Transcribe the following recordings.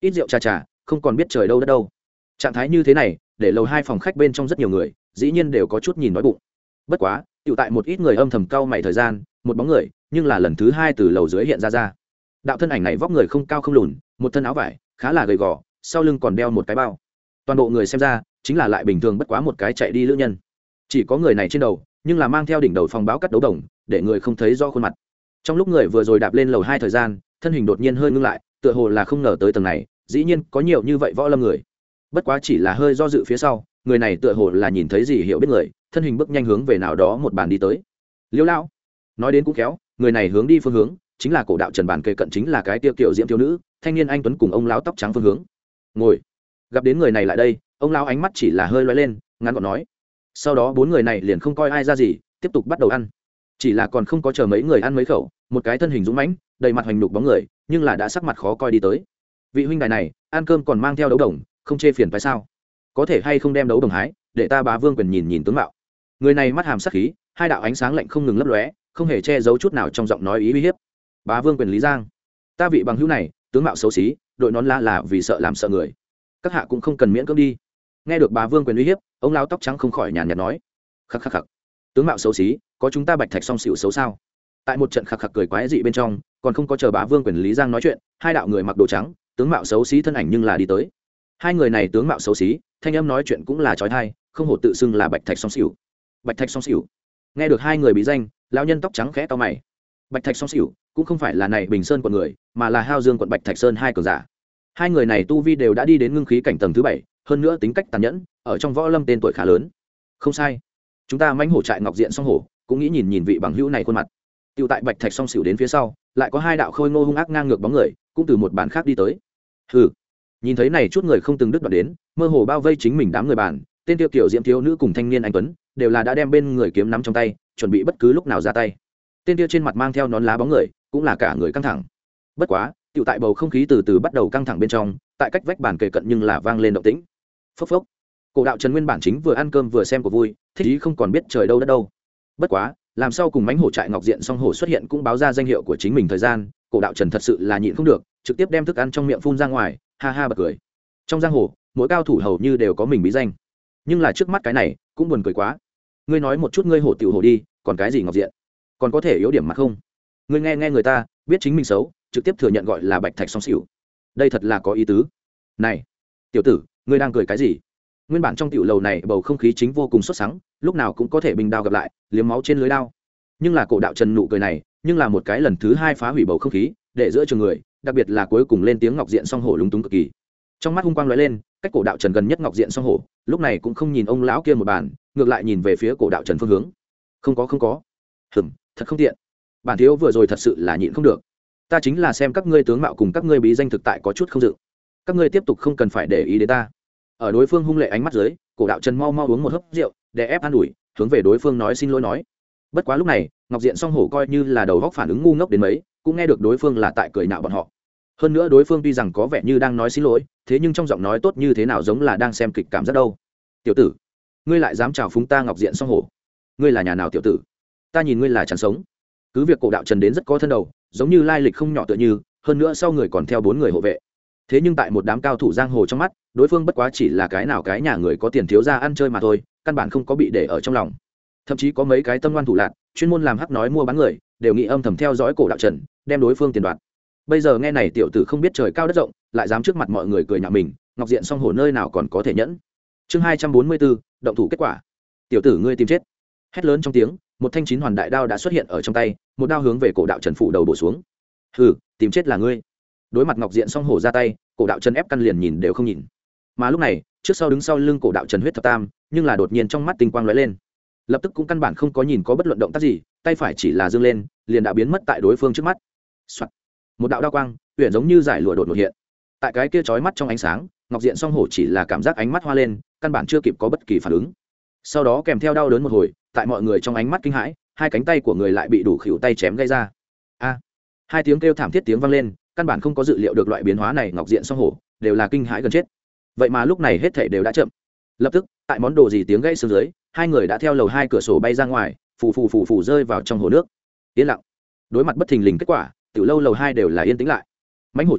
ít rượu trà trà, không còn biết trời đâu đất đâu. Trạng thái như thế này để lầu 2 phòng khách bên trong rất nhiều người dĩ nhiên đều có chút nhìn đói bụng. Bất quá tiểu tại một ít người âm thầm cau mày thời gian, một bóng người nhưng là lần thứ hai từ lầu dưới hiện ra. Đạo thân ảnh này vóc người không cao không lùn, một thân áo vải khá là gầy gò, sau lưng còn đeo một cái bao. Toàn bộ người xem ra chính là lại bình thường bất quá một cái chạy đi lữ nhân. Chỉ có người này trên đầu nhưng là mang theo đỉnh đầu phòng báo cắt đấu đồng, để người không thấy do khuôn mặt. Trong lúc người vừa rồi đạp lên lầu 2 thời gian, thân hình đột nhiên hơi ngưng lại, tựa hồ là không ngờ tới tầng này dĩ nhiên có nhiều như vậy võ lâm người. Bất quá chỉ là hơi do dự phía sau, người này tựa hồ là nhìn thấy gì hiểu biết người, thân hình bước nhanh hướng về nào đó một bàn đi tới. Liêu lão, nói đến cũng khéo, người này hướng đi phương hướng chính là cổ đạo Trần bàn kề cận chính là cái tiêu kiểu diễm thiếu nữ, thanh niên anh tuấn cùng ông lão tóc trắng phương hướng. Ngồi. Gặp đến người này lại đây, ông lão ánh mắt chỉ là hơi lóe lên, ngắn gọn nói. Sau đó bốn người này liền không coi ai ra gì, tiếp tục bắt đầu ăn. Chỉ là còn không có chờ mấy người ăn mấy khẩu, một cái thân hình dũng mãnh, đầy mặt hoành nục bóng người, nhưng là đã sắc mặt khó coi đi tới. Vị huynh đài này, ăn cơm còn mang theo đấu đồng, không chê phiền phải sao? Có thể hay không đem đấu đồng hái, để ta Bá Vương Quyền nhìn nhìn tướng mạo. Người này mắt hàm sắc khí, hai đạo ánh sáng lạnh không ngừng lấp lóe, không hề che giấu chút nào trong giọng nói ý uy hiếp. Bá Vương Quyền Lý Giang, ta vị bằng hữu này, tướng mạo xấu xí, đội nón lá là vì sợ làm sợ người. Các hạ cũng không cần miễn cưỡng đi. Nghe được Bá Vương Quyền uy hiếp, ông lão tóc trắng không khỏi nhàn nhạt nói. Khắc khắc khắc. Tướng mạo xấu xí, có chúng ta Bạch Thạch song xỉu xấu sao? Tại một trận khắc khắc cười quái dị bên trong, còn không có chờ Bá Vương Quyền Lý Giang nói chuyện, hai đạo người mặc đồ trắng, tướng mạo xấu xí thân ảnh nhưng là đi tới. Hai người này tướng mạo xấu xí, thanh âm nói chuyện cũng là chói tai, không hổ tự xưng là Bạch Thạch song xỉu. Bạch Thạch song xỉu. Nghe được hai người bí danh, lão nhân tóc trắng khẽ cau mày. Bạch Thạch song xỉu cũng không phải là này Bình Sơn quận người, mà là Hao Dương quận Bạch Thạch Sơn hai cường giả. Hai người này tu vi đều đã đi đến ngưng khí cảnh tầng thứ 7, hơn nữa tính cách tàn nhẫn, ở trong võ lâm tên tuổi khá lớn. Không sai, chúng ta mãnh hổ trại Ngọc Diện song hổ, cũng nghĩ nhìn nhìn vị bằng hữu này khuôn mặt. Tiêu tại Bạch Thạch song xỉu đến phía sau, lại có hai đạo khôi ngô hung ác ngang ngược bóng người, cũng từ một bàn khác đi tới. Hừ, nhìn thấy này chút người không từng đứt đoạn đến, mơ hồ bao vây chính mình đám người bàn, tên tiêu kiểu diễm thiếu nữ cùng thanh niên anh tuấn, đều là đã đem bên người kiếm nắm trong tay, chuẩn bị bất cứ lúc nào ra tay. Tên tiêu trên mặt mang theo nón lá bóng người, cũng là cả người căng thẳng. Bất quá, tiêu tại bầu không khí từ từ bắt đầu căng thẳng bên trong, tại cách vách bàn kề cận nhưng là vang lên động tĩnh. Phốc phốc. Cổ đạo Trần nguyên bản chính vừa ăn cơm vừa xem của vui, thích ý không còn biết trời đâu đất đâu. Bất quá, làm sao cùng mãnh hổ trại Ngọc Diện song hổ xuất hiện cũng báo ra danh hiệu của chính mình thời gian, cổ đạo Trần thật sự là nhịn không được, trực tiếp đem thức ăn trong miệng phun ra ngoài, ha ha bật cười. Trong giang hồ, mỗi cao thủ hầu như đều có mình bí danh, nhưng là trước mắt cái này cũng buồn cười quá. Ngươi nói một chút ngươi hổ tiểu hổ đi, còn cái gì Ngọc Diện, còn có thể yếu điểm mặt không? Ngươi nghe nghe người ta, biết chính mình xấu, trực tiếp thừa nhận gọi là Bạch Thạch song xỉu, đây thật là có ý tứ. Này, tiểu tử, ngươi đang cười cái gì? Nguyên bản trong tiểu lầu này bầu không khí chính vô cùng sốt sắng, lúc nào cũng có thể bình đao gặp lại, liếm máu trên lưới đao. Nhưng là cổ đạo Trần nụ cười này, nhưng là một cái lần thứ hai phá hủy bầu không khí, để giữa trường người, đặc biệt là cuối cùng lên tiếng Ngọc Diện song hổ lúng túng cực kỳ. Trong mắt hung quang lóe lên, cách cổ đạo Trần gần nhất Ngọc Diện song hổ, lúc này cũng không nhìn ông lão kia một bàn, ngược lại nhìn về phía cổ đạo Trần phương hướng. Không có. Thật không tiện. Bản thiếu vừa rồi thật sự là nhịn không được. Ta chính là xem các ngươi tướng mạo cùng các ngươi bí danh thực tại có chút không dự. Các ngươi tiếp tục không cần phải để ý đến ta. Ở đối phương hung lệ ánh mắt dưới, cổ đạo Trần mau uống một hớp rượu, để ép an ủi, hướng về đối phương nói xin lỗi nói. Bất quá lúc này, Ngọc Diện song hổ coi như là đầu góc phản ứng ngu ngốc đến mấy, cũng nghe được đối phương là tại cười nhạo bọn họ. Hơn nữa đối phương tuy rằng có vẻ như đang nói xin lỗi, thế nhưng trong giọng nói tốt như thế nào giống là đang xem kịch cảm giác đâu. Tiểu tử, ngươi lại dám chào phúng ta Ngọc Diện song hổ? Ngươi là nhà nào tiểu tử? Ta nhìn ngươi là chẳng sống. Cứ việc cổ đạo Trần đến rất có thân đầu, giống như lai lịch không nhỏ tựa như, hơn nữa sau người còn theo 4 người hộ vệ. Thế nhưng tại một đám cao thủ giang hồ trong mắt, đối phương bất quá chỉ là cái nào cái nhà người có tiền thiếu ra ăn chơi mà thôi, căn bản không có bị để ở trong lòng. Thậm chí có mấy cái tâm ngoan thủ lạn, chuyên môn làm hắc nói mua bán người, đều nghĩ âm thầm theo dõi cổ đạo Trần, đem đối phương tiền đoạt. Bây giờ nghe này tiểu tử không biết trời cao đất rộng, lại dám trước mặt mọi người cười nhạo mình, Ngọc Diện song hổ nơi nào còn có thể nhẫn. Chương 244, động thủ kết quả. Tiểu tử ngươi tìm chết. Hét lớn trong tiếng, một thanh 9 hoàn đại đao đã xuất hiện ở trong tay, một đao hướng về cổ đạo Trần phủ đầu bổ xuống. Hừ, tìm chết là ngươi. Đối mặt Ngọc Diện song hổ ra tay, cổ đạo Trần ép căn liền nhìn đều không nhìn. Mà lúc này, trước sau đứng sau lưng cổ đạo Trần huyết thập tam, nhưng là đột nhiên trong mắt tinh quang lóe lên. Lập tức cũng căn bản không có nhìn có bất luận động tác gì, tay phải chỉ là giương lên, liền đã biến mất tại đối phương trước mắt. Soạt. Một đạo đao quang, huyền giống như giải lụa đột ngột hiện. Tại cái kia chói mắt trong ánh sáng, Ngọc Diện song hổ chỉ là cảm giác ánh mắt hoa lên, căn bản chưa kịp có bất kỳ phản ứng. Sau đó kèm theo đau đớn một hồi, tại mọi người trong ánh mắt kinh hãi, hai cánh tay của người lại bị đủ khuỷu tay chém gây ra. A! Hai tiếng kêu thảm thiết tiếng vang lên, căn bản không có dự liệu được loại biến hóa này, Ngọc Diện song hổ đều là kinh hãi gần chết. Vậy mà lúc này hết thảy đều đã chậm. Lập tức, tại món đồ gì tiếng gãy xương dưới, hai người đã theo lầu 2 cửa sổ bay ra ngoài, phù rơi vào trong hồ nước. Yên lặng. Đối mặt bất thình lình kết quả, tiểu lâu lầu 2 đều là yên tĩnh lại. Mãnh hổ trại,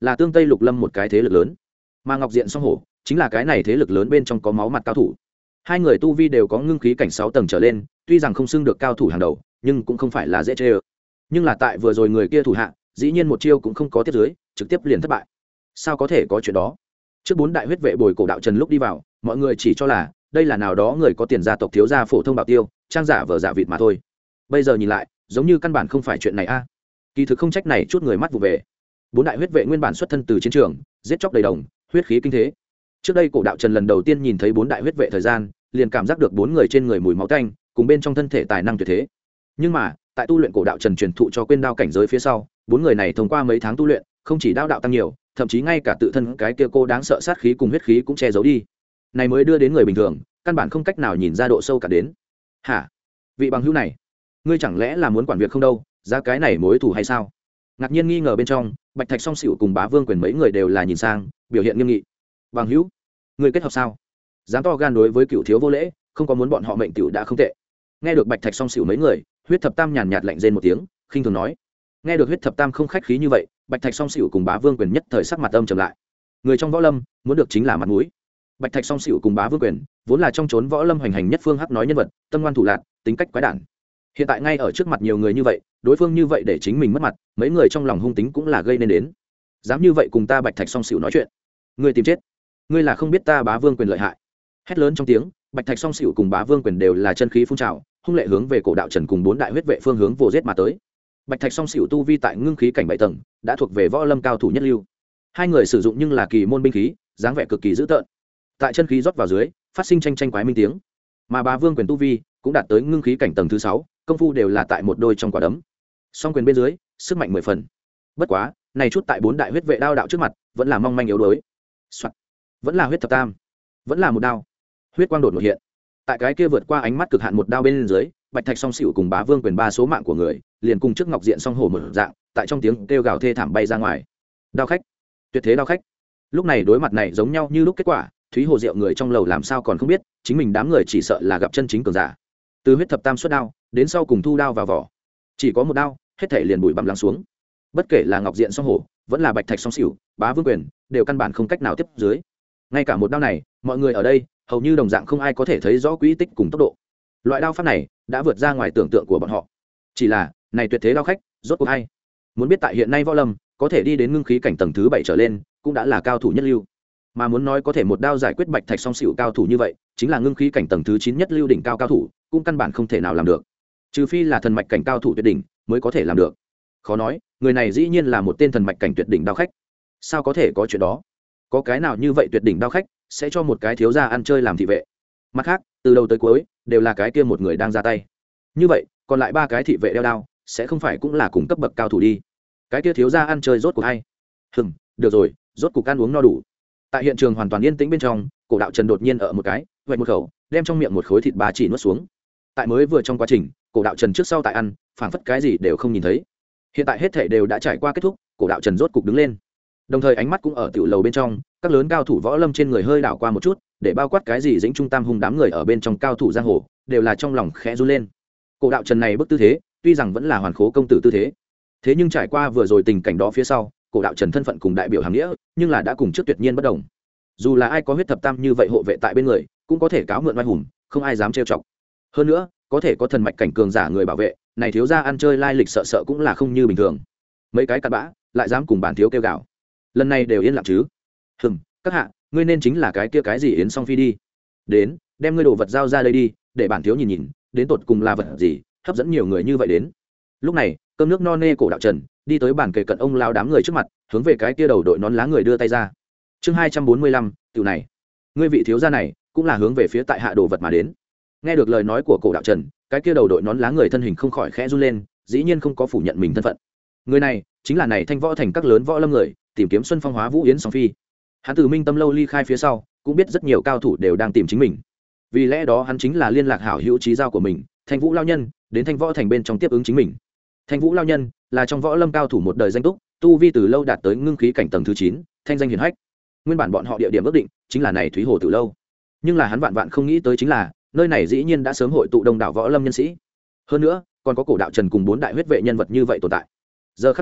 là tương tây lục lâm một cái thế lực lớn, mà ngọc diện song hổ chính là cái này thế lực lớn bên trong có máu mặt cao thủ. Hai người tu vi đều có ngưng khí cảnh 6 tầng trở lên, tuy rằng không xưng được cao thủ hàng đầu, nhưng cũng không phải là dễ chơi. Nhưng là tại vừa rồi người kia thủ hạ, dĩ nhiên một chiêu cũng không có tiếp dưới, trực tiếp liền thất bại. Sao có thể có chuyện đó? Trước 4 đại huyết vệ bồi cổ đạo Trần lúc đi vào, mọi người chỉ cho là đây là nào đó người có tiền gia tộc thiếu gia phổ thông bảo tiêu, trang giả vờ giả vịt mà thôi. Bây giờ nhìn lại, giống như căn bản không phải chuyện này a. Kỳ thực không trách này chút người mắt vụ về. 4 đại huyết vệ nguyên bản xuất thân từ chiến trường, giết chóc đầy đồng, huyết khí kinh thế. Trước đây cổ đạo Trần lần đầu tiên nhìn thấy 4 đại huyết vệ thời gian, liền cảm giác được 4 người trên người mùi máu tanh, cùng bên trong thân thể tài năng tuyệt thế. Nhưng mà, tại tu luyện cổ đạo Trần truyền thụ cho quên đao cảnh giới phía sau, 4 người này thông qua mấy tháng tu luyện, không chỉ đao đạo tăng nhiều, thậm chí ngay cả tự thân cái kia cô đáng sợ sát khí cùng huyết khí cũng che giấu đi. Này mới đưa đến người bình thường, căn bản không cách nào nhìn ra độ sâu cả đến. Hả? Vị bằng hữu này, ngươi chẳng lẽ là muốn quản việc không đâu, ra cái này mối thù hay sao? Ngạc nhiên nghi ngờ bên trong, Bạch Thạch Song Sửu cùng Bá Vương Quyền mấy người đều là nhìn sang, biểu hiện nghiêm nghị. Bằng hữu, ngươi kết hợp sao? Dám to gan đối với cựu thiếu vô lễ, không có muốn bọn họ mệnh tiểu đã không tệ. Nghe được Bạch Thạch Song Sửu mấy người, Huyết Thập Tam nhàn nhạt lạnh rên một tiếng, khinh thường nói. Nghe được Huyết Thập Tam không khách khí như vậy, Bạch Thạch Song Sửu cùng Bá Vương Quyền nhất thời sắc mặt âm trầm lại. Người trong võ lâm muốn được chính là mặt mũi. Bạch Thạch Song Sửu cùng Bá Vương Quyền vốn là trong chốn võ lâm hoành hành nhất phương hắc nói nhân vật, tâm ngoan thủ lạn, tính cách quái đản. Hiện tại ngay ở trước mặt nhiều người như vậy, đối phương như vậy để chính mình mất mặt, mấy người trong lòng hung tính cũng là gây nên đến. Dám như vậy cùng ta Bạch Thạch Song Sửu nói chuyện, ngươi tìm chết. Ngươi là không biết ta Bá Vương Quyền lợi hại. Hét lớn trong tiếng, Bạch Thạch Song Sửu cùng Bá Vương Quyền đều là chân khí phun trào, hung lệ hướng về cổ đạo Trần cùng 4 đại huyết vệ phương hướng vồ giết mà tới. Bạch Thạch Song Sửu tu vi tại ngưng khí cảnh 7 tầng, đã thuộc về võ lâm cao thủ nhất lưu. Hai người sử dụng nhưng là kỳ môn binh khí, dáng vẻ cực kỳ dữ tợn. Tại chân khí rót vào dưới, phát sinh tranh tranh quái minh tiếng. Mà Bá Vương Quyền tu vi cũng đạt tới ngưng khí cảnh tầng thứ 6, công phu đều là tại một đôi trong quả đấm. Song quyền bên dưới, sức mạnh 10 phần. Bất quá, này chút tại 4 đại huyết vệ đao đạo trước mặt, vẫn là mong manh yếu đuối. Soạt. Vẫn là huyết thập tam, vẫn là một đao. Huyết quang đột ngột hiện. Tại cái kia vượt qua ánh mắt cực hạn một đao bên dưới, Bạch Thạch Song Sửu cùng Bá Vương Quyền 3 số mạng của người, liền cùng trước Ngọc Diện Song Hổ một dạng, tại trong tiếng kêu gào thê thảm bay ra ngoài. Đao khách, tuyệt thế đao khách. Lúc này đối mặt này giống nhau như lúc kết quả, Thúy Hồ Diệu người trong lầu làm sao còn không biết, chính mình đám người chỉ sợ là gặp chân chính cường giả. Từ huyết thập tam xuất đao, đến sau cùng thu đao vào vỏ, chỉ có một đao, hết thảy liền bụi bặm lắng xuống. Bất kể là Ngọc Diện Song Hổ, vẫn là Bạch Thạch Song Sửu, Bá Vương Quyền, đều căn bản không cách nào tiếp dưới. Ngay cả một đao này, mọi người ở đây hầu như đồng dạng không ai có thể thấy rõ quỹ tích cùng tốc độ. Loại đao pháp này đã vượt ra ngoài tưởng tượng của bọn họ. Chỉ là, này tuyệt thế đao khách, rốt cuộc hay. Muốn biết tại hiện nay võ lâm, có thể đi đến ngưng khí cảnh tầng thứ 7 trở lên, cũng đã là cao thủ nhất lưu. Mà muốn nói có thể một đao giải quyết Bạch Thạch Song Sửu cao thủ như vậy, chính là ngưng khí cảnh tầng thứ 9 nhất lưu đỉnh cao cao thủ, cũng căn bản không thể nào làm được. Trừ phi là thần mạch cảnh cao thủ tuyệt đỉnh, mới có thể làm được. Khó nói, người này dĩ nhiên là một tên thần mạch cảnh tuyệt đỉnh đao khách. Sao có thể có chuyện đó? Có cái nào như vậy tuyệt đỉnh đao khách sẽ cho một cái thiếu gia ăn chơi làm thị vệ? Mặt khác, từ đầu tới cuối đều là cái kia một người đang ra tay. Như vậy, còn lại 3 cái thị vệ đeo đao, sẽ không phải cũng là cùng cấp bậc cao thủ đi? Cái kia thiếu gia ăn chơi rốt cuộc hay? Được rồi, rốt cuộc ăn uống no đủ. Tại hiện trường hoàn toàn yên tĩnh bên trong, cổ đạo Trần đột nhiên ở một cái, vạch một khẩu, đem trong miệng một khối thịt ba chỉ nuốt xuống. Tại mới vừa trong quá trình, cổ đạo Trần trước sau tại ăn, phảng phất cái gì đều không nhìn thấy. Hiện tại hết thảy đều đã trải qua kết thúc, cổ đạo Trần rốt cục đứng lên. Đồng thời ánh mắt cũng ở tiểu lầu bên trong, các lớn cao thủ võ lâm trên người hơi đảo qua một chút, để bao quát cái gì dính trung tam hung đám người ở bên trong cao thủ giang hồ, đều là trong lòng khẽ run lên. Cổ đạo Trần này bức tư thế, tuy rằng vẫn là hoàn khố công tử tư thế, thế nhưng trải qua vừa rồi tình cảnh đó phía sau, cổ đạo Trần thân phận cùng đại biểu hàng nghĩa, nhưng là đã cùng trước tuyệt nhiên bất đồng. Dù là ai có huyết thập tam như vậy hộ vệ tại bên người, cũng có thể cáo mượn oai hùng, không ai dám trêu chọc. Hơn nữa, có thể có thần mạch cảnh cường giả người bảo vệ, này thiếu gia ăn chơi lai lịch sợ sợ cũng là không như bình thường. Mấy cái cặn bã, lại dám cùng bản thiếu kêu gào. Lần này đều yên lặng chứ? Các hạ, ngươi nên chính là cái kia cái gì Yến Song Phi đi. Đến, đem ngươi đồ vật giao ra đây đi, để bản thiếu nhìn nhìn, đến tột cùng là vật gì, hấp dẫn nhiều người như vậy đến. Lúc này, cơm nước no nê cổ đạo Trần đi tới bàn kề cận ông lao đám người trước mặt, hướng về cái kia đầu đội nón lá người đưa tay ra. Chương 245, tiểu này, ngươi vị thiếu gia này, cũng là hướng về phía tại hạ đồ vật mà đến. Nghe được lời nói của cổ đạo Trần, cái kia đầu đội nón lá người thân hình không khỏi khẽ run lên, dĩ nhiên không có phủ nhận mình thân phận. Người này chính là này Thanh Võ thành các lớn võ lâm người, tìm kiếm Xuân Phong Hóa Vũ Yến Song Phi. Hắn từ Minh Tâm lâu ly khai phía sau, cũng biết rất nhiều cao thủ đều đang tìm chính mình. Vì lẽ đó hắn chính là liên lạc hảo hữu chí giao của mình, Thanh Vũ lao nhân, đến Thanh Võ thành bên trong tiếp ứng chính mình. Thanh Vũ lao nhân là trong võ lâm cao thủ một đời danh túc, tu vi từ lâu đạt tới ngưng khí cảnh tầng thứ 9, thanh danh hiển hách. Nguyên bản bọn họ địa điểm ước định chính là này Thúy Hồ Tử lâu. Nhưng là hắn vạn vạn không nghĩ tới chính là, nơi này dĩ nhiên đã sớm hội tụ đông đảo võ lâm nhân sĩ. Hơn nữa, còn có cổ đạo Trần cùng 4 đại huyết vệ nhân vật như vậy tồn tại. Giờ khắc này,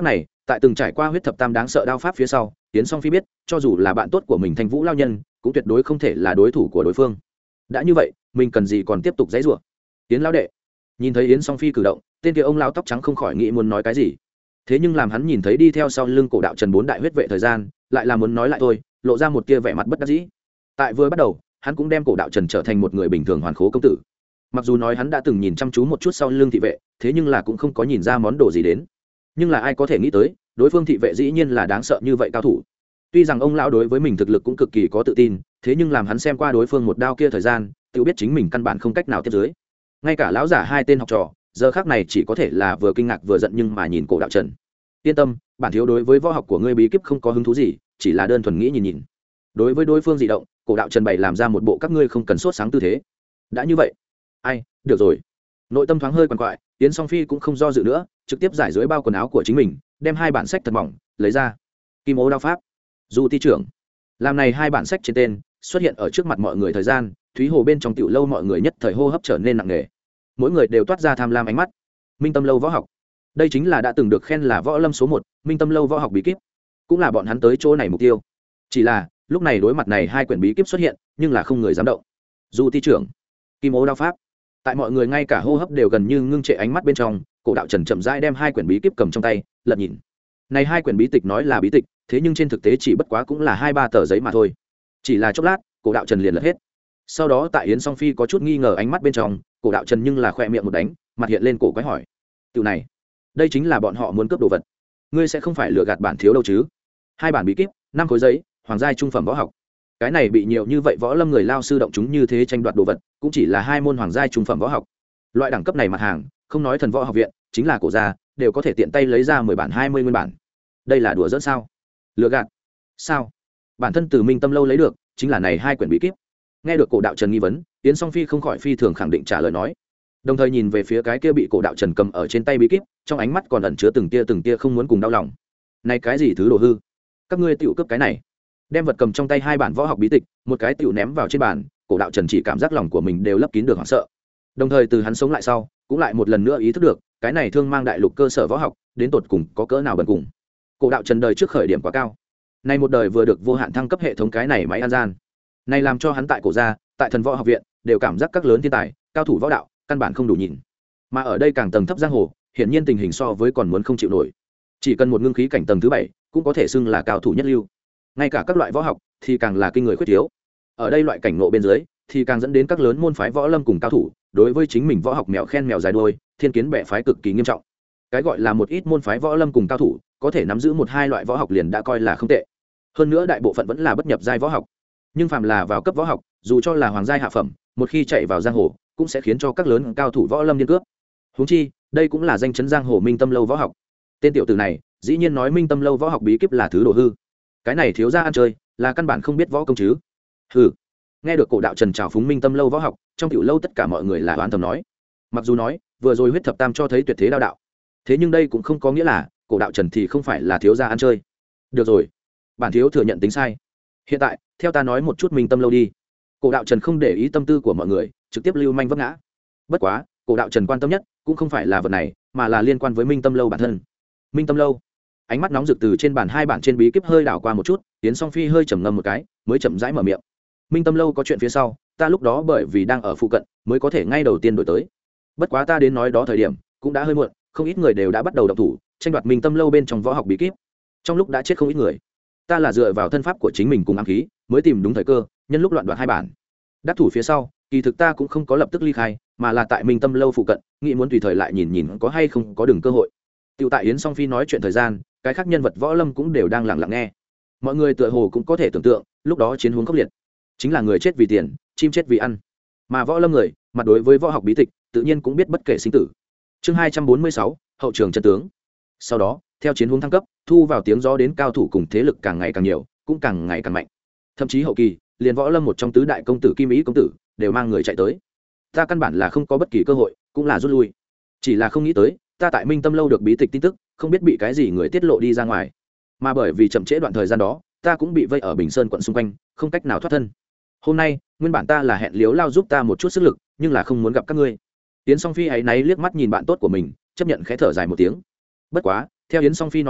tại từng trải qua huyết thập tam đáng sợ đao pháp phía sau, Yến Song Phi biết cho dù là bạn tốt của mình Thanh Vũ lao nhân cũng tuyệt đối không thể là đối thủ của đối phương. Đã như vậy mình cần gì còn tiếp tục giãy giụa. Yến lão đệ nhìn thấy Yến Song Phi cử động, tên kia ông lão tóc trắng không khỏi nghĩ muốn nói cái gì, thế nhưng làm hắn nhìn thấy đi theo sau lưng cổ đạo trần 4 đại huyết vệ thời gian, lại là muốn nói lại thôi, lộ ra một tia vẻ mặt bất đắc dĩ. Tại vừa bắt đầu hắn cũng đem cổ đạo trần trở thành một người bình thường hoàn khố công tử, mặc dù nói hắn đã từng nhìn chăm chú một chút sau lưng thị vệ, thế nhưng là cũng không có nhìn ra món đồ gì đến. Nhưng là ai có thể nghĩ tới đối phương thị vệ dĩ nhiên là đáng sợ như vậy cao thủ. Tuy rằng ông lão đối với mình thực lực cũng cực kỳ có tự tin, thế nhưng làm hắn xem qua đối phương một đao kia thời gian, tự biết chính mình căn bản không cách nào tiếp dưới. Ngay cả lão giả hai tên học trò giờ khác này chỉ có thể là vừa kinh ngạc vừa giận nhưng mà nhìn cổ đạo trần. Yên tâm, bản thiếu đối với võ học của ngươi bí kíp không có hứng thú gì, chỉ là đơn thuần nghĩ nhìn nhìn. Đối với đối phương dị động, cổ đạo trần bày làm ra một bộ các ngươi không cần sốt sáng tư thế. Đã như vậy, ai, được rồi. Nội tâm thoáng hơi quằn quại, Yến Song Phi cũng không do dự nữa, trực tiếp giải dưới bao quần áo của chính mình, đem hai bản sách thật mỏng lấy ra. Kim Ô đao pháp, Du ti trưởng. Làm này hai bản sách trên tên xuất hiện ở trước mặt mọi người thời gian, Thúy Hồ bên trong tiểu lâu mọi người nhất thời hô hấp trở nên nặng nề. Mỗi người đều toát ra tham lam ánh mắt. Minh Tâm lâu võ học, đây chính là đã từng được khen là võ lâm số 1, Minh Tâm lâu võ học bí kíp, cũng là bọn hắn tới chỗ này mục tiêu. Chỉ là lúc này đối mặt này hai quyển bí kíp xuất hiện, nhưng là không người dám động. Du ti trưởng, Kim Ô đao pháp. Tại mọi người ngay cả hô hấp đều gần như ngưng trệ ánh mắt bên trong, cổ đạo trần chậm rãi đem hai quyển bí kíp cầm trong tay lật nhìn. Này hai quyển bí tịch nói là bí tịch, thế nhưng trên thực tế chỉ bất quá cũng là 2-3 tờ giấy mà thôi. Chỉ là chốc lát, cổ đạo trần liền lật hết. Sau đó tại Yến Song Phi có chút nghi ngờ ánh mắt bên trong, cổ đạo trần nhưng là khoe miệng một đánh, mặt hiện lên cổ quái hỏi: "Tiểu này, đây chính là bọn họ muốn cướp đồ vật, ngươi sẽ không phải lừa gạt bản thiếu đâu chứ?" Hai bản bí kíp, 5 khối giấy, hoàng giai trung phẩm võ học. Cái này bị nhiều như vậy võ lâm người lao sư động chúng như thế tranh đoạt đồ vật, cũng chỉ là 2 môn hoàng giai trung phẩm võ học. Loại đẳng cấp này mặt hàng, không nói thần võ học viện, chính là cổ gia, đều có thể tiện tay lấy ra 10 bản 20 nguyên bản. Đây là đùa giỡn sao? Lừa gạt? Sao? Bản thân từ Minh Tâm lâu lấy được, chính là này hai quyển bí kíp. Nghe được cổ đạo trần nghi vấn, Yến Song Phi không khỏi phi thường khẳng định trả lời nói, đồng thời nhìn về phía cái kia bị cổ đạo trần cầm ở trên tay bí kíp, trong ánh mắt còn ẩn chứa từng tia không muốn cùng đau lòng. Này cái gì thứ đồ hư? Các ngươi tiểu cướp cái này? Đem vật cầm trong tay hai bản võ học bí tịch, một cái tiểu ném vào trên bàn, cổ đạo trần chỉ cảm giác lòng của mình đều lấp kín được hoảng sợ. Đồng thời từ hắn sống lại sau, cũng lại một lần nữa ý thức được, cái này thương mang đại lục cơ sở võ học, đến tột cùng có cỡ nào bần cùng. Cổ đạo trần đời trước khởi điểm quá cao, nay một đời vừa được vô hạn thăng cấp hệ thống cái này máy ăn gian, này làm cho hắn tại cổ gia, tại thần võ học viện đều cảm giác các lớn thiên tài cao thủ võ đạo căn bản không đủ nhìn, mà ở đây càng tầng thấp giang hồ, hiển nhiên tình hình so với còn muốn không chịu nổi. Chỉ cần một ngưng khí cảnh tầng thứ 7 cũng có thể xưng là cao thủ nhất lưu, ngay cả các loại võ học thì càng là kinh người khuyết thiếu. Ở đây loại cảnh ngộ bên dưới thì càng dẫn đến các lớn môn phái võ lâm cùng cao thủ đối với chính mình võ học mèo khen mèo dài đuôi, thiên kiến bẻ phái cực kỳ nghiêm trọng. Cái gọi là một ít môn phái võ lâm cùng cao thủ có thể nắm giữ 1-2 loại võ học liền đã coi là không tệ, hơn nữa đại bộ phận vẫn là bất nhập giai võ học. Nhưng phàm là vào cấp võ học, dù cho là hoàng giai hạ phẩm, một khi chạy vào giang hồ cũng sẽ khiến cho các lớn cao thủ võ lâm điên cướp. Huống chi đây cũng là danh chấn giang hồ Minh Tâm lâu võ học. Tên tiểu tử này dĩ nhiên nói Minh Tâm lâu võ học bí kíp là thứ đồ hư, cái này thiếu gia ăn chơi là căn bản không biết võ công chứ. Hừ. Nghe được cổ đạo trần trào phúng Minh Tâm lâu võ học, trong tiểu lâu tất cả mọi người là oán thầm nói, mặc dù nói vừa rồi huyết thập tam cho thấy tuyệt thế đao đạo, thế nhưng đây cũng không có nghĩa là cổ đạo trần thì không phải là thiếu gia ăn chơi. Được rồi, bản thiếu thừa nhận tính sai. Hiện tại theo ta nói một chút Minh Tâm lâu đi. Cổ đạo trần không để ý tâm tư của mọi người, trực tiếp lưu manh vấp ngã. Bất quá cổ đạo trần quan tâm nhất cũng không phải là vật này, mà là liên quan với Minh Tâm lâu bản thân. Minh Tâm lâu, ánh mắt nóng rực từ trên bàn hai bản trên bí kíp hơi đảo qua một chút, Yến Song Phi hơi trầm ngâm một cái, mới chậm rãi mở miệng. Minh Tâm lâu có chuyện phía sau, ta lúc đó bởi vì đang ở phụ cận mới có thể ngay đầu tiên đổi tới. Bất quá ta đến nói đó thời điểm cũng đã hơi muộn, không ít người đều đã bắt đầu động thủ tranh đoạt Minh Tâm lâu bên trong võ học bí kíp, trong lúc đã chết không ít người. Ta là dựa vào thân pháp của chính mình cùng ám khí mới tìm đúng thời cơ, nhân lúc loạn đoạt hai bản. Đắc thủ phía sau, kỳ thực ta cũng không có lập tức ly khai, mà là tại Minh Tâm lâu phụ cận, nghĩ muốn tùy thời lại nhìn nhìn có hay không có đường cơ hội. Tiểu tại Yến Song Phi nói chuyện thời gian, cái khác nhân vật võ lâm cũng đều đang lặng lặng nghe. Mọi người tựa hồ cũng có thể tưởng tượng, lúc đó chiến huống khốc liệt, chính là người chết vì tiền, chim chết vì ăn. Mà võ lâm người, mặt đối với võ học bí tịch, tự nhiên cũng biết bất kể sinh tử. Chương 246, hậu trường chân tướng. Sau đó, theo chiến huống thăng cấp, thu vào tiếng gió đến cao thủ cùng thế lực càng ngày càng nhiều, cũng càng ngày càng mạnh. Thậm chí hậu kỳ, liền võ lâm một trong tứ đại công tử Kim Ý công tử đều mang người chạy tới. Ta căn bản là không có bất kỳ cơ hội, cũng là rút lui. Chỉ là không nghĩ tới, ta tại Minh Tâm lâu được bí tịch tin tức, không biết bị cái gì người tiết lộ đi ra ngoài. Mà bởi vì chậm trễ đoạn thời gian đó, ta cũng bị vây ở Bình Sơn quận xung quanh, không cách nào thoát thân. Hôm nay, nguyên bản ta là hẹn Liếu Lao giúp ta một chút sức lực, nhưng là không muốn gặp các ngươi. Yến Song Phi ấy náy liếc mắt nhìn bạn tốt của mình, chấp nhận khẽ thở dài một tiếng. Bất quá, theo Yến Song Phi nói xong,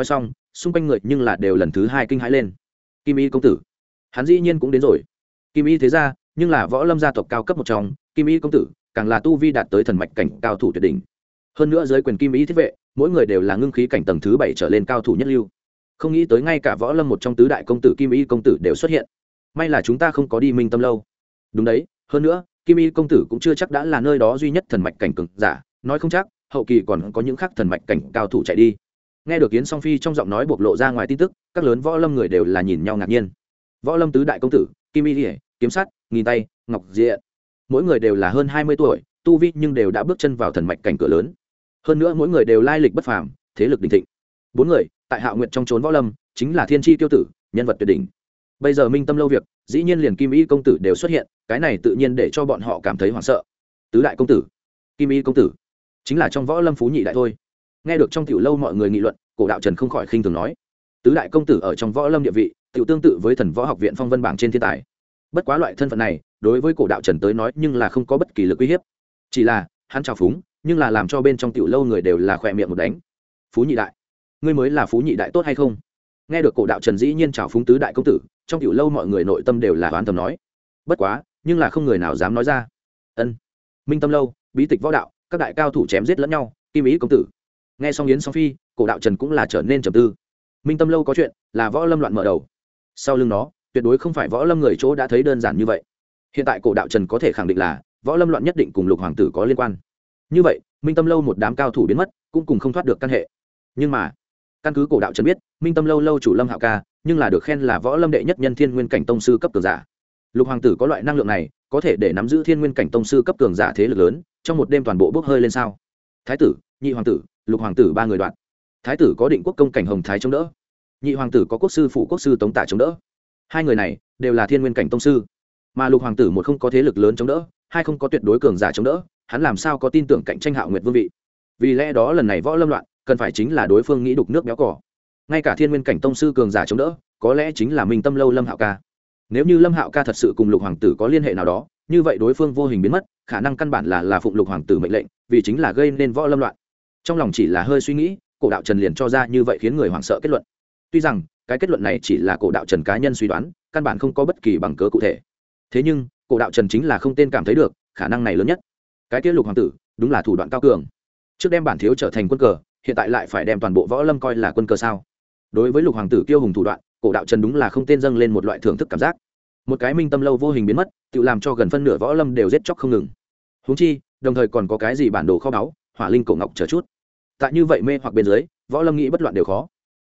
xung quanh người nhưng là đều lần thứ hai kinh hãi lên. Kim Y công tử, hắn dĩ nhiên cũng đến rồi. Kim Y thế ra nhưng là võ lâm gia tộc cao cấp một trong, Kim Y công tử càng là tu vi đạt tới thần mạch cảnh cao thủ tuyệt đỉnh. Hơn nữa dưới quyền Kim Y thiết vệ, mỗi người đều là ngưng khí cảnh tầng thứ 7 trở lên cao thủ nhất lưu. Không nghĩ tới ngay cả võ lâm một trong tứ đại công tử Kim Y công tử đều xuất hiện. May là chúng ta không có đi Minh Tâm lâu. Đúng đấy, hơn nữa Kim Y công tử cũng chưa chắc đã là nơi đó duy nhất thần mạch cảnh cường giả, nói không chắc hậu kỳ còn có những khác thần mạch cảnh cao thủ chạy đi. Nghe được Yến Song Phi trong giọng nói bộc lộ ra ngoài tin tức, các lớn võ lâm người đều là nhìn nhau ngạc nhiên. Võ lâm tứ đại công tử Kim Y Liễu, Kiếm Sắt, Nghìn Tay, Ngọc Diện, mỗi người đều là hơn 20 tuổi, tu vi nhưng đều đã bước chân vào thần mạch cảnh cửa lớn. Hơn nữa mỗi người đều lai lịch bất phàm, thế lực đỉnh thịnh. Bốn người tại Hạo Nguyệt trong chốn võ lâm chính là thiên chi tiêu tử, nhân vật tuyệt đỉnh. Bây giờ Minh Tâm lâu việc, dĩ nhiên liền Kim Y công tử đều xuất hiện, cái này tự nhiên để cho bọn họ cảm thấy hoảng sợ. Tứ đại công tử, Kim Y công tử, chính là trong võ lâm phú nhị đại thôi. Nghe được trong tiểu lâu mọi người nghị luận, Cổ Đạo Trần không khỏi khinh thường nói: tứ đại công tử ở trong võ lâm địa vị, tiểu tương tự với Thần Võ Học viện phong vân bảng trên thiên tài. Bất quá loại thân phận này, đối với Cổ Đạo Trần tới nói nhưng là không có bất kỳ lực uy hiếp. Chỉ là, hắn trào phúng, nhưng là làm cho bên trong tiểu lâu người đều là khỏe miệng một đánh. Phú nhị đại, ngươi mới là phú nhị đại tốt hay không? Nghe được Cổ Đạo Trần dĩ nhiên trào phúng tứ đại công tử, trong tiểu lâu mọi người nội tâm đều là oán thầm nói. Bất quá, nhưng là không người nào dám nói ra. Ân, Minh Tâm lâu, bí tịch võ đạo, các đại cao thủ chém giết lẫn nhau, Kim Ý công tử. Nghe xong Yến Song Phi, Cổ Đạo Trần cũng là trở nên trầm tư. Minh Tâm lâu có chuyện, là võ lâm loạn mở đầu. Sau lưng nó, tuyệt đối không phải võ lâm người chỗ đã thấy đơn giản như vậy. Hiện tại Cổ Đạo Trần có thể khẳng định là võ lâm loạn nhất định cùng Lục hoàng tử có liên quan. Như vậy, Minh Tâm lâu một đám cao thủ biến mất, cũng cùng không thoát được căn hệ. Nhưng mà, căn cứ Cổ Đạo Trần biết, Minh Tâm lâu lâu chủ Lâm Hạo Ca, nhưng là được khen là võ lâm đệ nhất nhân thiên nguyên cảnh tông sư cấp cường giả. Lục hoàng tử có loại năng lượng này, có thể để nắm giữ thiên nguyên cảnh tông sư cấp cường giả thế lực lớn, trong một đêm toàn bộ bốc hơi lên sao? Thái tử, nhị hoàng tử, Lục hoàng tử ba người đoạn. Thái tử có Định Quốc công cảnh Hồng Thái chống đỡ, nhị hoàng tử có quốc sư phụ quốc sư Tống Tả chống đỡ. Hai người này đều là thiên nguyên cảnh tông sư, mà Lục hoàng tử một không có thế lực lớn chống đỡ, hai không có tuyệt đối cường giả chống đỡ, hắn làm sao có tin tưởng cạnh tranh Hạo Nguyệt vương vị? Vì lẽ đó lần này võ lâm loạn, cần phải chính là đối phương nghĩ đục nước béo cỏ. Ngay cả thiên nguyên cảnh tông sư cường giả chống đỡ, có lẽ chính là Minh Tâm lâu Lâm Hạo Ca. Nếu như Lâm Hạo Ca thật sự cùng Lục hoàng tử có liên hệ nào đó, như vậy đối phương vô hình biến mất, khả năng căn bản là phụng Lục hoàng tử mệnh lệnh, vì chính là gây nên võ lâm loạn. Trong lòng chỉ là hơi suy nghĩ, Cổ Đạo Trần liền cho ra như vậy khiến người hoảng sợ kết luận. Tuy rằng cái kết luận này chỉ là Cổ Đạo Trần cá nhân suy đoán, căn bản không có bất kỳ bằng cớ cụ thể. Thế nhưng Cổ Đạo Trần chính là không tên cảm thấy được khả năng này lớn nhất. Cái kia Lục hoàng tử đúng là thủ đoạn cao cường, trước đem bản thiếu trở thành quân cờ, hiện tại lại phải đem toàn bộ võ lâm coi là quân cờ sao? Đối với Lục hoàng tử kiêu hùng thủ đoạn, Cổ Đạo Trần đúng là không tên dâng lên một loại thưởng thức cảm giác. Một cái Minh Tâm lâu vô hình biến mất, tự làm cho gần phân nửa võ lâm đều giết chóc không ngừng. Huống chi, đồng thời còn có cái gì bản đồ kho báu, hỏa linh cổ ngọc chờ chút. Tại như vậy mê hoặc bên dưới, võ lâm nghĩ bất loạn đều khó.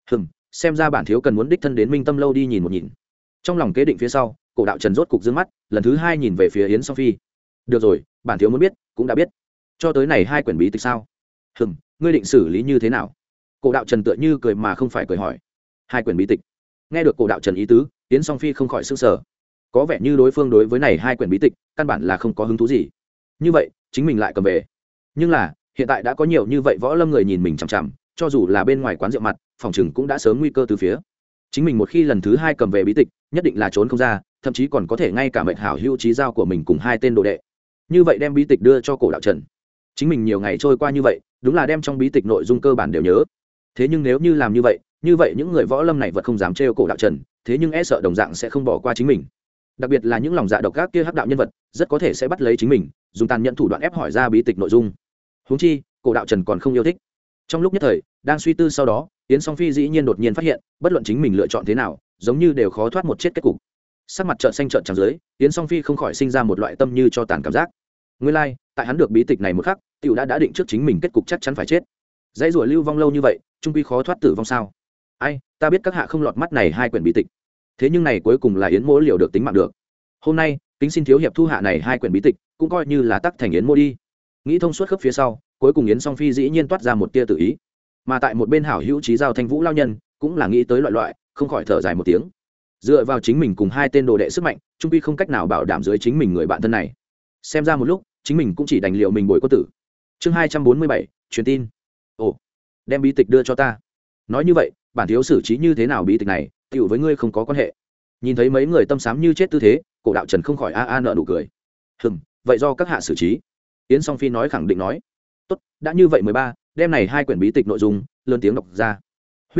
Xem ra bản thiếu cần muốn đích thân đến Minh Tâm lâu đi nhìn một nhìn. Trong lòng kế định phía sau, Cổ Đạo Trần rốt cục dương mắt, lần thứ hai nhìn về phía Yến Song Phi. Được rồi, bản thiếu muốn biết, cũng đã biết. Cho tới này hai quyển bí tịch sao? Ngươi định xử lý như thế nào? Cổ Đạo Trần tựa như cười mà không phải cười hỏi. Hai quyển bí tịch. Nghe được Cổ Đạo Trần ý tứ, Yến Song Phi không khỏi sửng sở. Có vẻ như đối phương đối với này hai quyển bí tịch, căn bản là không có hứng thú gì. Như vậy, chính mình lại cầm về. Nhưng là, hiện tại đã có nhiều như vậy võ lâm người nhìn mình chằm chằm, cho dù là bên ngoài quán rượu mặt, phòng chừng cũng đã sớm nguy cơ từ phía. Chính mình một khi lần thứ hai cầm về bí tịch, nhất định là trốn không ra, thậm chí còn có thể ngay cả mệnh hảo hữu trí giao của mình cùng hai tên đồ đệ. Như vậy đem bí tịch đưa cho Cổ Đạo Trần. Chính mình nhiều ngày trôi qua như vậy, đúng là đem trong bí tịch nội dung cơ bản đều nhớ. Thế nhưng nếu như làm như vậy những người võ lâm này vật không dám trêu Cổ Đạo Trần, thế nhưng e sợ đồng dạng sẽ không bỏ qua chính mình. Đặc biệt là những lòng dạ độc ác kia hắc đạo nhân vật, rất có thể sẽ bắt lấy chính mình, dùng tàn nhẫn thủ đoạn ép hỏi ra bí tịch nội dung. Huống chi, Cổ Đạo Trần còn không yêu thích. Trong lúc nhất thời, đang suy tư sau đó, Yến Song Phi dĩ nhiên đột nhiên phát hiện, bất luận chính mình lựa chọn thế nào, giống như đều khó thoát một chết kết cục. Sắc mặt trợn xanh trợn trắng dưới, Yến Song Phi không khỏi sinh ra một loại tâm như cho tàn cảm giác. Nguyên lai, tại hắn được bí tịch này một khắc, tiểu đã định trước chính mình kết cục chắc chắn phải chết. Dãy rủa lưu vong lâu như vậy, trung quy khó thoát tử vong sao? Ai, ta biết các hạ không lọt mắt này hai quyển bí tịch. Thế nhưng này cuối cùng là Yến Mỗ liều được tính mạng được. Hôm nay, kính xin thiếu hiệp thu hạ này hai quyển bí tịch, cũng coi như là tắc thành Yến Mỗ đi. Nghĩ thông suốt khớp phía sau, cuối cùng Yến Song Phi dĩ nhiên toát ra một tia tự ý. Mà tại một bên hảo hữu trí giao Thanh Vũ lao nhân, cũng là nghĩ tới loại, không khỏi thở dài một tiếng. Dựa vào chính mình cùng hai tên đồ đệ sức mạnh, trung quy không cách nào bảo đảm dưới chính mình người bạn thân này. Xem ra một lúc, chính mình cũng chỉ đành liệu mình bồi quân tử. Chương 247, truyền tin. Ồ, đem bí tịch đưa cho ta. Nói như vậy, bản thiếu xử trí như thế nào bí tịch này, tiểu với ngươi không có quan hệ. Nhìn thấy mấy người tâm sám như chết tư thế, Cổ Đạo Trần không khỏi nở nụ cười. Vậy do các hạ xử trí. Yến Song Phi nói khẳng định nói. Tốt, đã như vậy 13, đem này hai quyển bí tịch nội dung, lớn tiếng đọc ra. Huyết Cửu,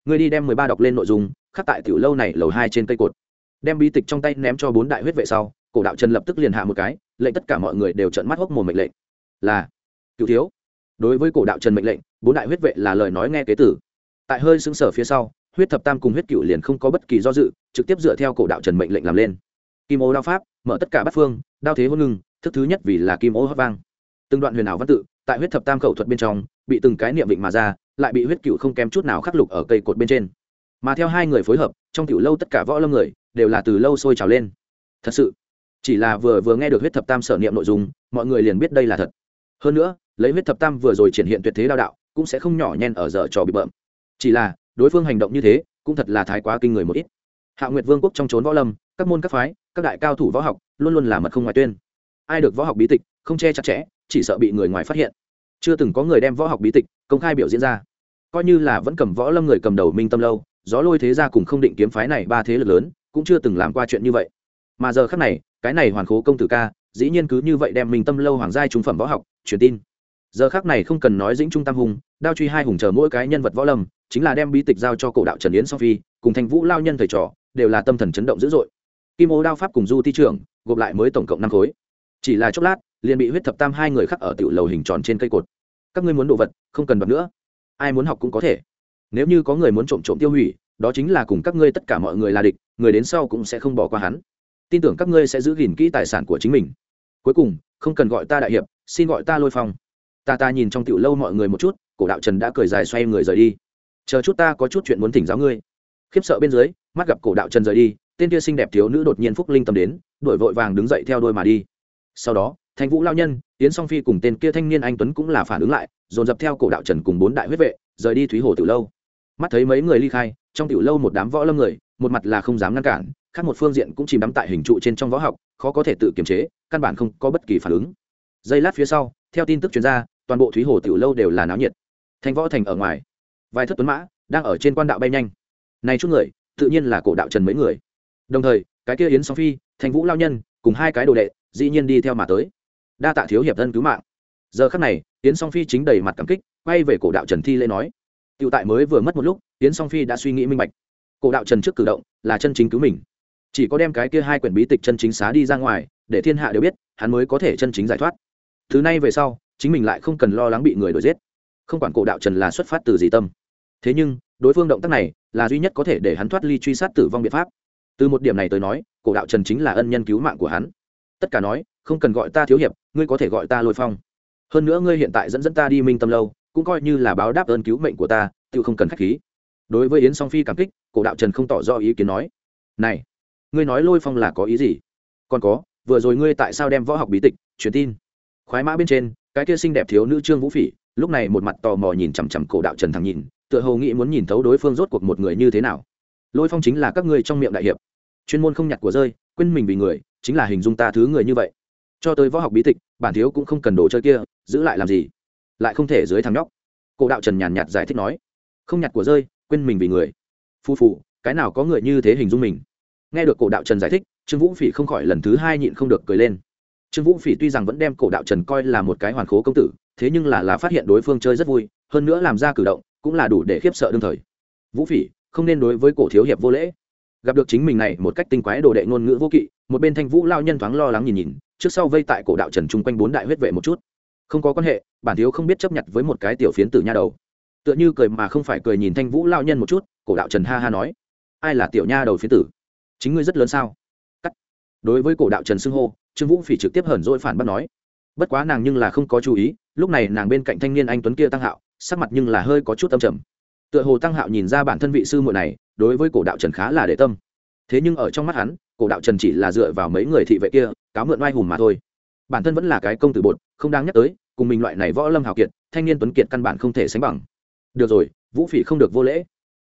ngươi đi đem 13 đọc lên nội dung khắc tại tiểu lâu này lầu 2 trên cây cột. Đem bí tịch trong tay ném cho 4 đại huyết vệ sau, cổ đạo trần lập tức liền hạ một cái, lệnh tất cả mọi người đều trợn mắt hốc mồm mệnh lệnh. Là Cửu thiếu. Đối với cổ đạo trần mệnh lệnh, 4 đại huyết vệ là lời nói nghe kế tử. Tại hơi sững sờ phía sau, huyết thập tam cùng huyết cửu liền không có bất kỳ do dự, trực tiếp dựa theo cổ đạo trần mệnh lệnh làm lên. Kim ô đao pháp, mở tất cả bát phương, đao thế hỗn ngưng, thức thứ nhất vì là kim ô hót vang. Từng đoạn huyền ảo văn tự, tại huyết thập tam khẩu thuật bên trong, bị từng cái niệm vịnh mà ra, lại bị huyết cửu không kém chút nào khắc lục ở cây cột bên trên. Mà theo hai người phối hợp, trong tiểu lâu tất cả võ lâm người đều là từ lâu sôi trào lên. Thật sự, chỉ là vừa nghe được huyết thập tam sở niệm nội dung, mọi người liền biết đây là thật. Hơn nữa, lấy huyết thập tam vừa rồi triển hiện tuyệt thế đao đạo, cũng sẽ không nhỏ nhen ở dở trò bị bợm. Chỉ là, đối phương hành động như thế, cũng thật là thái quá kinh người một ít. Hạ Nguyệt Vương quốc trong chốn võ lâm, các môn các phái, các đại cao thủ võ học, luôn luôn là mật không ngoài tuyên. Ai được võ học bí tịch, không che chặt chẽ, chỉ sợ bị người ngoài phát hiện. Chưa từng có người đem võ học bí tịch công khai biểu diễn ra. Coi như là vẫn cầm võ lâm người cầm đầu Minh Tâm lâu, gió lôi thế gia cùng không định kiếm phái này ba thế lực lớn, cũng chưa từng làm qua chuyện như vậy. Mà giờ khắc này, cái này Hoàn Khố công tử ca, dĩ nhiên cứ như vậy đem Minh Tâm lâu hoàng giai trung phẩm võ học truyền tin. Giờ khắc này không cần nói dĩnh trung tam hùng, đao truy hai hùng chờ mỗi cái nhân vật võ lâm, chính là đem bí tịch giao cho cổ đạo Trần Yến Song Phi, cùng Thanh Vũ lao nhân thầy trò, đều là tâm thần chấn động dữ dội. Kim ô đao pháp cùng du ti trưởng, gộp lại mới tổng cộng 5 khối. Chỉ là chốc lát, liền bị huyết thập tam hai người khắc ở tiểu lầu hình tròn trên cây cột. Các ngươi muốn đồ vật, không cần đoạt nữa. Ai muốn học cũng có thể. Nếu như có người muốn trộm trộm tiêu hủy, đó chính là cùng các ngươi tất cả mọi người là địch, người đến sau cũng sẽ không bỏ qua hắn. Tin tưởng các ngươi sẽ giữ gìn kỹ tài sản của chính mình. Cuối cùng, không cần gọi ta đại hiệp, xin gọi ta Lôi Phong. Ta nhìn trong tiểu lâu mọi người một chút, cổ đạo Trần đã cười dài xoay người rời đi. Chờ chút ta có chút chuyện muốn thỉnh giáo ngươi. Khiếp sợ bên dưới, mắt gặp cổ đạo Trần rời đi, tên kia xinh đẹp thiếu nữ đột nhiên phúc linh tâm đến, đuổi vội vàng đứng dậy theo đuôi mà đi. Sau đó, Thanh Vũ lao nhân, Yến Song Phi cùng tên kia thanh niên anh tuấn cũng là phản ứng lại, dồn dập theo cổ đạo Trần cùng 4 đại huyết vệ, rời đi Thúy Hồ tiểu lâu. Mắt thấy mấy người ly khai, trong tiểu lâu một đám võ lâm người, một mặt là không dám ngăn cản, khác một phương diện cũng chìm đắm tại hình trụ trên trong võ học, khó có thể tự kiềm chế, căn bản không có bất kỳ phản ứng. Giây lát phía sau, theo tin tức truyền ra, toàn bộ Thúy Hồ tiểu lâu đều là náo nhiệt. Thành võ thành ở ngoài, vài thất tuấn mã đang ở trên quan đạo bay nhanh. Này chút người, tự nhiên là cổ đạo Trần mấy người. Đồng thời, cái kia Yến Song Phi, Thanh Vũ lao nhân, cùng 2 cái đồ đệ, dĩ nhiên đi theo mà tới. Đa tạ thiếu hiệp thân cứu mạng. Giờ khắc này, Yến Song Phi chính đầy mặt cảm kích, quay về cổ đạo Trần thi lễ nói. Tiểu tại mới vừa mất một lúc, Yến Song Phi đã suy nghĩ minh bạch. Cổ đạo Trần trước cử động là chân chính cứu mình. Chỉ có đem cái kia 2 quyển bí tịch chân chính xá đi ra ngoài, để thiên hạ đều biết, hắn mới có thể chân chính giải thoát. Thứ này về sau, chính mình lại không cần lo lắng bị người đuổi giết. Không quản cổ đạo Trần là xuất phát từ gì tâm. Thế nhưng, đối phương động tác này là duy nhất có thể để hắn thoát ly truy sát tử vong biện pháp. Từ một điểm này tới nói, cổ đạo Trần chính là ân nhân cứu mạng của hắn. Tất cả nói, không cần gọi ta thiếu hiệp, ngươi có thể gọi ta Lôi Phong. Hơn nữa ngươi hiện tại dẫn ta đi Minh Tâm lâu, cũng coi như là báo đáp ơn cứu mệnh của ta, tự không cần khách khí. Đối với Yến Song Phi cảm kích, cổ đạo Trần không tỏ rõ ý kiến nói. Này, ngươi nói Lôi Phong là có ý gì? Còn có, vừa rồi ngươi tại sao đem võ học bí tịch truyền tin? Khoái mã bên trên, cái kia xinh đẹp thiếu nữ Trương Vũ Phỉ, lúc này một mặt tò mò nhìn chằm chằm cổ đạo Trần thẳng nhìn, tựa hồ nghĩ muốn nhìn thấu đối phương rốt cuộc một người như thế nào. Lôi Phong chính là các ngươi trong miệng đại hiệp, chuyên môn không nhặt của rơi, quên mình vì người, chính là hình dung ta thứ người như vậy. Cho tới võ học bí tịch, bản thiếu cũng không cần đồ chơi kia, giữ lại làm gì? Lại không thể dưới thằng nhóc. Cổ đạo Trần nhàn nhạt giải thích nói, không nhặt của rơi, quên mình vì người. Phu phụ, cái nào có người như thế hình dung mình? Nghe được cổ đạo Trần giải thích, Trương Vũ Phỉ không khỏi lần thứ 2 nhịn không được cười lên. Trương Vũ Phỉ tuy rằng vẫn đem cổ đạo Trần coi là một cái hoàn khố công tử, thế nhưng là phát hiện đối phương chơi rất vui, hơn nữa làm ra cử động cũng là đủ để khiếp sợ đương thời. Vũ Phỉ, không nên đối với cổ thiếu hiệp vô lễ. Gặp được chính mình này một cách tinh quái đồ đệ ngôn ngữ vô kỵ, một bên Thanh Vũ lao nhân thoáng lo lắng nhìn, trước sau vây tại cổ đạo Trần chung quanh 4 đại huyết vệ một chút. Không có quan hệ, bản thiếu không biết chấp nhận với một cái tiểu phiến tử nha đầu. Tựa như cười mà không phải cười nhìn Thanh Vũ lao nhân một chút, cổ đạo Trần ha ha nói, ai là tiểu nha đầu phiến tử? Chính ngươi rất lớn sao? Cắt. Đối với cổ đạo Trần xưng hô, Trương Vũ Phỉ trực tiếp hờn dỗi phản bác nói. Bất quá nàng nhưng là không có chú ý, lúc này nàng bên cạnh thanh niên anh tuấn kia Tăng Hạo, sắc mặt nhưng là hơi có chút âm trầm. Tựa hồ Tăng Hạo nhìn ra bản thân vị sư muội này đối với cổ đạo Trần khá là để tâm. Thế nhưng ở trong mắt hắn, cổ đạo Trần chỉ là dựa vào mấy người thị vệ kia cáo mượn oai hùng mà thôi. Bản thân vẫn là cái công tử bột, không đáng nhắc tới, cùng mình loại này võ lâm hào kiệt, thanh niên tuấn kiệt căn bản không thể sánh bằng. Được rồi, Vũ Phỉ không được vô lễ.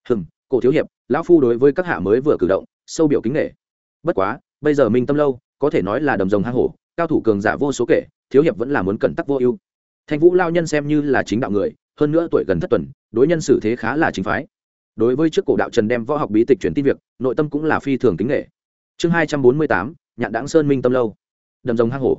Cổ thiếu hiệp, lão phu đối với các hạ mới vừa cử động sâu biểu kính nể. Bất quá, bây giờ Minh Tâm lâu có thể nói là đầm rồng hang hổ, cao thủ cường giả vô số kể, thiếu hiệp vẫn là muốn cẩn tắc vô ưu. Thanh Vũ lao nhân xem như là chính đạo người, hơn nữa tuổi gần thất tuần, đối nhân xử thế khá là chính phái. Đối với trước cổ đạo Trần đem võ học bí tịch truyền tin việc, nội tâm cũng là phi thường kính nể. Chương 248, Nhạn Đãng Sơn Minh Tâm lâu. Đầm rồng hang hổ.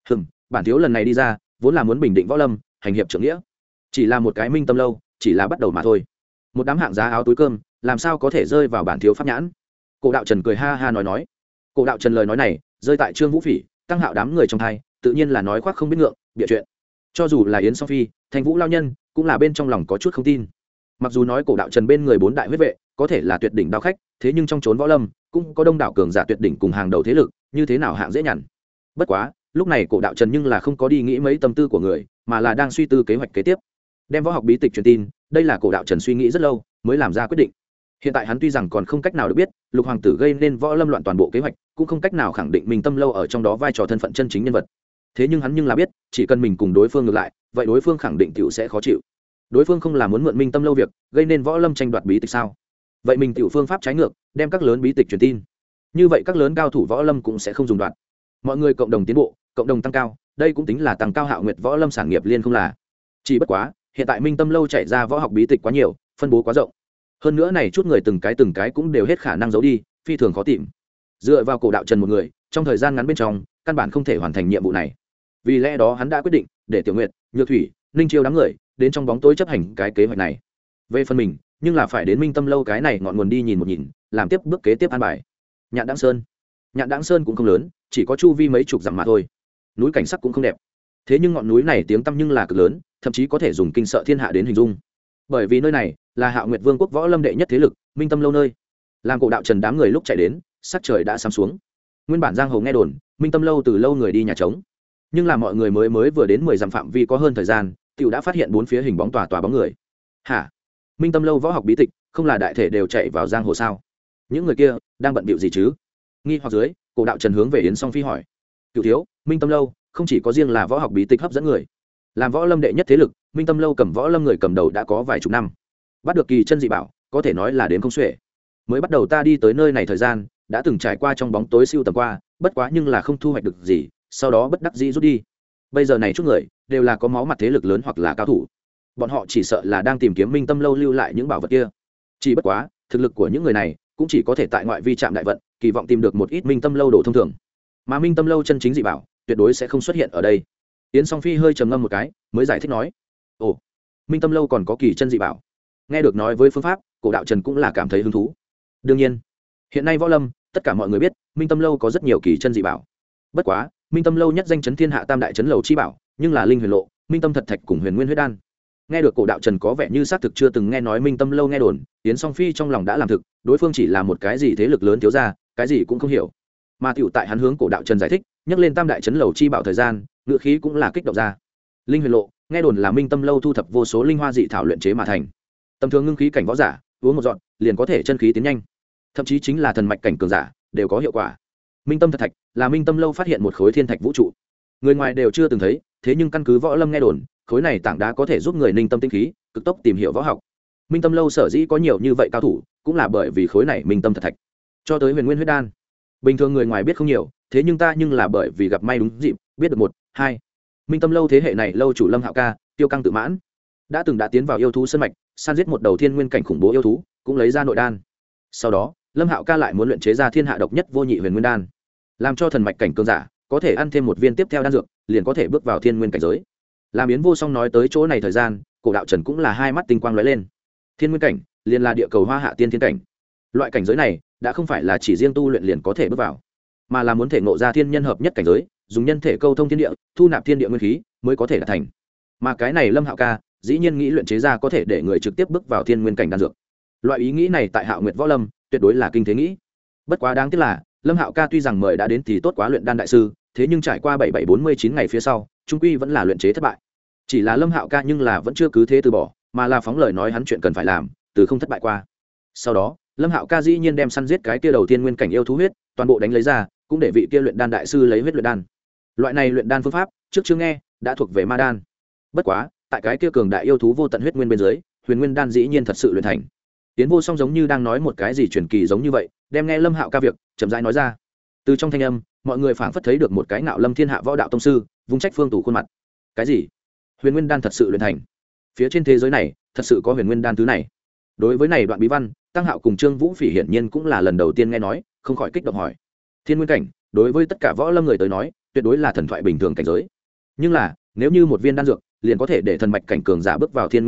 Bản thiếu lần này đi ra, vốn là muốn bình định võ lâm, hành hiệp trưởng nghĩa. Chỉ là một cái Minh Tâm lâu, chỉ là bắt đầu mà thôi. một đám hạng giá áo túi cơm làm sao có thể rơi vào bản thiếu pháp nhãn. Cổ đạo Trần cười ha ha nói. Cổ đạo Trần lời nói này rơi tại Trương Vũ Phỉ, Tăng Hạo đám người trong thai, tự nhiên là nói khoác không biết ngượng, bịa chuyện. Cho dù là Yến Song Phi, Thanh Vũ lao nhân, cũng là bên trong lòng có chút không tin. Mặc dù nói Cổ đạo Trần bên người 4 đại huyết vệ có thể là tuyệt đỉnh đao khách, thế nhưng trong chốn võ lâm cũng có đông đảo cường giả tuyệt đỉnh cùng hàng đầu thế lực, như thế nào hạng dễ nhằn. Bất quá, lúc này Cổ đạo Trần nhưng là không có đi nghĩ mấy tâm tư của người, mà là đang suy tư kế hoạch kế tiếp. Đem võ học bí tịch truyền tin, đây là Cổ đạo Trần suy nghĩ rất lâu mới làm ra quyết định. Hiện tại hắn tuy rằng còn không cách nào được biết Lục hoàng tử gây nên võ lâm loạn toàn bộ kế hoạch, cũng không cách nào khẳng định mình Tâm Lâu ở trong đó vai trò thân phận chân chính nhân vật. Thế nhưng hắn nhưng là biết, chỉ cần mình cùng đối phương ngược lại, vậy đối phương khẳng định tiểu sẽ khó chịu. Đối phương không là muốn mượn Minh Tâm Lâu việc gây nên võ lâm tranh đoạt bí tịch sao? Vậy mình tiểu phương pháp trái ngược, đem các lớn bí tịch truyền tin. Như vậy các lớn cao thủ võ lâm cũng sẽ không dùng đoạt. Mọi người cộng đồng tiến bộ, cộng đồng tăng cao, đây cũng tính là tăng cao Hạo Nguyệt võ lâm sản nghiệp liên không là. Chỉ bất quá, hiện tại Minh Tâm Lâu chạy ra võ học bí tịch quá nhiều, phân bố quá rộng. Hơn nữa này chút người từng cái cũng đều hết khả năng giấu đi, phi thường khó tìm. Dựa vào Cổ đạo Trần một người, trong thời gian ngắn bên trong, căn bản không thể hoàn thành nhiệm vụ này. Vì lẽ đó hắn đã quyết định để Tiểu Nguyệt, Nhược Thủy, Ninh Chiêu đám người đến trong bóng tối chấp hành cái kế hoạch này. Về phần mình, nhưng là phải đến Minh Tâm Lâu cái này ngọn nguồn đi nhìn một nhìn, làm tiếp bước kế tiếp an bài. Nhạn Đãng Sơn cũng không lớn, chỉ có chu vi mấy chục dặm mà thôi. Núi cảnh sắc cũng không đẹp. Thế nhưng ngọn núi này tiếng tăm nhưng là cực lớn, thậm chí có thể dùng kinh sợ thiên hạ đến hình dung. Bởi vì nơi này là Hạo Nguyệt Vương quốc võ lâm đệ nhất thế lực, Minh Tâm Lâu nơi. Làm Cổ đạo Trần đám người lúc chạy đến, sắc trời đã sám xuống. Nguyên bản giang hồ nghe đồn, Minh Tâm Lâu từ lâu người đi nhà trống. Nhưng là mọi người mới vừa đến 10 dặm phạm vi có hơn thời gian, tiểu đã phát hiện bốn phía hình bóng tòa bóng người. Hả? Minh Tâm Lâu võ học bí tịch, không là đại thể đều chạy vào giang hồ sao? Những người kia đang bận bịu gì chứ? Nghi hoặc dưới, Cổ đạo Trần hướng về Yến Song Phi hỏi. Cửu thiếu, Minh Tâm Lâu không chỉ có riêng là võ học bí tịch hấp dẫn người, làm võ lâm đệ nhất thế lực, Minh Tâm Lâu cầm võ lâm người cầm đầu đã có vài chục năm, bắt được kỳ chân dị bảo có thể nói là đến không xuể. Mới bắt đầu ta đi tới nơi này thời gian, đã từng trải qua trong bóng tối siêu tầm qua, bất quá nhưng là không thu hoạch được gì, sau đó bất đắc dĩ rút đi. Bây giờ này chút người đều là có máu mặt thế lực lớn hoặc là cao thủ, bọn họ chỉ sợ là đang tìm kiếm Minh Tâm Lâu lưu lại những bảo vật kia. Chỉ bất quá thực lực của những người này cũng chỉ có thể tại ngoại vi trạm đại vận, kỳ vọng tìm được một ít Minh Tâm Lâu đồ thông thường, mà Minh Tâm Lâu chân chính dị bảo tuyệt đối sẽ không xuất hiện ở đây. Yến Song Phi hơi trầm ngâm một cái, mới giải thích nói: ồ, Minh Tâm Lâu còn có kỳ chân dị bảo? Nghe được nói với phương pháp, Cổ đạo Trần cũng là cảm thấy hứng thú. Đương nhiên, hiện nay võ lâm tất cả mọi người biết Minh Tâm Lâu có rất nhiều kỳ chân dị bảo. Bất quá Minh Tâm Lâu nhất danh chấn thiên hạ tam đại chấn lầu chi bảo, nhưng là Linh Huyền Lộ, Minh Tâm Thật Thạch cùng Huyền Nguyên Huyết Đan. Nghe được Cổ đạo Trần có vẻ như xác thực chưa từng nghe nói Minh Tâm Lâu nghe đồn, Yến Song Phi trong lòng đã làm thực, đối phương chỉ là một cái gì thế lực lớn thiếu gia, cái gì cũng không hiểu. Mà tiểu tại hắn hướng Cổ đạo Trần giải thích, nhắc lên tam đại chấn lầu chi bảo thời gian, ngữ khí cũng là kích động ra. Linh Huyền Lộ, nghe đồn là Minh Tâm Lâu thu thập vô số linh hoa dị thảo luyện chế mà thành. Tầm thường ngưng khí cảnh võ giả, uống một giọt, liền có thể chân khí tiến nhanh. Thậm chí chính là thần mạch cảnh cường giả, đều có hiệu quả. Minh Tâm Thật Thạch là Minh Tâm Lâu phát hiện một khối thiên thạch vũ trụ. Người ngoài đều chưa từng thấy, thế nhưng căn cứ võ lâm nghe đồn, khối này tảng đá có thể giúp người ninh tâm tinh khí, cực tốc tìm hiểu võ học. Minh Tâm Lâu sở dĩ có nhiều như vậy cao thủ, cũng là bởi vì khối này Minh Tâm Thật Thạch. Cho tới Huyền Nguyên Huyết Đan, bình thường người ngoài biết không nhiều, thế nhưng ta nhưng là bởi vì gặp may đúng dịp, biết được một, hai. Minh Tâm Lâu thế hệ này lâu chủ Lâm Hạo Ca, tiêu căng tự mãn, đã tiến vào yêu thú sơn mạch, săn giết một đầu thiên nguyên cảnh khủng bố yêu thú, cũng lấy ra nội đan. Sau đó, Lâm Hạo Ca lại muốn luyện chế ra thiên hạ độc nhất vô nhị Huyền Nguyên Đan, làm cho thần mạch cảnh cường giả có thể ăn thêm một viên tiếp theo đan dược, liền có thể bước vào thiên nguyên cảnh giới. Làm Yến Vô Song nói tới chỗ này thời gian, Cổ đạo Trần cũng là hai mắt tinh quang lóe lên. Thiên nguyên cảnh, liền là địa cầu hoa hạ tiên thiên cảnh. Loại cảnh giới này, đã không phải là chỉ riêng tu luyện liền có thể bước vào, mà là muốn thể ngộ ra thiên nhân hợp nhất cảnh giới, dùng nhân thể câu thông thiên địa, thu nạp thiên địa nguyên khí, mới có thể đạt thành. Mà cái này Lâm Hạo Ca, dĩ nhiên nghĩ luyện chế ra có thể để người trực tiếp bước vào thiên nguyên cảnh đan dược. Loại ý nghĩ này tại Hạo Nguyệt võ lâm, tuyệt đối là kinh thế nghĩ. Bất quá đáng tiếc là, Lâm Hạo Ca tuy rằng mời đã đến thì tốt quá luyện đan đại sư, thế nhưng trải qua 7749 ngày phía sau, trung quy vẫn là luyện chế thất bại. Chỉ là Lâm Hạo Ca nhưng là vẫn chưa cứ thế từ bỏ, mà là phóng lời nói hắn chuyện cần phải làm, từ không thất bại qua. Sau đó, Lâm Hạo Ca dĩ nhiên đem săn giết cái kia đầu tiên nguyên cảnh yêu thú huyết, toàn bộ đánh lấy ra, cũng để vị kia luyện đan đại sư lấy huyết luyện đan. Loại này luyện đan phương pháp, trước chưa nghe, đã thuộc về ma đan. Bất quá, tại cái kia cường đại yêu thú vô tận huyết nguyên bên dưới, Huyền Nguyên đan dĩ nhiên thật sự luyện thành. Tiến Vô Song giống như đang nói một cái gì truyền kỳ giống như vậy, đem nghe Lâm Hạo Ca việc, chậm rãi nói ra. Từ trong thanh âm, mọi người phảng phất thấy được một cái ngạo lâm thiên hạ võ đạo tông sư, vung trách phương tủ khuôn mặt. Cái gì? Huyền Nguyên đan thật sự luyện thành? Phía trên thế giới này, thật sự có Huyền Nguyên đan thứ này? Đối với này đoạn bí văn, Tăng Hạo cùng Trương Vũ Phỉ hiển nhiên cũng là lần đầu tiên nghe nói, không khỏi kích động hỏi. Thiên nguyên cảnh, đối với tất cả võ lâm người tới nói, tuyệt đối là thần thoại bình thường cảnh giới. Nhưng là, nếu như một viên đan dược liền có thể để thần mạch cảnh cường giả bước vào thiên nguyên cảnh,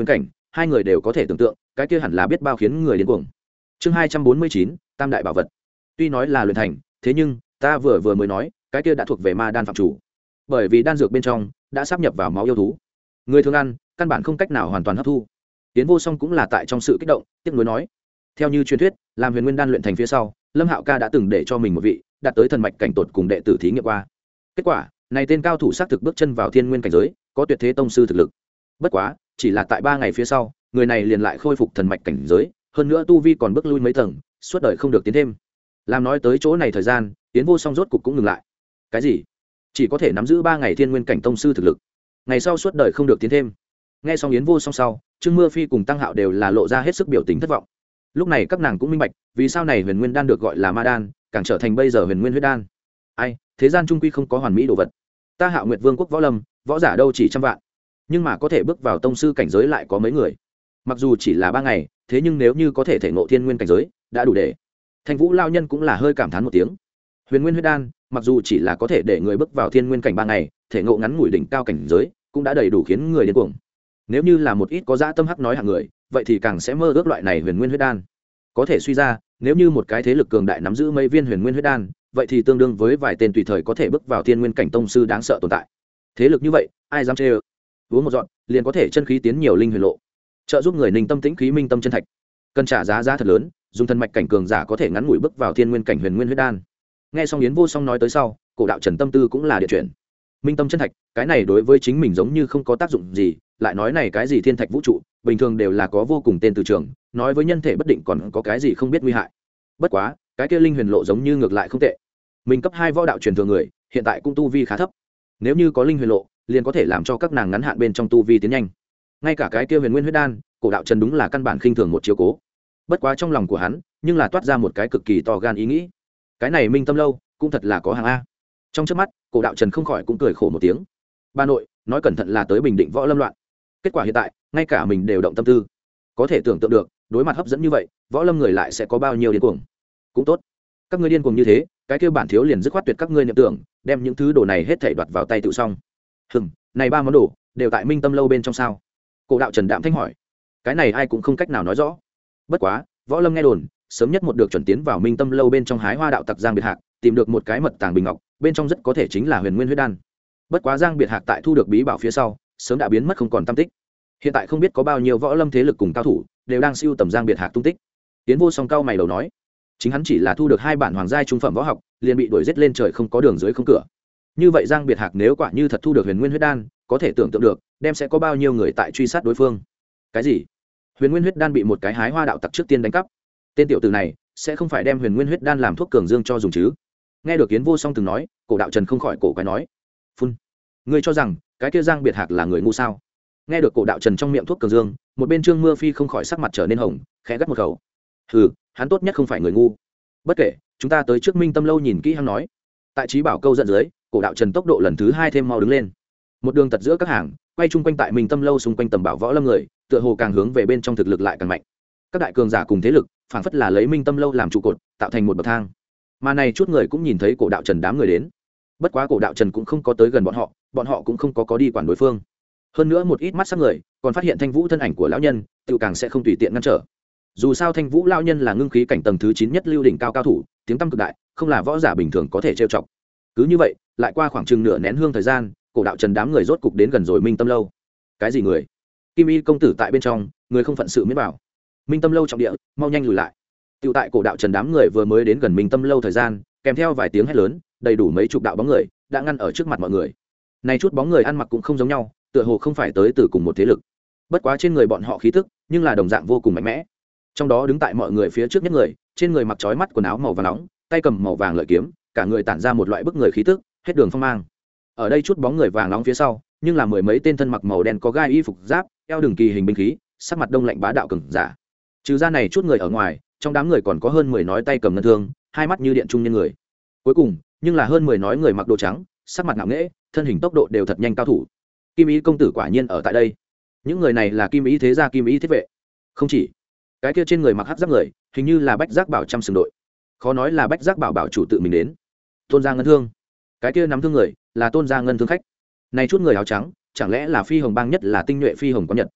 hai người đều có thể tưởng tượng cái kia hẳn là biết bao khiến người điên cuồng. Chương 249, tam đại bảo vật. Tuy nói là luyện thành, thế nhưng ta vừa mới nói cái kia đã thuộc về ma đan phạm chủ, bởi vì đan dược bên trong đã sáp nhập vào máu yêu thú, người thường ăn căn bản không cách nào hoàn toàn hấp thu. Tiến Vô Song cũng là tại trong sự kích động tiếc nuối nói, theo như truyền thuyết làm huyền nguyên đan luyện thành phía sau, Lâm Hạo ca đã từng để cho mình một vị đạt tới thần mạch cảnh tột cùng đệ tử thí nghiệm qua. Kết quả này tên cao thủ xác thực bước chân vào thiên nguyên cảnh giới, có tuyệt thế tông sư thực lực. Bất quá chỉ là tại 3 ngày phía sau, người này liền lại khôi phục thần mạch cảnh giới, hơn nữa tu vi còn bước lui mấy tầng, suốt đời không được tiến thêm. Làm nói tới chỗ này thời gian, Tiến Vô Song rốt cục cũng ngừng lại. Cái gì? Chỉ có thể nắm giữ 3 ngày thiên nguyên cảnh tông sư thực lực, ngày sau suốt đời không được tiến thêm? Nghe xong Yến Vô Song sau, Trương Mưa Phi cùng Tăng Hạo đều là lộ ra hết sức biểu tình thất vọng. Lúc này các nàng cũng minh bạch vì sao này huyền nguyên đan được gọi là ma đan, càng trở thành bây giờ huyền nguyên huyết đan. Ai, thế gian trung quy không có hoàn mỹ đồ vật. Ta Hạo Nguyệt Vương quốc võ lâm, võ giả đâu chỉ trăm vạn, nhưng mà có thể bước vào tông sư cảnh giới lại có mấy người. Mặc dù chỉ là 3 ngày, thế nhưng nếu như có thể thể ngộ thiên nguyên cảnh giới, đã đủ để. Thanh Vũ lao nhân cũng là hơi cảm thán một tiếng. Huyền nguyên huyết đan, mặc dù chỉ là có thể để người bước vào thiên nguyên cảnh 3 ngày, thể ngộ ngắn ngủi đỉnh cao cảnh giới, cũng đã đầy đủ khiến người điên cuồng. Nếu như là một ít có dã tâm hắc nói hạng người, vậy thì càng sẽ mơ ước loại này huyền nguyên huyết đan. Có thể suy ra, nếu như một cái thế lực cường đại nắm giữ mấy viên huyền nguyên huyết đan, vậy thì tương đương với vài tên tùy thời có thể bước vào thiên nguyên cảnh tông sư đáng sợ tồn tại. Thế lực như vậy, ai dám chê ơ? Uống một dọn, liền có thể chân khí tiến nhiều linh huyền lộ, trợ giúp người ninh tâm tĩnh khí minh tâm chân thạch. Cần trả giá thật lớn, dùng thần mạch cảnh cường giả có thể ngắn ngủi bước vào thiên nguyên cảnh huyền nguyên huyết đan. Nghe xong Yến Vô Song nói tới sau, cổ đạo Trần tâm tư cũng là địa chuyển. Minh tâm chân thạch, cái này đối với chính mình giống như không có tác dụng gì, lại nói này cái gì thiên thạch vũ trụ, bình thường đều là có vô cùng tên từ trường, nói với nhân thể bất định còn có cái gì không biết nguy hại. Bất quá, cái kia linh huyền lộ giống như ngược lại không tệ. Mình cấp 2 võ đạo truyền thừa người, hiện tại cũng tu vi khá thấp. Nếu như có linh huyền lộ, liền có thể làm cho các nàng ngắn hạn bên trong tu vi tiến nhanh. Ngay cả cái kia huyền nguyên huyết đan, cổ đạo Trần đúng là căn bản khinh thường một chiếu cố. Bất quá trong lòng của hắn, nhưng là toát ra một cái cực kỳ to gan ý nghĩ. Cái này Minh Tâm lâu, cũng thật là có hàng a. Trong chớp mắt, cổ đạo Trần không khỏi cũng cười khổ một tiếng. Ba nội, nói cẩn thận là tới bình định võ lâm loạn. Kết quả hiện tại, ngay cả mình đều động tâm tư. Có thể tưởng tượng được, đối mặt hấp dẫn như vậy, võ lâm người lại sẽ có bao nhiêu điên cuồng. Cũng tốt, các ngươi điên cuồng như thế, cái kia bản thiếu liền dứt khoát tuyệt các ngươi niệm tưởng, đem những thứ đồ này hết thảy đoạt vào tay tự xong. Này 3 món đồ đều tại Minh Tâm lâu bên trong sao? Cổ đạo Trần đạm thanh hỏi. Cái này ai cũng không cách nào nói rõ. Bất quá, võ lâm nghe đồn, sớm nhất một được chuẩn tiến vào Minh Tâm lâu bên trong hái hoa đạo tặc Giang Biệt Hạc, tìm được một cái mật tàng bình ngọc, bên trong rất có thể chính là huyền nguyên huyết đan. Bất quá Giang Biệt Hạc tại thu được bí bảo phía sau, sớm đã biến mất không còn tăm tích. Hiện tại không biết có bao nhiêu võ lâm thế lực cùng cao thủ đều đang siêu tầm Giang Biệt Hạc tung tích. Tiến Vô Song cao mày đầu nói, chính hắn chỉ là thu được 2 bản hoàng giai trung phẩm võ học, liền bị đuổi giết lên trời không có đường dưới không cửa. Như vậy Giang Biệt Hạc nếu quả như thật thu được huyền nguyên huyết đan, có thể tưởng tượng được, đem sẽ có bao nhiêu người tại truy sát đối phương. Cái gì? Huyền nguyên huyết đan bị một cái hái hoa đạo tặc trước tiên đánh cắp? Tên tiểu tử này sẽ không phải đem huyền nguyên huyết đan làm thuốc cường dương cho dùng chứ? Nghe được Yến Vô Song từng nói, cổ đạo Trần không khỏi cổ quái nói, phun, ngươi cho rằng cái kia Giang Biệt Hạc là người ngu sao? Nghe được cổ đạo Trần trong miệng thuốc cường dương, một bên Trương Mưa Phi không khỏi sắc mặt trở nên hồng, khẽ gắt một khẩu. Hừ, hắn tốt nhất không phải người ngu. Bất kể, chúng ta tới trước Minh Tâm lâu nhìn kỹ hắn nói. Tại trí bảo câu giận dưới, cổ đạo Trần tốc độ lần thứ 2 thêm mau đứng lên. Một đường tật giữa các hàng, quay chung quanh tại Minh Tâm lâu xung quanh tầm bảo võ lâm người, tựa hồ càng hướng về bên trong thực lực lại càng mạnh. Các đại cường giả cùng thế lực, phảng phất là lấy Minh Tâm lâu làm trụ cột, tạo thành một bậc thang. Mà này chút người cũng nhìn thấy cổ đạo Trần đám người đến. Bất quá cổ đạo Trần cũng không có tới gần bọn họ cũng không có đi quản đối phương. Hơn nữa một ít mắt sắc người, còn phát hiện Thanh Vũ thân ảnh của lão nhân, tự càng sẽ không tùy tiện ngăn trở. Dù sao Thanh Vũ lão nhân là ngưng khí cảnh tầng thứ 9 nhất lưu đỉnh cao cao thủ, tiếng tăm cực đại, không là võ giả bình thường có thể trêu chọc. Cứ như vậy, lại qua khoảng chừng nửa nén hương thời gian, cổ đạo Trần đám người rốt cục đến gần rồi Minh Tâm lâu. Cái gì người? Kim Y công tử tại bên trong, người không phận sự miễn bảo. Minh Tâm lâu trọng địa, mau nhanh lùi lại. Tiểu tại cổ đạo Trần đám người vừa mới đến gần Minh Tâm lâu thời gian, kèm theo vài tiếng hét lớn, đầy đủ mấy chục đạo bóng người đã ngăn ở trước mặt mọi người. Này chút bóng người ăn mặc cũng không giống nhau, tựa hồ không phải tới từ cùng một thế lực. Bất quá trên người bọn họ khí tức, nhưng là đồng dạng vô cùng mạnh mẽ. Trong đó đứng tại mọi người phía trước nhất người, trên người mặc trói mắt quần áo màu vàng nóng, tay cầm màu vàng lợi kiếm, cả người tản ra một loại bức người khí tức, hết đường phong mang. Ở đây chút bóng người vàng nóng phía sau, nhưng là mười mấy tên thân mặc màu đen có gai y phục giáp, eo đường kỳ hình binh khí, sắc mặt đông lạnh bá đạo cường giả. Trừ ra này chút người ở ngoài, trong đám người còn có hơn 10 nói tay cầm ngân thương, hai mắt như điện trung nhân người. Cuối cùng, nhưng là hơn 10 nói người mặc đồ trắng, sắc mặt ngạo nghễ, thân hình tốc độ đều thật nhanh cao thủ. Kim Ý công tử quả nhiên ở tại đây. Những người này là Kim Ý thế gia Kim Ý thiết vệ. Không chỉ, cái kia trên người mặc hắc giáp người, hình như là Bách Giác Bảo trăm sừng đội. Khó nói là Bách Giác Bảo bảo chủ tự mình đến. Tôn gia ngân thương, cái kia nắm thương người, là Tôn gia ngân thương khách. Này chút người áo trắng, chẳng lẽ là Phi Hồng bang nhất là tinh nhuệ Phi Hồng có nhật?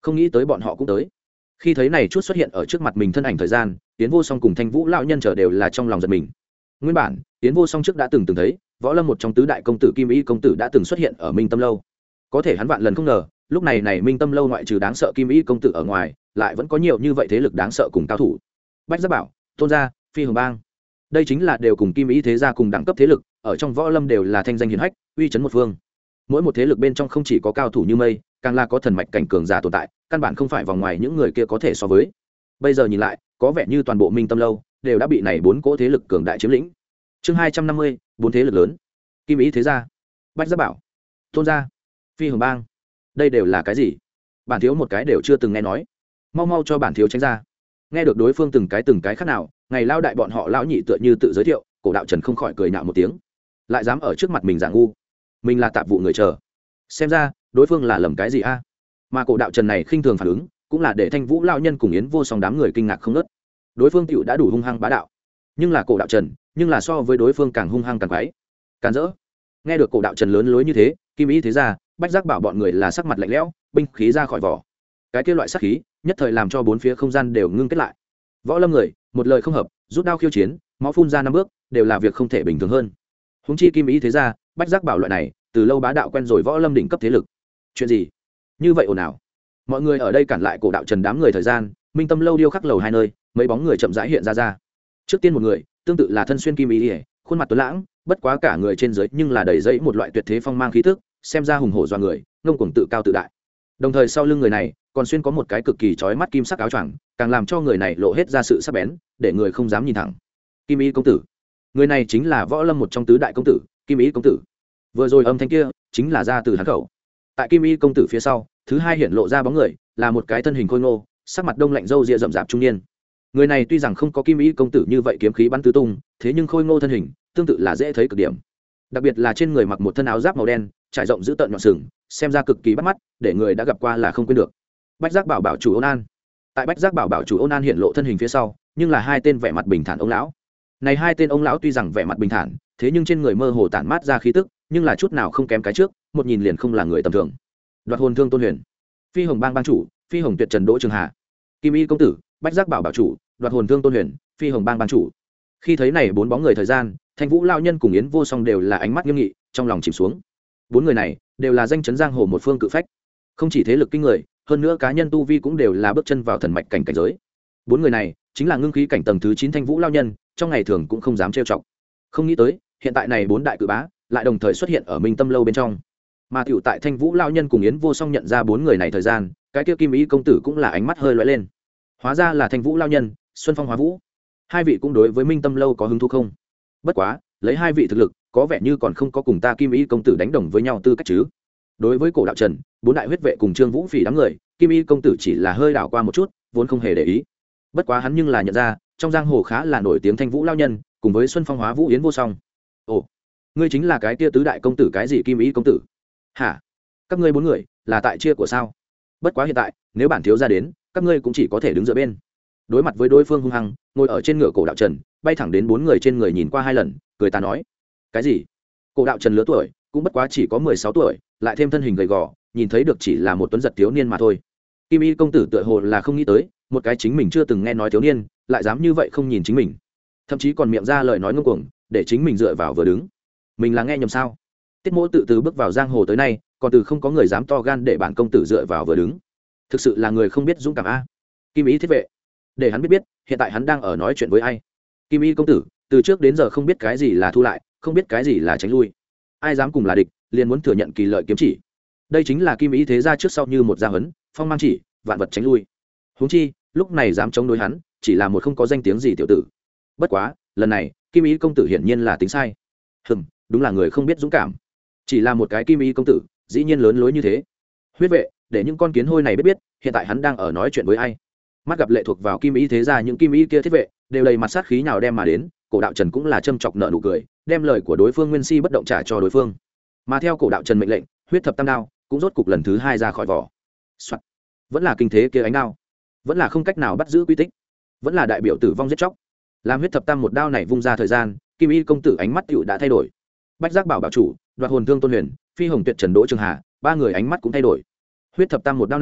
không nghĩ tới bọn họ cũng tới. Khi thấy này chút xuất hiện ở trước mặt mình thân ảnh thời gian, Yến Vô Song cùng Thanh Vũ lão nhân chờ đều là trong lòng giật mình. Nguyên bản Yến Vô Song trước đã từng thấy võ lâm một trong tứ đại công tử Kim Y công tử đã từng xuất hiện ở Minh Tâm lâu, có thể hắn vạn lần không ngờ lúc này Minh Tâm lâu ngoại trừ đáng sợ Kim Y công tử ở ngoài lại vẫn có nhiều như vậy thế lực đáng sợ cùng cao thủ. Bách Giác Bảo, Tôn gia, Phi Hồng Bang, đây chính là đều cùng Kim Y thế gia cùng đẳng cấp thế lực, ở trong võ lâm đều là thanh danh hiển hách, uy chấn một phương. Mỗi một thế lực bên trong không chỉ có cao thủ như mây, càng là có thần mạch cảnh cường giả tồn tại, căn bản không phải vòng ngoài những người kia có thể so với. Bây giờ nhìn lại, có vẻ như toàn bộ Minh Tâm lâu đều đã bị này bốn cỗ thế lực cường đại chiếm lĩnh. Chương 250, bốn thế lực lớn. Kim Y thế gia, Bách Giác Bảo, Tôn gia, Phi Hồng Bang. Đây đều là cái gì? Bản thiếu một cái đều chưa từng nghe nói. Mau mau cho bản thiếu tránh ra. Nghe được đối phương từng cái khác nào, ngày lao đại bọn họ lão nhị tựa như tự giới thiệu, Cổ Đạo Trần không khỏi cười nhạo một tiếng. Lại dám ở trước mặt mình giả ngu. Mình là tạp vụ người chờ. Xem ra, đối phương là lầm cái gì a? Mà Cổ Đạo Trần này khinh thường phản ứng, cũng là để Thanh Vũ lão nhân cùng Yến Vô Song đám người kinh ngạc không ngớt. Đối phương tiểu đã đủ hung hăng bá đạo, nhưng là Cổ Đạo Trần, nhưng là so với đối phương càng hung hăng càng quái. Càn rỡ. Nghe được Cổ Đạo Trần lớn lối như thế, Kim Y thế gia, Bách Giác Bảo bọn người là sắc mặt lạnh lẽo, binh khí ra khỏi vỏ. Cái kia loại sát khí, nhất thời làm cho bốn phía không gian đều ngưng kết lại. Võ lâm người, một lời không hợp, rút đao khiêu chiến, máu phun ra năm bước, đều là việc không thể bình thường hơn. Huống chi Kim Y thế gia, Bách Giác Bảo loại này, từ lâu bá đạo quen rồi võ lâm đỉnh cấp thế lực. Chuyện gì? Như vậy ồn ào. Mọi người ở đây cản lại Cổ Đạo Trần đám người thời gian, Minh Tâm lâu điêu khắc lầu hai nơi, mấy bóng người chậm rãi hiện ra. Trước tiên một người, tương tự là thân xuyên kim y, khuôn mặt tuấn lãng, bất quá cả người trên dưới nhưng là đầy dẫy một loại tuyệt thế phong mang khí tức, xem ra hùng hổ doa người, ngông cuồng tự cao tự đại. Đồng thời sau lưng người này còn xuyên có một cái cực kỳ chói mắt kim sắc áo choàng, càng làm cho người này lộ hết ra sự sắc bén, để người không dám nhìn thẳng. Kim Y công tử, người này chính là võ lâm một trong tứ đại công tử, Kim Y công tử. Vừa rồi âm thanh kia chính là ra từ hắn khẩu. Tại Kim Y công tử phía sau, thứ hai hiện lộ ra bóng người, là một cái thân hình khôi ngô, sắc mặt đông lạnh râu ria rậm rạp trung niên. Người này tuy rằng không có Kim Y công tử như vậy kiếm khí bắn tứ tung, thế nhưng khôi ngô thân hình tương tự là dễ thấy cực điểm. Đặc biệt là trên người mặc một thân áo giáp màu đen, trải rộng giữ tợn nhọn sừng, xem ra cực kỳ bắt mắt, để người đã gặp qua là không quên được. Bách Giác Bảo bảo chủ Ôn An. Tại Bách Giác Bảo bảo chủ Ôn An hiện lộ thân hình phía sau, nhưng là hai tên vẻ mặt bình thản ông lão. Này hai tên ông lão tuy rằng vẻ mặt bình thản, thế nhưng trên người mơ hồ tản mát ra khí tức, nhưng là chút nào không kém cái trước, một nhìn liền không là người tầm thường. Đoạt hồn thương Tôn Huyền, Phi Hồng Bang bang chủ, Phi Hồng Tuyệt Trần Đỗ Trường Hà, Kim Y công tử, Bách Giác Bảo bảo chủ, Đoạt hồn thương Tôn Huyền, Phi Hồng Bang bang chủ. Khi thấy này bốn bóng người thời gian, Thanh Vũ lão nhân cùng Yến Vô Song đều là ánh mắt nghiêm nghị, trong lòng chìm xuống. Bốn người này đều là danh chấn giang hồ một phương cự phách, không chỉ thế lực kinh người, hơn nữa cá nhân tu vi cũng đều là bước chân vào thần mạch cảnh cảnh giới. Bốn người này chính là ngưng khí cảnh tầng thứ 9 Thanh Vũ lão nhân, trong ngày thường cũng không dám trêu chọc. Không nghĩ tới, hiện tại này bốn đại cự bá lại đồng thời xuất hiện ở Minh Tâm lâu bên trong. Mà tiểu tại Thanh Vũ lão nhân cùng Yến Vô Song nhận ra bốn người này thời gian, cái kia Kim Y công tử cũng là ánh mắt hơi lóe lên. Hóa ra là Thanh Vũ lão nhân, Xuân Phong Hóa Vũ. Hai vị cũng đối với Minh Tâm lâu có hứng thú không? Bất quá, lấy hai vị thực lực, có vẻ như còn không có cùng ta Kim Y công tử đánh đồng với nhau tư cách chứ. Đối với Cổ Đạo Trần, bốn đại huyết vệ cùng Trương Vũ Phỉ đám người, Kim Y công tử chỉ là hơi đảo qua một chút, vốn không hề để ý. Bất quá hắn nhưng là nhận ra, trong giang hồ khá là nổi tiếng Thanh Vũ lão nhân, cùng với Xuân Phong Hóa Vũ Yến Vô Song. Ồ, ngươi chính là cái kia tứ đại công tử cái gì Kim Y công tử? Hả? Các ngươi bốn người là tại chia của sao? Bất quá hiện tại, nếu bản thiếu ra đến, các ngươi cũng chỉ có thể đứng dựa bên. Đối mặt với đối phương hung hăng, ngồi ở trên ngựa Cổ Đạo Trần, bay thẳng đến bốn người trên người nhìn qua hai lần, cười ta nói: cái gì? Cổ Đạo Trần lứa tuổi cũng bất quá chỉ có 16 tuổi, lại thêm thân hình gầy gò, nhìn thấy được chỉ là một tuấn giật thiếu niên mà thôi. Kim Y công tử tựa hồ là không nghĩ tới, một cái chính mình chưa từng nghe nói thiếu niên, lại dám như vậy không nhìn chính mình, thậm chí còn miệng ra lời nói ngông cuồng, để chính mình dựa vào vừa đứng. Mình là nghe nhầm sao? Tiết Mỗ tự từ bước vào giang hồ tới nay, còn từ không có người dám to gan để bản công tử dựa vào vừa đứng. Thực sự là người không biết dũng cảm a. Kim Y thiết vệ, để hắn biết hiện tại hắn đang ở nói chuyện với ai. Kim Y công tử từ trước đến giờ không biết cái gì là thu lại, không biết cái gì là tránh lui. Ai dám cùng là địch, liền muốn thừa nhận kỳ lợi kiếm chỉ. Đây chính là Kim Y thế gia trước sau như một gia huấn, phong mang chỉ, vạn vật tránh lui. Huống chi, lúc này dám chống đối hắn, chỉ là một không có danh tiếng gì tiểu tử. Bất quá, lần này, Kim Y công tử hiển nhiên là tính sai. Đúng là người không biết dũng cảm. Chỉ là một cái Kim Y công tử, dĩ nhiên lớn lối như thế. Huyết vệ, để những con kiến hôi này biết hiện tại hắn đang ở nói chuyện với ai. Mắt gặp lệ thuộc vào Kim Y thế gia những Kim Y kia thiết vệ, đều đầy mặt sát khí nào đem mà đến. Cổ Đạo Trần cũng là châm chọc nợ nụ cười, đem lời của đối phương nguyên si bất động trả cho đối phương. Mà theo Cổ Đạo Trần mệnh lệnh, huyết thập tam đao cũng rốt cục lần thứ hai ra khỏi vỏ. Vẫn là kinh thế kia ánh đao, vẫn là không cách nào bắt giữ quy tích, vẫn là đại biểu tử vong giết chóc. Làm huyết thập tam một đao này vung ra thời gian, Kim Y công tử ánh mắt tựu đã thay đổi. Bách Giác Bảo bảo chủ, Đoạt hồn thương Tôn Huyền, Phi Hồng Tuyệt Trần Đỗ Trường Hà, ba người ánh mắt cũng thay đổi. Huyết thập tam một đao này,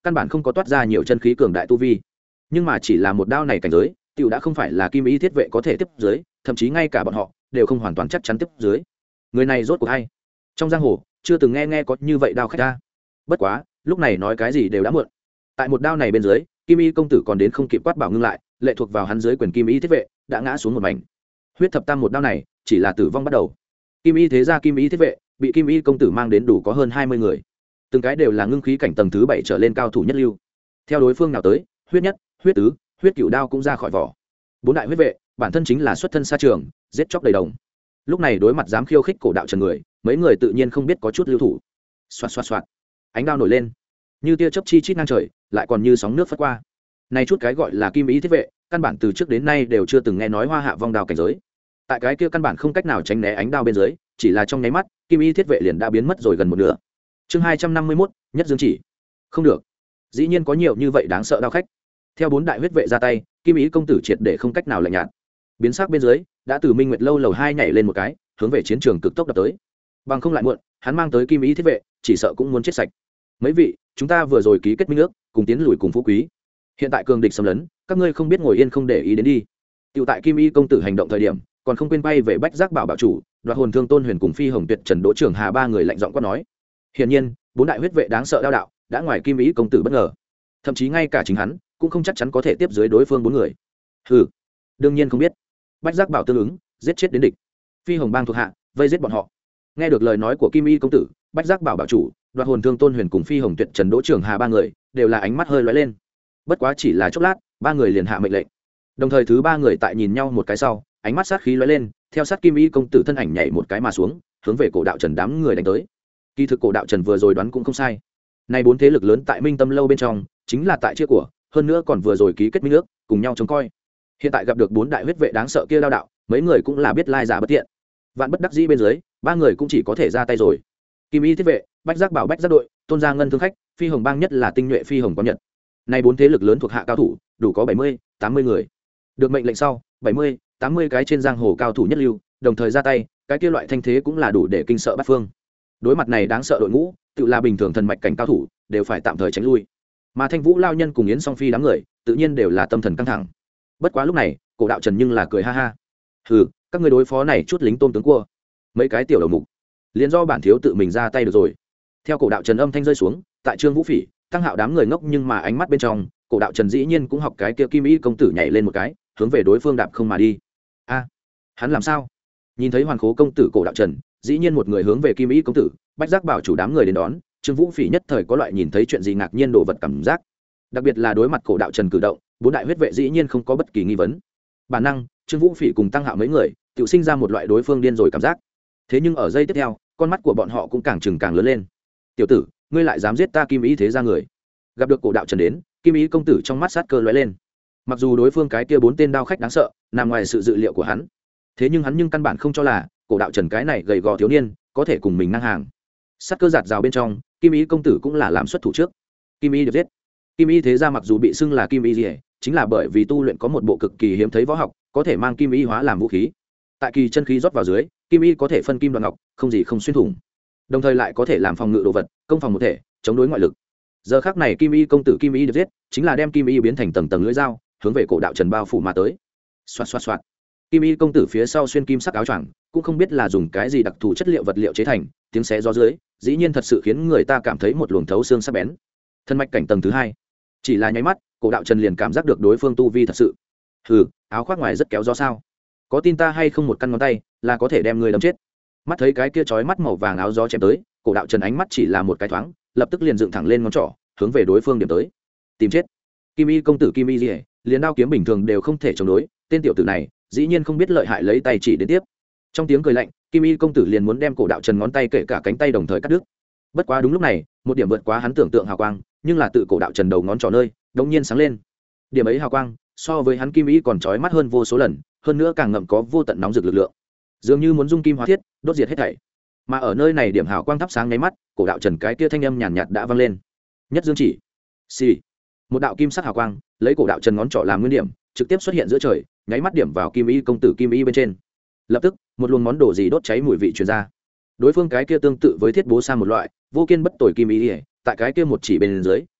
căn bản không có toát ra nhiều chân khí cường đại tu vi, nhưng mà chỉ là một đao này cảnh giới tiểu đã không phải là kim y thiết vệ có thể tiếp dưới, thậm chí ngay cả bọn họ đều không hoàn toàn chắc chắn tiếp dưới. Người này rốt cuộc hay? Trong giang hồ chưa từng nghe có như vậy đao khách ra. Bất quá lúc này nói cái gì đều đã muộn. Tại một đao này bên dưới, kim y công tử còn đến không kịp quát bảo ngưng lại, lệ thuộc vào hắn dưới quyền kim y thiết vệ đã ngã xuống một mảnh. Huyết thập tam một đao này chỉ là tử vong bắt đầu. Kim y thế gia kim y thiết vệ bị kim y công tử mang đến đủ có hơn 20 người, từng cái đều là ngưng khí cảnh tầng thứ 7 trở lên cao thủ nhất lưu. Theo đối phương nào tới, huyết nhất, huyết tứ, huyết cửu đao cũng ra khỏi vỏ. Bốn đại huyết vệ bản thân chính là xuất thân xa trường, giết chóc đầy đồng. Lúc này đối mặt dám khiêu khích cổ đạo Trần người, mấy người tự nhiên không biết có chút lưu thủ. Xoạt xoạt xoạt, ánh đao nổi lên như tia chớp chi chít ngang trời, lại còn như sóng nước phất qua. Này chút cái gọi là kim ý thiết vệ căn bản từ trước đến nay đều chưa từng nghe nói hoa hạ vong đao cảnh giới. Tại cái kia căn bản không cách nào tránh né ánh đao bên dưới, chỉ là trong nháy mắt kim ý thiết vệ liền đã biến mất rồi gần một nửa. Chương 251, nhất dương chỉ. Không được, dĩ nhiên có nhiều như vậy đáng sợ đao khách. Theo bốn đại huyết vệ ra tay, kim ý công tử triệt để không cách nào lạnh nhạt, biến sắc bên dưới đã từ Minh Nguyệt lâu lầu 2 nhảy lên một cái, hướng về chiến trường cực tốc đập tới. Bằng không lại muộn, hắn mang tới kim ý thiết vệ chỉ sợ cũng muốn chết sạch. Mấy vị, chúng ta vừa rồi ký kết minh ước, cùng tiến lùi cùng phú quý, hiện tại cường địch xâm lấn, các ngươi không biết ngồi yên không để ý đến đi. Tiểu tại kim y công tử hành động thời điểm, còn không quên bay về bách giác bảo bảo chủ, Đoạt hồn thương tôn huyền cùng phi hồng tuyệt trần đỗ trưởng hà ba người lạnh giọng quát nói. Hiển nhiên bốn đại huyết vệ đáng sợ đao đạo đã ngoài kim y công tử bất ngờ, thậm chí ngay cả chính hắn cũng không chắc chắn có thể tiếp dưới đối phương bốn người. Hừ, đương nhiên không biết. Bách giác bảo tương ứng, giết chết đến địch. Phi hồng bang thuộc hạ vây giết bọn họ. Nghe được lời nói của kim y công tử, bách giác bảo bảo chủ, Đoạt hồn thương tôn huyền cùng phi hồng tuyệt trần đỗ trưởng hà ba người đều là ánh mắt hơi lóe lên. Bất quá chỉ là chốc lát, ba người liền hạ mệnh lệnh. Đồng thời thứ ba người tại nhìn nhau một cái sau, ánh mắt sát khí lóe lên, theo sát kim y công tử thân ảnh nhảy một cái mà xuống, hướng về cổ đạo trần đám người đánh tới. Kỳ thực cổ đạo trần vừa rồi đoán cũng không sai. Nay bốn thế lực lớn tại Minh Tâm lâu bên trong, chính là tại chia của, hơn nữa còn vừa rồi ký kết minh ước, cùng nhau trông coi. Hiện tại gặp được bốn đại huyết vệ đáng sợ kia đao đạo, mấy người cũng là biết lai giả bất thiện. Vạn bất đắc dĩ bên dưới, ba người cũng chỉ có thể ra tay rồi. Kim y thiết vệ, bách giác bảo bách giác đội, tôn gia ngân thương khách, phi hồng bang nhất là tinh nhuệ phi hồng có nhật. Nay bốn thế lực lớn thuộc hạ cao thủ, đủ có 70, 80 người. Được mệnh lệnh sau, 70, 80 cái trên giang hồ cao thủ nhất lưu, đồng thời ra tay, cái kia loại thanh thế cũng là đủ để kinh sợ bát phương. Đối mặt này đáng sợ đội ngũ, tự là bình thường thần mạch cảnh cao thủ, đều phải tạm thời tránh lui. Mà Thanh Vũ lao nhân cùng Yến Song Phi đám người, tự nhiên đều là tâm thần căng thẳng. Bất quá lúc này, cổ đạo Trần nhưng là cười ha ha. Hừ, các ngươi đối phó này chút lính tôm tướng cua, mấy cái tiểu đầu mục, liền do bản thiếu tự mình ra tay được rồi. Theo cổ đạo Trần âm thanh rơi xuống, tại Trương Vũ Phỉ, Tăng Hạo đám người ngốc nhưng mà ánh mắt bên trong, cổ đạo Trần dĩ nhiên cũng học cái kia kim y công tử nhảy lên một cái, hướng về đối phương đạp không mà đi. A, hắn làm sao? Nhìn thấy Hoàn Khố công tử cổ đạo Trần, dĩ nhiên một người hướng về kim y công tử, bách giác bảo chủ đám người đến đón, Trương Vũ Phỉ nhất thời có loại nhìn thấy chuyện gì ngạc nhiên đồ vật cảm giác. Đặc biệt là đối mặt cổ đạo Trần cử động, bốn đại huyết vệ dĩ nhiên không có bất kỳ nghi vấn. Bản năng, Trương Vũ Phỉ cùng Tăng Hạo mấy người, tự sinh ra một loại đối phương điên rồi cảm giác. Thế nhưng ở giây tiếp theo, con mắt của bọn họ cũng càng trừng càng lớn lên. Tiểu tử, ngươi lại dám giết ta kim ý thế gia người? Gặp được cổ đạo Trần đến, kim ý công tử trong mắt sát cơ lóe lên. Mặc dù đối phương cái kia bốn tên đao khách đáng sợ, nằm ngoài sự dự liệu của hắn, thế nhưng hắn căn bản không cho là cổ đạo Trần cái này gầy gò thiếu niên có thể cùng mình ngang hàng. Sát cơ giạt rào bên trong, kim ý công tử cũng là làm xuất thủ trước. Kim ý được giết. Kim ý thế gia mặc dù bị xưng là kim ý gì, chính là bởi vì tu luyện có một bộ cực kỳ hiếm thấy võ học, có thể mang kim ý hóa làm vũ khí. Tại kỳ chân khí rót vào dưới, kim ý có thể phân kim đoạn ngọc, không gì không xuyên thủng, đồng thời lại có thể làm phòng ngự đồ vật, công phòng một thể, chống đối ngoại lực. Giờ khắc này kim y công tử kim y được giết, chính là đem kim y biến thành tầng tầng lưỡi dao, hướng về cổ đạo Trần bao phủ mà tới. Xoạt xoạt xoạt. Kim y công tử phía sau xuyên kim sắc áo choàng, cũng không biết là dùng cái gì đặc thù chất liệu vật liệu chế thành, tiếng xé gió dưới, dĩ nhiên thật sự khiến người ta cảm thấy một luồng thấu xương sắc bén. Thân mạch cảnh tầng thứ 2, chỉ là nháy mắt, cổ đạo Trần liền cảm giác được đối phương tu vi thật sự. Hừ, áo khoác ngoài rất kéo gió sao? Có tin ta hay không một căn ngón tay là có thể đem người đâm chết. Mắt thấy cái kia chói mắt màu vàng áo gió chém tới, cổ đạo Trần ánh mắt chỉ là một cái thoáng, lập tức liền dựng thẳng lên ngón trỏ, hướng về đối phương điểm tới. Tìm chết. Kim y công tử kim y liễu, liền đao kiếm bình thường đều không thể chống đối, tên tiểu tử này dĩ nhiên không biết lợi hại, lấy tay chỉ đến tiếp. Trong tiếng cười lạnh, kim y công tử liền muốn đem cổ đạo Trần ngón tay kể cả cánh tay đồng thời cắt đứt. Bất quá đúng lúc này, một điểm vượt quá hắn tưởng tượng hào quang, nhưng là tự cổ đạo Trần đầu ngón trỏ nơi, đột nhiên sáng lên. Điểm ấy hào quang, so với hắn kim y còn chói mắt hơn vô số lần, hơn nữa càng ngậm có vô tận nóng rực lực lượng, dường như muốn dung kim hóa thiết, đốt diệt hết thảy. Mà ở nơi này điểm hào quang thắp sáng nháy mắt, cổ đạo Trần cái kia thanh âm nhàn nhạt đã vang lên. Nhất dương chỉ. Xì. Một đạo kim sắc hào quang, lấy cổ đạo Trần ngón trỏ làm nguyên điểm, trực tiếp xuất hiện giữa trời, nháy mắt điểm vào kim y công tử kim y bên trên. Lập tức, một luồng món đồ gì đốt cháy mùi vị truyền ra. Đối phương cái kia tương tự với thiết bố sa một loại, vô kiên bất tồi kim y, tại cái kia một chỉ bên dưới,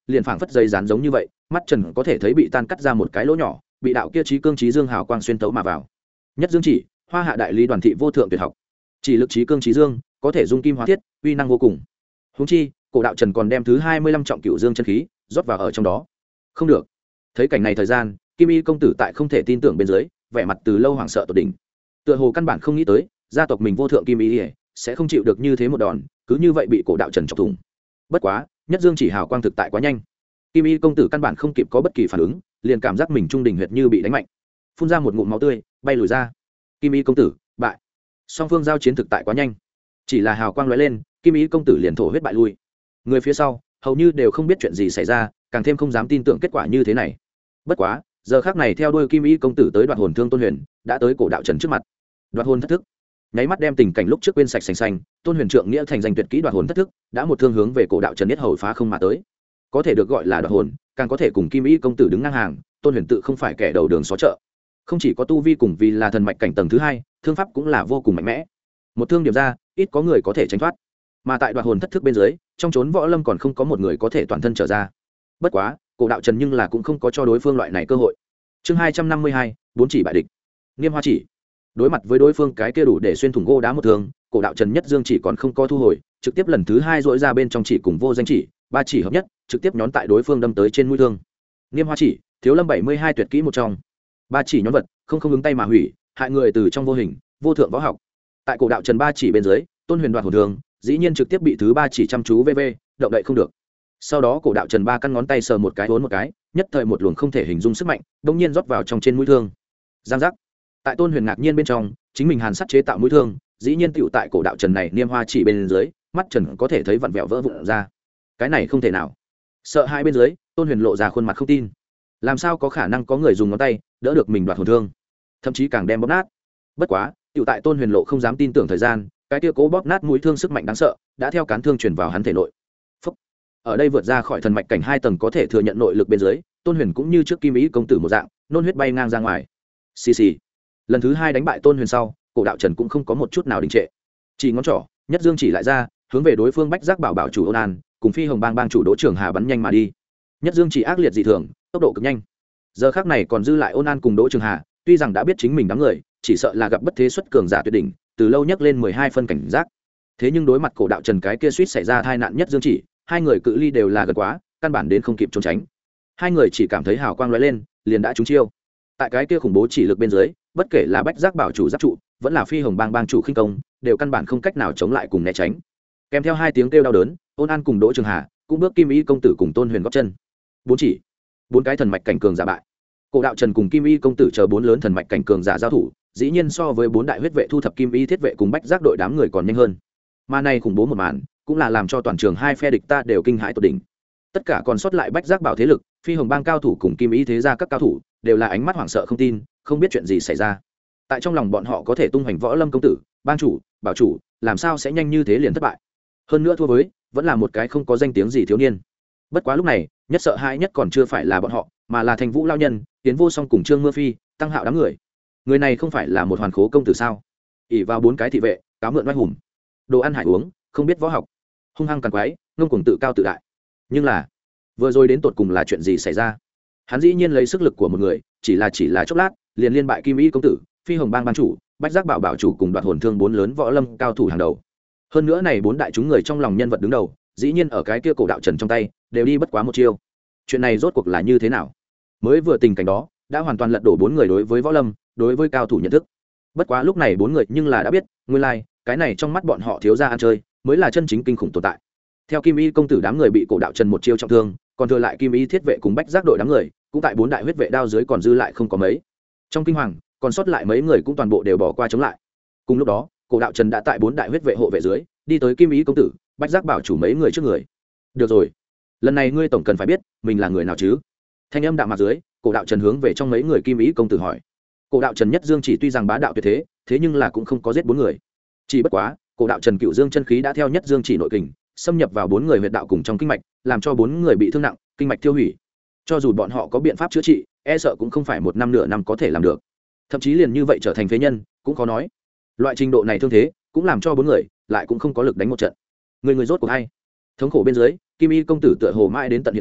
liền phảng phất dây dán giống như vậy, mắt trần có thể thấy bị tan cắt ra một cái lỗ nhỏ, bị đạo kia trí cương trí dương hào quang xuyên tấu mà vào. Nhất dương chỉ, Hoa Hạ đại lý đoàn thị vô thượng tuyệt học. Chỉ lực trí cương trí dương, có thể dung kim hóa thiết, uy năng vô cùng. Huống chi, cổ đạo Trần còn đem thứ 25 trọng cửu dương chân khí rót vào ở trong đó. Không được. Thấy cảnh này thời gian, Kim Y công tử tại không thể tin tưởng bên dưới, vẻ mặt từ lâu hoảng sợ tột đỉnh. Tựa hồ căn bản không nghĩ tới, gia tộc mình vô thượng Kim Y sẽ không chịu được như thế một đòn, cứ như vậy bị cổ đạo Trần chọc thủng. Bất quá, nhất dương chỉ hào quang thực tại quá nhanh. Kim Y công tử căn bản không kịp có bất kỳ phản ứng, liền cảm giác mình trung đỉnh huyệt như bị đánh mạnh, phun ra một ngụm máu tươi, bay lùi ra. Kim Y công tử bại. Song phương giao chiến thực tại quá nhanh, chỉ là hào quang lóe lên, Kim Y công tử liền thổ huyết bại lui. Người phía sau hầu như đều không biết chuyện gì xảy ra, càng thêm không dám tin tưởng kết quả như thế này. Bất quá, giờ khắc này theo đuôi Kim Y công tử tới đoạt hồn thương Tôn Huyền, đã tới cổ đạo Trần trước mặt. Đoạt hồn thất thức, nháy mắt đem tình cảnh lúc trước quên sạch sành xanh. Tôn Huyền trượng nghĩa thành danh tuyệt kỹ đoạt hồn thất thức, đã một thương hướng về cổ đạo Trần nhất hầu phá không mà tới. Có thể được gọi là đoạt hồn, càng có thể cùng Kim Y công tử đứng ngang hàng. Tôn Huyền tự không phải kẻ đầu đường xó chợ, không chỉ có tu vi cùng vì là thần mạch cảnh tầng thứ 2, thương pháp cũng là vô cùng mạnh mẽ. Một thương điểm ra, ít có người có thể tránh thoát. Mà tại đoạt hồn thất thức bên dưới, trong chốn võ lâm còn không có một người có thể toàn thân trở ra. Bất quá, cổ đạo Trần nhưng là cũng không có cho đối phương loại này cơ hội. Chương 252, bốn chỉ bại địch. Niêm Hoa chỉ. Đối mặt với đối phương cái kia đủ để xuyên thủng gô đá một thương, cổ đạo Trần nhất dương chỉ còn không có thu hồi, trực tiếp lần thứ 2 rũa ra bên trong chỉ cùng vô danh chỉ, ba chỉ hợp nhất, trực tiếp nhón tại đối phương đâm tới trên mũi thương. Niêm Hoa chỉ, Thiếu Lâm 72 tuyệt kỹ một trong. Ba chỉ nhón vật, không ứng tay mà hủy, hại người từ trong vô hình, vô thượng võ học. Tại cổ đạo Trần ba chỉ bên dưới, Tôn Huyền đoạt hồn thương, dĩ nhiên trực tiếp bị thứ ba chỉ chăm chú vv, động đậy không được. Sau đó cổ đạo Trần ba căn ngón tay sờ một cái uốn một cái, nhất thời một luồng không thể hình dung sức mạnh bỗng nhiên rót vào trong trên mũi thương. Giang giác. Tại Tôn Huyền ngạc nhiên bên trong, chính mình hàn sắt chế tạo mũi thương, dĩ nhiên tựu tại cổ đạo Trần này Niêm Hoa chỉ bên dưới, mắt Trần có thể thấy vặn vẹo vỡ vụn ra. Cái này không thể nào. Sợ hai bên dưới, Tôn Huyền lộ ra khuôn mặt không tin. Làm sao có khả năng có người dùng ngón tay đỡ được mình đoạt hồn thương, thậm chí càng đem bóp nát. Bất quá, tựu tại Tôn Huyền lộ không dám tin tưởng thời gian, cái tia cố bóp nát mũi thương sức mạnh đáng sợ đã theo cán thương truyền vào hắn thể nội. Phúc. Ở đây vượt ra khỏi thần mạch cảnh 2 tầng có thể thừa nhận nội lực bên dưới, Tôn Huyền cũng như trước Kim Ý công tử một dạng, nôn huyết bay ngang ra ngoài. Xì xì. Lần thứ 2 đánh bại Tôn Huyền sau, cổ đạo Trần cũng không có một chút nào đình trệ, chỉ ngón trỏ nhất dương chỉ lại ra, hướng về đối phương Bách Giác Bảo bảo chủ Ôn An cùng Phi Hồng Bang bang chủ Đỗ Trường Hà bắn nhanh mà đi. Nhất dương chỉ ác liệt dị thường, tốc độ cực nhanh. Giờ khắc này còn dư lại Ôn An cùng Đỗ Trường Hà, tuy rằng đã biết chính mình đám người chỉ sợ là gặp bất thế xuất cường giả tuyệt đỉnh, từ lâu nhấc lên 12 phân cảnh giác. Thế nhưng đối mặt cổ đạo Trần cái kia suýt xảy ra tai nạn nhất dương chỉ, hai người cự ly đều là gần quá, căn bản đến không kịp trốn tránh. Hai người chỉ cảm thấy hào quang lóe lên, liền đã trúng chiêu. Tại cái kia khủng bố chỉ lực bên dưới, bất kể là Bách Giác Bảo chủ giáp trụ, vẫn là Phi Hồng Bang bang chủ khinh công, đều căn bản không cách nào chống lại cùng né tránh. Kèm theo hai tiếng kêu đau đớn, Ôn An cùng Đỗ Trường Hà cũng bước Kim Y công tử cùng Tôn Huyền góp chân. Bốn cái thần mạch cảnh cường giả bại. Cổ đạo Trần cùng Kim Y công tử chờ bốn lớn thần mạch cảnh cường giả giao thủ, dĩ nhiên so với bốn đại huyết vệ thu thập Kim Y thiết vệ cùng Bách Giác đội đám người còn nhanh hơn. Mà này khủng bố một màn, cũng là làm cho toàn trường hai phe địch ta đều kinh hãi tột đỉnh. Tất cả còn sót lại Bách Giác Bảo thế lực, Phi Hồng Bang cao thủ cùng Kim Y thế gia các cao thủ, đều là ánh mắt hoảng sợ không tin, không biết chuyện gì xảy ra. Tại trong lòng bọn họ có thể tung hoành võ lâm công tử, bang chủ, bảo chủ, làm sao sẽ nhanh như thế liền thất bại? Hơn nữa thua với, vẫn là một cái không có danh tiếng gì thiếu niên. Bất quá lúc này, nhất sợ hãi nhất còn chưa phải là bọn họ, mà là Thành Vũ lão nhân, Tiến Vô Song cùng Trương Mưa Phi, Tăng Hạo đám người. Người này không phải là một hoàn khố công tử sao? ỷ vào bốn cái thị vệ, cáo mượn oai hùng, đồ ăn hải uống, không biết võ học, hung hăng càn quái, ngông cuồng tự cao tự đại. Nhưng là, vừa rồi đến tột cùng là chuyện gì xảy ra? Hắn dĩ nhiên lấy sức lực của một người, chỉ là chốc lát, liền liên bại Kim Y công tử, Phi Hồng Bang bang chủ, Bách Giác Bảo bảo chủ cùng đoạt hồn thương bốn lớn võ lâm cao thủ hàng đầu. Hơn nữa này bốn đại chúng người trong lòng nhân vật đứng đầu, dĩ nhiên ở cái kia cổ đạo Trần trong tay, đều đi bất quá một chiêu. Chuyện này rốt cuộc là như thế nào? Mới vừa tình cảnh đó, đã hoàn toàn lật đổ bốn người đối với võ lâm, đối với cao thủ nhận thức. Bất quá lúc này bốn người nhưng là đã biết, nguyên lai, cái này trong mắt bọn họ thiếu gia ăn chơi, mới là chân chính kinh khủng tồn tại. Theo Kim Y công tử đám người bị cổ đạo Trần một chiêu trọng thương, còn thừa lại Kim Y thiết vệ cùng Bách Giác đội đám người, cũng tại bốn đại huyết vệ đao dưới còn dư lại không có mấy. Trong kinh hoàng, còn sót lại mấy người cũng toàn bộ đều bỏ qua chống lại. Cùng lúc đó, cổ đạo Trần đã tại bốn đại huyết vệ hộ vệ dưới, đi tới Kim Y công tử, Bách Giác bảo chủ mấy người trước người. Được rồi, lần này ngươi tổng cần phải biết mình là người nào chứ? Thanh âm đạm mặt dưới, cổ đạo Trần hướng về trong mấy người Kim Y công tử hỏi. Cổ đạo Trần nhất dương chỉ tuy rằng bá đạo tuyệt thế, thế nhưng là cũng không có giết bốn người. Chỉ bất quá, cổ đạo Trần cựu dương chân khí đã theo nhất dương chỉ nội kình xâm nhập vào bốn người huyệt đạo cùng trong kinh mạch, làm cho bốn người bị thương nặng, kinh mạch tiêu hủy. Cho dù bọn họ có biện pháp chữa trị, e sợ cũng không phải một năm nửa năm có thể làm được. Thậm chí liền như vậy trở thành phế nhân, cũng khó nói. Loại trình độ này thương thế, cũng làm cho bốn người lại cũng không có lực đánh một trận. Người rốt cuộc hay? Thống khổ bên dưới, Kim Y công tử tựa hồ mãi đến tận hiện tại,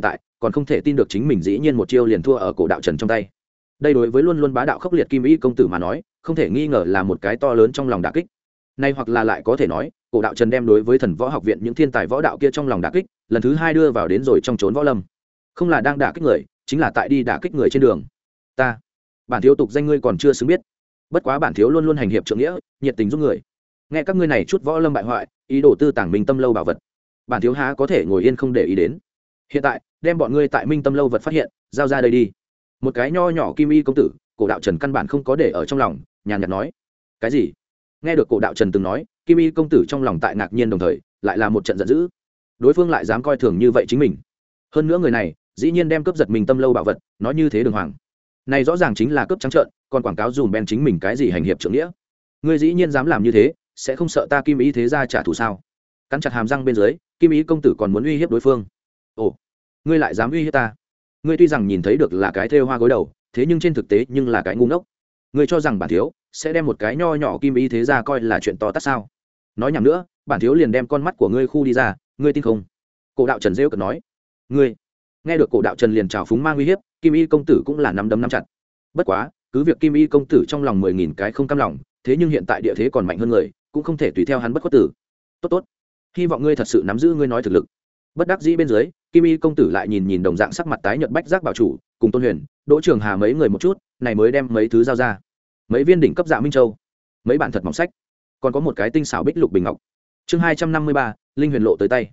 còn không thể tin được chính mình dĩ nhiên một chiêu liền thua ở cổ đạo trần trong tay. Đây đối với luôn luôn bá đạo khốc liệt kim y công tử mà nói không thể nghi ngờ là một cái to lớn trong lòng đả kích. Nay hoặc là lại có thể nói cổ đạo trần đem đối với thần võ học viện những thiên tài võ đạo kia trong lòng đả kích lần thứ hai đưa vào đến rồi trong trốn võ lâm, không là đang đả kích người, chính là tại đi đả kích người trên đường. Ta bản thiếu tục danh ngươi còn chưa xứng biết, bất quá bản thiếu luôn luôn hành hiệp trượng nghĩa, nhiệt tình giúp người. Nghe các ngươi này chút võ lâm bại hoại ý đồ tư tàng Minh Tâm lâu bảo vật, bản thiếu há có thể ngồi yên không để ý đến. Hiện tại đem bọn ngươi tại Minh Tâm lâu vật phát hiện giao ra đây đi. Một cái nho nhỏ kim y công tử, cổ đạo trần căn bản không có để ở trong lòng, nhàn nhạt nói. Cái gì? Nghe được cổ đạo trần từng nói, kim y công tử trong lòng tại ngạc nhiên đồng thời lại là một trận giận dữ. Đối phương lại dám coi thường như vậy chính mình, hơn nữa người này dĩ nhiên đem cướp giật Minh Tâm lâu bảo vật nói như thế đường hoàng, này rõ ràng chính là cướp trắng trợn, còn quảng cáo dùm ben chính mình cái gì hành hiệp trượng nghĩa. Ngươi dĩ nhiên dám làm như thế, sẽ không sợ ta kim ý thế gia trả thù sao? Cắn chặt hàm răng bên dưới, kim ý công tử còn muốn uy hiếp đối phương. Ồ, ngươi lại dám uy hiếp ta? Ngươi tuy rằng nhìn thấy được là cái thêu hoa gối đầu, thế nhưng trên thực tế nhưng là cái ngu ngốc. Ngươi cho rằng bản thiếu sẽ đem một cái nho nhỏ kim ý thế gia coi là chuyện to tát sao? Nói nhảm nữa, bản thiếu liền đem con mắt của ngươi khu đi ra, ngươi tin không? Cổ đạo Trần rêu cợt nói. Ngươi? Nghe được cổ đạo Trần liền trào phúng mang uy hiếp, kim y công tử cũng là nắm đấm nắm chặt. Bất quá cứ việc kim y công tử trong lòng 10.000 cái không cam lòng, thế nhưng hiện tại địa thế còn mạnh hơn người, cũng không thể tùy theo hắn bất khuất tử. Tốt tốt, hy vọng ngươi thật sự nắm giữ ngươi nói thực lực. Bất đắc dĩ bên dưới, kim y công tử lại nhìn nhìn đồng dạng sắc mặt tái nhợt bách giác bảo chủ cùng Tôn Huyền, Đỗ Trường Hà mấy người một chút, này mới đem mấy thứ giao ra. Mấy viên đỉnh cấp dạ minh châu, mấy bản thật mỏng sách, còn có một cái tinh xảo bích lục bình ngọc. Chương 253, linh huyền lộ tới tay.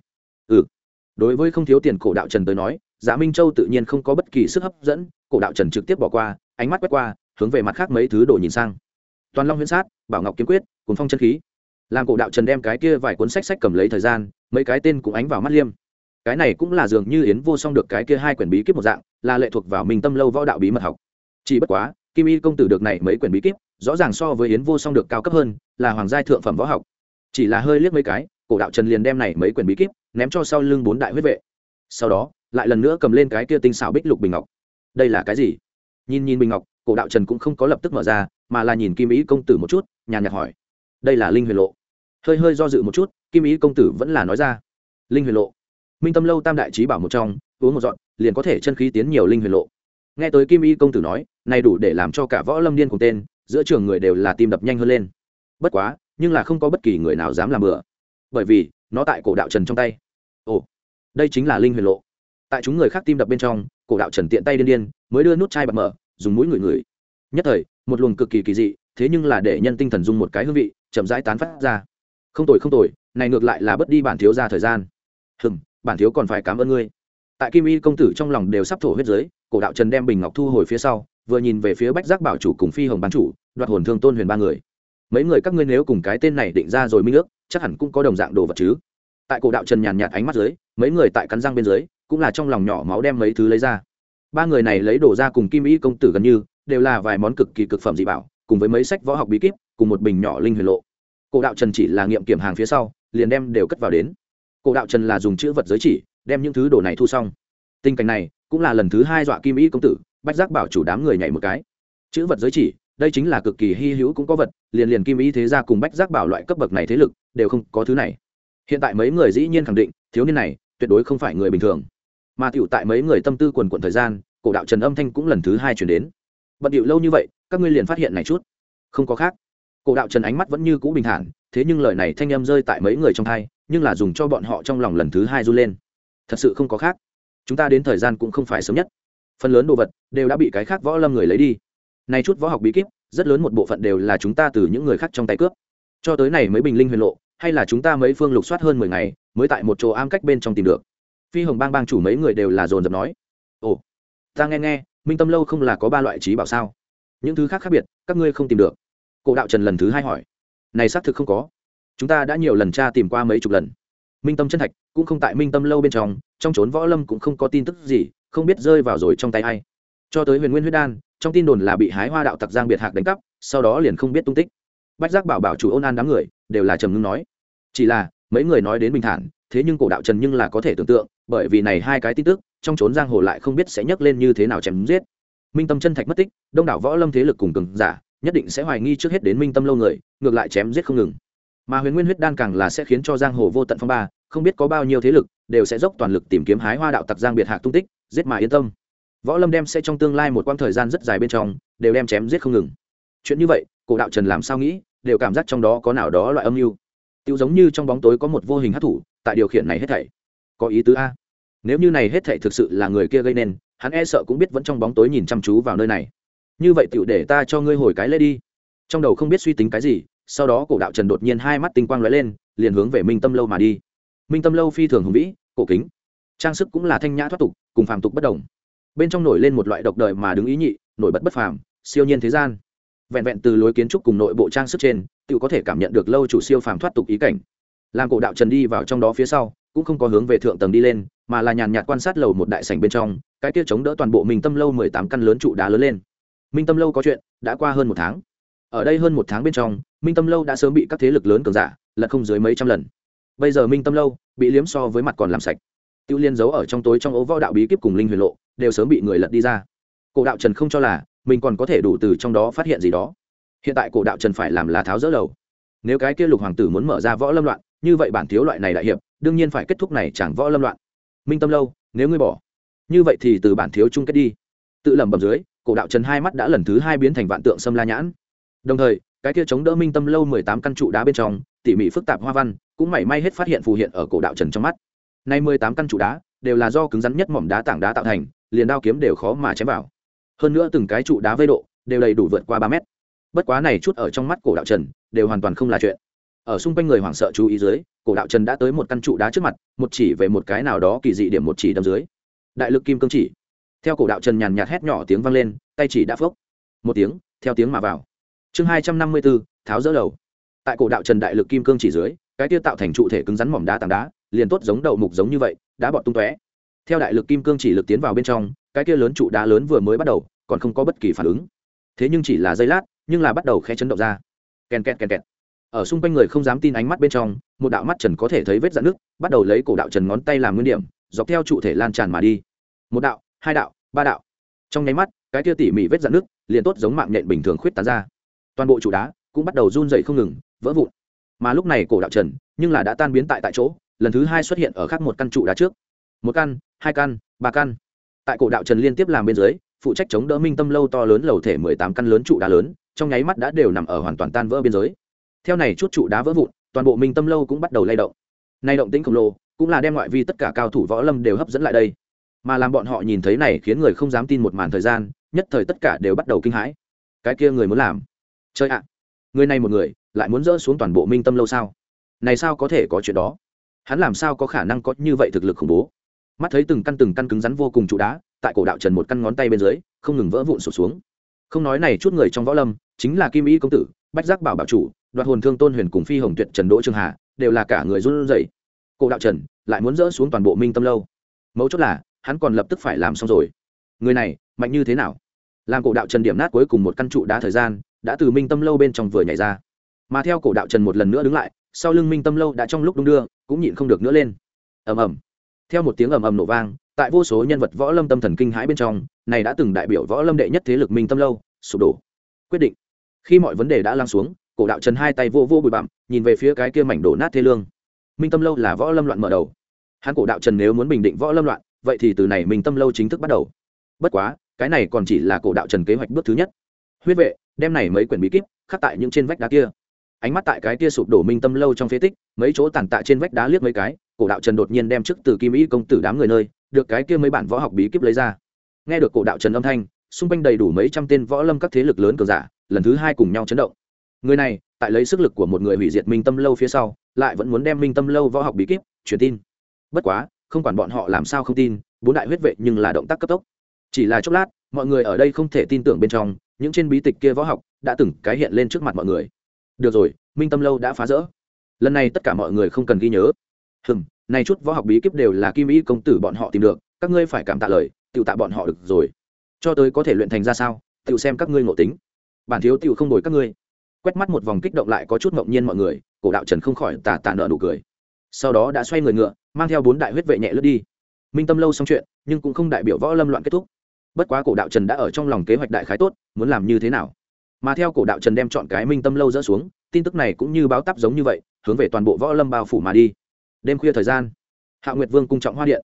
Đối với không thiếu tiền cổ đạo Trần tới nói, dạ minh châu tự nhiên không có bất kỳ sức hấp dẫn, cổ đạo Trần trực tiếp bỏ qua, ánh mắt quét qua, hướng về mặt khác mấy thứ đồ nhìn sang. Toàn long huyễn sát, bảo ngọc kiếm quyết, cuồng phong chân khí. Làm cổ đạo Trần đem cái kia vài cuốn sách cầm lấy thời gian, mấy cái tên cũng ánh vào mắt liêm. Cái này cũng là dường như Yến Vô Song được cái kia hai quyển bí kíp một dạng, là lệ thuộc vào Minh Tâm lâu võ đạo bí mật học. Chỉ bất quá, Kim Y công tử được này mấy quyển bí kíp, rõ ràng so với Yến Vô Song được cao cấp hơn, là hoàng giai thượng phẩm võ học. Chỉ là hơi liếc mấy cái, cổ đạo Trần liền đem này mấy quyển bí kíp ném cho sau lưng bốn đại huyết vệ. Sau đó, lại lần nữa cầm lên cái kia tinh xảo bích lục bình ngọc. Đây là cái gì? Nhìn nhìn bình ngọc, cổ đạo Trần cũng không có lập tức mở ra, mà là nhìn Kim Y công tử một chút, nhàn nhạt hỏi. Đây là linh huyền lộ. Hơi hơi do dự một chút, Kim Y công tử vẫn là nói ra. Linh huyền lộ. Minh Tâm lâu tam đại chí bảo một trong, uống một dọn liền có thể chân khí tiến nhiều linh huyền lộ. Nghe tới Kim Y công tử nói, này đủ để làm cho cả võ lâm điên cùng tên, giữa trường người đều là tim đập nhanh hơn lên. Bất quá, nhưng là không có bất kỳ người nào dám làm bừa, bởi vì nó tại cổ đạo Trần trong tay. Ồ, đây chính là linh huyền lộ. Tại chúng người khác tim đập bên trong, cổ đạo Trần tiện tay điên điên mới đưa nút chai bật mở, dùng mũi ngửi ngửi. Nhất thời, một luồng cực kỳ kỳ dị, thế nhưng là để nhân tinh thần dung một cái hương vị, chậm rãi tán phát ra. Không tồi không tồi, này ngược lại là bất đi bản thiếu ra thời gian. Bản thiếu còn phải cảm ơn ngươi. Tại Kim Y công tử trong lòng đều sắp thổ huyết dưới, cổ đạo Trần đem bình ngọc thu hồi phía sau, vừa nhìn về phía bách giác bảo chủ cùng phi hồng bán chủ, đoạt hồn thương Tôn Huyền ba người. Mấy người các ngươi nếu cùng cái tên này định ra rồi minh ước, chắc hẳn cũng có đồng dạng đồ vật chứ? Tại cổ đạo Trần nhàn nhạt ánh mắt dưới, mấy người tại cắn răng bên dưới, cũng là trong lòng nhỏ máu đem mấy thứ lấy ra. Ba người này lấy đồ ra cùng Kim Y công tử gần như đều là vài món cực kỳ cực phẩm dị bảo, cùng với mấy sách võ học bí kíp, cùng một bình nhỏ linh huyền lộ. Cổ đạo Trần chỉ là nghiệm kiểm hàng phía sau, liền đem đều cất vào đến. Cổ đạo Trần là dùng chữ vật giới chỉ đem những thứ đồ này thu xong. Tình cảnh này cũng là lần thứ hai dọa Kim Y công tử, bách giác bảo chủ đám người nhảy một cái. Chữ vật giới chỉ, đây chính là cực kỳ hy hữu cũng có vật, liền Kim Y thế gia cùng bách giác bảo loại cấp bậc này thế lực đều không có thứ này. Hiện tại mấy người dĩ nhiên khẳng định thiếu niên này tuyệt đối không phải người bình thường, mà tiểu tại mấy người tâm tư quần quần thời gian, cổ đạo Trần âm thanh cũng lần thứ hai chuyển đến. Bận điệu lâu như vậy, các ngươi liền phát hiện này chút? Không có khác. Cổ đạo Trần ánh mắt vẫn như cũ bình thản, thế nhưng lời này thanh âm rơi tại mấy người trong tai, nhưng là dùng cho bọn họ trong lòng lần thứ hai run lên. Thật sự không có khác. Chúng ta đến thời gian cũng không phải sớm nhất, phần lớn đồ vật đều đã bị cái khác võ lâm người lấy đi. Này chút võ học bí kíp, rất lớn một bộ phận đều là chúng ta từ những người khác trong tay cướp. Cho tới này mấy bình linh huyền lộ, hay là chúng ta mấy phương lục soát hơn 10 ngày, mới tại một chỗ am cách bên trong tìm được. Phi hồng bang bang chủ mấy người đều là dồn dập nói. Ồ, ta nghe, Minh Tâm lâu không là có 3 loại trí bảo sao? Những thứ khác khác biệt, các ngươi không tìm được? Cổ đạo Trần lần thứ hai hỏi. Này xác thực không có. Chúng ta đã nhiều lần tra tìm qua mấy chục lần. Minh Tâm chân thạch cũng không tại Minh Tâm lâu bên trong trốn võ lâm cũng không có tin tức gì, không biết rơi vào rồi trong tay ai. Cho tới Huyền Nguyên huyết đan, trong tin đồn là bị Hái Hoa đạo tặc Giang Biệt Hạc đánh cắp, sau đó liền không biết tung tích. Bách giác bảo bảo chủ Ôn An đám người đều là trầm ngưng nói. Chỉ là mấy người nói đến bình thản, thế nhưng cổ đạo Trần nhưng là có thể tưởng tượng, bởi vì này hai cái tin tức trong trốn giang hồ lại không biết sẽ nhấc lên như thế nào chém giết. Minh Tâm chân thạch mất tích, đông đảo võ lâm thế lực cùng cường giả nhất định sẽ hoài nghi trước hết đến Minh Tâm lâu người, ngược lại chém giết không ngừng. Mà Huyền Nguyên huyết đan càng là sẽ khiến cho giang hồ vô tận phong ba, không biết có bao nhiêu thế lực đều sẽ dốc toàn lực tìm kiếm Hái Hoa đạo tặc Giang Biệt Hạc tung tích, giết mà yên tâm. Võ lâm đem sẽ trong tương lai một quãng thời gian rất dài bên trong đều đem chém giết không ngừng. Chuyện như vậy cổ đạo trần làm sao nghĩ đều cảm giác trong đó có nào đó loại âm mưu, tiêu giống như trong bóng tối có một vô hình hắc thủ tại điều khiển này hết thảy. Có ý tứ a, nếu như này hết thảy thực sự là người kia gây nên, hắn e sợ cũng biết vẫn trong bóng tối nhìn chăm chú vào nơi này. Như vậy tiểu để ta cho ngươi hồi cái lễ đi. Trong đầu không biết suy tính cái gì, sau đó cổ đạo trần đột nhiên hai mắt tinh quang lóe lên, liền hướng về Minh Tâm lâu mà đi. Minh Tâm lâu phi thường hùng vĩ, cổ kính, trang sức cũng là thanh nhã thoát tục, cùng phàm tục bất đồng. Bên trong nổi lên một loại độc đời mà đứng ý nhị, nổi bật bất phàm, siêu nhiên thế gian. Vẹn vẹn từ lối kiến trúc cùng nội bộ trang sức trên, tự có thể cảm nhận được lâu chủ siêu phàm thoát tục ý cảnh. Làm cổ đạo trần đi vào trong đó phía sau, cũng không có hướng về thượng tầng đi lên, mà là nhàn nhạt quan sát lầu một đại sảnh bên trong, cái kia chống đỡ toàn bộ Minh Tâm lâu 18 căn lớn trụ đá lớn lên. Minh Tâm lâu có chuyện, đã qua hơn một tháng. Ở đây hơn một tháng bên trong, Minh Tâm lâu đã sớm bị các thế lực lớn cường giả lật không dưới mấy trăm lần. Bây giờ Minh Tâm lâu bị liếm so với mặt còn làm sạch, tiêu liên giấu ở trong tối trong ố võ đạo bí kíp cùng linh huyền lộ đều sớm bị người lật đi ra. Cổ đạo trần không cho là mình còn có thể đủ từ trong đó phát hiện gì đó. Hiện tại cổ đạo trần phải làm là tháo dỡ lầu. Nếu cái kia lục hoàng tử muốn mở ra võ lâm loạn, như vậy bản thiếu loại này đại hiệp đương nhiên phải kết thúc này chẳng võ lâm loạn. Minh Tâm lâu nếu ngươi bỏ, như vậy thì từ bản thiếu chung kết đi. Tự lẩm bẩm dưới, cổ đạo trần hai mắt đã lần thứ hai biến thành vạn tượng xâm la nhãn. Đồng thời cái kia chống đỡ Minh Tâm lâu 18 căn trụ đá bên trong tỉ mỉ phức tạp hoa văn cũng mảy may hết phát hiện phù hiện ở cổ đạo trần trong mắt. Nay 18 căn trụ đá đều là do cứng rắn nhất mỏm đá tảng đá tạo thành, liền đao kiếm đều khó mà chém vào. Hơn nữa từng cái trụ đá vây độ đều đầy đủ vượt qua 3 mét. Bất quá này chút ở trong mắt cổ đạo trần đều hoàn toàn không là chuyện. Ở xung quanh người hoảng sợ chú ý dưới, cổ đạo trần đã tới một căn trụ đá trước mặt, một chỉ về một cái nào đó kỳ dị điểm một chỉ đâm dưới. Đại lực kim cương chỉ. Theo cổ đạo trần nhàn nhạt hét nhỏ tiếng vang lên, tay chỉ đã phốc một tiếng, theo tiếng mà vào. Chương 254, tháo dỡ lầu. Tại cổ đạo trần đại lực kim cương chỉ dưới, cái kia tạo thành trụ thể cứng rắn mỏm đá tảng đá, liền tốt giống đậu mục giống như vậy, đá bọt tung tóe. Theo đại lực kim cương chỉ lực tiến vào bên trong, cái kia lớn trụ đá lớn vừa mới bắt đầu, còn không có bất kỳ phản ứng. Thế nhưng chỉ là giây lát, nhưng là bắt đầu khẽ chấn động ra. Ken ken ken ken. Ở xung quanh người không dám tin ánh mắt bên trong, một đạo mắt trần có thể thấy vết rạn nước, bắt đầu lấy cổ đạo trần ngón tay làm nguyên điểm, dọc theo trụ thể lan tràn mà đi. Một đạo, hai đạo, ba đạo. Trong nháy mắt, cái kia tỉ mỉ vết rạn nước, liền tốt giống mạng nhện bình thường khuyết tán ra. Toàn bộ trụ đá cũng bắt đầu run rẩy không ngừng, vỡ vụn. Mà lúc này cổ đạo trần, nhưng là đã tan biến tại chỗ, lần thứ hai xuất hiện ở khác một căn trụ đá trước. Một căn, hai căn, ba căn. Tại cổ đạo trần liên tiếp làm bên dưới, phụ trách chống đỡ Minh Tâm lâu to lớn lầu thể 18 căn lớn trụ đá lớn, trong nháy mắt đã đều nằm ở hoàn toàn tan vỡ biên giới. Theo này chút trụ đá vỡ vụn, toàn bộ Minh Tâm lâu cũng bắt đầu lay động. Nay động tĩnh khổng lồ, cũng là đem ngoại vi tất cả cao thủ võ lâm đều hấp dẫn lại đây. Mà làm bọn họ nhìn thấy này khiến người không dám tin một màn thời gian, nhất thời tất cả đều bắt đầu kinh hãi. Cái kia người muốn làm? Chơi ạ, người này một người lại muốn dỡ xuống toàn bộ Minh Tâm lâu sao? Này sao có thể có chuyện đó? Hắn làm sao có khả năng có như vậy thực lực khủng bố? Mắt thấy từng căn cứng rắn vô cùng trụ đá, tại cổ đạo trần một căn ngón tay bên dưới, không ngừng vỡ vụn sụp xuống. Không nói này chút người trong võ lâm, chính là Kim Y công tử, Bách Giác bảo bảo chủ, Đoạt hồn thương Tôn Huyền cùng Phi Hồng Tuyệt Trần Đỗ Trường Hà, đều là cả người run rẩy. Cổ đạo trần lại muốn dỡ xuống toàn bộ Minh Tâm lâu. Mấu chốt là, hắn còn lập tức phải làm xong rồi. Người này mạnh như thế nào? Làm cổ đạo trần điểm nát cuối cùng một căn trụ đá thời gian, đã từ Minh Tâm lâu bên trong vừa nhảy ra. Mà theo cổ đạo trần một lần nữa đứng lại, sau lưng Minh Tâm lâu đã trong lúc đung đưa, cũng nhịn không được nữa lên. Ầm ầm. Theo một tiếng ầm ầm nổ vang, tại vô số nhân vật võ lâm tâm thần kinh hãi bên trong, này đã từng đại biểu võ lâm đệ nhất thế lực Minh Tâm lâu sụp đổ. Quyết định. Khi mọi vấn đề đã lắng xuống, cổ đạo trần hai tay vô bụi bặm, nhìn về phía cái kia mảnh đổ nát thê lương. Minh Tâm lâu là võ lâm loạn mở đầu. Hắn cổ đạo trần nếu muốn bình định võ lâm loạn, vậy thì từ này Minh Tâm lâu chính thức bắt đầu. Bất quá, cái này còn chỉ là cổ đạo trần kế hoạch bước thứ nhất. Huyết vệ, đem này mấy quyển bí kíp khắc tại những trên vách đá kia. Ánh mắt tại cái kia sụp đổ Minh Tâm lâu trong phế tích, mấy chỗ tàn tạ trên vách đá liếc mấy cái, cổ đạo trần đột nhiên đem trước từ Kim Y công tử đám người nơi, được cái kia mấy bản võ học bí kíp lấy ra. Nghe được cổ đạo trần âm thanh, xung quanh đầy đủ mấy trăm tên võ lâm các thế lực lớn cường giả, lần thứ hai cùng nhau chấn động. Người này, tại lấy sức lực của một người hủy diệt Minh Tâm lâu phía sau, lại vẫn muốn đem Minh Tâm lâu võ học bí kíp truyền tin. Bất quá, không quản bọn họ làm sao không tin, bốn đại huyết vệ nhưng là động tác cấp tốc. Chỉ là chốc lát, mọi người ở đây không thể tin tưởng bên trong, những trên bí tịch kia võ học đã từng cái hiện lên trước mặt mọi người. Được rồi, Minh Tâm lâu đã phá rỡ. Lần này tất cả mọi người không cần ghi nhớ. Này chút võ học bí kíp đều là Kim Y công tử bọn họ tìm được, các ngươi phải cảm tạ lời, tự tạ bọn họ được rồi. Cho tới có thể luyện thành ra sao, tự xem các ngươi ngộ tính. Bản thiếu tự không đổi các ngươi. Quét mắt một vòng kích động lại có chút ngẫu nhiên mọi người, cổ đạo trần không khỏi tà nở nụ cười. Sau đó đã xoay người ngựa, mang theo bốn đại huyết vệ nhẹ lướt đi. Minh Tâm lâu xong chuyện, nhưng cũng không đại biểu võ lâm loạn kết thúc. Bất quá cổ đạo trần đã ở trong lòng kế hoạch đại khái tốt, muốn làm như thế nào. Mà theo cổ đạo trần đem chọn cái Minh Tâm lâu dỡ xuống, tin tức này cũng như báo táp giống như vậy, hướng về toàn bộ võ lâm bao phủ mà đi. Đêm khuya thời gian, Hạo Nguyệt Vương cung trọng hoa điện,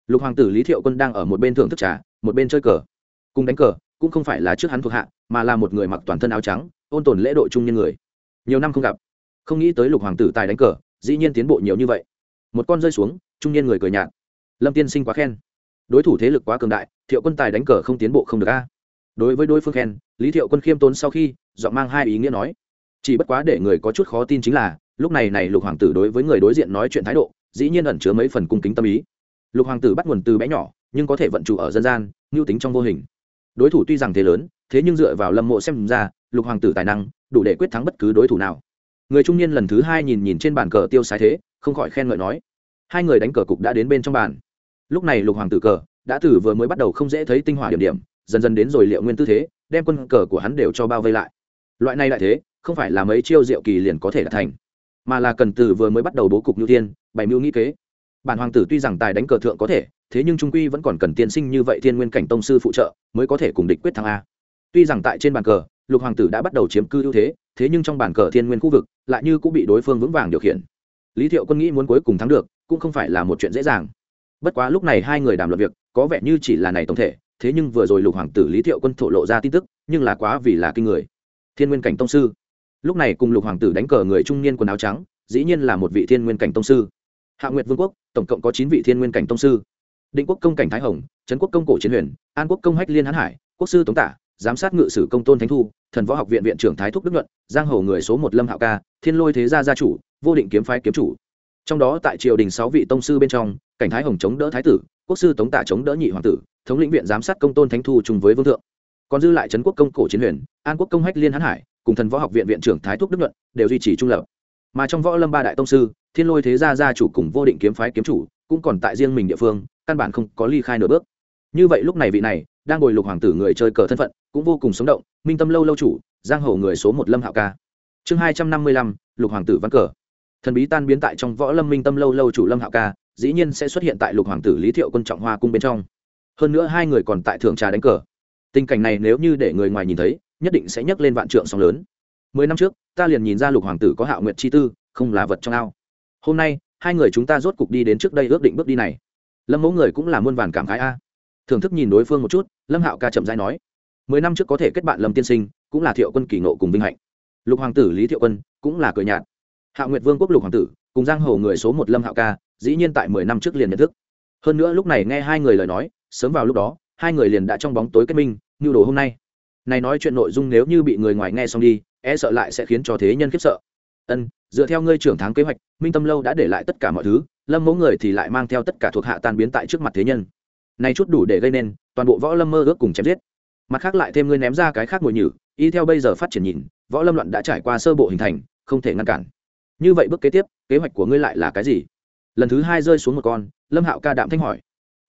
Lục hoàng tử Lý Thiệu Quân đang ở một bên thưởng thức trà, một bên chơi cờ. Cùng đánh cờ cũng không phải là trước hắn thuộc hạ, mà là một người mặc toàn thân áo trắng, ôn tồn lễ độ trung niên người. Nhiều năm không gặp, không nghĩ tới Lục hoàng tử tài đánh cờ dĩ nhiên tiến bộ nhiều như vậy. Một con rơi xuống, trung niên người cười nhạt. Lâm tiên sinh quá khen, đối thủ thế lực quá cường đại, Thiệu Quân tài đánh cờ không tiến bộ không được a. Đối với đối phương khen, Lý Thiệu Quân khiêm tốn sau khi giọng mang hai ý nghĩa nói, chỉ bất quá để người có chút khó tin chính là lúc này Lục hoàng tử đối với người đối diện nói chuyện thái độ dĩ nhiên ẩn chứa mấy phần cung kính tâm ý. Lục hoàng tử bắt nguồn từ bé nhỏ, nhưng có thể vận chủ ở dân gian, mưu tính trong vô hình. Đối thủ tuy rằng thế lớn, thế nhưng dựa vào Lâm Mộ xem ra, Lục hoàng tử tài năng đủ để quyết thắng bất cứ đối thủ nào. Người trung niên lần thứ hai nhìn trên bàn cờ tiêu sái thế, không khỏi khen ngợi nói. Hai người đánh cờ cục đã đến bên trong bàn. Lúc này Lục hoàng tử cờ đã từ vừa mới bắt đầu không dễ thấy tinh hỏa điểm điểm, dần dần đến rồi liệu nguyên tư thế, đem quân cờ của hắn đều cho bao vây lại. Loại này lại thế, không phải là mấy chiêu diệu kỳ liền có thể đạt thành, mà là cần từ vừa mới bắt đầu bố cục như tiên, bày mưu nghĩ kế. Bản hoàng tử tuy rằng tài đánh cờ thượng có thể, thế nhưng trung quy vẫn còn cần tiên sinh như vậy thiên nguyên cảnh tông sư phụ trợ mới có thể cùng địch quyết thắng a. Tuy rằng tại trên bàn cờ Lục hoàng tử đã bắt đầu chiếm cư ưu thế, thế nhưng trong bàn cờ thiên nguyên khu vực lại như cũng bị đối phương vững vàng điều khiển. Lý Thiệu Quân nghĩ muốn cuối cùng thắng được cũng không phải là một chuyện dễ dàng. Bất quá lúc này hai người đàm luận việc có vẻ như chỉ là này tổng thể, thế nhưng vừa rồi Lục hoàng tử Lý Thiệu Quân thổ lộ ra tin tức nhưng là quá vì là kinh người. Thiên nguyên cảnh tông sư, lúc này cùng Lục hoàng tử đánh cờ người trung niên quần áo trắng dĩ nhiên là một vị thiên nguyên cảnh tông sư. Hạ Nguyệt Vương quốc tổng cộng có 9 vị thiên nguyên cảnh tông sư. Định quốc công cảnh Thái Hồng, Trấn quốc công Cổ Chiến Huyền, An quốc công Hách Liên Hán Hải, quốc sư Tống Tả, giám sát ngự sử công Tôn Thánh Thu, Thần Võ học viện viện trưởng Thái Thúc Đức Nhuận, giang hồ người số 1 Lâm Hạo Ca, Thiên Lôi thế gia gia chủ, Vô Định kiếm phái kiếm chủ. Trong đó tại triều đình 6 vị tông sư bên trong, cảnh Thái Hồng chống đỡ thái tử, quốc sư Tống Tả chống đỡ nhị hoàng tử, thống lĩnh viện giám sát công Tôn Thánh Thu chung với vương thượng. Còn dư lại Trấn quốc công Cổ Chiến Huyền, An quốc công Hách Liên Hán Hải, cùng Thần Võ học viện viện trưởng Thái Thúc Đức Nhuận đều duy trì trung lập. Mà trong Võ Lâm ba đại tông sư, Thiên Lôi thế gia gia chủ cùng Vô Định kiếm phái kiếm chủ cũng còn tại riêng mình địa phương, căn bản không có ly khai nửa bước. Như vậy lúc này vị này đang ngồi Lục hoàng tử người chơi cờ thân phận cũng vô cùng sống động, Minh Tâm lâu lâu chủ, giang hồ người số 1 Lâm Hạo Ca. Chương 255, Lục hoàng tử ván cờ. Thần bí tan biến tại trong Võ Lâm Minh Tâm lâu lâu chủ Lâm Hạo Ca, dĩ nhiên sẽ xuất hiện tại Lục hoàng tử Lý Thiệu Quân trọng hoa cung bên trong. Hơn nữa hai người còn tại thượng trà đánh cờ. Tình cảnh này nếu như để người ngoài nhìn thấy, nhất định sẽ nhấc lên vạn trượng sóng lớn. 10 năm trước, ta liền nhìn ra Lục hoàng tử có Hạo Nguyệt chi tư, không là vật trong ao. Hôm nay, hai người chúng ta rốt cục đi đến trước đây ước định bước đi này. Lâm mẫu người cũng là muôn vàn cảm khái a. Thưởng thức nhìn đối phương một chút, Lâm Hạo Ca chậm rãi nói, 10 năm trước có thể kết bạn Lâm tiên sinh, cũng là Thiệu Quân kỳ ngộ cùng vinh hạnh. Lục hoàng tử Lý Thiệu Quân cũng là cười nhạt. Hạo Nguyệt Vương quốc Lục hoàng tử cùng giang hồ người số 1 Lâm Hạo Ca, dĩ nhiên tại 10 năm trước liền nhận thức. Hơn nữa lúc này nghe hai người lời nói, sớm vào lúc đó, hai người liền đã trong bóng tối kết minh, nưu đồ hôm nay. Này nói chuyện nội dung nếu như bị người ngoài nghe xong đi, e sợ lại sẽ khiến cho thế nhân khiếp sợ. Dựa theo ngươi trưởng tháng kế hoạch, Minh Tâm lâu đã để lại tất cả mọi thứ, Lâm mẫu người thì lại mang theo tất cả thuộc hạ tan biến tại trước mặt thế nhân. Này chút đủ để gây nên toàn bộ Võ Lâm mơ ước cùng chém giết. Mặt khác lại thêm ngươi ném ra cái khác mùi nhử, y theo bây giờ phát triển nhìn, Võ Lâm loạn đã trải qua sơ bộ hình thành, không thể ngăn cản. Như vậy bước kế tiếp, kế hoạch của ngươi lại là cái gì? Lần thứ hai rơi xuống một con, Lâm Hạo Ca đạm thanh hỏi.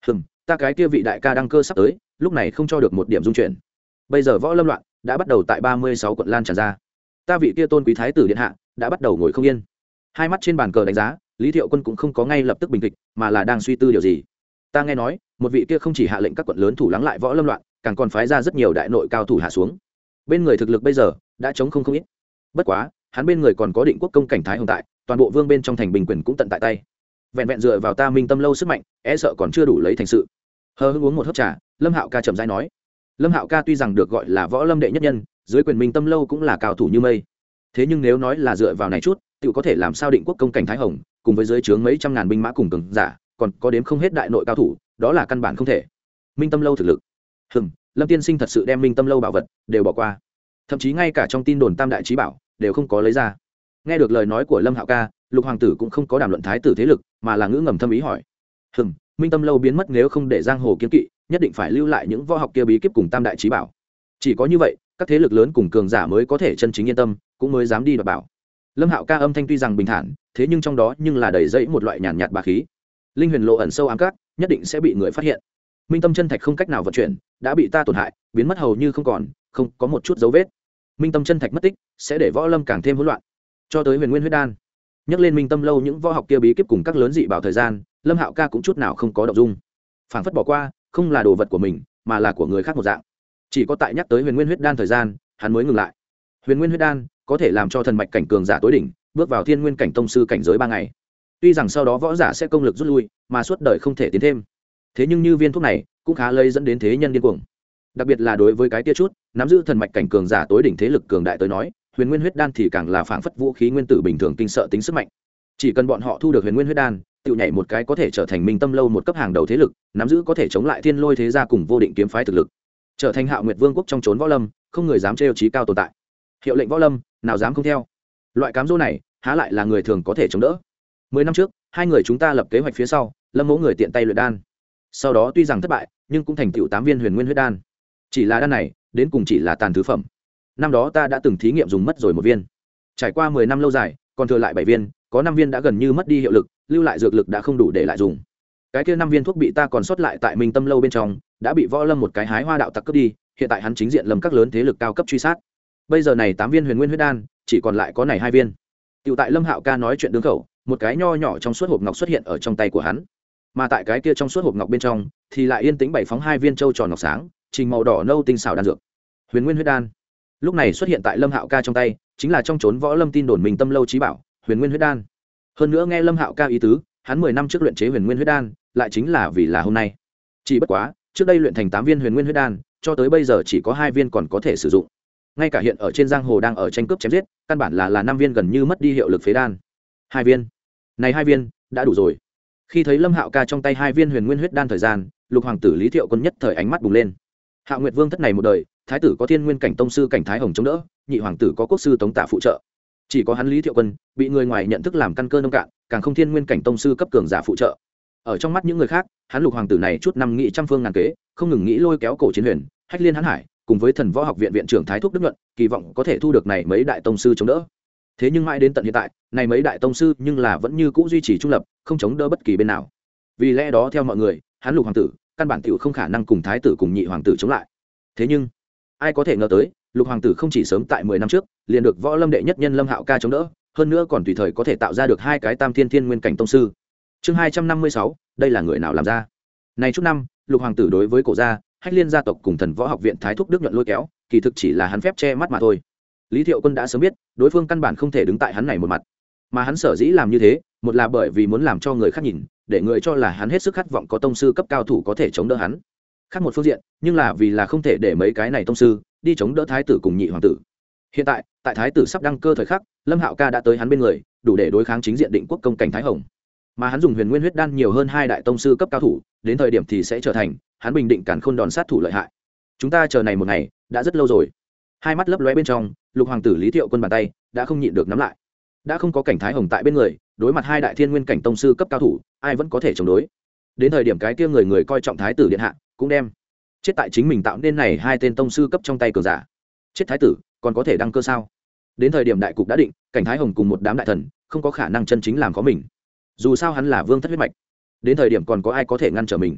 Ta cái kia vị đại ca đăng cơ sắp tới, lúc này không cho được một điểm dung chuyển. Bây giờ Võ Lâm loạn đã bắt đầu tại 36 quận lan tràn ra. Ta vị kia tôn quý thái tử điện hạ đã bắt đầu ngồi không yên. Hai mắt trên bàn cờ đánh giá, Lý Thiệu Quân cũng không có ngay lập tức bình tĩnh, mà là đang suy tư điều gì. Ta nghe nói, một vị kia không chỉ hạ lệnh các quận lớn thủ lắng lại Võ Lâm loạn, càng còn phái ra rất nhiều đại nội cao thủ hạ xuống. Bên người thực lực bây giờ đã chống không ít. Bất quá, hắn bên người còn có Định quốc công cảnh Thái Hồng tại, toàn bộ vương bên trong thành bình quyền cũng tận tại tay. Vẹn vẹn dựa vào ta Minh Tâm lâu sức mạnh, e sợ còn chưa đủ lấy thành sự. Hờ hững uống một hớp trà, Lâm Hạo Ca chậm rãi nói. Lâm Hạo Ca tuy rằng được gọi là Võ Lâm đệ nhất nhân, dưới quyền Minh Tâm lâu cũng là cao thủ như mây. Thế nhưng nếu nói là dựa vào này chút, tự có thể làm sao Định quốc công cảnh Thái Hồng cùng với dưới trướng mấy trăm ngàn binh mã cùng cường giả, còn có đếm không hết đại nội cao thủ, đó là căn bản không thể. Minh Tâm lâu thực lực, Lâm tiên sinh thật sự đem Minh Tâm lâu bảo vật đều bỏ qua, thậm chí ngay cả trong tin đồn tam đại chí bảo đều không có lấy ra. Nghe được lời nói của Lâm Hạo Ca, Lục hoàng tử cũng không có đàm luận thái tử thế lực, mà là ngữ ngầm thâm ý hỏi. Minh Tâm lâu biến mất, nếu không để giang hồ kiên kỵ, nhất định phải lưu lại những võ học kia bí kíp cùng tam đại chí bảo. Chỉ có như vậy, các thế lực lớn cùng cường giả mới có thể chân chính yên tâm, cũng mới dám đi đoạt bảo. Lâm Hạo Ca âm thanh tuy rằng bình thản, thế nhưng trong đó nhưng là đầy dẫy một loại nhàn nhạt bá khí. Linh huyền lộ ẩn sâu ám các, nhất định sẽ bị người phát hiện. Minh tâm chân thạch không cách nào vận chuyển, đã bị ta tổn hại, biến mất hầu như không còn, không có một chút dấu vết. Minh tâm chân thạch mất tích, sẽ để Võ Lâm càng thêm hỗn loạn. Cho tới Huyền Nguyên huyết đan, nhắc lên Minh Tâm lâu những võ học kia bí kíp cùng các lớn dị bảo thời gian, Lâm Hạo Ca cũng chút nào không có động dung. Phảng phất bỏ qua, không là đồ vật của mình, mà là của người khác một dạng. Chỉ có tại nhắc tới Huyền Nguyên huyết đan thời gian, hắn mới ngừng lại. Huyền Nguyên huyết đan có thể làm cho thần mạch cảnh cường giả tối đỉnh bước vào thiên nguyên cảnh tông sư cảnh giới 3 ngày. Tuy rằng sau đó võ giả sẽ công lực rút lui, mà suốt đời không thể tiến thêm. thế nhưng như viên thuốc này cũng khá lây dẫn đến thế nhân điên cuồng, đặc biệt là đối với cái tia chút nắm giữ thần mạch cảnh cường giả tối đỉnh thế lực cường đại tới nói, huyền nguyên huyết đan thì càng là phảng phất vũ khí nguyên tử bình thường kinh sợ tính sức mạnh. Chỉ cần bọn họ thu được huyền nguyên huyết đan, tự nhảy một cái có thể trở thành minh tâm lâu một cấp hàng đầu thế lực, nắm giữ có thể chống lại thiên lôi thế gia cùng vô định kiếm phái thực lực, trở thành Hạo Nguyệt Vương quốc trong trốn võ lâm không người dám trêu chí cao tồn tại. Hiệu lệnh võ lâm nào dám không theo. Loại cám dỗ này há lại là người thường có thể chống đỡ. 10 năm trước, hai người chúng ta lập kế hoạch phía sau, Lâm Mỗ người tiện tay luyện đan. Sau đó tuy rằng thất bại, nhưng cũng thành tựu 8 viên huyền nguyên huyết đan. Chỉ là đan này, đến cùng chỉ là tàn thứ phẩm. Năm đó ta đã từng thí nghiệm dùng mất rồi 1 viên. Trải qua 10 năm lâu dài, còn thừa lại 7 viên, có 5 viên đã gần như mất đi hiệu lực, lưu lại dược lực đã không đủ để lại dùng. Cái kia 5 viên thuốc bị ta còn sót lại tại Minh Tâm lâu bên trong, đã bị võ lâm một cái hái hoa đạo tặc cướp đi, hiện tại hắn chính diện lâm các lớn thế lực cao cấp truy sát. Bây giờ này 8 viên huyền nguyên huyết đan, chỉ còn lại có này 2 viên. Tiểu tại Lâm Hạo ca nói chuyện đường khẩu, một cái nho nhỏ trong suốt hộp ngọc xuất hiện ở trong tay của hắn. Mà tại cái kia trong suốt hộp ngọc bên trong, thì lại yên tĩnh bày phóng 2 viên châu tròn ngọc sáng, trình màu đỏ nâu tinh xảo đan dược. Huyền nguyên huyết đan. Lúc này xuất hiện tại Lâm Hạo ca trong tay, chính là trong trốn võ lâm tin đồn Minh Tâm lâu chí bảo, huyền nguyên huyết đan. Hơn nữa nghe Lâm Hạo ca ý tứ, hắn 10 năm trước luyện chế huyền nguyên huyết đan, lại chính là vì là hôm nay. Chỉ bất quá, trước đây luyện thành 8 viên huyền nguyên huyết đan, cho tới bây giờ chỉ có 2 viên còn có thể sử dụng. Ngay cả hiện ở trên giang hồ đang ở tranh cướp chém giết, căn bản là 5 viên gần như mất đi hiệu lực phế đan. 2 viên. Này 2 viên đã đủ rồi. Khi thấy Lâm Hạo ca trong tay 2 viên huyền nguyên huyết đan thời gian, Lục hoàng tử Lý Thiệu Quân nhất thời ánh mắt bùng lên. Hạo Nguyệt Vương thất này một đời, thái tử có thiên nguyên cảnh tông sư cảnh thái hồng chống đỡ, nhị hoàng tử có quốc sư Tống Tạ phụ trợ. Chỉ có hắn Lý Thiệu Quân bị người ngoài nhận thức làm căn cơ nông cạn, càng không thiên nguyên cảnh tông sư cấp cường giả phụ trợ. Ở trong mắt những người khác, hắn Lục hoàng tử này chút năm nghị trăm phương ngàn kế, không ngừng nghĩ lôi kéo cổ chiến huyền, hách liên hãn hải, cùng với thần võ học viện viện trưởng thái thúc đức nhuận, kỳ vọng có thể thu được này mấy đại tông sư chống đỡ. Thế nhưng mãi đến tận hiện tại, này mấy đại tông sư nhưng là vẫn như cũ duy trì trung lập, không chống đỡ bất kỳ bên nào. Vì lẽ đó theo mọi người, hắn Lục hoàng tử căn bản tiểu không khả năng cùng thái tử cùng nhị hoàng tử chống lại. Thế nhưng ai có thể ngờ tới, Lục hoàng tử không chỉ sớm tại 10 năm trước liền được võ lâm đệ nhất nhân Lâm Hạo ca chống đỡ, hơn nữa còn tùy thời có thể tạo ra được 2 cái tam thiên thiên nguyên cảnh tông sư. Chương 256, đây là người nào làm ra? Này chút năm, Lục hoàng tử đối với cổ gia, hách liên gia tộc cùng thần võ học viện thái thúc đức nhuận lôi kéo, kỳ thực chỉ là hắn phép che mắt mà thôi. Lý Thiệu Quân đã sớm biết, đối phương căn bản không thể đứng tại hắn này một mặt, mà hắn sở dĩ làm như thế, một là bởi vì muốn làm cho người khác nhìn, để người cho là hắn hết sức khát vọng có tông sư cấp cao thủ có thể chống đỡ hắn. Khác một phương diện, nhưng là vì là không thể để mấy cái này tông sư đi chống đỡ thái tử cùng nhị hoàng tử. Hiện tại, tại thái tử sắp đăng cơ thời khắc, Lâm Hạo ca đã tới hắn bên người, đủ để đối kháng chính diện định quốc công cảnh thái hồng. Mà hắn dùng huyền nguyên huyết đan nhiều hơn 2 đại tông sư cấp cao thủ, đến thời điểm thì sẽ trở thành hắn bình định càn khôn đòn sát thủ lợi hại. Chúng ta chờ này một ngày đã rất lâu rồi. Hai mắt lấp lóe bên trong, Lục hoàng tử Lý Thiệu Quân bàn tay đã không nhịn được nắm lại. Đã không có cảnh thái hồng tại bên người, đối mặt 2 đại thiên nguyên cảnh tông sư cấp cao thủ, ai vẫn có thể chống đối. Đến thời điểm cái kia người coi trọng thái tử điện hạ cũng đem chết tại chính mình tạo nên này 2 tên tông sư cấp trong tay cường giả. Chết thái tử còn có thể đăng cơ sao? Đến thời điểm đại cục đã định, cảnh thái hồng cùng một đám đại thần không có khả năng chân chính làm có mình. Dù sao hắn là vương thất huyết mạch, đến thời điểm còn có ai có thể ngăn trở mình?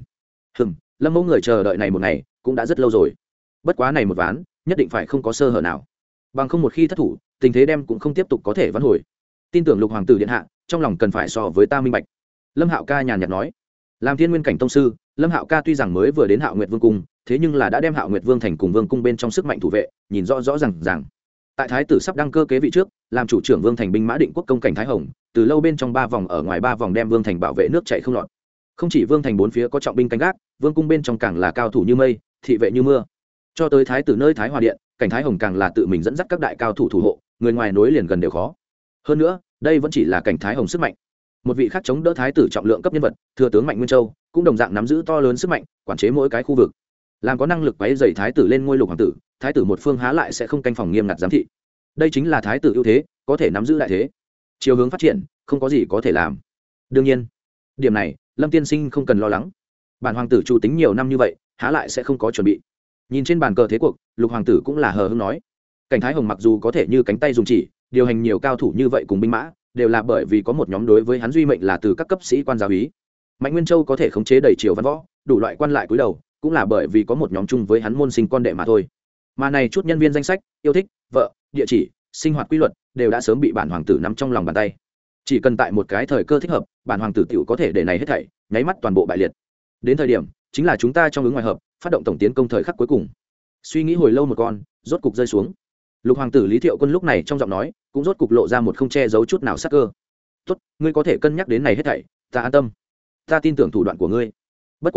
Lâm Mẫu người chờ đợi này một ngày cũng đã rất lâu rồi. Bất quá này một ván, nhất định phải không có sơ hở nào, bằng không một khi thất thủ, tình thế đem cũng không tiếp tục có thể vãn hồi. Tin tưởng Lục hoàng tử điện hạ trong lòng cần phải so với ta minh bạch. Lâm Hạo ca nhàn nhạt nói. Làm thiên nguyên cảnh tông sư, Lâm Hạo ca tuy rằng mới vừa đến Hạo Nguyệt Vương cung, thế nhưng là đã đem Hạo Nguyệt Vương thành cùng vương cung bên trong sức mạnh thủ vệ nhìn rõ rõ ràng. Tại thái tử sắp đăng cơ kế vị trước, làm chủ trưởng vương thành binh mã định quốc công cảnh thái hồng, từ lâu bên trong 3 vòng ở ngoài 3 vòng đem vương thành bảo vệ nước chảy không lọt. Không chỉ vương thành 4 phía có trọng binh canh gác, vương cung bên trong càng là cao thủ như mây, thị vệ như mưa. Cho tới thái tử nơi Thái Hòa điện, cảnh thái hồng càng là tự mình dẫn dắt các đại cao thủ thủ hộ, người ngoài nối liền gần đều khó. Hơn nữa, đây vẫn chỉ là cảnh thái hồng sức mạnh. Một vị khác chống đỡ thái tử trọng lượng cấp nhân vật, thừa tướng Mạnh Nguyên Châu, cũng đồng dạng nắm giữ to lớn sức mạnh, quản chế mỗi cái khu vực. Làm có năng lực quấy rầy thái tử lên ngôi Lục hoàng tử, thái tử một phương há lại sẽ không canh phòng nghiêm ngặt giám thị. Đây chính là thái tử ưu thế, có thể nắm giữ đại thế. Chiều hướng phát triển, không có gì có thể làm. Đương nhiên, điểm này, Lâm tiên sinh không cần lo lắng. Bản hoàng tử chủ tính nhiều năm như vậy, há lại sẽ không có chuẩn bị. Nhìn trên bàn cờ thế cuộc, Lục hoàng tử cũng là hờ hững nói, cảnh thái hồng mặc dù có thể như cánh tay dùng chỉ, điều hành nhiều cao thủ như vậy cùng binh mã, đều là bởi vì có một nhóm đối với hắn duy mệnh là từ các cấp sĩ quan giáo úy. Mạnh Nguyên Châu có thể khống chế đầy triều văn võ, đủ loại quan lại cúi đầu, cũng là bởi vì có một nhóm chung với hắn môn sinh con đệ mà thôi. Mà này chút nhân viên danh sách, yêu thích, vợ, địa chỉ, sinh hoạt quy luật, đều đã sớm bị bản hoàng tử nắm trong lòng bàn tay. Chỉ cần tại một cái thời cơ thích hợp, bản hoàng tử tiểu có thể để này hết thảy nháy mắt toàn bộ bại liệt. Đến thời điểm, chính là chúng ta trong ứng ngoài hợp, phát động tổng tiến công thời khắc cuối cùng. Suy nghĩ hồi lâu một con, rốt cục rơi xuống. Lục hoàng tử Lý Thiệu Quân lúc này trong giọng nói cũng rốt cục lộ ra một không che giấu chút nào sắc cơ. Tốt, ngươi có thể cân nhắc đến này hết thảy, ta an tâm. Ta tin tưởng thủ đoạn của ngươi. Bất quá,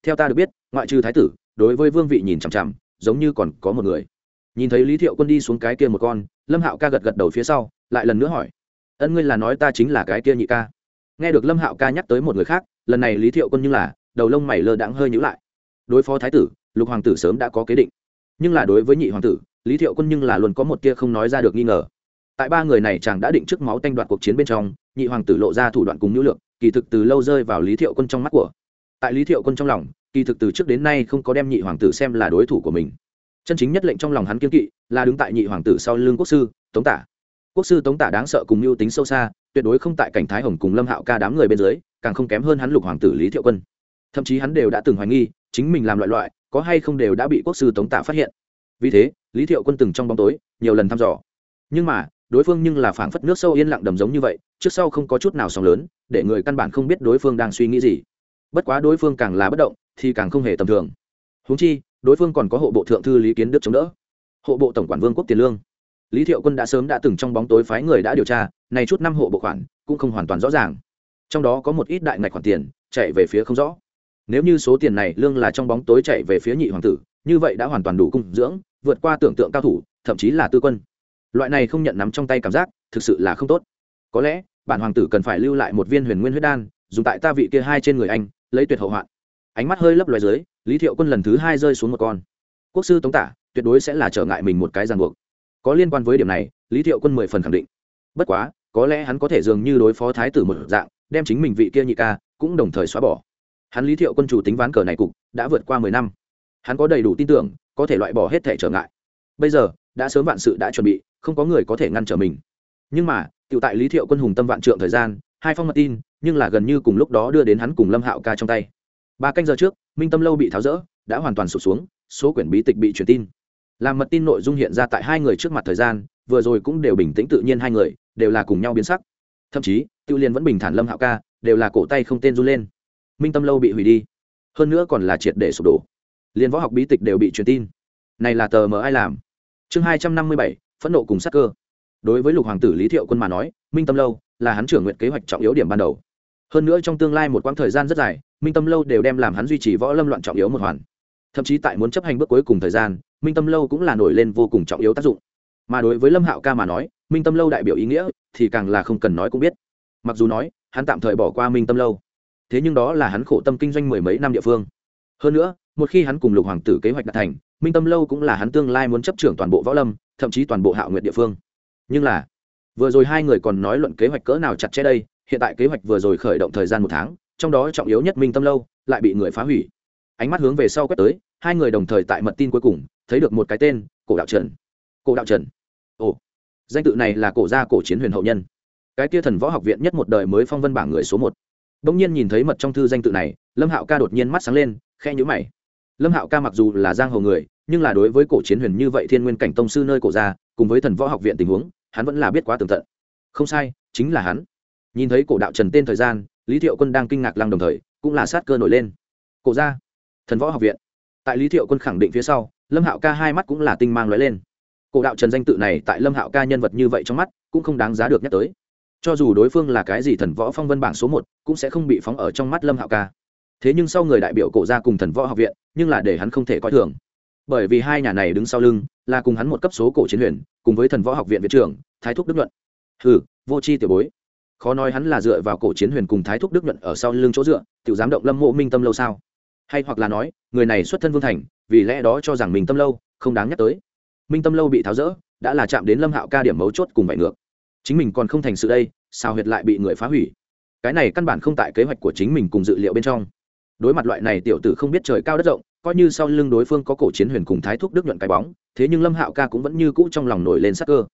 theo ta được biết ngoại trừ thái tử đối với vương vị nhìn chằm chằm giống như còn có một người. Nhìn thấy Lý Thiệu Quân đi xuống cái kia một con, Lâm Hạo ca gật gật đầu phía sau lại lần nữa hỏi: ân, ngươi là nói ta chính là cái kia nhị ca? Nghe được Lâm Hạo ca nhắc tới một người khác, lần này Lý Thiệu Quân nhưng là đầu lông mày lơ đãng hơi nhíu lại. Đối phó thái tử, Lục hoàng tử sớm đã có kế định, nhưng là đối với nhị hoàng tử, Lý Thiệu Quân nhưng là luôn có một tia không nói ra được nghi ngờ. Tại ba người này chàng đã định trước máu tanh đoạt cuộc chiến bên trong, nhị hoàng tử lộ ra thủ đoạn cùng nhu lược, kỳ thực từ lâu rơi vào Lý Thiệu Quân trong mắt của. Tại Lý Thiệu Quân trong lòng, kỳ thực từ trước đến nay không có đem nhị hoàng tử xem là đối thủ của mình. Chân chính nhất lệnh trong lòng hắn kiên kỵ là đứng tại nhị hoàng tử sau lưng quốc sư Tống Tả. Quốc sư Tống Tả đáng sợ cùng mưu tính sâu xa, tuyệt đối không tại cảnh Thái Hồng cùng Lâm Hạo ca đám người bên dưới, càng không kém hơn hắn Lục hoàng tử Lý Thiệu Quân. Thậm chí hắn đều đã từng hoài nghi chính mình làm loại có hay không đều đã bị quốc sư Tống Tả phát hiện. Vì thế Lý Thiệu Quân từng trong bóng tối nhiều lần thăm dò, nhưng mà đối phương nhưng là phảng phất nước sâu yên lặng đầm giống như vậy, trước sau không có chút nào sóng lớn, để người căn bản không biết đối phương đang suy nghĩ gì. Bất quá đối phương càng là bất động thì càng không hề tầm thường. Huống chi đối phương còn có hộ bộ thượng thư Lý Kiến Đức chống đỡ, hộ bộ tổng quản Vương Quốc Tiền Lương. Lý Thiệu Quân đã sớm đã từng trong bóng tối phái người đã điều tra, này chút năm hộ bộ khoản cũng không hoàn toàn rõ ràng, trong đó có một ít đại ngạch khoản tiền chạy về phía không rõ. Nếu như số tiền này lương là trong bóng tối chạy về phía nhị hoàng tử, như vậy đã hoàn toàn đủ cung dưỡng vượt qua tưởng tượng cao thủ, thậm chí là tư quân. Loại này không nhận nắm trong tay cảm giác thực sự là không tốt. Có lẽ bản hoàng tử cần phải lưu lại một viên huyền nguyên huyết đan, dùng tại ta vị kia hai trên người anh, lấy tuyệt hậu hoạn. Ánh mắt hơi lấp loé dưới, Lý Thiệu Quân lần thứ hai rơi xuống một con. Quốc sư Tống Tả tuyệt đối sẽ là trở ngại mình một cái ràng buộc. Có liên quan với điểm này, Lý Thiệu Quân 10 phần khẳng định. Bất quá có lẽ hắn có thể dường như đối phó thái tử một dạng, đem chính mình vị kia nhị ca cũng đồng thời xóa bỏ. Hắn Lý Thiệu Quân chủ tính ván cờ này cục đã vượt qua 10 năm, hắn có đầy đủ tin tưởng có thể loại bỏ hết thể trở ngại. Bây giờ đã sớm vạn sự đã chuẩn bị, không có người có thể ngăn trở mình. Nhưng mà tiểu tại Lý Thiệu Quân hùng tâm vạn trượng thời gian, hai phong mật tin nhưng là gần như cùng lúc đó đưa đến hắn cùng Lâm Hạo ca trong tay. 3 canh giờ trước, Minh Tâm lâu bị tháo rỡ, đã hoàn toàn sụp xuống, số quyển bí tịch bị truyền tin. Làm mật tin nội dung hiện ra tại hai người trước mặt thời gian, vừa rồi cũng đều bình tĩnh tự nhiên, hai người đều là cùng nhau biến sắc. Thậm chí Tiêu Liên vẫn bình thản, Lâm Hạo ca đều là cổ tay không tên run lên. Minh Tâm lâu bị hủy đi, hơn nữa còn là triệt để sụp đổ, liên võ học bí tịch đều bị truyền tin. Này là tờ mờ ai làm? Chương 257, phẫn nộ cùng sát cơ. Đối với Lục hoàng tử Lý Thiệu Quân mà nói, Minh Tâm lâu là hắn trưởng nguyện kế hoạch trọng yếu điểm ban đầu. Hơn nữa trong tương lai một quãng thời gian rất dài, Minh Tâm lâu đều đem làm hắn duy trì võ lâm loạn trọng yếu một hoàn. Thậm chí tại muốn chấp hành bước cuối cùng thời gian, Minh Tâm lâu cũng là nổi lên vô cùng trọng yếu tác dụng. Mà đối với Lâm Hạo ca mà nói, Minh Tâm lâu đại biểu ý nghĩa thì càng là không cần nói cũng biết. Mặc dù nói hắn tạm thời bỏ qua Minh Tâm lâu, thế nhưng đó là hắn khổ tâm kinh doanh 10 mấy năm địa phương. Hơn nữa một khi hắn cùng Lục hoàng tử kế hoạch đạt thành, Minh Tâm lâu cũng là hắn tương lai muốn chấp trưởng toàn bộ võ lâm, thậm chí toàn bộ Hạo Nguyệt địa phương. Nhưng là vừa rồi hai người còn nói luận kế hoạch cỡ nào chặt chẽ đây, hiện tại kế hoạch vừa rồi khởi động thời gian 1 tháng, trong đó trọng yếu nhất Minh Tâm lâu lại bị người phá hủy. Ánh mắt hướng về sau quét tới, hai người đồng thời tại mật tin cuối cùng thấy được một cái tên: Cổ Đạo Trần. Cổ Đạo Trần, ồ, danh tự này là cổ gia Cổ Chiến Huyền hậu nhân, cái kia thần võ học viện nhất một đời mới phong vân bảng người số 1. Bỗng nhiên nhìn thấy mật trong thư danh tự này, Lâm Hạo ca đột nhiên mắt sáng lên, khẽ nhíu mày. Lâm Hạo ca mặc dù là giang hồ người, nhưng là đối với Cổ Chiến Huyền như vậy thiên nguyên cảnh tông sư nơi cổ gia, cùng với thần võ học viện tình huống, hắn vẫn là biết quá tường tận. Không sai, chính là hắn. Nhìn thấy Cổ Đạo Trần tên thời gian, Lý Thiệu Quân đang kinh ngạc lăng đồng thời cũng là sát cơ nổi lên. Cổ gia, thần võ học viện. Tại Lý Thiệu Quân khẳng định phía sau, Lâm Hạo ca hai mắt cũng là tinh mang lóe lên. Cổ Đạo Trần danh tự này tại Lâm Hạo ca nhân vật như vậy trong mắt cũng không đáng giá được nhắc tới. Cho dù đối phương là cái gì thần võ phong vân bảng số 1, cũng sẽ không bị phóng ở trong mắt Lâm Hạo ca. Thế nhưng sau người đại biểu cổ gia cùng thần võ học viện, nhưng là để hắn không thể coi thường. Bởi vì hai nhà này đứng sau lưng là cùng hắn một cấp số Cổ Chiến Huyền, cùng với thần võ học viện viện trưởng Thái Thúc Đức Nhuận. Hừ, vô tri tiểu bối. Khó nói hắn là dựa vào Cổ Chiến Huyền cùng Thái Thúc Đức Nhuận ở sau lưng chỗ dựa, tiểu dám động Lâm Mộ Minh Tâm lâu sao? Hay hoặc là nói, người này xuất thân vương thành, vì lẽ đó cho rằng Minh Tâm lâu không đáng nhắc tới. Minh Tâm lâu bị tháo rỡ, đã là chạm đến Lâm Hạo ca điểm mấu chốt cùng vậy ngược. Chính mình còn không thành sự đây, sao huyệt lại bị người phá hủy? Cái này căn bản không tại kế hoạch của chính mình cùng dự liệu bên trong. Đối mặt loại này tiểu tử không biết trời cao đất rộng, coi như sau lưng đối phương có Cổ Chiến Huyền cùng Thái Thúc Đức Nhuận cái bóng, thế nhưng Lâm Hạo ca cũng vẫn như cũ trong lòng nổi lên sát cơ.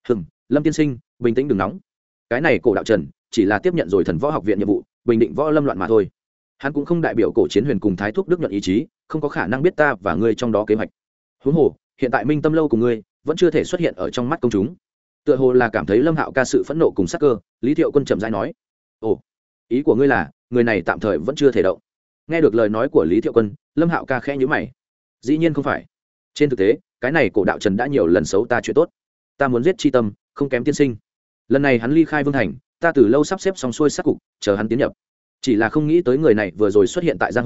Lâm tiên sinh, bình tĩnh đừng nóng. Cái này Cổ Đạo Trần chỉ là tiếp nhận rồi thần võ học viện nhiệm vụ, bình định võ lâm loạn mà thôi. Hắn cũng không đại biểu Cổ Chiến Huyền cùng Thái Thúc Đức Nhuận ý chí, không có khả năng biết ta và ngươi trong đó kế hoạch. Huống hồ, hiện tại Minh Tâm lâu cùng ngươi vẫn chưa thể xuất hiện ở trong mắt công chúng. Tựa hồ là cảm thấy Lâm Hạo ca sự phẫn nộ cùng sát cơ, Lý Thiệu Quân chậm rãi nói: "Ồ, ý của ngươi là, người này tạm thời vẫn chưa thể động?" Nghe được lời nói của Lý Thiệu Quân, Lâm Hạo ca khẽ nhíu mày. Dĩ nhiên không phải. Trên thực tế, cái này Cổ Đạo Trần đã nhiều lần xấu ta chuyện tốt. Ta muốn giết chi tâm, không kém tiên sinh. Lần này hắn ly khai vương thành, ta từ lâu sắp xếp xong xuôi sát cục, chờ hắn tiến nhập. Chỉ là không nghĩ tới người này vừa rồi xuất hiện tại giang hồ,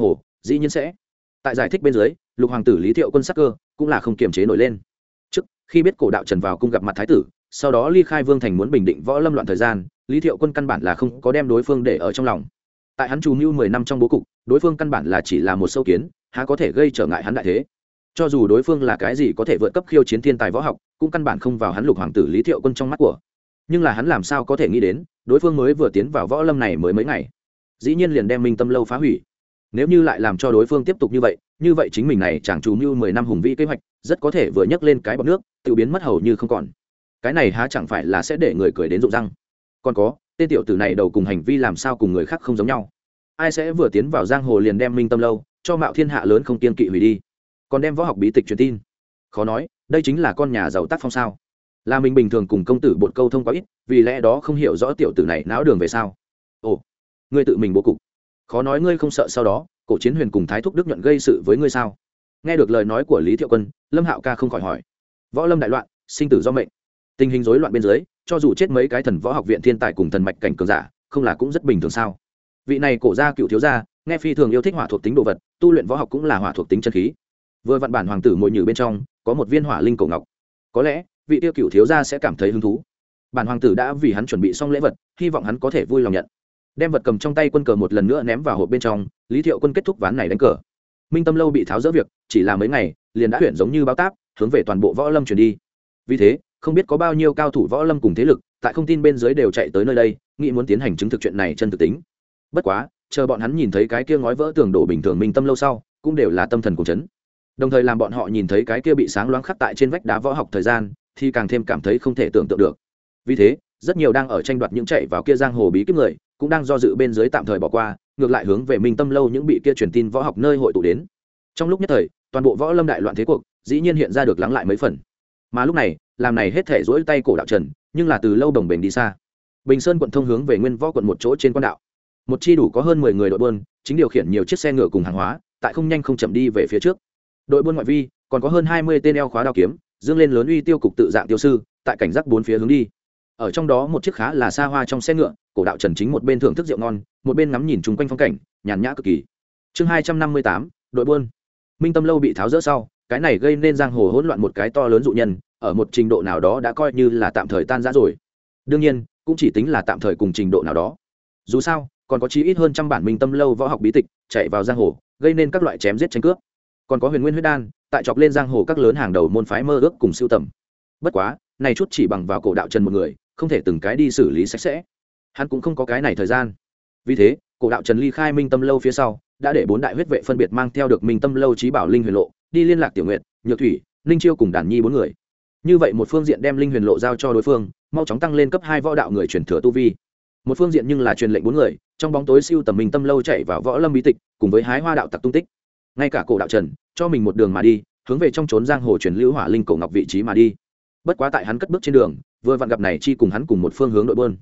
dĩ nhiên sẽ. Tại giải thích bên dưới, lục hoàng tử Lý Thiệu Quân sắc cơ cũng là không kiềm chế nổi lên. Trước khi biết cổ đạo Trần vào cung gặp mặt thái tử, sau đó ly khai vương thành muốn bình định võ lâm loạn thời gian, Lý Thiệu Quân căn bản là không có đem đối phương để ở trong lòng. Tại hắn trù mưu 10 năm trong bố cục, đối phương căn bản là chỉ là một sâu kiến, há có thể gây trở ngại hắn đại thế. Cho dù đối phương là cái gì có thể vượt cấp khiêu chiến thiên tài võ học, cũng căn bản không vào hắn lục hoàng tử Lý Thiệu Quân trong mắt của. Nhưng là hắn làm sao có thể nghĩ đến, đối phương mới vừa tiến vào võ lâm này mới mấy ngày, dĩ nhiên liền đem Minh Tâm lâu phá hủy. Nếu như lại làm cho đối phương tiếp tục như vậy chính mình này chẳng trù mưu 10 năm hùng vĩ kế hoạch, rất có thể vừa nhấc lên cái bọt nước, tự biến mất hầu như không còn. Cái này há chẳng phải là sẽ để người cười đến rụng răng. Còn có, tên tiểu tử này đầu cùng hành vi làm sao cùng người khác không giống nhau. Ai sẽ vừa tiến vào giang hồ liền đem Minh Tâm lâu cho mạo thiên hạ lớn không kiên kỵ hủy đi, còn đem võ học bí tịch truyền tin? Khó nói, đây chính là con nhà giàu tác phong sao? Là mình bình thường cùng công tử bột câu thông quá ít, vì lẽ đó không hiểu rõ tiểu tử này não đường về sao? Ồ, ngươi tự mình bố cục. Khó nói ngươi không sợ sau đó Cổ Chiến Huyền cùng Thái Thúc Đức nhuận gây sự với ngươi sao? Nghe được lời nói của Lý Thiệu Quân, Lâm Hạo ca không khỏi hỏi. Võ lâm đại loạn, sinh tử do mệnh. Tình hình rối loạn bên dưới, cho dù chết mấy cái thần võ học viện thiên tài cùng thần mạch cảnh cường giả, không là cũng rất bình thường sao? Vị này cổ gia cựu thiếu gia, nghe phi thường yêu thích hỏa thuộc tính đồ vật, tu luyện võ học cũng là hỏa thuộc tính chân khí. Vừa vặn bản hoàng tử mồi nhử bên trong có một viên hỏa linh cổ ngọc, có lẽ vị tiêu cựu thiếu gia sẽ cảm thấy hứng thú. Bản hoàng tử đã vì hắn chuẩn bị xong lễ vật, hy vọng hắn có thể vui lòng nhận. Đem vật cầm trong tay quân cờ một lần nữa ném vào hộp bên trong, Lý Thiệu Quân kết thúc ván này đánh cờ. Minh Tâm lâu bị tháo dỡ việc, chỉ là mấy ngày liền đã chuyển giống như báo táp, hướng về toàn bộ võ lâm truyền đi. Vì thế, không biết có bao nhiêu cao thủ võ lâm cùng thế lực, tại không tin bên dưới đều chạy tới nơi đây, nghĩ muốn tiến hành chứng thực chuyện này chân thực tính. Bất quá, chờ bọn hắn nhìn thấy cái kia ngói vỡ tường đổ bình thường Minh Tâm lâu sau, cũng đều là tâm thần cùng chấn. Đồng thời làm bọn họ nhìn thấy cái kia bị sáng loáng khắc tại trên vách đá võ học thời gian, thì càng thêm cảm thấy không thể tưởng tượng được. Vì thế, rất nhiều đang ở tranh đoạt những chạy vào kia giang hồ bí kíp người, cũng đang do dự bên dưới tạm thời bỏ qua, ngược lại hướng về Minh Tâm lâu những bị kia truyền tin võ học nơi hội tụ đến. Trong lúc nhất thời, toàn bộ võ lâm đại loạn thế cuộc, dĩ nhiên hiện ra được lắng lại mấy phần. Mà lúc này, làm này hết thể rỗi tay cổ đạo Trần, nhưng là từ lâu đồng bền đi xa. Bình Sơn quận thông hướng về Nguyên Võ quận một chỗ trên quan đạo. Một chi đủ có hơn 10 người đội buôn, chính điều khiển nhiều chiếc xe ngựa cùng hàng hóa, tại không nhanh không chậm đi về phía trước. Đội buôn ngoại vi, còn có hơn 20 tên eo khóa đao kiếm, dương lên lớn uy tiêu cục tự dạng tiêu sư, tại cảnh giác bốn phía hướng đi. Ở trong đó một chiếc khá là xa hoa trong xe ngựa, cổ đạo Trần chính một bên thưởng thức rượu ngon, một bên ngắm nhìn chung quanh phong cảnh, nhàn nhã cực kỳ. Chương 258, đội buôn. Minh Tâm lâu bị tháo dỡ sau, cái này gây nên giang hồ hỗn loạn một cái to lớn dụ nhân, ở một trình độ nào đó đã coi như là tạm thời tan rã rồi. Đương nhiên, cũng chỉ tính là tạm thời cùng trình độ nào đó. Dù sao, còn có chí ít hơn trăm bản Minh Tâm lâu võ học bí tịch chạy vào giang hồ, gây nên các loại chém giết tranh cướp. Còn có Huyền Nguyên huyết đan, tại chọc lên giang hồ các lớn hàng đầu môn phái mơ ước cùng sưu tầm. Bất quá, này chút chỉ bằng vào cổ đạo Trần một người, không thể từng cái đi xử lý sạch sẽ. Hắn cũng không có cái này thời gian. Vì thế, cổ đạo Trần ly khai Minh Tâm lâu phía sau, đã để 4 đại huyết vệ phân biệt mang theo được Minh Tâm lâu trí bảo Linh Huyền Lộ, đi liên lạc Tiểu Nguyệt, Nhược Thủy, Ninh Chiêu cùng Đàn Nhi 4 người. Như vậy một phương diện đem Linh Huyền Lộ giao cho đối phương, mau chóng tăng lên cấp 2 võ đạo người truyền thừa tu vi. Một phương diện nhưng là truyền lệnh 4 người, trong bóng tối siêu tầm Minh Tâm lâu chạy vào võ lâm bí tịch, cùng với hái hoa đạo tặc tung tích. Ngay cả cổ đạo Trần, cho mình một đường mà đi, hướng về trong trốn giang hồ truyền lưu hỏa linh cổ ngọc vị trí mà đi. Bất quá tại hắn cất bước trên đường, vừa vặn gặp này chi cùng hắn cùng một phương hướng đội buôn.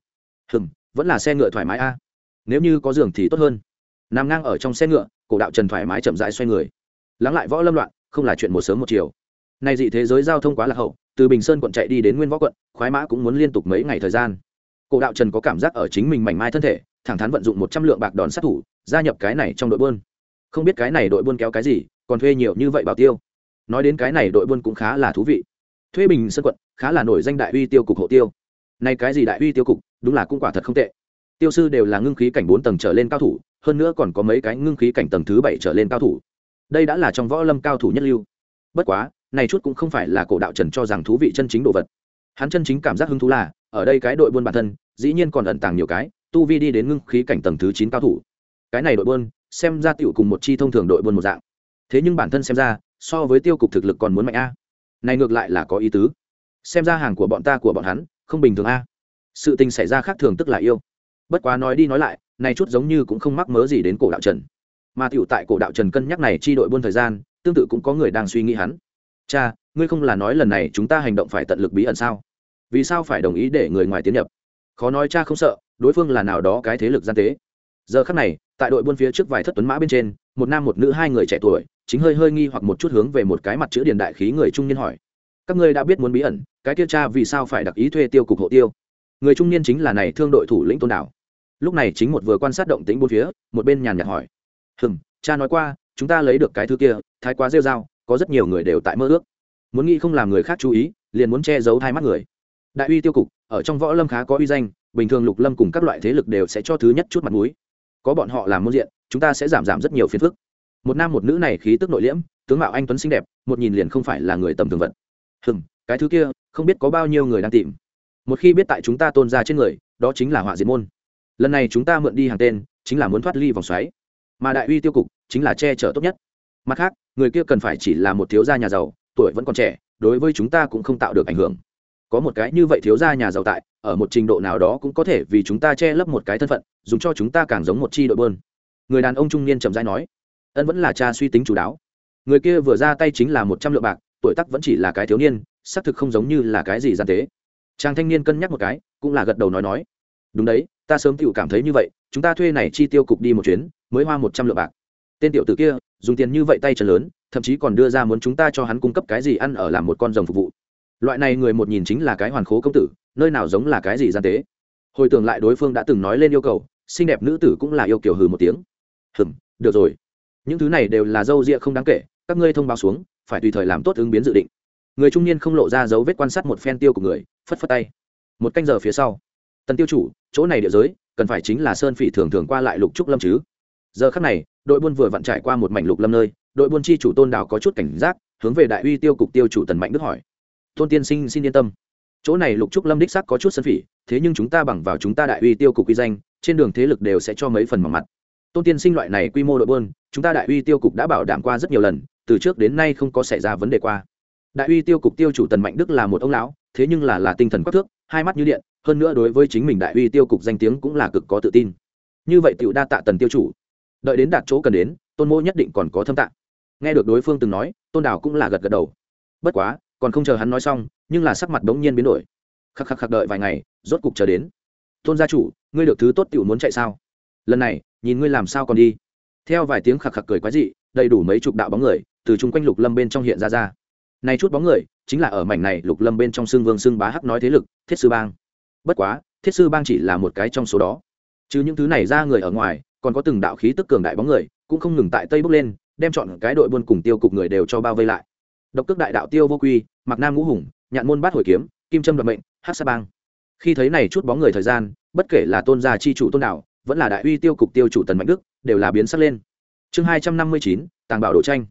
Vẫn là xe ngựa thoải mái a. Nếu như có giường thì tốt hơn. Nằm ngang ở trong xe ngựa, cổ đạo Trần thoải mái chậm rãi xoay người. Lắng lại võ lâm loạn, không là chuyện một sớm một chiều. Nay dị thế giới giao thông quá lạc hậu, từ Bình Sơn quận chạy đi đến Nguyên Võ quận, khoái mã cũng muốn liên tục mấy ngày thời gian. Cổ đạo Trần có cảm giác ở chính mình mảnh mai thân thể, thẳng thắn vận dụng 100 lượng bạc đòn sát thủ, gia nhập cái này trong đội buôn. Không biết cái này đội buôn kéo cái gì, còn thuê nhiều như vậy bảo tiêu. Nói đến cái này đội buôn cũng khá là thú vị. Thuê Bình Sơn quận, khá là nổi danh đại uy tiêu cục hộ tiêu. Này cái gì đại uy tiêu cục, đúng là cũng quả thật không tệ. Tiêu sư đều là ngưng khí cảnh 4 tầng trở lên cao thủ, hơn nữa còn có mấy cái ngưng khí cảnh tầng thứ 7 trở lên cao thủ. Đây đã là trong võ lâm cao thủ nhất lưu. Bất quá, này chút cũng không phải là cổ đạo Trần cho rằng thú vị chân chính đồ vật. Hắn chân chính cảm giác hứng thú là, ở đây cái đội buôn bản thân, dĩ nhiên còn ẩn tàng nhiều cái, tu vi đi đến ngưng khí cảnh tầng thứ 9 cao thủ. Cái này đội buôn, xem ra tiểu cùng một chi thông thường đội buôn một dạng. Thế nhưng bản thân xem ra, so với tiêu cục thực lực còn muốn mạnh a. Này ngược lại là có ý tứ. Xem ra hàng của bọn ta của bọn hắn, không bình thường a. Sự tình xảy ra khác thường tức là yêu. Bất quá nói đi nói lại, này chút giống như cũng không mắc mớ gì đến cổ đạo Trần. Mà tiểu tại cổ đạo Trần cân nhắc này chi đội buôn thời gian, tương tự cũng có người đang suy nghĩ hắn. Cha, ngươi không là nói lần này chúng ta hành động phải tận lực bí ẩn sao? Vì sao phải đồng ý để người ngoài tiến nhập? Khó nói cha không sợ, đối phương là nào đó cái thế lực gian tế. Giờ khắc này, tại đội buôn phía trước vài thất tuấn mã bên trên, một nam một nữ 2 người trẻ tuổi, chính hơi nghi hoặc một chút hướng về một cái mặt chữ điền đại khí người trung niên hỏi: các ngươi đã biết muốn bí ẩn, cái kia cha vì sao phải đặc ý thuê tiêu cục hộ tiêu? Người trung niên chính là này thương đội thủ lĩnh Tôn Đảo. Lúc này chính một vừa quan sát động tĩnh bốn phía, một bên nhàn nhạt hỏi: cha nói qua, chúng ta lấy được cái thứ kia thái quá rêu r a o có rất nhiều người đều tại mơ ước muốn nghĩ không làm người khác chú ý liền muốn che giấu hai mắt người. Đại uy tiêu cục ở trong võ lâm khá có uy danh, bình thường lục lâm cùng các loại thế lực đều sẽ cho thứ nhất chút mặt mũi, có bọn họ làm môn diện chúng ta sẽ giảm rất nhiều phiền phức. Một nam một nữ này khí tức nội liễm, tướng mạo anh tuấn xinh đẹp, một nhìn liền không phải là người tầm thường vật. Cái thứ kia không biết có bao nhiêu người đang tìm, một khi biết tại chúng ta Tôn gia trên người, đó chính là họa diệt môn. Lần này chúng ta mượn đi hàng tên chính là muốn thoát ly vòng xoáy, mà đại uy tiêu cục chính là che chở tốt nhất. Mặt khác người kia cần phải chỉ là một thiếu gia nhà giàu, tuổi vẫn còn trẻ, đối với chúng ta cũng không tạo được ảnh hưởng. Có một cái như vậy thiếu gia nhà giàu tại, ở một trình độ nào đó cũng có thể vì chúng ta che lấp một cái thân phận, dùng cho chúng ta càng giống một chi đội bơn. Người đàn ông trung niên chậm rãi nói. Ân vẫn là cha suy tính chủ đáo. Người kia vừa ra tay chính là 100 lượng bạc, tuổi tác vẫn chỉ là cái thiếu niên, xác thực không giống như là cái gì gian tế. Trang thanh niên cân nhắc một cái, cũng là gật đầu nói. Đúng đấy, ta sớm tiểu cảm thấy như vậy, chúng ta thuê này chi tiêu cục đi một chuyến, mới hoa 100 lượng bạc. Tên tiểu tử kia, dùng tiền như vậy tay chân lớn, thậm chí còn đưa ra muốn chúng ta cho hắn cung cấp cái gì ăn ở làm một con rồng phục vụ. Loại này người một nhìn chính là cái hoàn khố công tử, nơi nào giống là cái gì gian tế. Hồi tưởng lại đối phương đã từng nói lên yêu cầu, xinh đẹp nữ tử cũng là yêu kiều hừ một tiếng. Được rồi, những thứ này đều là dâu dịa không đáng kể, các ngươi thông báo xuống, phải tùy thời làm tốt ứng biến dự định. Người trung niên không lộ ra dấu vết quan sát một phen tiêu của người, phất phất tay. Một canh giờ phía sau, Tần tiêu chủ, chỗ này địa giới cần phải chính là sơn phỉ thường thường qua lại lục trúc lâm chứ. Giờ khắc này đội buôn vừa vặn trải qua một mảnh lục lâm nơi, đội buôn chi chủ Tôn Đào có chút cảnh giác, hướng về đại uy tiêu cục tiêu chủ Tần Mạnh Đức hỏi. Tôn tiên sinh xin yên tâm, chỗ này lục trúc lâm đích sắc có chút sơn phỉ, thế nhưng chúng ta bằng vào chúng ta đại uy tiêu cục uy danh, trên đường thế lực đều sẽ cho mấy phần bằng mặt. Tôn tiên sinh loại này quy mô đội buôn, chúng ta đại uy tiêu cục đã bảo đảm qua rất nhiều lần, từ trước đến nay không có xảy ra vấn đề qua. Đại uy tiêu cục tiêu chủ Tần Mạnh Đức là một ông lão, thế nhưng là tinh thần quắc thước, hai mắt như điện, hơn nữa đối với chính mình đại uy tiêu cục danh tiếng cũng là cực có tự tin. Như vậy tiểu đa tạ Tần tiêu chủ, đợi đến đạt chỗ cần đến, Tôn mô nhất định còn có thâm tạ. Nghe được đối phương từng nói, Tôn Đào cũng là gật gật đầu. Bất quá còn không chờ hắn nói xong, nhưng là sắc mặt bỗng nhiên biến đổi. Khắc đợi vài ngày, rốt cục chờ đến. Tôn gia chủ, ngươi được thứ tốt tiểu muốn chạy sao? Lần này nhìn ngươi làm sao còn đi. Theo vài tiếng khạc cười quái dị, đầy đủ mấy chục đạo bóng người từ chung quanh lục lâm bên trong hiện ra. Này chút bóng người chính là ở mảnh này lục lâm bên trong xương vương xương bá hắc nói thế lực Thiết Sư Bang. Bất quá Thiết Sư Bang chỉ là một cái trong số đó, chứ những thứ này ra người ở ngoài còn có từng đạo khí tức cường đại bóng người cũng không ngừng tại tây bốc lên, đem chọn cái đội buôn cùng tiêu cục người đều cho bao vây lại. Độc Cước đại đạo Tiêu Vô Quy, Mạc Nam Ngũ Hùng, Nhạn Môn Bát Hồi Kiếm, Kim Trâm Đoạt Mệnh, Hắc Sa Bang. Khi thấy này chút bóng người thời gian, bất kể là Tôn gia chi chủ Tôn Đạo, vẫn là đại uy tiêu cục tiêu chủ Tần Mạnh Đức, đều là biến sắc lên. Chương 259, tàng bảo đồ tranh.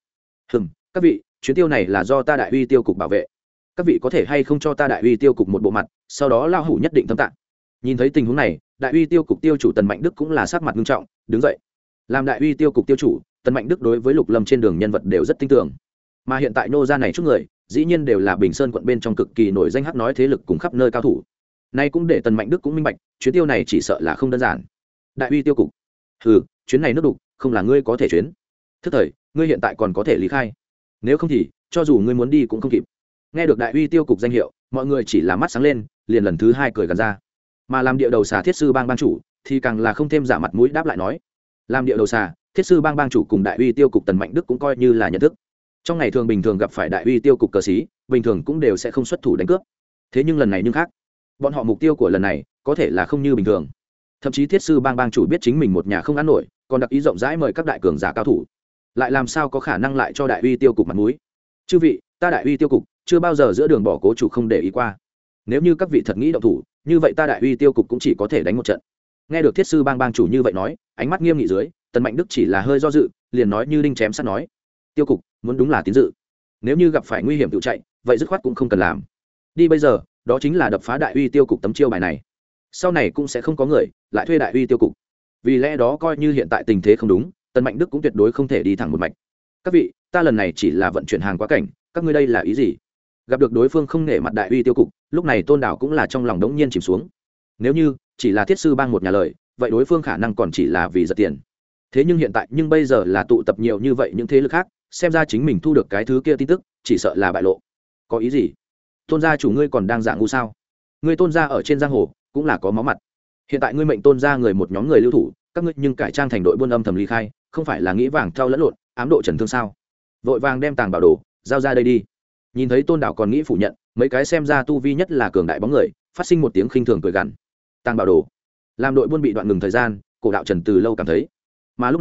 Các vị, chuyến tiêu này là do ta đại uy tiêu cục bảo vệ, các vị có thể hay không cho ta đại uy tiêu cục một bộ mặt, sau đó lao hủ nhất định thâm tạng. Nhìn thấy tình huống này, đại uy tiêu cục tiêu chủ Tần Mạnh Đức cũng là sắc mặt nghiêm trọng, đứng dậy. Làm đại uy tiêu cục tiêu chủ, Tần Mạnh Đức đối với lục lâm trên đường nhân vật đều rất tin tưởng, mà hiện tại nô gia này chút người dĩ nhiên đều là Bình Sơn quận bên trong cực kỳ nổi danh hắc nói thế lực cùng khắp nơi cao thủ. Nay cũng để Tần Mạnh Đức cũng minh bạch, chuyến tiêu này chỉ sợ là không đơn giản. Đại uy tiêu cục, chuyến này nước đục, không là ngươi có thể chuyến. Thức thời, ngươi hiện tại còn có thể lý khai, nếu không thì cho dù ngươi muốn đi cũng không kịp. Nghe được đại uy tiêu cục danh hiệu, mọi người chỉ là mắt sáng lên, liền lần thứ hai cười gần ra. Mà làm địa đầu xà Thiết Sư Bang bang chủ thì càng là không thêm giả mặt mũi đáp lại nói. Làm địa đầu xà Thiết Sư Bang bang chủ cùng đại uy tiêu cục Tần Mạnh Đức cũng coi như là nhận thức. Trong ngày thường bình thường gặp phải đại uy tiêu cục cờ sĩ, bình thường cũng đều sẽ không xuất thủ đánh cướp. Thế nhưng lần này nhưng khác, bọn họ mục tiêu của lần này có thể là không như bình thường. Thậm chí Thiết Sư Bang bang chủ biết chính mình một nhà không ăn nổi, còn đặc ý rộng rãi mời các đại cường giả cao thủ, lại làm sao có khả năng lại cho đại uy tiêu cục mặt mũi. Chư vị, ta đại uy tiêu cục chưa bao giờ giữa đường bỏ cố chủ không để ý qua. Nếu như các vị thật nghĩ động thủ, như vậy ta đại uy tiêu cục cũng chỉ có thể đánh một trận. Nghe được Thiết Sư Bang bang chủ như vậy nói, ánh mắt nghiêm nghị dưới, Tần Mạnh Đức chỉ là hơi do dự, liền nói như đinh chém sắt nói: tiêu cục muốn đúng là tín dự, nếu như gặp phải nguy hiểm tự chạy, vậy dứt khoát cũng không cần làm. Đi bây giờ, đó chính là đập phá đại uy tiêu cục tấm chiêu bài này. Sau này cũng sẽ không có người lại thuê đại uy tiêu cục. Vì lẽ đó coi như hiện tại tình thế không đúng, Tần Mạnh Đức cũng tuyệt đối không thể đi thẳng một mạch. Các vị, ta lần này chỉ là vận chuyển hàng quá cảnh, các ngươi đây là ý gì? Gặp được đối phương không nể mặt đại uy tiêu cục, lúc này Tôn Đảo cũng là trong lòng đống nhiên chìm xuống. Nếu như chỉ là Thiết Sư Bang một nhà lời, vậy đối phương khả năng còn chỉ là vì giật tiền. Thế nhưng hiện tại, nhưng bây giờ là tụ tập nhiều như vậy những thế lực khác, xem ra chính mình thu được cái thứ kia tin tức, chỉ sợ là bại lộ. Có ý gì? Tôn gia chủ ngươi còn đang dạng ngu sao? Ngươi Tôn gia ở trên giang hồ cũng là có máu mặt. Hiện tại ngươi mệnh Tôn gia người một nhóm người lưu thủ, các ngươi nhưng cải trang thành đội buôn âm thầm ly khai, không phải là nghĩ vàng theo lẫn lộn, ám độ trần thương sao? Vội vàng đem tàng bảo đồ giao ra đây đi. Nhìn thấy Tôn Đảo còn nghĩ phủ nhận, mấy cái xem ra tu vi nhất là cường đại bóng người phát sinh một tiếng khinh thường cười gằn. Tàng bảo đồ làm đội buôn bị đoạn ngừng thời gian, cổ đạo Trần từ lâu cảm thấy, mà lúc này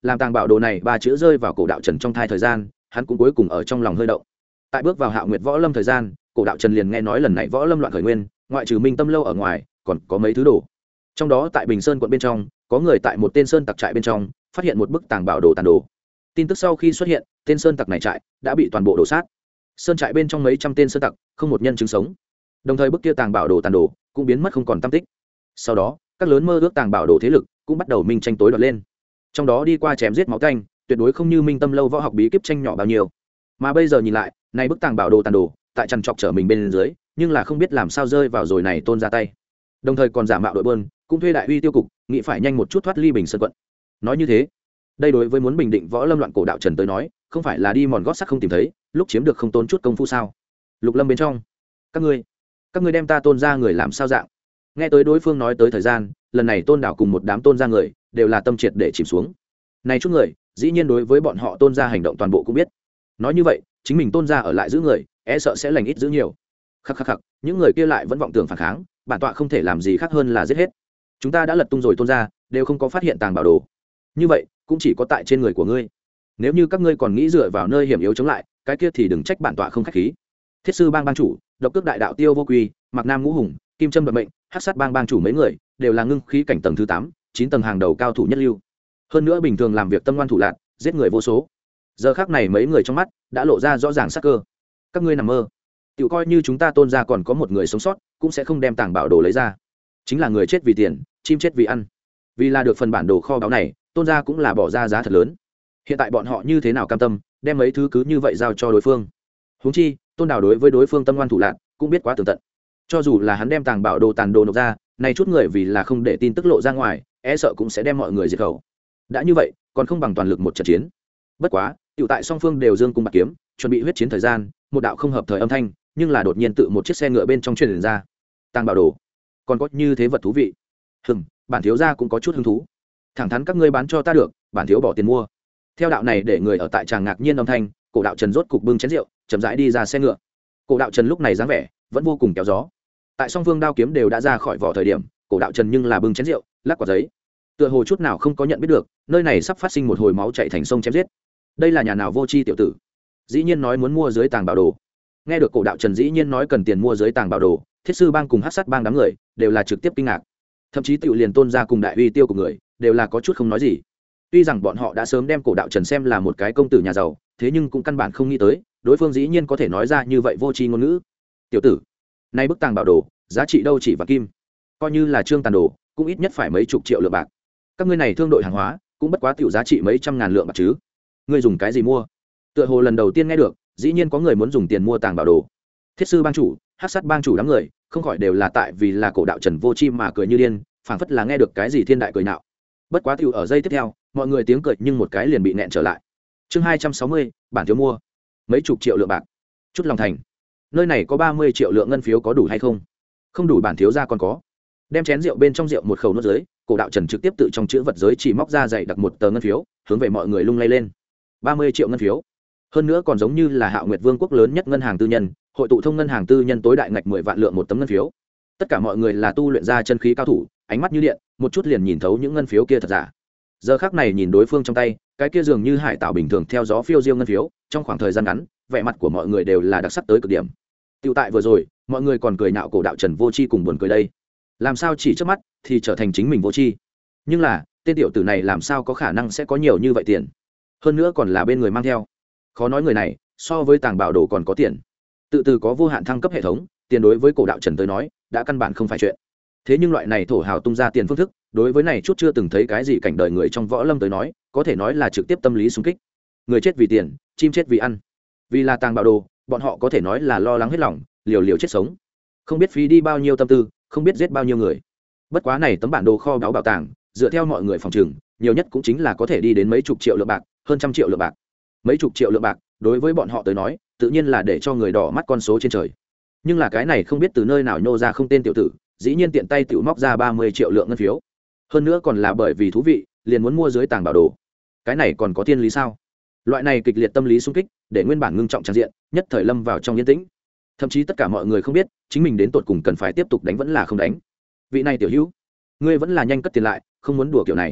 làm tàng bảo đồ này ba chữ rơi vào cổ đạo trần trong thai thời gian, hắn cũng cuối cùng ở trong lòng hơi động. Tại bước vào Hạo Nguyệt Võ Lâm thời gian, cổ đạo trần liền nghe nói lần này võ lâm loạn khởi nguyên, ngoại trừ Minh Tâm lâu ở ngoài còn có mấy thứ đồ. Trong đó tại Bình Sơn quận bên trong, có người tại một tên sơn tặc trại bên trong phát hiện một bức tàng bảo đồ tàn đồ. Tin tức sau khi xuất hiện, tên sơn tặc này trại đã bị toàn bộ đổ sát. Sơn trại bên trong mấy trăm tên sơn tặc, không một nhân chứng sống. Đồng thời bức kia tàng bảo đồ tàn đồ cũng biến mất không còn tăm tích. Sau đó, các lớn mơ ước tàng bảo đồ thế lực cũng bắt đầu minh tranh tối đoạt lên. Trong đó đi qua chém giết máu tanh, tuyệt đối không như Minh Tâm lâu võ học bí kíp tranh nhỏ bao nhiêu. Mà bây giờ nhìn lại, này bức tàng bảo đồ tàn đồ, tại chằn trọc trở mình bên dưới, nhưng là không biết làm sao rơi vào rồi này Tôn ra tay. Đồng thời còn giả mạo đội bơn, cũng thuê đại uy tiêu cục, nghĩ phải nhanh một chút thoát ly Bình Sơn quận. Nói như thế, đây đối với muốn bình định võ lâm loạn cổ đạo trần tới nói, không phải là đi mòn gót sắt không tìm thấy, lúc chiếm được không tốn chút công phu sao? Lục Lâm bên trong, các ngươi đem ta Tôn ra người làm sao dạng? Nghe tới đối phương nói tới thời gian, lần này Tôn đảo cùng một đám Tôn ra người đều là tâm triệt để chìm xuống. Này chút người, dĩ nhiên đối với bọn họ Tôn ra hành động toàn bộ cũng biết. Nói như vậy, chính mình Tôn ra ở lại giữ người, e sợ sẽ lành ít giữ nhiều. Khắc khắc khắc, những người kia lại vẫn vọng tưởng phản kháng, bản tọa không thể làm gì khác hơn là giết hết. Chúng ta đã lật tung rồi Tôn ra, đều không có phát hiện tàng bảo đồ. Như vậy, cũng chỉ có tại trên người của ngươi. Nếu như các ngươi còn nghĩ dựa vào nơi hiểm yếu chống lại, cái kia thì đừng trách bản tọa không khách khí. Thiết sư bang bang chủ, độc cước đại đạo tiêu vô quy, Mạc Nam ngũ hùng, Kim Trâm vận mệnh, Hắc sát bang bang chủ mấy người, đều là ngưng khí cảnh tầng thứ 8, 9 tầng hàng đầu cao thủ nhất lưu. Hơn nữa bình thường làm việc tâm ngoan thủ lạn, giết người vô số. Giờ khắc này mấy người trong mắt đã lộ ra rõ ràng sắc cơ. Các ngươi nằm mơ. Tiểu coi như chúng ta Tôn ra còn có một người sống sót, cũng sẽ không đem tàng bảo đồ lấy ra. Chính là người chết vì tiền, chim chết vì ăn. Vì là được phần bản đồ kho báu này, Tôn ra cũng là bỏ ra giá thật lớn. Hiện tại bọn họ như thế nào cam tâm đem mấy thứ cứ như vậy giao cho đối phương? Huống chi, Tôn Đào đối với đối phương tâm ngoan thủ lạn, cũng biết quá tường tận. Cho dù là hắn đem tàng bảo đồ tàn đồ nộp ra, này chút người vì là không để tin tức lộ ra ngoài, e sợ cũng sẽ đem mọi người diệt khẩu. Đã như vậy, còn không bằng toàn lực một trận chiến. Bất quá, tiểu tại song phương đều dương cung bạc kiếm, chuẩn bị huyết chiến thời gian, một đạo không hợp thời âm thanh, nhưng là đột nhiên tự một chiếc xe ngựa bên trong truyền ra. Tàng bảo đồ, còn có như thế vật thú vị. Bản thiếu gia cũng có chút hứng thú. Thẳng thắn các ngươi bán cho ta được, bản thiếu bỏ tiền mua. Theo đạo này để người ở tại tràng ngạc nhiên âm thanh, cổ đạo Trần rốt cục bưng chén rượu, chậm rãi đi ra xe ngựa. Cổ đạo Trần lúc này dáng vẻ vẫn vô cùng kéo gió. Tại song phương đao kiếm đều đã ra khỏi vỏ thời điểm, cổ đạo Trần nhưng là bưng chén rượu, lắc quả giấy. Tựa hồ chút nào không có nhận biết được, nơi này sắp phát sinh một hồi máu chảy thành sông chém giết. Đây là nhà nào vô tri tiểu tử? Dĩ nhiên nói muốn mua dưới tàng bảo đồ. Nghe được cổ đạo Trần dĩ nhiên nói cần tiền mua dưới tàng bảo đồ, Thiết sư bang cùng Hắc sát bang đám người đều là trực tiếp kinh ngạc. Thậm chí tiểu liền Tôn gia cùng đại uy tiêu của người đều là có chút không nói gì. Tuy rằng bọn họ đã sớm đem cổ đạo Trần xem là một cái công tử nhà giàu, thế nhưng cũng căn bản không nghĩ tới đối phương dĩ nhiên có thể nói ra như vậy vô tri ngôn ngữ. Tiểu tử, nay bức tàng bảo đồ giá trị đâu chỉ vàng kim, coi như là trương tàn đồ cũng ít nhất phải mấy chục triệu lượng bạc. Các ngươi này thương đội hàng hóa cũng bất quá tiểu giá trị mấy trăm ngàn lượng bạc chứ. Ngươi dùng cái gì mua? Tựa hồ lần đầu tiên nghe được, dĩ nhiên có người muốn dùng tiền mua tàng bảo đồ. Thiết sư bang chủ, Hắc sát bang chủ đám người không khỏi đều là tại vì là cổ đạo Trần vô chi mà cười như điên, phảng phất là nghe được cái gì thiên đại cười nạo. Bất quá tiểu ở giây tiếp theo, mọi người tiếng cười nhưng một cái liền bị nẹn trở lại. Chương 260, bản thiếu mua mấy chục triệu lượng bạc. Chút lòng thành. Nơi này có 30 triệu lượng ngân phiếu có đủ hay không? Không đủ bản thiếu gia còn có. Đem chén rượu bên trong rượu một khẩu nuốt dưới, cổ đạo Trần trực tiếp tự trong chữ vật giới chỉ móc ra dày đặc một tờ ngân phiếu, hướng về mọi người lung lay lên. 30 triệu ngân phiếu. Hơn nữa còn giống như là Hạo Nguyệt Vương quốc lớn nhất ngân hàng tư nhân, hội tụ thông ngân hàng tư nhân tối đại ngạch 10 vạn lượng một tấm ngân phiếu. Tất cả mọi người là tu luyện ra chân khí cao thủ, ánh mắt như điện, một chút liền nhìn thấu những ngân phiếu kia thật giả. Giờ khắc này nhìn đối phương trong tay, cái kia dường như hải tạo bình thường theo gió phiêu diêu ngân phiếu, trong khoảng thời gian ngắn, vẻ mặt của mọi người đều là đặc sắc tới cực điểm. Tiểu tại vừa rồi, mọi người còn cười nhạo cổ đạo Trần vô tri cùng buồn cười đây. Làm sao chỉ trước mắt thì trở thành chính mình vô tri? Nhưng là, tên tiểu tử này làm sao có khả năng sẽ có nhiều như vậy tiền? Hơn nữa còn là bên người mang theo. Khó nói người này, so với tàng bảo đồ còn có tiền. Tự từ có vô hạn thăng cấp hệ thống, tiền đối với cổ đạo Trần tới nói, đã căn bản không phải chuyện. Thế nhưng loại này thổ hào tung ra tiền phương thức, đối với này chút chưa từng thấy cái gì cảnh đời người trong võ lâm tới nói, có thể nói là trực tiếp tâm lý xung kích. Người chết vì tiền, chim chết vì ăn. Vì là tàng bảo đồ, bọn họ có thể nói là lo lắng hết lòng, liều liều chết sống. Không biết phí đi bao nhiêu tâm tư, không biết giết bao nhiêu người. Bất quá này tấm bản đồ kho báu bảo tàng, dựa theo mọi người phòng trừng, nhiều nhất cũng chính là có thể đi đến mấy chục triệu lượng bạc, hơn trăm triệu lượng bạc. Mấy chục triệu lượng bạc, đối với bọn họ tới nói, tự nhiên là để cho người đỏ mắt con số trên trời. Nhưng là cái này không biết từ nơi nào nhô ra không tên tiểu tử, dĩ nhiên tiện tay tiểu móc ra 30 triệu lượng ngân phiếu. Hơn nữa còn là bởi vì thú vị, liền muốn mua dưới tàng bảo đồ. Cái này còn có thiên lý sao? Loại này kịch liệt tâm lý xung kích, để nguyên bản ngưng trọng tràn diện, nhất thời lâm vào trong yên tĩnh. Thậm chí tất cả mọi người không biết, chính mình đến tột cùng cần phải tiếp tục đánh vẫn là không đánh. Vị này tiểu hữu, ngươi vẫn là nhanh cất tiền lại, không muốn đùa kiểu này.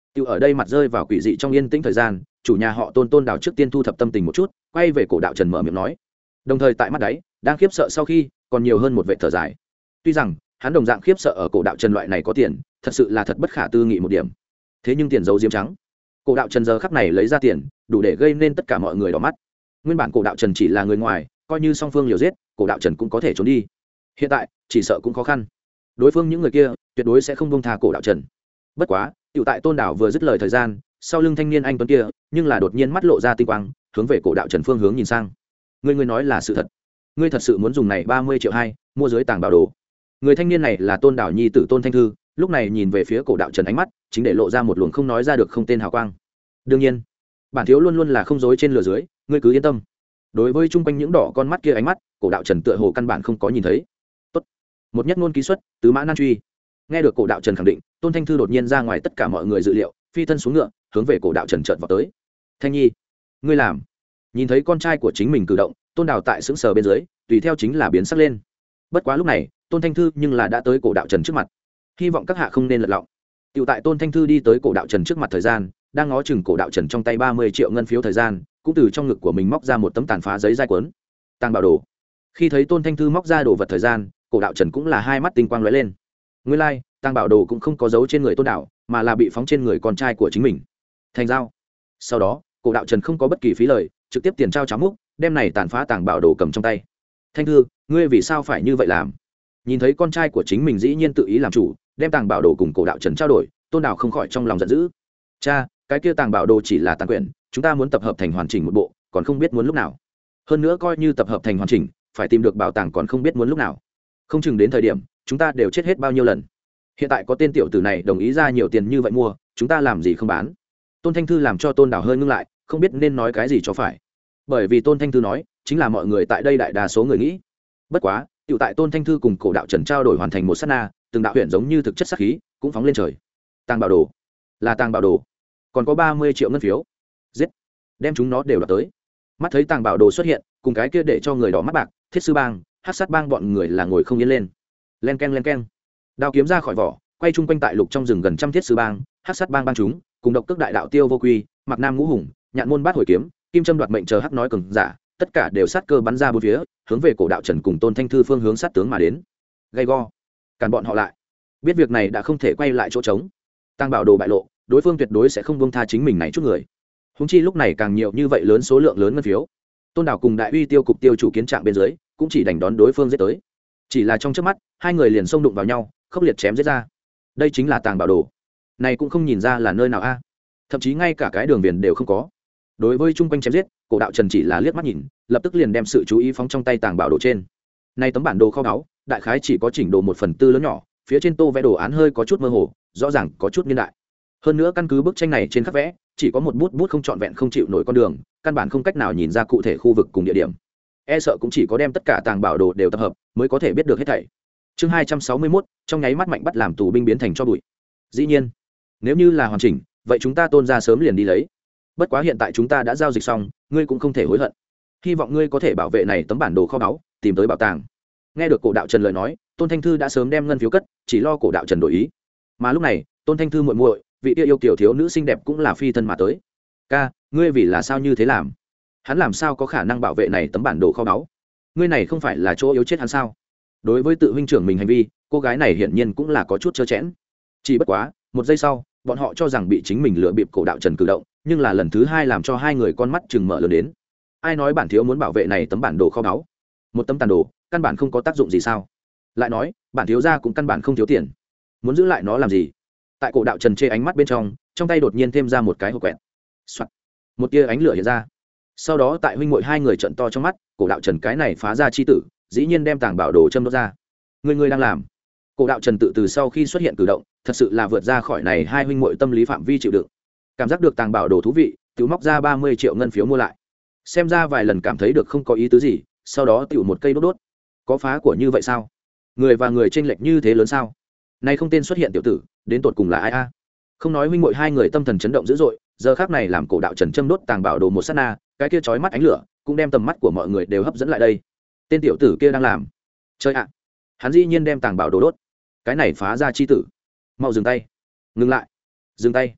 Tiêu ở đây mặt rơi vào quỷ dị trong yên tĩnh thời gian, chủ nhà họ Tôn Đào trước tiên thu thập tâm tình một chút, quay về cổ đạo Trần mở miệng nói. Đồng thời tại mắt đáy, đang khiếp sợ sau khi, còn nhiều hơn một vệ thở dài. Tuy rằng, hắn đồng dạng khiếp sợ ở cổ đạo Trần loại này có tiền, thật sự là thật bất khả tư nghị một điểm. Thế nhưng tiền giấu diếm trắng. Cổ đạo Trần giờ khắc này lấy ra tiền, đủ để gây nên tất cả mọi người đỏ mắt. Nguyên bản cổ đạo Trần chỉ là người ngoài, coi như song phương liều giết, cổ đạo Trần cũng có thể trốn đi. Hiện tại, chỉ sợ cũng khó khăn. Đối phương những người kia, tuyệt đối sẽ không buông tha cổ đạo Trần. Bất quá, tiểu tại Tôn Đảo vừa dứt lời thời gian, sau lưng thanh niên anh tuấn kia, nhưng là đột nhiên mắt lộ ra tinh quang, hướng về cổ đạo Trần phương hướng nhìn sang. Ngươi nói là sự thật. Ngươi thật sự muốn dùng này 30 triệu hai mua dưới tàng bảo đồ? Người thanh niên này là Tôn Đảo nhi tử Tôn Thanh Thư, lúc này nhìn về phía cổ đạo Trần ánh mắt, chính để lộ ra một luồng không nói ra được không tên hào quang. Đương nhiên, bản thiếu luôn luôn là không dối trên lửa dưới, ngươi cứ yên tâm. Đối với chung quanh những đỏ con mắt kia ánh mắt, cổ đạo Trần tựa hồ căn bản không có nhìn thấy. Tốt, một nhất ngôn ký xuất, tứ mã nan truy. Nghe được cổ đạo Trần khẳng định, Tôn Thanh Thư đột nhiên ra ngoài tất cả mọi người dự liệu, phi thân xuống ngựa, hướng về cổ đạo Trần chợt vào tới. Thanh Nhi, ngươi làm? Nhìn thấy con trai của chính mình cử động, Tôn Đào tại sững sờ bên dưới, tùy theo chính là biến sắc lên. Bất quá lúc này, Tôn Thanh Thư nhưng là đã tới cổ đạo Trần trước mặt. Hy vọng các hạ không nên lật lọng. Tiểu tại Tôn Thanh Thư đi tới cổ đạo Trần trước mặt thời gian, đang ngó chừng cổ đạo Trần trong tay 30 triệu ngân phiếu thời gian, cũng từ trong ngực của mình móc ra một tấm tàn phá giấy dai cuốn. Tàng bảo đồ. Khi thấy Tôn Thanh Thư móc ra đồ vật thời gian, cổ đạo Trần cũng là hai mắt tinh quang lóe lên. Nguyên lai, like, tàng bảo đồ cũng không có dấu trên người Tôn Đảo, mà là bị phóng trên người con trai của chính mình. Thành giao. Sau đó, cổ đạo Trần không có bất kỳ phí lời, trực tiếp tiền trao cháo múc, đem này tàn phá tàng bảo đồ cầm trong tay. Thanh Thư, ngươi vì sao phải như vậy làm? Nhìn thấy con trai của chính mình dĩ nhiên tự ý làm chủ, đem tàng bảo đồ cùng cổ đạo Trần trao đổi, Tôn Đảo không khỏi trong lòng giận dữ. Cha, cái kia tàng bảo đồ chỉ là tàn quyển, chúng ta muốn tập hợp thành hoàn chỉnh một bộ, còn không biết muốn lúc nào. Hơn nữa coi như tập hợp thành hoàn chỉnh, phải tìm được bảo tàng còn không biết muốn lúc nào. Không chừng đến thời điểm, chúng ta đều chết hết bao nhiêu lần. Hiện tại có tên tiểu tử này đồng ý ra nhiều tiền như vậy mua, chúng ta làm gì không bán? Tôn Thanh Thư làm cho Tôn Đảo hơi ngưng lại, không biết nên nói cái gì cho phải. Bởi vì Tôn Thanh Thư nói, chính là mọi người tại đây đại đa số người nghĩ. Bất quá, tiểu tại Tôn Thanh Thư cùng cổ đạo Trần trao đổi hoàn thành một sát na, từng đạo huyện giống như thực chất sát khí, cũng phóng lên trời. Tàng bảo đồ, là tàng bảo đồ, còn có 30 triệu ngân phiếu. Giết, đem chúng nó đều đoạt tới. Mắt thấy tàng bảo đồ xuất hiện, cùng cái kia để cho người đỏ mắt bạc, Thiết Sư Bang, Hắc Sát Bang bọn người là ngồi không yên lên. Len keng, đao kiếm ra khỏi vỏ, quay chung quanh tại lục trong rừng gần trăm Thiết Sư Bang, Hắc Sát Bang bang chúng, cùng độc cước đại đạo Tiêu Vô Quy, Mặc Nam Ngũ Hùng, Nhạn Môn Bát Hồi Kiếm, Kim Trâm Đoạt Mệnh chờ hắc nói cường giả, tất cả đều sát cơ bắn ra bốn phía, hướng về cổ đạo Trần cùng Tôn Thanh Thư phương hướng sát tướng mà đến. Gay go, cản bọn họ lại. Biết việc này đã không thể quay lại chỗ trống. Tăng bảo đồ bại lộ, đối phương tuyệt đối sẽ không buông tha chính mình này chút người. Húng chi lúc này càng nhiều như vậy lớn số lượng lớn ngân phiếu. Tôn Đảo cùng Đại Uy Tiêu cục tiêu chủ kiến trạng bên dưới, cũng chỉ đành đón đối phương giết tới. Chỉ là trong chớp mắt, hai người liền xông đụng vào nhau, khốc liệt chém giết ra. Đây chính là tàng bảo đồ. Này cũng không nhìn ra là nơi nào a. Thậm chí ngay cả cái đường viền đều không có. Đối với chung quanh chém giết, cổ đạo Trần chỉ là liếc mắt nhìn, lập tức liền đem sự chú ý phóng trong tay tàng bảo đồ trên. Này tấm bản đồ kho báu, đại khái chỉ có chỉnh đồ 1/4 lớn nhỏ, phía trên tô vẽ đồ án hơi có chút mơ hồ, rõ ràng có chút niên đại. Hơn nữa căn cứ bức tranh này trên khắc vẽ, chỉ có một bút không trọn vẹn không chịu nổi con đường, căn bản không cách nào nhìn ra cụ thể khu vực cùng địa điểm. E sợ cũng chỉ có đem tất cả tàng bảo đồ đều tập hợp, mới có thể biết được hết thảy. Chương 261, trong nháy mắt mạnh bắt làm tù binh biến thành cho bụi. Dĩ nhiên, nếu như là hoàn chỉnh, vậy chúng ta Tôn ra sớm liền đi lấy. Bất quá hiện tại chúng ta đã giao dịch xong, ngươi cũng không thể hối hận. Hy vọng ngươi có thể bảo vệ này tấm bản đồ kho báu, tìm tới bảo tàng. Nghe được cổ đạo Trần lời nói, Tôn Thanh Thư đã sớm đem ngân phiếu cất, chỉ lo cổ đạo Trần đổi ý. Mà lúc này, Tôn Thanh Thư muội muội, vị kia yêu kiểu thiếu nữ xinh đẹp cũng là phi thân mà tới. Ca, ngươi vì là sao như thế làm? Hắn làm sao có khả năng bảo vệ này tấm bản đồ kho báu? Ngươi này không phải là chỗ yếu chết hắn sao? Đối với tự huynh trưởng mình hành vi, cô gái này hiển nhiên cũng là có chút trơ chẽn. Chỉ bất quá, một giây sau, bọn họ cho rằng bị chính mình lừa bịp cổ đạo Trần cử động, nhưng là lần thứ hai làm cho hai người con mắt chừng mở lớn đến. Ai nói bản thiếu muốn bảo vệ này tấm bản đồ kho báu? Một tấm tàn đồ, căn bản không có tác dụng gì sao? Lại nói, bản thiếu gia cũng căn bản không thiếu tiền, muốn giữ lại nó làm gì? Tại cổ đạo Trần chê ánh mắt bên trong tay đột nhiên thêm ra một cái hộp quẹt. Soạt. Một tia ánh lửa hiện ra. Sau đó tại huynh muội hai người trợn to trong mắt, cổ đạo Trần cái này phá ra chi tử, dĩ nhiên đem tàng bảo đồ châm đốt ra. Người đang làm? Cổ đạo Trần tự từ sau khi xuất hiện cử động, thật sự là vượt ra khỏi này hai huynh muội tâm lý phạm vi chịu đựng. Cảm giác được tàng bảo đồ thú vị, tự móc ra 30 triệu ngân phiếu mua lại. Xem ra vài lần cảm thấy được không có ý tứ gì, sau đó tự một cây đốt. Có phá của như vậy sao? Người và người chênh lệch như thế lớn sao? Này không tên xuất hiện tiểu tử, đến tột cùng là ai a? Không nói huynh muội hai người tâm thần chấn động dữ dội, giờ khắc này làm cổ đạo Trần châm đốt tàng bảo đồ một sát na, cái kia chói mắt ánh lửa, cũng đem tầm mắt của mọi người đều hấp dẫn lại đây. Tên tiểu tử kia đang làm. Chơi ạ. Hắn dĩ nhiên đem tàng bảo đồ đốt. Cái này phá ra chi tử. Mau dừng tay. Ngừng lại. Dừng tay.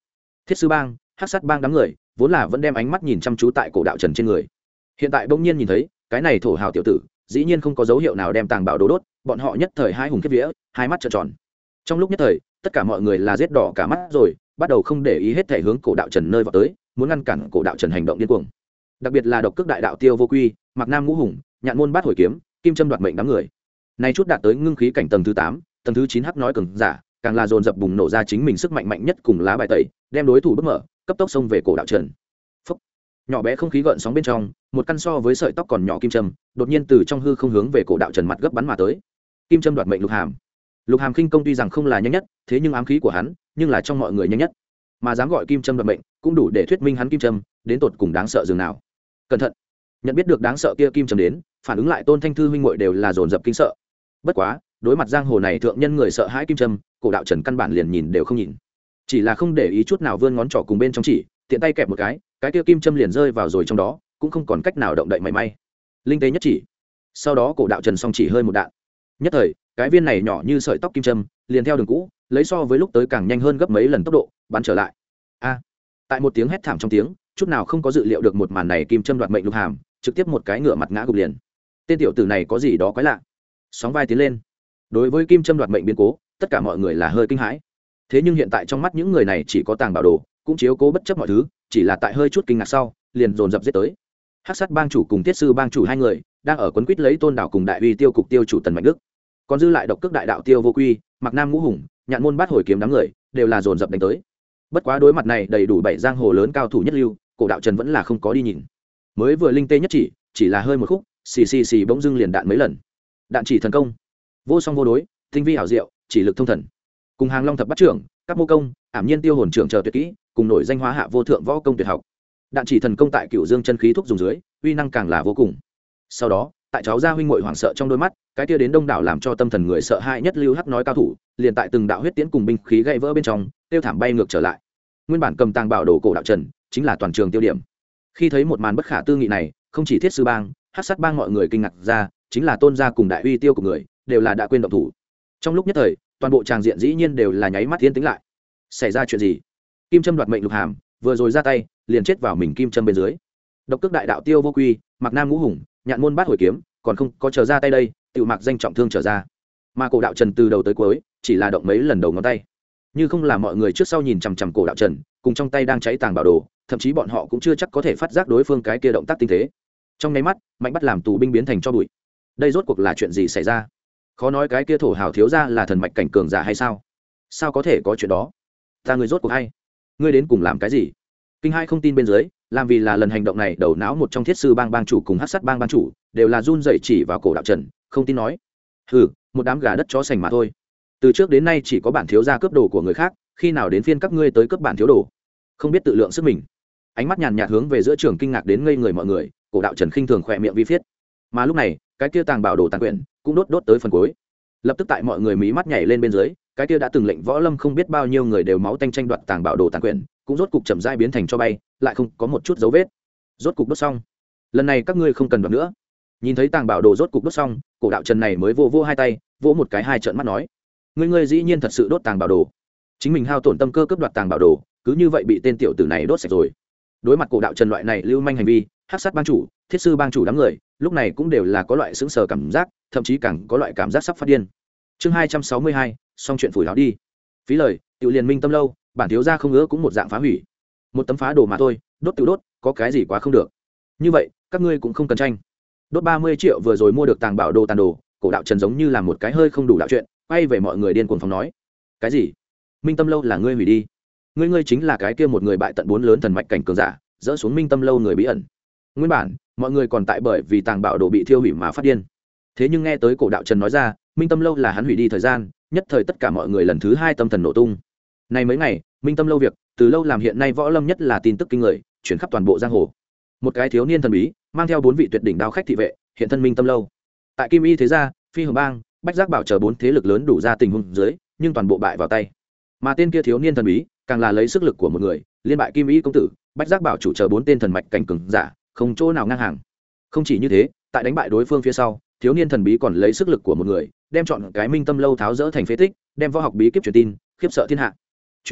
Thiết sư bang, hắc sát bang đám người vốn là vẫn đem ánh mắt nhìn chăm chú tại cổ đạo trần trên người, hiện tại bỗng nhiên nhìn thấy cái này thổ hào tiểu tử dĩ nhiên không có dấu hiệu nào đem tàng bảo đồ đốt, bọn họ nhất thời hai hùng kiếp vía, hai mắt trợn tròn. Trong lúc nhất thời tất cả mọi người là rết đỏ cả mắt rồi, bắt đầu không để ý hết thể hướng cổ đạo trần nơi vào tới, muốn ngăn cản cổ đạo trần hành động điên cuồng. Đặc biệt là độc cước đại đạo Tiêu Vô Quy, Mạc Nam Ngũ Hùng, Nhạn Môn Bát Hồi Kiếm, Kim Trâm Đoạt Mệnh đám người này chút đạt tới ngưng khí cảnh tầng thứ 8, tầng thứ 9 hắc nói cường giả, càng là dồn dập bùng nổ ra chính mình sức mạnh mạnh nhất cùng lá bài tẩy, đem đối thủ bức mở, cấp tốc xông về cổ đạo trần. Phốc. Nhỏ bé không khí gợn sóng bên trong, một căn so với sợi tóc còn nhỏ kim châm, đột nhiên từ trong hư không hướng về cổ đạo trần mặt gấp bắn mà tới. Kim châm đoạt mệnh lục hàm. Lục hàm khinh công tuy rằng không là nhanh nhất, thế nhưng ám khí của hắn, nhưng là trong mọi người nhanh nhất. Mà dám gọi kim châm đoạt mệnh, cũng đủ để thuyết minh hắn kim châm đến tột cùng đáng sợ dường nào. Cẩn thận. Nhận biết được đáng sợ kia kim châm đến, phản ứng lại Tôn Thanh Thư huynh muội đều là dồn dập kinh sợ. Bất quá, đối mặt giang hồ này thượng nhân người sợ hãi kim châm, cổ đạo trần căn bản liền nhìn đều không nhìn, chỉ là không để ý chút nào vươn ngón trỏ cùng bên trong chỉ, tiện tay kẹp một cái kia kim châm liền rơi vào rồi trong đó, cũng không còn cách nào động đậy mảy may. Linh tế nhất chỉ. Sau đó cổ đạo trần song chỉ hơi một đạn, nhất thời cái viên này nhỏ như sợi tóc kim châm liền theo đường cũ lấy so với lúc tới càng nhanh hơn gấp mấy lần tốc độ bắn trở lại. A! Tại một tiếng hét thảm trong tiếng, chút nào không có dự liệu được một màn này, kim châm đoạt mệnh lục hàm trực tiếp một cái ngựa mặt ngã gục liền. Tên tiểu tử này có gì đó quái lạ. Sóng vai tiến lên. Đối với kim châm đoạt mệnh biến cố, tất cả mọi người là hơi kinh hãi. Thế nhưng hiện tại trong mắt những người này chỉ có tàng bảo đồ, cũng chiếu cố bất chấp mọi thứ, chỉ là tại hơi chút kinh ngạc sau, liền dồn dập giết tới. Hắc sát bang chủ cùng Thiết sư bang chủ hai người đang ở quấn quýt lấy Tôn Đảo cùng Đại Uy Tiêu cục tiêu chủ Tần Mạnh Đức, còn dư lại độc cước đại đạo Tiêu Vô Quy, Mạc Nam Ngũ Hùng, Nhạn Môn Bát Hồi Kiếm đám người đều là dồn dập đánh tới. Bất quá đối mặt này đầy đủ 7 giang hồ lớn cao thủ nhất lưu, cổ đạo Trần vẫn là không có đi nhìn. Mới vừa linh tê nhất chỉ là hơi một khúc, xì bỗng dưng liền đạn mấy lần. Đạn chỉ thần công, vô song vô đối, tinh vi hảo diệu, chỉ lực thông thần. Cùng Hàng Long thập bát trưởng, các mô công, ảm nhiên tiêu hồn trưởng chờ tuyệt kỹ, cùng nổi danh hóa hạ vô thượng võ công tuyệt học. Đạn chỉ thần công tại Cửu Dương chân khí thúc dùng dưới, uy năng càng là vô cùng. Sau đó, tại cháu gia huynh muội hoảng sợ trong đôi mắt, cái kia đến đông đảo làm cho tâm thần người sợ hãi nhất lưu hắc nói cao thủ, liền tại từng đạo huyết tiễn cùng binh khí gãy vỡ bên trong, tiêu thảm bay ngược trở lại. Nguyên bản cầm tàng bảo đồ cổ đạo Trần, chính là toàn trường tiêu điểm. Khi thấy một màn bất khả tư nghị này, không chỉ Thiết sư bang, hắc sát bang mọi người kinh ngạc ra, chính là Tôn gia cùng Đại Uy Tiêu của người, đều là đã quên động thủ. Trong lúc nhất thời, toàn bộ tràng diện dĩ nhiên đều là nháy mắt tiến tính lại. Xảy ra chuyện gì? Kim châm đoạt mệnh lục hàm, vừa rồi ra tay, liền chết vào mình kim châm bên dưới. Độc cước đại đạo Tiêu Vô Quy, Mạc Nam Ngũ Hùng, Nhạn Môn Bát Hồi Kiếm, còn không có chờ ra tay đây, tiểu Mạc danh trọng thương trở ra. Mà cổ đạo Trần từ đầu tới cuối, chỉ là động mấy lần đầu ngón tay. Như không là mọi người trước sau nhìn chằm chằm cổ đạo Trần, cùng trong tay đang cháy tàng bảo đồ, thậm chí bọn họ cũng chưa chắc có thể phát giác đối phương cái kia động tác tinh tế. Trong nháy mắt, mạnh bắt làm tù binh biến thành cho bụi. Đây rốt cuộc là chuyện gì xảy ra? Khó nói cái kia thổ hào thiếu gia là thần mạch cảnh cường giả hay sao? Sao có thể có chuyện đó? Ta người rốt cuộc hay? Ngươi đến cùng làm cái gì? Kinh hai không tin bên dưới, làm vì là lần hành động này đầu não một trong Thiết sư bang bang chủ cùng hắc sát bang bang chủ đều là run rẩy chỉ vào cổ đạo Trần, không tin nói: "Hừ, một đám gà đất chó sành mà thôi. Từ trước đến nay chỉ có bản thiếu gia cướp đồ của người khác, khi nào đến phiên các ngươi tới cướp bản thiếu đồ? Không biết tự lượng sức mình." Ánh mắt nhàn nhạt hướng về giữa trường kinh ngạc đến ngây người mọi người, cổ đạo Trần khinh thường khỏe miệng vi phiết. Mà lúc này, cái kia tàng bảo đồ tàn quyển cũng đốt tới phần cuối. Lập tức tại mọi người mí mắt nhảy lên bên dưới, cái kia đã từng lệnh võ lâm không biết bao nhiêu người đều máu tanh tranh đoạt tàng bảo đồ tàn quyển, cũng rốt cục chậm rãi biến thành cho bay, lại không có một chút dấu vết. Rốt cục đốt xong. Lần này các ngươi không cần đoạt nữa. Nhìn thấy tàng bảo đồ rốt cục đốt xong, cổ đạo Trần này mới vỗ hai tay, vỗ một cái hai trợn mắt nói: Ngươi dĩ nhiên thật sự đốt tàng bảo đồ. Chính mình hao tổn tâm cơ cướp đoạt tàng bảo đồ, cứ như vậy bị tên tiểu tử này đốt sạch rồi. Đối mặt cổ đạo Trần loại này lưu manh hành vi, hắc sát bang chủ, Thiết sư bang chủ đám người lúc này cũng đều là có loại sững sờ cảm giác, thậm chí càng có loại cảm giác sắp phát điên. Chương 262, xong chuyện phủi láo đi. Phí lời, tiểu liên minh tâm lâu, bản thiếu gia không ngứa cũng một dạng phá hủy. Một tấm phá đồ mà thôi, đốt tự đốt, có cái gì quá không được. Như vậy, các ngươi cũng không cần tranh. Đốt 30 triệu vừa rồi mua được tàng bảo đồ tàn đồ, cổ đạo Trần giống như là một cái hơi không đủ đạo chuyện, quay về mọi người điên cuồng phóng nói: "Cái gì? Minh tâm lâu là ngươi hủy đi? Ngươi chính là cái kia một người bại tận 4 lớn thần mạch cảnh cường giả, dỡ xuống Minh tâm lâu người bí ẩn." Nguyên bản, mọi người còn tại bởi vì tàng bảo đồ bị thiêu hủy mà phát điên. Thế nhưng nghe tới cổ đạo Trần nói ra, Minh tâm lâu là hắn hủy đi thời gian, nhất thời tất cả mọi người lần thứ 2 tâm thần nổ tung. Này mấy ngày, Minh tâm lâu việc, từ lâu làm hiện nay võ lâm nhất là tin tức kinh người, chuyển khắp toàn bộ giang hồ. Một cái thiếu niên thần bí, mang theo 4 vị tuyệt đỉnh đao khách thị vệ, hiện thân Minh tâm lâu. Tại Kim Y thế gia, Phi Hồng bang, Bách Giác bảo chờ 4 thế lực lớn đủ ra tình huống dưới, nhưng toàn bộ bại vào tay. Mà tên kia thiếu niên thần bí, càng là lấy sức lực của một người, liên bại Kim Y công tử, Bách Giác bảo chủ chờ 4 tên thần mạch cảnh cường giả, không chỗ nào ngang hàng. Không chỉ như thế, tại đánh bại đối phương phía sau, thiếu niên thần bí còn lấy sức lực của một người, đem chọn cái Minh tâm lâu tháo rỡ thành phế tích, đem võ học bí kíp truyền tin, khiếp sợ thiên hạ. Chuyện này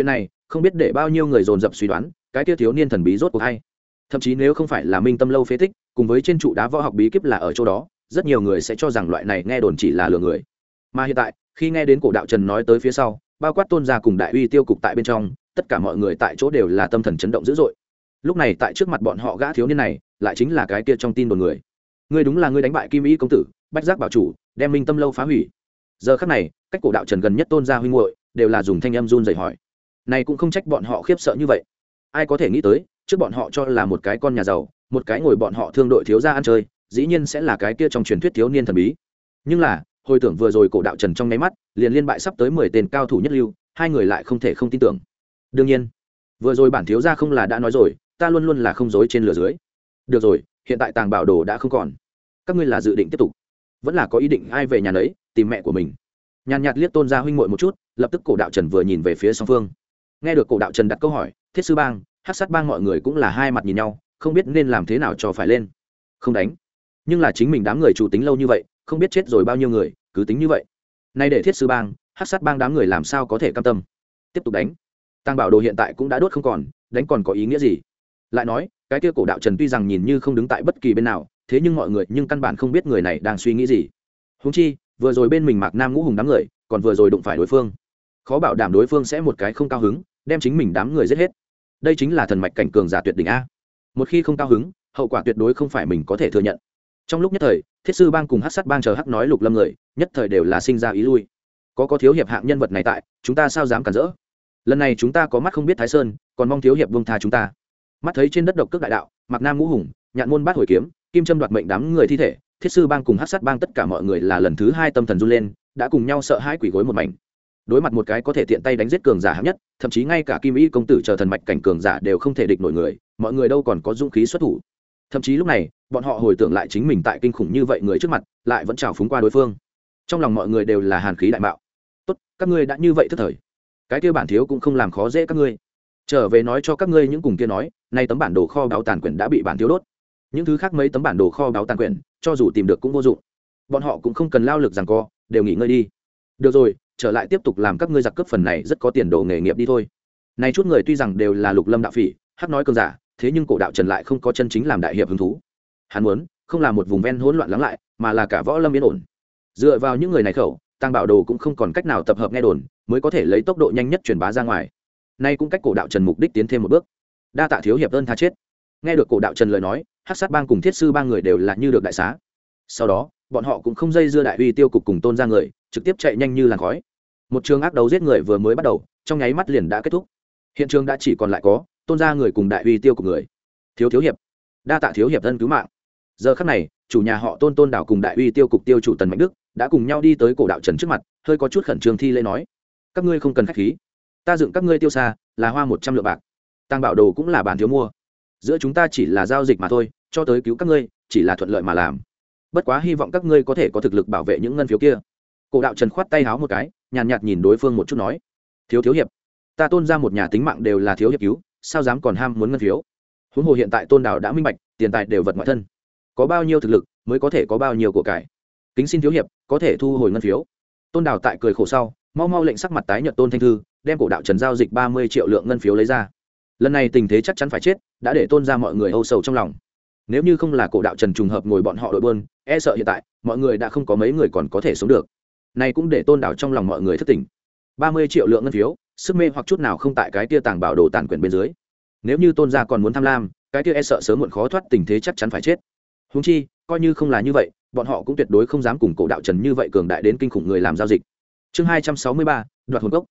không biết để bao nhiêu người dồn dập suy đoán cái kia thiếu niên thần bí rốt cuộc hay. Thậm chí nếu không phải là Minh Tâm lâu phế tích cùng với trên trụ đá võ học bí kíp là ở chỗ đó, rất nhiều người sẽ cho rằng loại này nghe đồn chỉ là lừa người. Mà hiện tại khi nghe đến cổ đạo Trần nói tới phía sau, bao quát Tôn gia cùng Đại Uy tiêu cục tại bên trong, tất cả mọi người tại chỗ đều là tâm thần chấn động dữ dội. Lúc này tại trước mặt bọn họ gã thiếu niên này lại chính là cái kia trong tin đồn người. Ngươi đúng là ngươi đánh bại Kim Y công tử, Bách Giác bảo chủ, đem Minh Tâm lâu phá hủy. Giờ khắc này cách cổ đạo Trần gần nhất Tôn gia huynh muội đều là dùng thanh âm run rẩy hỏi. Này cũng không trách bọn họ khiếp sợ như vậy. Ai có thể nghĩ tới trước bọn họ cho là một cái con nhà giàu, một cái ngồi bọn họ thương đội thiếu gia ăn chơi, dĩ nhiên sẽ là cái kia trong truyền thuyết thiếu niên thần bí. Nhưng là hồi tưởng vừa rồi cổ đạo Trần trong nháy mắt liền liên bại sắp tới 10 tên cao thủ nhất lưu, hai người lại không thể không tin tưởng. Đương nhiên vừa rồi bản thiếu gia không là đã nói rồi, ta luôn luôn là không dối trên lửa dưới. Được rồi, hiện tại tàng bảo đồ đã không còn, các ngươi là dự định tiếp tục vẫn là có ý định ai về nhà nấy tìm mẹ của mình? Nhàn nhạt liếc Tôn gia huynh muội một chút, lập tức cổ đạo Trần vừa nhìn về phía song phương. Nghe được cổ đạo Trần đặt câu hỏi, Thiết Sư Bang, Hắc Sát Bang mọi người cũng là hai mặt nhìn nhau, không biết nên làm thế nào cho phải lên. Không đánh, nhưng là chính mình đám người chủ tính lâu như vậy, không biết chết rồi bao nhiêu người, cứ tính như vậy. Nay để Thiết Sư Bang, Hắc Sát Bang đám người làm sao có thể cam tâm? Tiếp tục đánh. Tàng bảo đồ hiện tại cũng đã đốt không còn, đánh còn có ý nghĩa gì? Lại nói, cái kia cổ đạo Trần tuy rằng nhìn như không đứng tại bất kỳ bên nào, thế nhưng mọi người nhưng căn bản không biết người này đang suy nghĩ gì. Huống chi, vừa rồi bên mình Mạc Nam Ngũ Hùng đám người, còn vừa rồi đụng phải đối phương, khó bảo đảm đối phương sẽ một cái không cao hứng đem chính mình đám người giết hết. Đây chính là thần mạch cảnh cường giả tuyệt đỉnh a. Một khi không cao hứng, hậu quả tuyệt đối không phải mình có thể thừa nhận. Trong lúc nhất thời, Thiết Sư Bang cùng Hắc Sát Bang chờ hắc nói Lục Lâm người nhất thời đều là sinh ra ý lui. Có thiếu hiệp hạng nhân vật này tại, chúng ta sao dám cản rỡ? Lần này chúng ta có mắt không biết Thái Sơn, còn mong thiếu hiệp buông tha chúng ta. Mắt thấy trên đất độc cước đại đạo, Mạc Nam Ngũ Hùng, Nhạn Môn Bát Hồi kiếm, Kim Châm đoạt mệnh đám người thi thể, Thiết Sư Bang cùng Hắc Sát Bang tất cả mọi người là lần thứ hai tâm thần run lên, đã cùng nhau sợ hãi quỳ gối một mảnh. Đối mặt một cái có thể tiện tay đánh giết cường giả hạng nhất, thậm chí ngay cả Kim Y công tử chờ thần mạch cảnh cường giả đều không thể địch nổi người, mọi người đâu còn có dũng khí xuất thủ. Thậm chí lúc này, bọn họ hồi tưởng lại chính mình tại kinh khủng như vậy người trước mặt, lại vẫn trào phúng qua đối phương. Trong lòng mọi người đều là hàn khí đại mạo. Tốt, các ngươi đã như vậy thất thời, cái kia bản thiếu cũng không làm khó dễ các ngươi. Trở về nói cho các ngươi những cùng kia nói, nay tấm bản đồ kho báu tàn quyển đã bị bản thiếu đốt. Những thứ khác mấy tấm bản đồ kho báu tàn quyển, cho dù tìm được cũng vô dụng. Bọn họ cũng không cần lao lực giằng co, đều nghỉ ngơi đi. Được rồi, trở lại tiếp tục làm các ngươi giặc cướp phần này rất có tiền đồ nghề nghiệp đi thôi. Này chút người tuy rằng đều là Lục Lâm đạo phỉ, hắc nói cường giả, thế nhưng cổ đạo Trần lại không có chân chính làm đại hiệp hứng thú. Hắn muốn, không là một vùng ven hỗn loạn lắng lại, mà là cả võ lâm yên ổn. Dựa vào những người này khẩu, Tăng Bảo Đồ cũng không còn cách nào tập hợp nghe đồn, mới có thể lấy tốc độ nhanh nhất truyền bá ra ngoài. Nay cũng cách cổ đạo Trần mục đích tiến thêm một bước. Đa tạ thiếu hiệp ơn tha chết. Nghe được cổ đạo Trần lời nói, Hắc Sát Bang cùng Thiết Sư Bang người đều là như được đại xá. Sau đó, bọn họ cũng không dây dưa Đại Uy tiêu cục cùng Tôn gia người, trực tiếp chạy nhanh như làn khói. Một trường ác đấu giết người vừa mới bắt đầu, trong nháy mắt liền đã kết thúc. Hiện trường đã chỉ còn lại có Tôn gia người cùng Đại Uy tiêu cục người. Thiếu hiệp, đa tạ thiếu hiệp ân cứu mạng. Giờ khắc này, chủ nhà họ Tôn Đảo cùng Đại Uy tiêu cục tiêu chủ Tần Mạnh Đức đã cùng nhau đi tới cổ đạo Trần trước mặt, hơi có chút khẩn trương thi lễ nói: các ngươi không cần khách khí, ta dựng các ngươi tiêu xa là hoa 100 lượng bạc, Tăng Bảo Đồ cũng là bản thiếu mua, giữa chúng ta chỉ là giao dịch mà thôi, cho tới cứu các ngươi chỉ là thuận lợi mà làm, bất quá hy vọng các ngươi có thể có thực lực bảo vệ những ngân phiếu kia. Cổ đạo Trần khoát tay háo một cái, nhàn nhạt nhìn đối phương một chút nói: thiếu hiệp, ta Tôn ra một nhà tính mạng đều là thiếu hiệp cứu, sao dám còn ham muốn ngân phiếu? Huống hồ hiện tại Tôn Đảo đã minh bạch, tiền tài đều vật ngoại thân, có bao nhiêu thực lực mới có thể có bao nhiêu của cải, kính xin thiếu hiệp có thể thu hồi ngân phiếu. Tôn Đảo tại cười khổ sau, mau lệnh sắc mặt tái nhợt Tôn Thanh Thư đem cổ đạo Trần giao dịch 30 triệu lượng ngân phiếu lấy ra. Lần này tình thế chắc chắn phải chết, đã để Tôn ra mọi người âu sầu trong lòng. Nếu như không là cổ đạo Trần trùng hợp ngồi bọn họ đội buôn, e sợ hiện tại mọi người đã không có mấy người còn có thể sống được. Này cũng để Tôn Đảo trong lòng mọi người thất tỉnh. 30 triệu lượng ngân phiếu, sức mê hoặc chút nào không tại cái kia Tàng Bảo Đồ tàn quyển bên dưới. Nếu như Tôn gia còn muốn tham lam, cái kia e sợ sớm muộn khó thoát tình thế chắc chắn phải chết. Huống chi, coi như không là như vậy, bọn họ cũng tuyệt đối không dám cùng cổ đạo Trần như vậy cường đại đến kinh khủng người làm giao dịch. Chương 263, đoạt hồn cốc.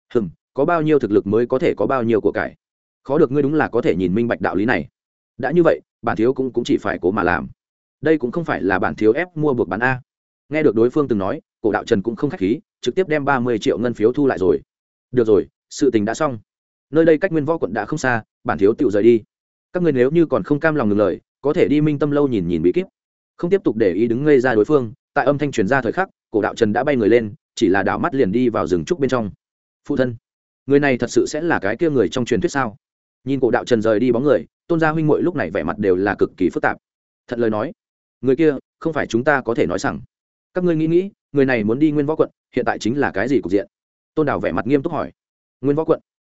Có bao nhiêu thực lực mới có thể có bao nhiêu của cải. Khó được ngươi đúng là có thể nhìn minh bạch đạo lý này. Đã như vậy, bản thiếu cũng chỉ phải cố mà làm. Đây cũng không phải là bản thiếu ép mua buộc bán a. Nghe được đối phương từng nói, cổ đạo Trần cũng không khách khí, trực tiếp đem 30 triệu ngân phiếu thu lại rồi. Được rồi, sự tình đã xong. Nơi đây cách Nguyên Võ quận đã không xa, bản thiếu tự rời đi. Các ngươi nếu như còn không cam lòng ngừng lời, có thể đi Minh Tâm lâu nhìn nhìn bí kíp. Không tiếp tục để ý đứng ngây ra đối phương, tại âm thanh truyền ra thời khắc, cổ đạo Trần đã bay người lên, chỉ là đảo mắt liền đi vào rừng trúc bên trong. Phụ thân, người này thật sự sẽ là cái kia người trong truyền thuyết sao? Nhìn cổ đạo Trần rời đi bóng người, Tôn gia huynh muội lúc này vẻ mặt đều là cực kỳ phức tạp. Thật lời nói, người kia không phải chúng ta có thể nói rằng. Các ngươi nghĩ, người này muốn đi Nguyên Võ quận, hiện tại chính là cái gì cục diện? Tôn Đảo vẻ mặt nghiêm túc hỏi. Nguyên Võ quận?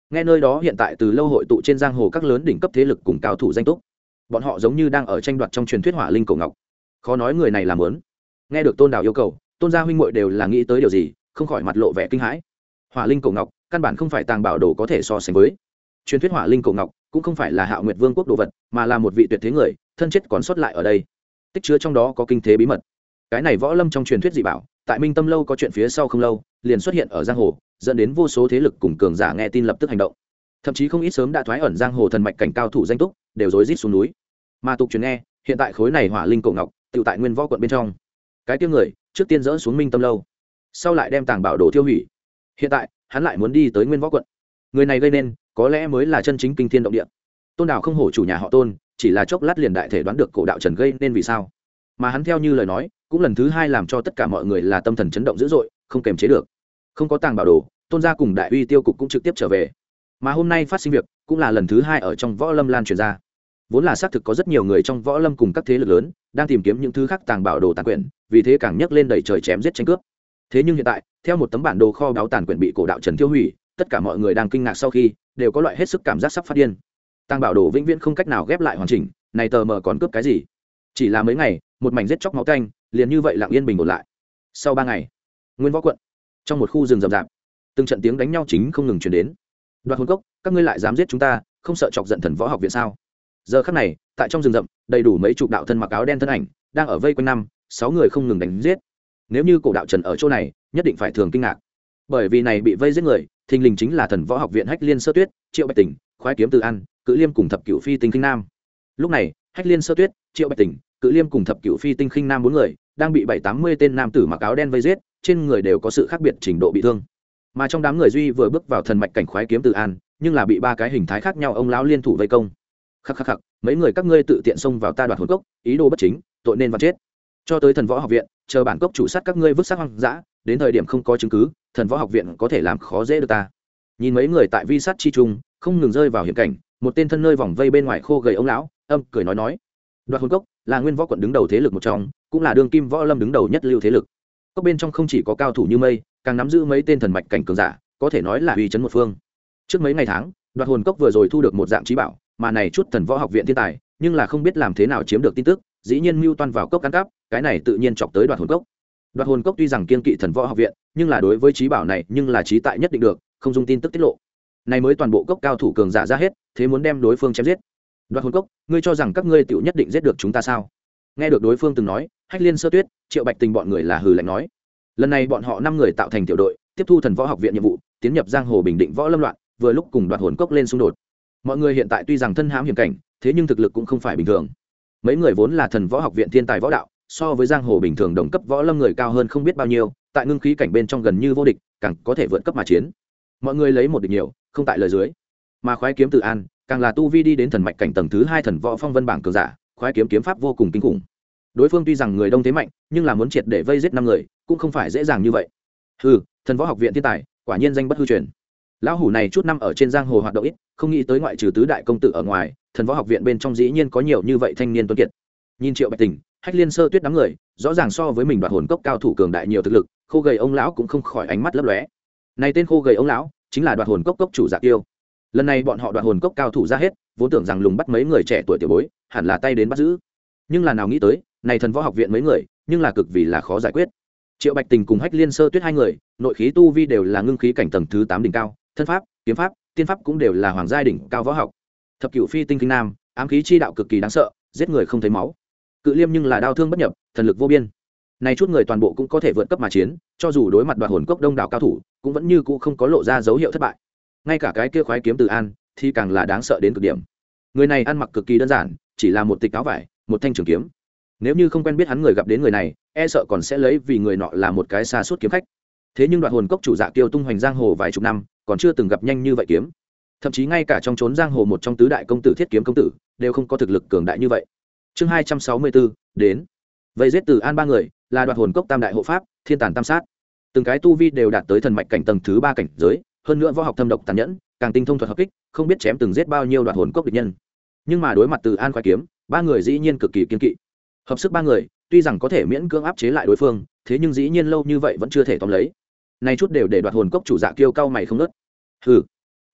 nghe nơi đó hiện tại từ lâu hội tụ trên giang hồ các lớn đỉnh cấp thế lực cùng cao thủ danh túc, bọn họ giống như đang ở tranh đoạt trong truyền thuyết hỏa linh cổ ngọc. Khó nói người này làm lớn. Nghe được Tôn Đào yêu cầu, Tôn gia huynh muội đều là nghĩ tới điều gì, không khỏi mặt lộ vẻ kinh hãi. Hỏa linh cổ ngọc căn bản không phải tàng bảo đồ có thể so sánh với. Truyền thuyết hỏa linh cổ ngọc cũng không phải là Hạo Nguyệt Vương quốc đồ vật, mà là một vị tuyệt thế người thân chết còn sót lại ở đây, tích chứa trong đó có kinh thế bí mật. Cái này võ lâm trong truyền thuyết dị bảo, tại Minh Tâm lâu có chuyện phía sau không lâu liền xuất hiện ở giang hồ, dẫn đến vô số thế lực cùng cường giả nghe tin lập tức hành động. Thậm chí không ít sớm đã thoái ẩn giang hồ thần mạch cảnh cao thủ danh túc đều rối rít xuống núi. Mà tục truyền nghe, hiện tại khối này hỏa linh cổ ngọc tự tại Nguyên Võ quận bên trong. Cái kia người trước tiên dỡ xuống Minh Tâm lâu, sau lại đem tàng bảo đồ tiêu hủy. Hiện tại hắn lại muốn đi tới Nguyên Võ quận. Người này gây nên có lẽ mới là chân chính kinh thiên động địa. Tôn Đào không hổ chủ nhà họ Tôn, chỉ là chốc lát liền đại thể đoán được cổ đạo Trần gây nên vì sao. Mà hắn theo như lời nói, cũng lần thứ hai làm cho tất cả mọi người là tâm thần chấn động dữ dội, không kềm chế được. Không có tàng bảo đồ, Tôn gia cùng Đại Uy tiêu cục cũng trực tiếp trở về. Mà hôm nay phát sinh việc, cũng là lần thứ hai ở trong võ lâm lan truyền ra. Vốn là xác thực có rất nhiều người trong võ lâm cùng các thế lực lớn đang tìm kiếm những thứ khác tàng bảo đồ tàn quyển, vì thế càng nhấc lên đầy trời chém giết tranh cướp. Thế nhưng hiện tại, theo một tấm bản đồ kho báu tàn quyển bị cổ đạo Trần tiêu hủy, tất cả mọi người đang kinh ngạc sau khi đều có loại hết sức cảm giác sắp phát điên. Tàng bảo đồ vĩnh viễn không cách nào ghép lại hoàn chỉnh, này tờ mờ còn cướp cái gì? Chỉ là mấy ngày, một mảnh giết chóc máu tanh, liền như vậy lặng yên bình ổn lại. Sau 3 ngày, Nguyên Võ quận, trong một khu rừng rậm rạp, từng trận tiếng đánh nhau chính không ngừng truyền đến. Đoạt hồn cốc, các ngươi lại dám giết chúng ta, không sợ chọc giận Thần Võ học viện sao? Giờ khắc này, tại trong rừng rậm, đầy đủ mấy chục đạo thân mặc áo đen thân ảnh, đang ở vây quanh 5-6 người không ngừng đánh giết. Nếu như cổ đạo Trần ở chỗ này, nhất định phải thường kinh ngạc. Bởi vì này bị vây giết người, thình lình chính là Thần Võ học viện Hách Liên Sơ Tuyết, Triệu Bạch Tỉnh, Khoái Kiếm Từ An, Cự Liêm cùng Thập Cửu Phi Tinh Khinh Nam. Lúc này, Hách Liên Sơ Tuyết, Triệu Bạch Tỉnh, Cự Liêm cùng Thập Cửu Phi Tinh Khinh Nam 4 người, đang bị 7-80 tên nam tử mặc áo đen vây giết, trên người đều có sự khác biệt trình độ bị thương. Mà trong đám người duy vừa bước vào thần mạch cảnh Khoái Kiếm Từ An, nhưng là bị 3 cái hình thái khác nhau ông lão liên thủ vây công. Khắc khắc khắc, mấy người các ngươi tự tiện xông vào ta đoạt hồn cốc, ý đồ bất chính, tội nên vạn chết. Cho tới Thần Võ học viện, chờ bản cốc chủ sát các ngươi vứt xác hoang dã, đến thời điểm không có chứng cứ, Thần Võ học viện có thể làm khó dễ được ta. Nhìn mấy người tại vi sát chi trung, không ngừng rơi vào hiểm cảnh, một tên thân nơi vòng vây bên ngoài khô gầy ông lão, cười nói, đoạt hồn cốc là Nguyên Võ quận đứng đầu thế lực một trong, cũng là đương kim võ lâm đứng đầu nhất lưu thế lực. Cốc bên trong không chỉ có cao thủ như mây, càng nắm giữ mấy tên thần mạch cảnh cường giả, có thể nói là uy chấn một phương. Trước mấy ngày tháng, đoạt hồn cốc vừa rồi thu được một dạng trí bảo, mà này chút Thần Võ học viện thiên tài, nhưng là không biết làm thế nào chiếm được tin tức, dĩ nhiên mưu toan vào cốc ăn cắp, cái này tự nhiên chọc tới đoạt hồn cốc. Đoạt hồn cốc tuy rằng kiên kỵ Thần Võ học viện, nhưng là đối với trí bảo này nhưng là trí tại nhất định được, không dung tin tức tiết lộ. Này mới toàn bộ cốc cao thủ cường giả ra hết, thế muốn đem đối phương chém giết. Đoạt hồn cốc, ngươi cho rằng các ngươi tiểu nhất định giết được chúng ta sao? Nghe được đối phương từng nói, Hách Liên Sơ Tuyết, Triệu Bạch Tình bọn người là hừ lạnh nói. Lần này bọn họ 5 người tạo thành tiểu đội, tiếp thu Thần Võ học viện nhiệm vụ, tiến nhập giang hồ bình định võ lâm loạn, vừa lúc cùng đoạt hồn cốc lên xung đột. Mọi người hiện tại tuy rằng thân hãm hiểm cảnh, thế nhưng thực lực cũng không phải bình thường. Mấy người vốn là Thần Võ học viện thiên tài võ đạo, so với giang hồ bình thường đồng cấp võ lâm người cao hơn không biết bao nhiêu, tại ngưng khí cảnh bên trong gần như vô địch, càng có thể vượt cấp mà chiến. Mọi người lấy một địch nhiều, không tại lời dưới. Mà Khoái Kiếm Từ An, càng là tu vi đi đến thần mạch cảnh tầng thứ 2 Thần Võ phong vân bảng cường giả, khoái kiếm kiếm pháp vô cùng kinh khủng. Đối phương tuy rằng người đông thế mạnh, nhưng là muốn triệt để vây giết 5 người, cũng không phải dễ dàng như vậy. Hừ, Thần Võ học viện thiên tài, quả nhiên danh bất hư truyền. Lão hủ này chút năm ở trên giang hồ hoạt động ít, không nghĩ tới ngoại trừ tứ đại công tử ở ngoài, Thần Võ học viện bên trong dĩ nhiên có nhiều như vậy thanh niên tuấn kiệt. Nhìn Triệu Bạch Tình, Hách Liên Sơ Tuyết đám người, rõ ràng so với mình đoạt hồn cốc cao thủ cường đại nhiều thực lực, khô gầy ông lão cũng không khỏi ánh mắt lấp lóe. Này tên khô gầy ông lão, chính là đoạt hồn cốc cốc chủ Dạ Kiêu. Lần này bọn họ đoạt hồn cốc cao thủ ra hết, vốn tưởng rằng lùng bắt mấy người trẻ tuổi tiểu bối, hẳn là tay đến bắt giữ. Nhưng là nào nghĩ tới, này Thần Võ học viện mấy người, nhưng là cực vì là khó giải quyết. Triệu Bạch Tình cùng Hách Liên Sơ Tuyết 2 người, nội khí tu vi đều là ngưng khí cảnh tầng thứ 8 đỉnh cao, thân pháp, kiếm pháp, tiên pháp cũng đều là hoàng giai đỉnh cao võ học. Thập Cửu Phi Tinh Kinh Nam, ám khí chi đạo cực kỳ đáng sợ, giết người không thấy máu. Cự Liêm nhưng là đao thương bất nhập, thần lực vô biên. Này chút người toàn bộ cũng có thể vượt cấp mà chiến, cho dù đối mặt đoạt hồn cốc đông đảo cao thủ, cũng vẫn như cũ không có lộ ra dấu hiệu thất bại. Ngay cả cái kia Khoái Kiếm Từ An thì càng là đáng sợ đến cực điểm. Người này ăn mặc cực kỳ đơn giản, chỉ là một tịch áo vải, một thanh trường kiếm. Nếu như không quen biết hắn người gặp đến người này, e sợ còn sẽ lấy vì người nọ là một cái xa suốt kiếm khách. Thế nhưng đoạt hồn cốc chủ Dạ Kiêu tung hoành giang hồ vài chục năm, còn chưa từng gặp nhanh như vậy kiếm. Thậm chí ngay cả trong chốn giang hồ một trong tứ đại công tử Thiết Kiếm công tử, đều không có thực lực cường đại như vậy. Chương 264, đến. Vây giết Từ An 3 người, là đoạt hồn cốc tam đại hộ pháp, thiên tàn tam sát. Từng cái tu vi đều đạt tới thần mạch cảnh tầng thứ 3 cảnh giới, hơn nữa võ học thâm độc tàn nhẫn, càng tinh thông thuật hợp kích, không biết chém từng giết bao nhiêu đoạt hồn cốc địch nhân. Nhưng mà đối mặt Từ An khoái kiếm, 3 người dĩ nhiên cực kỳ kiên kỵ. Hợp sức 3 người, tuy rằng có thể miễn cưỡng áp chế lại đối phương, thế nhưng dĩ nhiên lâu như vậy vẫn chưa thể tóm lấy. Này chút đều để đoạt hồn cốc chủ Dạ Kiêu cao mày không ngớt. Hừ,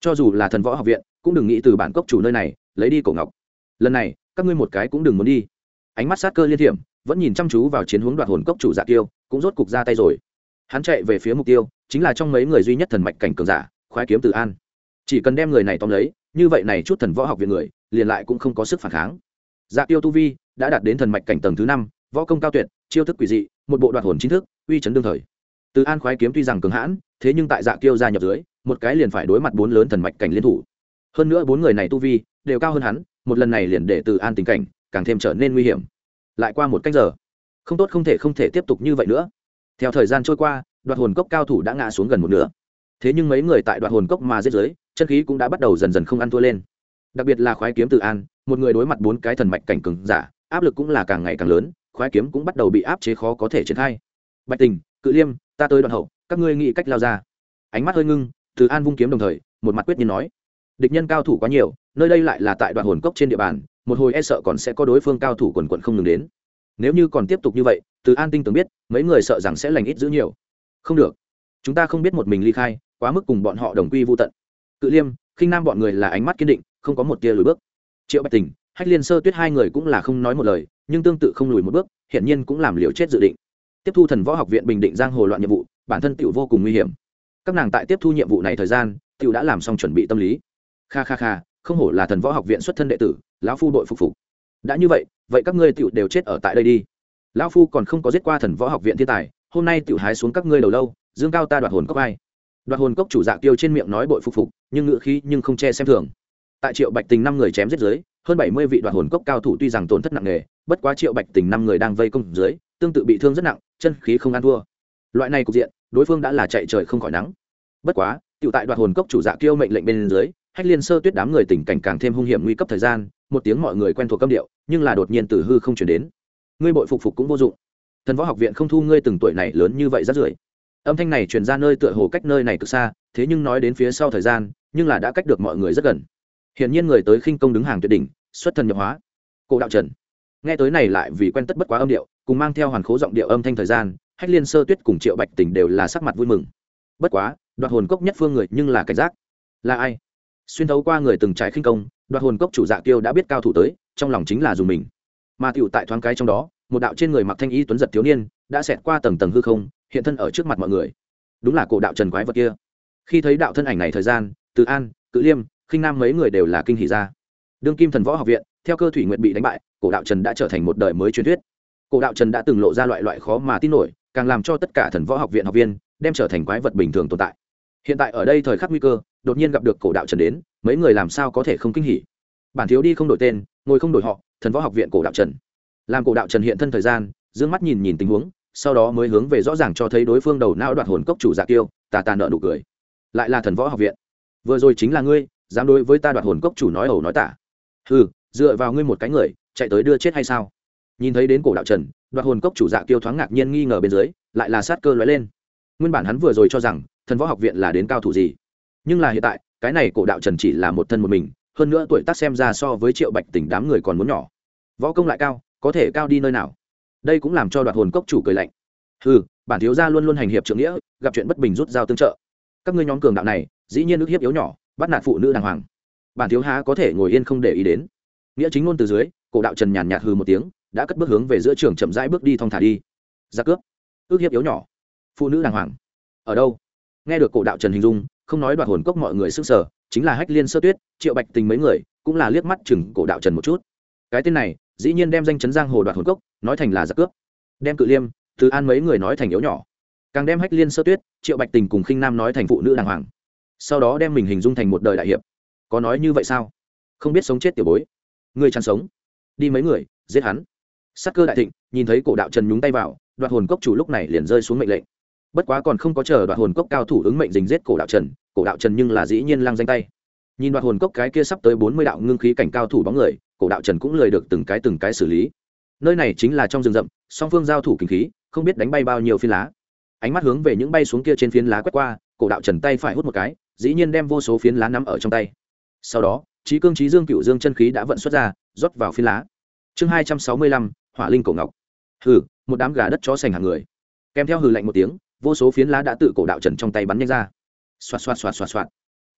cho dù là thần võ học viện cũng đừng nghĩ từ bản cốc chủ nơi này lấy đi cổ ngọc. Lần này các ngươi một cái cũng đừng muốn đi. Ánh mắt sát cơ liên thiểm vẫn nhìn chăm chú vào chiến hướng đoạt hồn cốc chủ Dạ Kiêu cũng rốt cục ra tay rồi. Hắn chạy về phía mục tiêu chính là trong mấy người duy nhất thần mạch cảnh cường giả khoái kiếm Từ An. Chỉ cần đem người này tóm lấy, như vậy này chút thần võ học viện người liền lại cũng không có sức phản kháng. Dạ Kiêu tu vi đã đạt đến thần mạch cảnh tầng thứ 5, võ công cao tuyệt, chiêu thức quỷ dị, một bộ đoạt hồn chính thức, uy chấn đương thời. Từ An khoái kiếm tuy rằng cường hãn, thế nhưng tại Dạ Kiêu gia nhập dưới, một cái liền phải đối mặt 4 lớn thần mạch cảnh liên thủ. Hơn nữa 4 người này tu vi đều cao hơn hắn, một lần này liền để Từ An tình cảnh càng thêm trở nên nguy hiểm. Lại qua một cách giờ, không tốt không thể tiếp tục như vậy nữa. Theo thời gian trôi qua, đoạt hồn cốc cao thủ đã ngã xuống gần một nửa. Thế nhưng mấy người tại đoạt hồn cốc mà giết giới, chân khí cũng đã bắt đầu dần dần không ăn thua lên. Đặc biệt là khoái kiếm Từ An, một người đối mặt 4 cái thần mạch cảnh cường giả, áp lực cũng là càng ngày càng lớn, khoái kiếm cũng bắt đầu bị áp chế khó có thể triển khai. Bạch Tình, Cự Liêm, ta tới đoạn hậu, các ngươi nghĩ cách lao ra. Ánh mắt hơi ngưng, Từ An vung kiếm đồng thời, một mặt quyết nhiên nói: địch nhân cao thủ quá nhiều, nơi đây lại là tại đoạt hồn cốc trên địa bàn, một hồi e sợ còn sẽ có đối phương cao thủ quần quần không ngừng đến. Nếu như còn tiếp tục như vậy, Từ An tinh tường biết mấy người sợ rằng sẽ lành ít dữ nhiều. Không được, chúng ta không biết một mình ly khai, quá mức cùng bọn họ đồng quy vu tận. Cự Liêm, Khinh Nam bọn người là ánh mắt kiên định, không có một tia lùi bước. Triệu Bạch Tình, Hách Liên Sơ Tuyết hai người cũng là không nói một lời, nhưng tương tự không lùi một bước, hiển nhiên cũng làm liều chết dự định. Tiếp thu thần võ học viện bình định giang hồ loạn nhiệm vụ, bản thân tiểu vô cùng nguy hiểm. Các nàng tại tiếp thu nhiệm vụ này thời gian, tiểu đã làm xong chuẩn bị tâm lý. Kha kha kha, không hổ là thần võ học viện xuất thân đệ tử, lão phu đội phục phục. Đã như vậy, vậy các ngươi tiểu đều chết ở tại đây đi. Lão phu còn không có giết qua thần võ học viện thiên tài, hôm nay tiểu hái xuống các ngươi đầu lâu, dương cao ta đoạt hồn cốc ai. Đoạt hồn cốc chủ Dạ Kiêu trên miệng nói bội phục phục, nhưng ngữ khí nhưng không che xem thường. Tại Triệu Bạch Tình 5 người chém giết dưới, hơn 70 vị đoạt hồn cốc cao thủ tuy rằng tổn thất nặng nề, bất quá Triệu Bạch Tình 5 người đang vây công dưới, tương tự bị thương rất nặng, chân khí không ăn thua. Loại này cục diện, đối phương đã là chạy trời không khỏi nắng. Bất quá, tiểu tại đoạt hồn cốc chủ Dạ Kiêu mệnh lệnh bên dưới, Hách Liên Sơ Tuyết đám người tình cảnh càng thêm hung hiểm nguy cấp thời gian, một tiếng mọi người quen thuộc câm điệu, nhưng là đột nhiên từ hư không truyền đến. Ngươi bội phục phục cũng vô dụng. Thần võ học viện không thu ngươi từng tuổi này lớn như vậy rất rưởi. Âm thanh này truyền ra nơi tựa hồ cách nơi này cực xa, thế nhưng nói đến phía sau thời gian, nhưng là đã cách được mọi người rất gần. Hiển nhiên người tới khinh công đứng hàng tuyệt đỉnh, xuất thần nhập hóa. Cổ Đạo Trần. Nghe tới này lại vì quen tất bất quá âm điệu, cùng mang theo hoàn khố giọng điệu âm thanh thời gian, Hách Liên Sơ Tuyết cùng Triệu Bạch Tình đều là sắc mặt vui mừng. Bất quá, đoạt hồn cốc nhất phương người nhưng là cảnh giác. Là ai? Xuyên thấu qua người từng trải khinh công, đoạt hồn cốc chủ Dạ Kiêu đã biết cao thủ tới, trong lòng chính là dùng mình. Mà tiểu tại thoáng cái trong đó, một đạo trên người mặc thanh y tuấn giật thiếu niên đã xẹt qua tầng tầng hư không, hiện thân ở trước mặt mọi người. Đúng là Cổ Đạo Trần quái vật kia. Khi thấy đạo thân ảnh này thời gian, Từ An, Cự Liêm, Khinh Nam mấy người đều là kinh hỉ ra. Đương kim thần võ học viện, theo Cơ Thủy Nguyệt bị đánh bại, Cổ Đạo Trần đã trở thành một đời mới truyền thuyết. Cổ Đạo Trần đã từng lộ ra loại khó mà tin nổi, càng làm cho tất cả thần võ học viện học viên đem trở thành quái vật bình thường tồn tại. Hiện tại ở đây thời khắc nguy cơ, đột nhiên gặp được Cổ Đạo Trần đến, mấy người làm sao có thể không kinh hỉ. Bản thiếu đi không đổi tên, ngồi không đổi họ, thần võ học viện Cổ Đạo Trần. Làm Cổ Đạo Trần hiện thân thời gian, dương mắt nhìn tình huống, sau đó mới hướng về rõ ràng cho thấy đối phương đầu não đoạt hồn cốc chủ Dạ Kiêu, tà nợ nụ cười. Lại là thần võ học viện. Vừa rồi chính là ngươi, dám đối với ta đoạt hồn cốc chủ nói ẩu nói tả. Hừ, dựa vào ngươi một cái người, chạy tới đưa chết hay sao? Nhìn thấy đến Cổ Đạo Trần, đoạt hồn cốc chủ Dạ Kiêu thoáng ngạc nhiên nghi ngờ bên dưới, lại là sát cơ lóe lên. Nguyên bản hắn vừa rồi cho rằng thần võ học viện là đến cao thủ gì, nhưng là hiện tại, cái này Cổ Đạo Trần chỉ là một thân một mình, hơn nữa tuổi tác xem ra so với Triệu Bạch Tình đám người còn muốn nhỏ. Võ công lại cao, có thể cao đi nơi nào? Đây cũng làm cho đoạt hồn cốc chủ cười lạnh. Hừ, bản thiếu gia luôn luôn hành hiệp trượng nghĩa, gặp chuyện bất bình rút dao tương trợ. Các ngươi nhóm cường đạo này, dĩ nhiên ức hiếp yếu nhỏ, bắt nạt phụ nữ đàng hoàng. Bản thiếu há có thể ngồi yên không để ý đến. Nghĩa chính ngôn từ dưới, Cổ Đạo Trần nhàn nhạt hừ một tiếng, đã cất bước hướng về giữa trường chậm rãi bước đi thong thả đi. Ra cướp, ức hiếp yếu nhỏ, phụ nữ đàng hoàng. Ở đâu? Nghe được Cổ Đạo Trần hình dung, không nói đoạt hồn cốc mọi người sức sở, chính là Hách Liên Sơ Tuyết, Triệu Bạch Tình mấy người, cũng là liếc mắt chừng Cổ Đạo Trần một chút. Cái tên này, dĩ nhiên đem danh chấn giang hồ đoạt hồn cốc nói thành là giặc cướp, đem Cự Liêm, Từ An mấy người nói thành yếu nhỏ, càng đem Hách Liên Sơ Tuyết, Triệu Bạch Tình cùng Khinh Nam nói thành phụ nữ đàng hoàng, sau đó đem mình hình dung thành một đời đại hiệp. Có nói như vậy sao? Không biết sống chết tiểu bối, người chăn sống, đi mấy người giết hắn. Sát cơ đại thịnh, nhìn thấy Cổ Đạo Trần nhúng tay vào, đoạt hồn cốc chủ lúc này liền rơi xuống mệnh lệnh. Bất quá còn không có chờ đoạt hồn cốc cao thủ ứng mệnh dình giết Cổ Đạo Trần, Cổ Đạo Trần nhưng là dĩ nhiên lăng danh tay. Nhìn đoạt hồn cốc cái kia sắp tới 40 đạo ngưng khí cảnh cao thủ bóng người, Cổ Đạo Trần cũng lười được từng cái xử lý. Nơi này chính là trong rừng rậm, song phương giao thủ kinh khí, không biết đánh bay bao nhiêu phiến lá. Ánh mắt hướng về những bay xuống kia trên phiến lá quét qua, Cổ Đạo Trần tay phải hút một cái, dĩ nhiên đem vô số phiến lá nắm ở trong tay. Sau đó, Chí Cương Chí Dương Cựu Dương chân khí đã vận xuất ra, rót vào phiến lá. Chương 265, Hỏa Linh Cổ Ngọc. Hừ, một đám gà đất chó sành hàng người. Kèm theo hừ lạnh một tiếng, vô số phiến lá đã tự Cổ Đạo Trần trong tay bắn nhanh ra. Xoạt xoạt xoạt xoạt xoạt.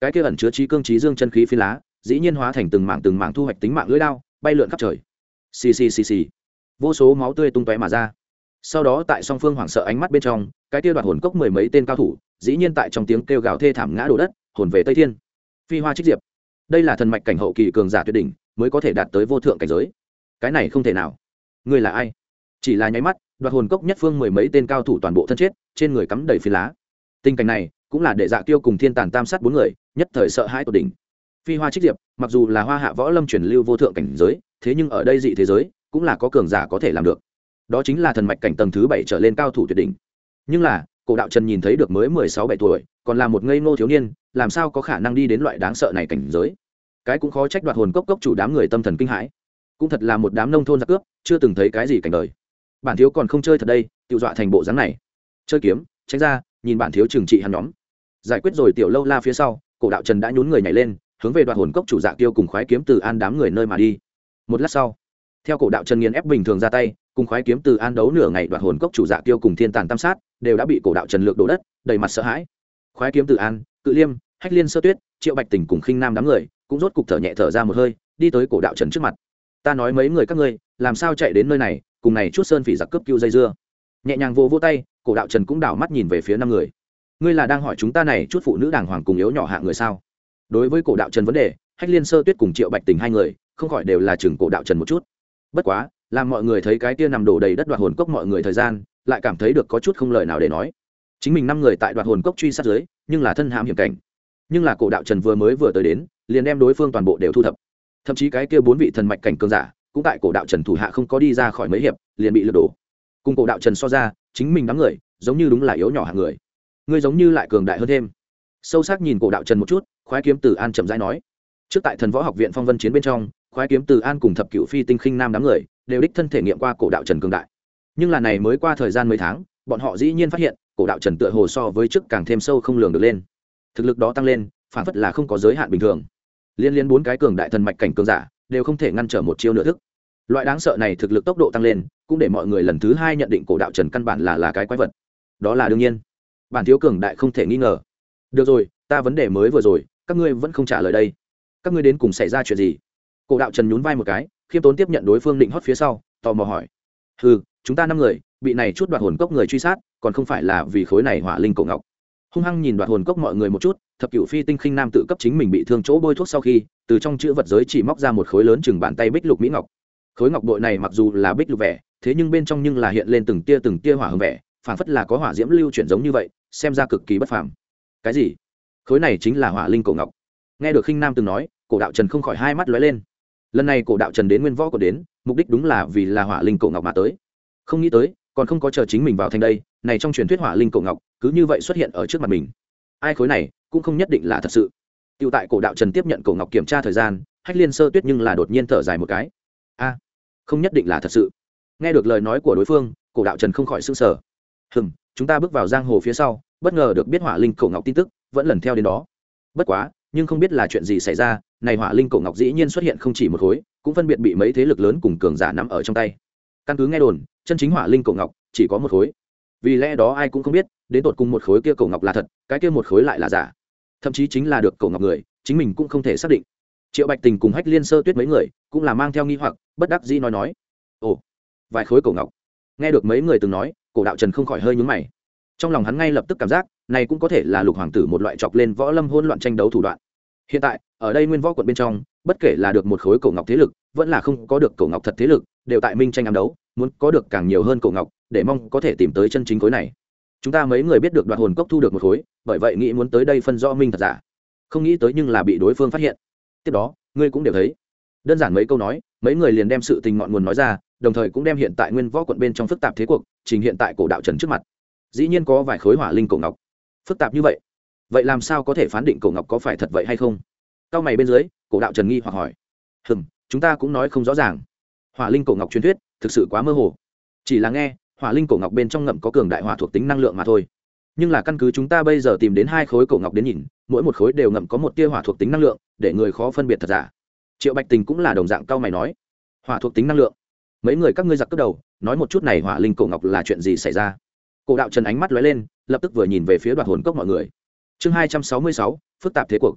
cái kia ẩn chứa trí cương trí dương chân khí phi lá dĩ nhiên hóa thành từng mảng thu hoạch tính mạng lưỡi đao bay lượn khắp trời. Xì xì xì xì, vô số máu tươi tung tóe mà ra. Sau đó tại song phương hoảng sợ ánh mắt bên trong, cái kia đoạt hồn cốc mười mấy tên cao thủ dĩ nhiên tại trong tiếng kêu gào thê thảm ngã đổ đất, hồn về Tây Thiên. Phi Hoa Trích Diệp, đây là thần mạch cảnh hậu kỳ cường giả tuyệt đỉnh mới có thể đạt tới vô thượng cảnh giới. Cái này không thể nào. Ngươi là ai? Chỉ là nháy mắt, đoạt hồn cốc nhất phương mười mấy tên cao thủ toàn bộ thân chết, trên người cắm đầy phi lá. Tình cảnh này cũng là để Dạ Kiêu cùng Thiên Tàn tam sát bốn người nhất thời sợ hãi tột đỉnh. Phi Hoa Trích Diệp mặc dù là Hoa Hạ võ lâm truyền lưu vô thượng cảnh giới, thế nhưng ở đây dị thế giới cũng là có cường giả có thể làm được. Đó chính là thần mạch cảnh tầng thứ 7 trở lên cao thủ tuyệt đỉnh. Nhưng là Cổ Đạo Trần nhìn thấy được mới 16-17 tuổi, còn là một ngây ngô thiếu niên, làm sao có khả năng đi đến loại đáng sợ này cảnh giới. Cái cũng khó trách đoạt hồn cốc chủ đám người tâm thần kinh hãi. Cũng thật là một đám nông thôn giặc cướp, chưa từng thấy cái gì cảnh đời. Bản thiếu còn không chơi thật đây, tiêu dọa thành bộ dáng này. Chơi kiếm, tránh ra, nhìn bản thiếu trừng trị hắn nhóm. Giải quyết rồi Tiểu Lâu La phía sau, Cổ Đạo Trần đã nhún người nhảy lên, hướng về đoạt hồn cốc chủ Dạ Kiêu cùng khoái kiếm Từ An đám người nơi mà đi. Một lát sau, theo Cổ Đạo Trần nghiền ép bình thường ra tay, cùng khoái kiếm Từ An đấu nửa ngày, đoạt hồn cốc chủ Dạ Kiêu cùng Thiên Tàn tam sát đều đã bị Cổ Đạo Trần lược đổ đất, đầy mặt sợ hãi. Khoái kiếm Từ An, Cự Liêm, Hách Liên Sơ Tuyết, Triệu Bạch Tình cùng Khinh Nam đám người cũng rốt cục thở nhẹ thở ra một hơi, đi tới Cổ Đạo Trần trước mặt. Ta nói mấy người các ngươi làm sao chạy đến nơi này, cùng này chút sơn phỉ giặc cướp cưu dây dưa. Nhẹ nhàng vỗ tay, Cổ Đạo Trần cũng đảo mắt nhìn về phía năm người. Ngươi là đang hỏi chúng ta này chút phụ nữ đàng hoàng cùng yếu nhỏ hạ người sao? Đối với Cổ Đạo Trần vấn đề, Hách Liên Sơ Tuyết cùng Triệu Bạch Tình hai người không khỏi đều là chừng Cổ Đạo Trần một chút. Bất quá làm mọi người thấy cái kia nằm đổ đầy đất đoạt hồn cốc mọi người thời gian, lại cảm thấy được có chút không lời nào để nói. Chính mình năm người tại đoạt hồn cốc truy sát dưới, nhưng là thân hãm hiểm cảnh. Nhưng là Cổ Đạo Trần vừa tới đến, liền đem đối phương toàn bộ đều thu thập. Thậm chí cái kia bốn vị thần mạch cảnh cường giả, cũng tại Cổ Đạo Trần thủ hạ không có đi ra khỏi mấy hiệp, liền bị lật đổ. Cùng Cổ Đạo Trần so ra, chính mình đám người giống như đúng là yếu nhỏ hạng người. Ngươi giống như lại cường đại hơn thêm. Sâu sắc nhìn Cổ Đạo Trần một chút, khoái kiếm Từ An chậm rãi nói. Trước tại Thần Võ Học viện phong vân chiến bên trong, khoái kiếm Từ An cùng thập cửu phi tinh Khinh Nam đám người đều đích thân thể nghiệm qua Cổ Đạo Trần cường đại. Nhưng là này mới qua thời gian mấy tháng, bọn họ dĩ nhiên phát hiện, Cổ Đạo Trần tựa hồ so với trước càng thêm sâu không lường được lên. Thực lực đó tăng lên, phản phất là không có giới hạn bình thường. Liên bốn cái cường đại thần mạch cảnh cường giả đều không thể ngăn trở một chiêu nửa thức. Loại đáng sợ này thực lực tốc độ tăng lên, cũng để mọi người lần thứ hai nhận định Cổ Đạo Trần căn bản là cái quái vật. Đó là đương nhiên. Bản thiếu cường đại không thể nghi ngờ. Được rồi, ta vấn đề mới vừa rồi, các ngươi vẫn không trả lời đây. Các ngươi đến cùng xảy ra chuyện gì? Cổ Đạo Trần nhún vai một cái, khiêm tốn tiếp nhận đối phương định hót phía sau, tò mò hỏi. Chúng ta năm người bị này chút đoạt hồn cốc người truy sát, còn không phải là vì khối này hỏa linh cổ ngọc. Hung hăng nhìn đoạt hồn cốc mọi người một chút, thập cửu phi tinh Khinh Nam tự cấp chính mình bị thương chỗ bôi thuốc sau khi, từ trong chữ vật giới chỉ móc ra một khối lớn chừng bàn tay bích lục mỹ ngọc. Khối ngọc bội này mặc dù là bích lục vẻ, thế nhưng bên trong nhưng là hiện lên từng tia hỏa hồng vẻ, phảng phất là có hỏa diễm lưu chuyển giống như vậy, xem ra cực kỳ bất phàm. Cái gì? Khối này chính là hỏa linh cổ ngọc? Nghe được Khinh Nam từng nói, Cổ Đạo Trần không khỏi hai mắt lóe lên. Lần này Cổ Đạo Trần đến Nguyên Võ Cổ đến, mục đích đúng là vì là hỏa linh cổ ngọc mà tới. Không nghĩ tới, còn không có chờ chính mình vào thành đây, này trong truyền thuyết hỏa linh cổ ngọc cứ như vậy xuất hiện ở trước mặt mình. Ai khối này cũng không nhất định là thật sự. Tiêu tại Cổ Đạo Trần tiếp nhận cổ ngọc kiểm tra thời gian, Hách Liên Sơ Tuyết nhưng là đột nhiên thở dài một cái. Không nhất định là thật sự. Nghe được lời nói của đối phương, Cổ Đạo Trần không khỏi sửng sở. Chúng ta bước vào giang hồ phía sau, bất ngờ được biết hỏa linh cổ ngọc tin tức, vẫn lần theo đến đó. Bất quá, nhưng không biết là chuyện gì xảy ra, này hỏa linh cổ ngọc dĩ nhiên xuất hiện không chỉ một khối, cũng phân biệt bị mấy thế lực lớn cùng cường giả nắm ở trong tay. Căn cứ nghe đồn, chân chính hỏa linh cổ ngọc chỉ có một khối. Vì lẽ đó ai cũng không biết, đến tột cùng một khối kia cổ ngọc là thật, cái kia một khối lại là giả. Thậm chí chính là được cổ ngọc người, chính mình cũng không thể xác định. Triệu Bạch Tình cùng Hách Liên Sơ Tuyết mấy người cũng là mang theo nghi hoặc, bất đắc dĩ nói. Ồ, vài khối cổ ngọc. Nghe được mấy người từng nói, Cổ Đạo Trần không khỏi hơi nhướng mày. Trong lòng hắn ngay lập tức cảm giác, này cũng có thể là Lục Hoàng tử một loại chọc lên võ lâm hỗn loạn tranh đấu thủ đoạn. Hiện tại, ở đây Nguyên Võ quận bên trong, bất kể là được một khối cổ ngọc thế lực, vẫn là không có được cổ ngọc thật thế lực, đều tại minh tranh ám đấu, muốn có được càng nhiều hơn cổ ngọc, để mong có thể tìm tới chân chính khối này. Chúng ta mấy người biết được đoạt hồn cốc thu được một khối, bởi vậy nghĩ muốn tới đây phân rõ minh thật giả. Không nghĩ tới nhưng là bị đối phương phát hiện. Tiếp đó, ngươi cũng đều thấy. Đơn giản mấy câu nói, mấy người liền đem sự tình ngọn nguồn nói ra, đồng thời cũng đem hiện tại Nguyên Võ quận bên trong phức tạp thế cuộc, trình hiện tại Cổ Đạo Trần trước mặt. Dĩ nhiên có vài khối hỏa linh cổ ngọc. Phức tạp như vậy, vậy làm sao có thể phán định cổ ngọc có phải thật vậy hay không? Cao mày bên dưới, Cổ Đạo Trần nghi hoặc hỏi. Chúng ta cũng nói không rõ ràng. Hỏa linh cổ ngọc truyền thuyết, thực sự quá mơ hồ. Chỉ là nghe, hỏa linh cổ ngọc bên trong ngậm có cường đại hỏa thuộc tính năng lượng mà thôi. Nhưng là căn cứ chúng ta bây giờ tìm đến hai khối cổ ngọc đến nhìn, mỗi một khối đều ngậm có một tia hỏa thuộc tính năng lượng, để người khó phân biệt thật giả. Triệu Bạch Tình cũng là đồng dạng cao mày nói. Hỏa thuộc tính năng lượng? Mấy người các ngươi giặc cướp đầu, nói một chút này hỏa linh cổ ngọc là chuyện gì xảy ra? Cổ Đạo Trần ánh mắt lóe lên, lập tức vừa nhìn về phía đoạt hồn cốc mọi người. Chương 266, phức tạp thế cuộc.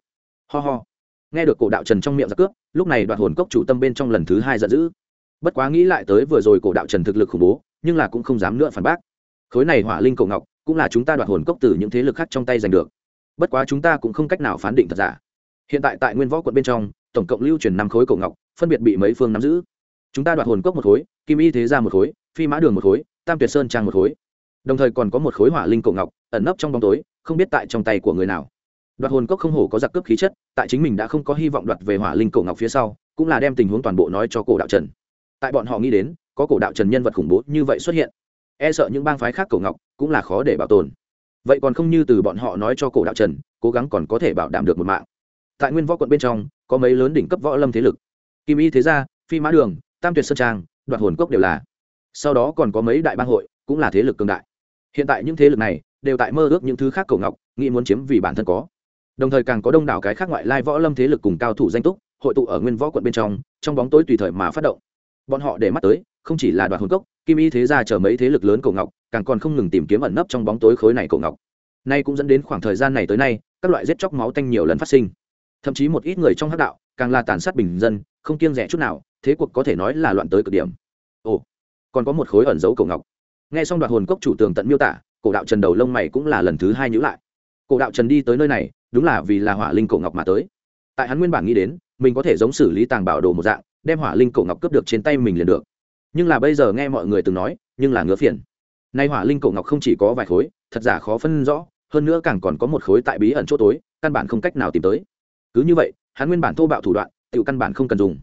ho ho. Nghe được cổ đạo trần trong miệng giặc cướp, lúc này Đoạt hồn cốc chủ tâm bên trong lần thứ hai giận dữ. Bất quá nghĩ lại tới vừa rồi cổ đạo trần thực lực khủng bố, nhưng là cũng không dám nữa phản bác. Khối này hỏa linh cổ ngọc cũng là chúng ta Đoạt hồn cốc từ những thế lực khác trong tay giành được. Bất quá chúng ta cũng không cách nào phán định thật giả. Hiện tại tại Nguyên Võ quận bên trong, tổng cộng lưu truyền 5 khối cổ ngọc, phân biệt bị mấy phương nắm giữ. Chúng ta Đoạt hồn cốc một khối, Kim Y thế gia một khối, Phi Mã đường một khối, Tam Tuyệt Sơn trang một khối. Đồng thời còn có một khối hỏa linh cổ ngọc ẩn nấp trong bóng tối, không biết tại trong tay của người nào. Đoạt hồn cốc không hổ có giặc cướp khí chất, tại chính mình đã không có hy vọng đoạt về hỏa linh cổ ngọc phía sau, cũng là đem tình huống toàn bộ nói cho cổ đạo trần. Tại bọn họ nghĩ đến, có cổ đạo trần nhân vật khủng bố như vậy xuất hiện, e sợ những bang phái khác cổ ngọc cũng là khó để bảo tồn. Vậy còn không như từ bọn họ nói cho cổ đạo trần, cố gắng còn có thể bảo đảm được một mạng. Tại Nguyên Võ quận bên trong, có mấy lớn đỉnh cấp võ lâm thế lực, Kim Y thế gia, Phi Mã đường, Tam Tuyệt Sơn trang, Đoạt hồn cốc đều là. Sau đó còn có mấy đại bang hội, cũng là thế lực cường đại. Hiện tại những thế lực này đều tại mơ ước những thứ khác cổ ngọc, nghĩ muốn chiếm vì bản thân có. Đồng thời càng có đông đảo cái khác ngoại lai võ lâm thế lực cùng cao thủ danh túc hội tụ ở Nguyên Võ quận bên trong bóng tối tùy thời mà phát động. Bọn họ để mắt tới không chỉ là Đoạt hồn cốc, Kim Y thế gia chờ mấy thế lực lớn cổ ngọc, càng còn không ngừng tìm kiếm ẩn nấp trong bóng tối khối này cổ ngọc. Nay cũng dẫn đến khoảng thời gian này tới nay, các loại giết chóc máu tanh nhiều lần phát sinh. Thậm chí một ít người trong hắc đạo càng là tàn sát bình dân, không kiêng dè chút nào, thế cuộc có thể nói là loạn tới cực điểm. Ồ, còn có một khối ẩn dấu cổ ngọc. Nghe xong Đoạt hồn cốc chủ tường tận miêu tả, cổ đạo trần đầu lông mày cũng là lần thứ hai nhíu lại. Cổ đạo trần đi tới nơi này đúng là vì là hỏa linh cổ ngọc mà tới. Tại hắn nguyên bản nghĩ đến mình có thể giống xử lý tàng bảo đồ một dạng đem hỏa linh cổ ngọc cướp được trên tay mình liền được, nhưng là bây giờ nghe mọi người từng nói nhưng là ngứa phiền. Nay hỏa linh cổ ngọc không chỉ có vài khối, thật giả khó phân rõ, hơn nữa càng còn có một khối tại bí ẩn chỗ tối, căn bản không cách nào tìm tới. Cứ như vậy hắn nguyên bản thô bạo thủ đoạn tự căn bản không cần dùng.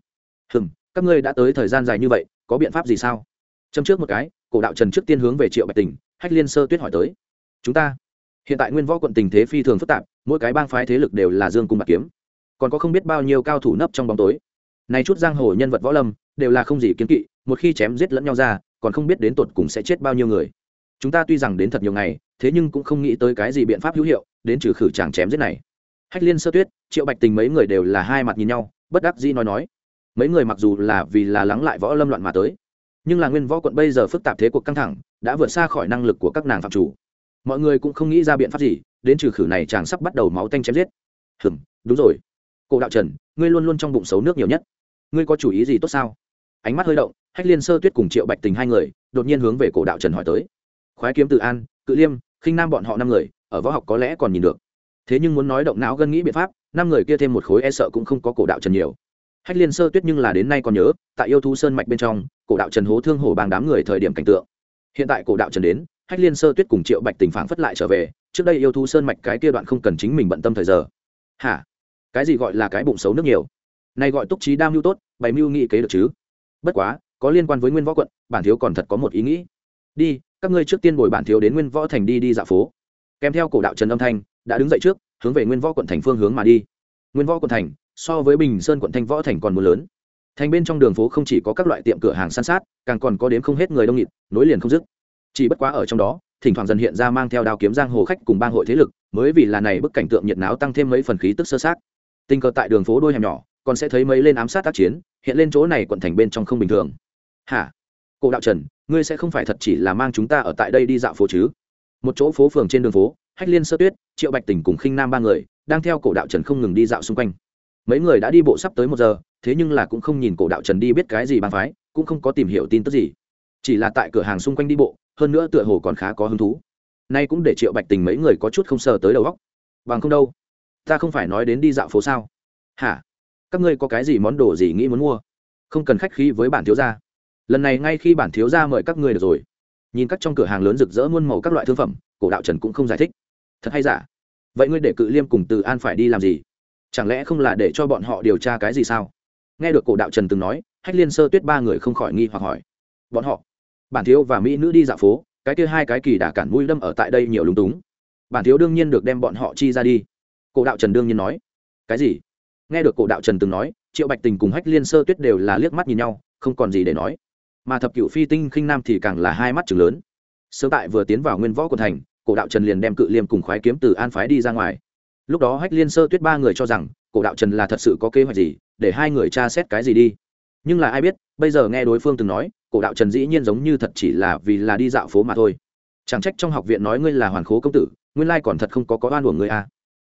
Các ngươi đã tới thời gian dài như vậy, có biện pháp gì sao? Châm trước một cái, cổ đạo trần trước tiên hướng về Triệu Bạch Tình, Hách Liên Sơ Tuyết hỏi tới. Chúng ta hiện tại Nguyên Võ quận tình thế phi thường phức tạp, mỗi cái bang phái thế lực đều là dương cung bạc kiếm, còn có không biết bao nhiêu cao thủ nấp trong bóng tối. Này chút giang hồ nhân vật võ lâm đều là không gì kiêng kỵ, một khi chém giết lẫn nhau ra, còn không biết đến tột cùng sẽ chết bao nhiêu người. Chúng ta tuy rằng đến thật nhiều ngày, thế nhưng cũng không nghĩ tới cái gì biện pháp hữu hiệu đến trừ khử chàng chém giết này. Hách Liên Sơ Tuyết, Triệu Bạch Tình mấy người đều là hai mặt nhìn nhau, bất đắc dĩ nói. Mấy người mặc dù là vì là lắng lại võ lâm loạn mà tới, nhưng là Nguyên Võ quận bây giờ phức tạp thế cuộc căng thẳng, đã vượt xa khỏi năng lực của các nàng phạm chủ. Mọi người cũng không nghĩ ra biện pháp gì đến trừ khử này chàng sắp bắt đầu máu tanh chém giết. Đúng rồi, cổ đạo trần, ngươi luôn luôn trong bụng xấu nước nhiều nhất, ngươi có chủ ý gì tốt sao? Ánh mắt hơi động, Hách Liên Sơ Tuyết cùng Triệu Bạch Tình hai người đột nhiên hướng về cổ đạo trần hỏi tới. Khoái Kiếm Từ An, Cự Liêm, Khinh Nam bọn họ 5 người ở võ học có lẽ còn nhìn được, thế nhưng muốn nói động não gân nghĩ biện pháp, 5 người kia thêm một khối e sợ cũng không có cổ đạo trần nhiều. Hách Liên Sơ Tuyết nhưng là đến nay còn nhớ tại Yêu Thú Sơn mạch bên trong, cổ đạo trần hố thương hổ bang đám người thời điểm cảnh tượng. Hiện tại cổ đạo trần đến, Hách Liên Sơ Tuyết cùng Triệu Bạch Tình phảng phất lại trở về trước đây Yêu Thú Sơn mạch cái kia đoạn không cần chính mình bận tâm thời giờ. Hả? Cái gì gọi là cái bụng xấu nước nhiều? Này gọi túc trí đam mưu tốt, bày mưu nghị kế được chứ? Bất quá, có liên quan với Nguyên Võ quận, bản thiếu còn thật có một ý nghĩ. Đi, các ngươi trước tiên bồi bản thiếu đến Nguyên Võ thành đi dạo phố. Kèm theo cổ đạo trần âm thanh, đã đứng dậy trước, hướng về Nguyên Võ quận thành phương hướng mà đi. Nguyên Võ quận thành so với Bình Sơn quận Thanh Võ thành còn muốn lớn. Thành bên trong đường phố không chỉ có các loại tiệm cửa hàng san sát, càng còn có đến không hết người đông nghịt, nối liền không dứt. Chỉ bất quá ở trong đó, thỉnh thoảng dần hiện ra mang theo đao kiếm giang hồ khách cùng bang hội thế lực, mới vì là này bức cảnh tượng nhiệt náo tăng thêm mấy phần khí tức sơ sát. Tình cờ tại đường phố đôi hẻm nhỏ, còn sẽ thấy mấy lên ám sát tác chiến, hiện lên chỗ này quận thành bên trong không bình thường. Hả? Cổ đạo trần, ngươi sẽ không phải thật chỉ là mang chúng ta ở tại đây đi dạo phố chứ? Một chỗ phố phường trên đường phố, Hách Liên Sơ Tuyết, Triệu Bạch Tình cùng Khinh Nam ba người đang theo cổ đạo trần không ngừng đi dạo xung quanh. Mấy người đã đi bộ sắp tới 1 giờ, thế nhưng là cũng không nhìn cổ đạo trần đi biết cái gì bang phái, cũng không có tìm hiểu tin tức gì, chỉ là tại cửa hàng xung quanh đi bộ, hơn nữa tựa hồ còn khá có hứng thú. Nay cũng để Triệu Bạch Tình mấy người có chút không sờ tới đầu óc. Bằng không đâu, ta không phải nói đến đi dạo phố sao? Hả? Các ngươi có cái gì món đồ gì nghĩ muốn mua? Không cần khách khí với bản thiếu gia, lần này ngay khi bản thiếu gia mời các ngươi được rồi. Nhìn các trong cửa hàng lớn rực rỡ muôn màu các loại thương phẩm, cổ đạo trần cũng không giải thích. Thật hay giả? Vậy ngươi để Cự Liêm cùng Từ An phải đi làm gì? Chẳng lẽ không là để cho bọn họ điều tra cái gì sao? Nghe được cổ đạo trần từng nói, Hách Liên Sơ Tuyết ba người không khỏi nghi hoặc hỏi. Bọn họ, bản thiếu và mỹ nữ đi dạo phố, cái kia hai cái kỳ đà cản mũi đâm ở tại đây nhiều lúng túng, bản thiếu đương nhiên được đem bọn họ chi ra đi. Cổ đạo trần đương nhiên nói. Cái gì? Nghe được cổ đạo trần từng nói, Triệu Bạch Tình cùng Hách Liên Sơ Tuyết đều là liếc mắt nhìn nhau, không còn gì để nói. Mà Thập Cửu Phi Tinh Khinh Nam thì càng là hai mắt trừng lớn. Sớm tại vừa tiến vào Nguyên Võ quận thành, cổ đạo trần liền đem Cự Liêm cùng Khoái Kiếm Từ An phái đi ra ngoài. Lúc đó Hách Liên Sơ Tuyết ba người cho rằng cổ đạo trần là thật sự có kế hoạch gì để hai người tra xét cái gì đi, nhưng là ai biết bây giờ nghe đối phương từng nói, cổ đạo trần dĩ nhiên giống như thật chỉ là vì là đi dạo phố mà thôi. Chẳng trách trong học viện nói ngươi là hoàn khố công tử, nguyên lai còn thật không có oan uổng ngươi à.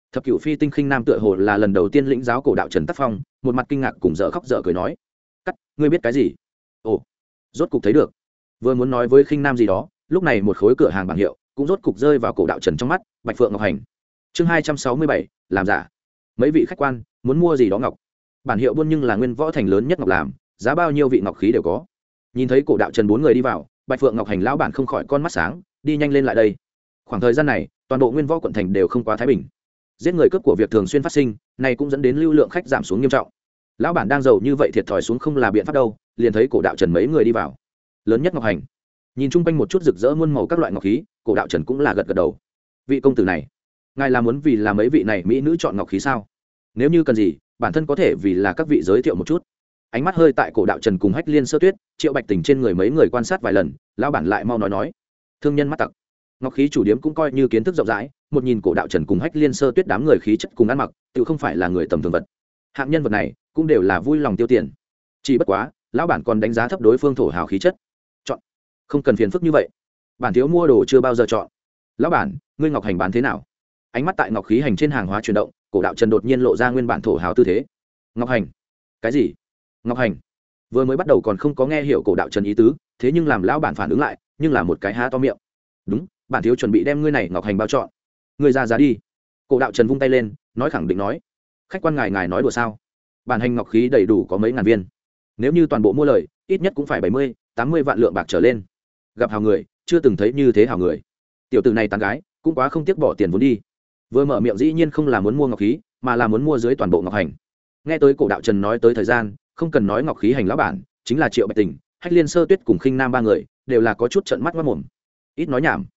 Thập cửu phi tinh khinh nam tựa hồ là lần đầu tiên lĩnh giáo cổ đạo trần tác phong, một mặt kinh ngạc cùng dở khóc dở cười nói: cắt, ngươi biết cái gì? Ồ, rốt cục thấy được. Vừa muốn nói với khinh nam gì đó, lúc này một khối cửa hàng bảng hiệu cũng rốt cục rơi vào cổ đạo trần trong mắt. Bạch Phượng Ngọc Hành. Chương 267, làm giả. Mấy vị khách quan muốn mua gì đó ngọc. Bản hiệu buôn nhưng là nguyên võ thành lớn nhất ngọc làm, giá bao nhiêu vị ngọc khí đều có. Nhìn thấy cổ đạo trần bốn người đi vào, Bạch Phượng Ngọc Hành lão bản không khỏi con mắt sáng, đi nhanh lên lại đây. Khoảng thời gian này, toàn bộ nguyên võ quận thành đều không quá thái bình, giết người cướp của việc thường xuyên phát sinh, này cũng dẫn đến lưu lượng khách giảm xuống nghiêm trọng. Lão bản đang giàu như vậy thiệt thòi xuống không là biện pháp đâu, liền thấy cổ đạo trần mấy người đi vào. Lớn nhất Ngọc Hành. Nhìn chung quanh một chút rực rỡ muôn màu các loại ngọc khí, cổ đạo trần cũng là gật gật đầu. Vị công tử này, ngài là muốn vì là mấy vị này mỹ nữ chọn ngọc khí sao? Nếu như cần gì, bản thân có thể vì là các vị giới thiệu một chút. Ánh mắt hơi tại cổ đạo trần cùng Hách Liên Sơ Tuyết, Triệu Bạch Tình trên người mấy người quan sát vài lần, lão bản lại mau nói. Thương nhân mắt tặc. Ngọc khí chủ điếm cũng coi như kiến thức rộng rãi, một nhìn cổ đạo trần cùng Hách Liên Sơ Tuyết đám người khí chất cùng ăn mặc, tự không phải là người tầm thường vật. Hạng nhân vật này cũng đều là vui lòng tiêu tiền. Chỉ bất quá, lão bản còn đánh giá thấp đối phương thổ hào khí chất. Chọn, không cần phiền phức như vậy. Bản thiếu mua đồ chưa bao giờ chọn. Lão bản, ngươi ngọc hành bán thế nào? Ánh mắt tại ngọc khí hành trên hàng hóa chuyển động, cổ đạo trần đột nhiên lộ ra nguyên bản thổ hào tư thế. Ngọc hành? Cái gì? Ngọc hành? Vừa mới bắt đầu còn không có nghe hiểu cổ đạo trần ý tứ, thế nhưng làm lão bản phản ứng lại, nhưng là một cái há to miệng. Đúng, bản thiếu chuẩn bị đem ngươi này ngọc hành bao chọn. Ngươi ra giá đi. Cổ đạo trần vung tay lên, nói khẳng định nói. Khách quan ngài nói đùa sao? Bản hành ngọc khí đầy đủ có mấy ngàn viên, nếu như toàn bộ mua lời, ít nhất cũng phải 70-80 vạn lượng bạc trở lên. Gặp hào người, chưa từng thấy như thế hào người. Tiểu tử này tán gái, cũng quá không tiếc bỏ tiền vốn đi. Vừa mở miệng dĩ nhiên không là muốn mua ngọc khí, mà là muốn mua dưới toàn bộ ngọc hành. Nghe tới cổ đạo trần nói tới thời gian, không cần nói ngọc khí hành lão bản, chính là Triệu Bạch Tình, Hách Liên Sơ Tuyết cùng Khinh Nam ba người, đều là có chút trợn mắt ngoác mồm. Ít nói nhảm.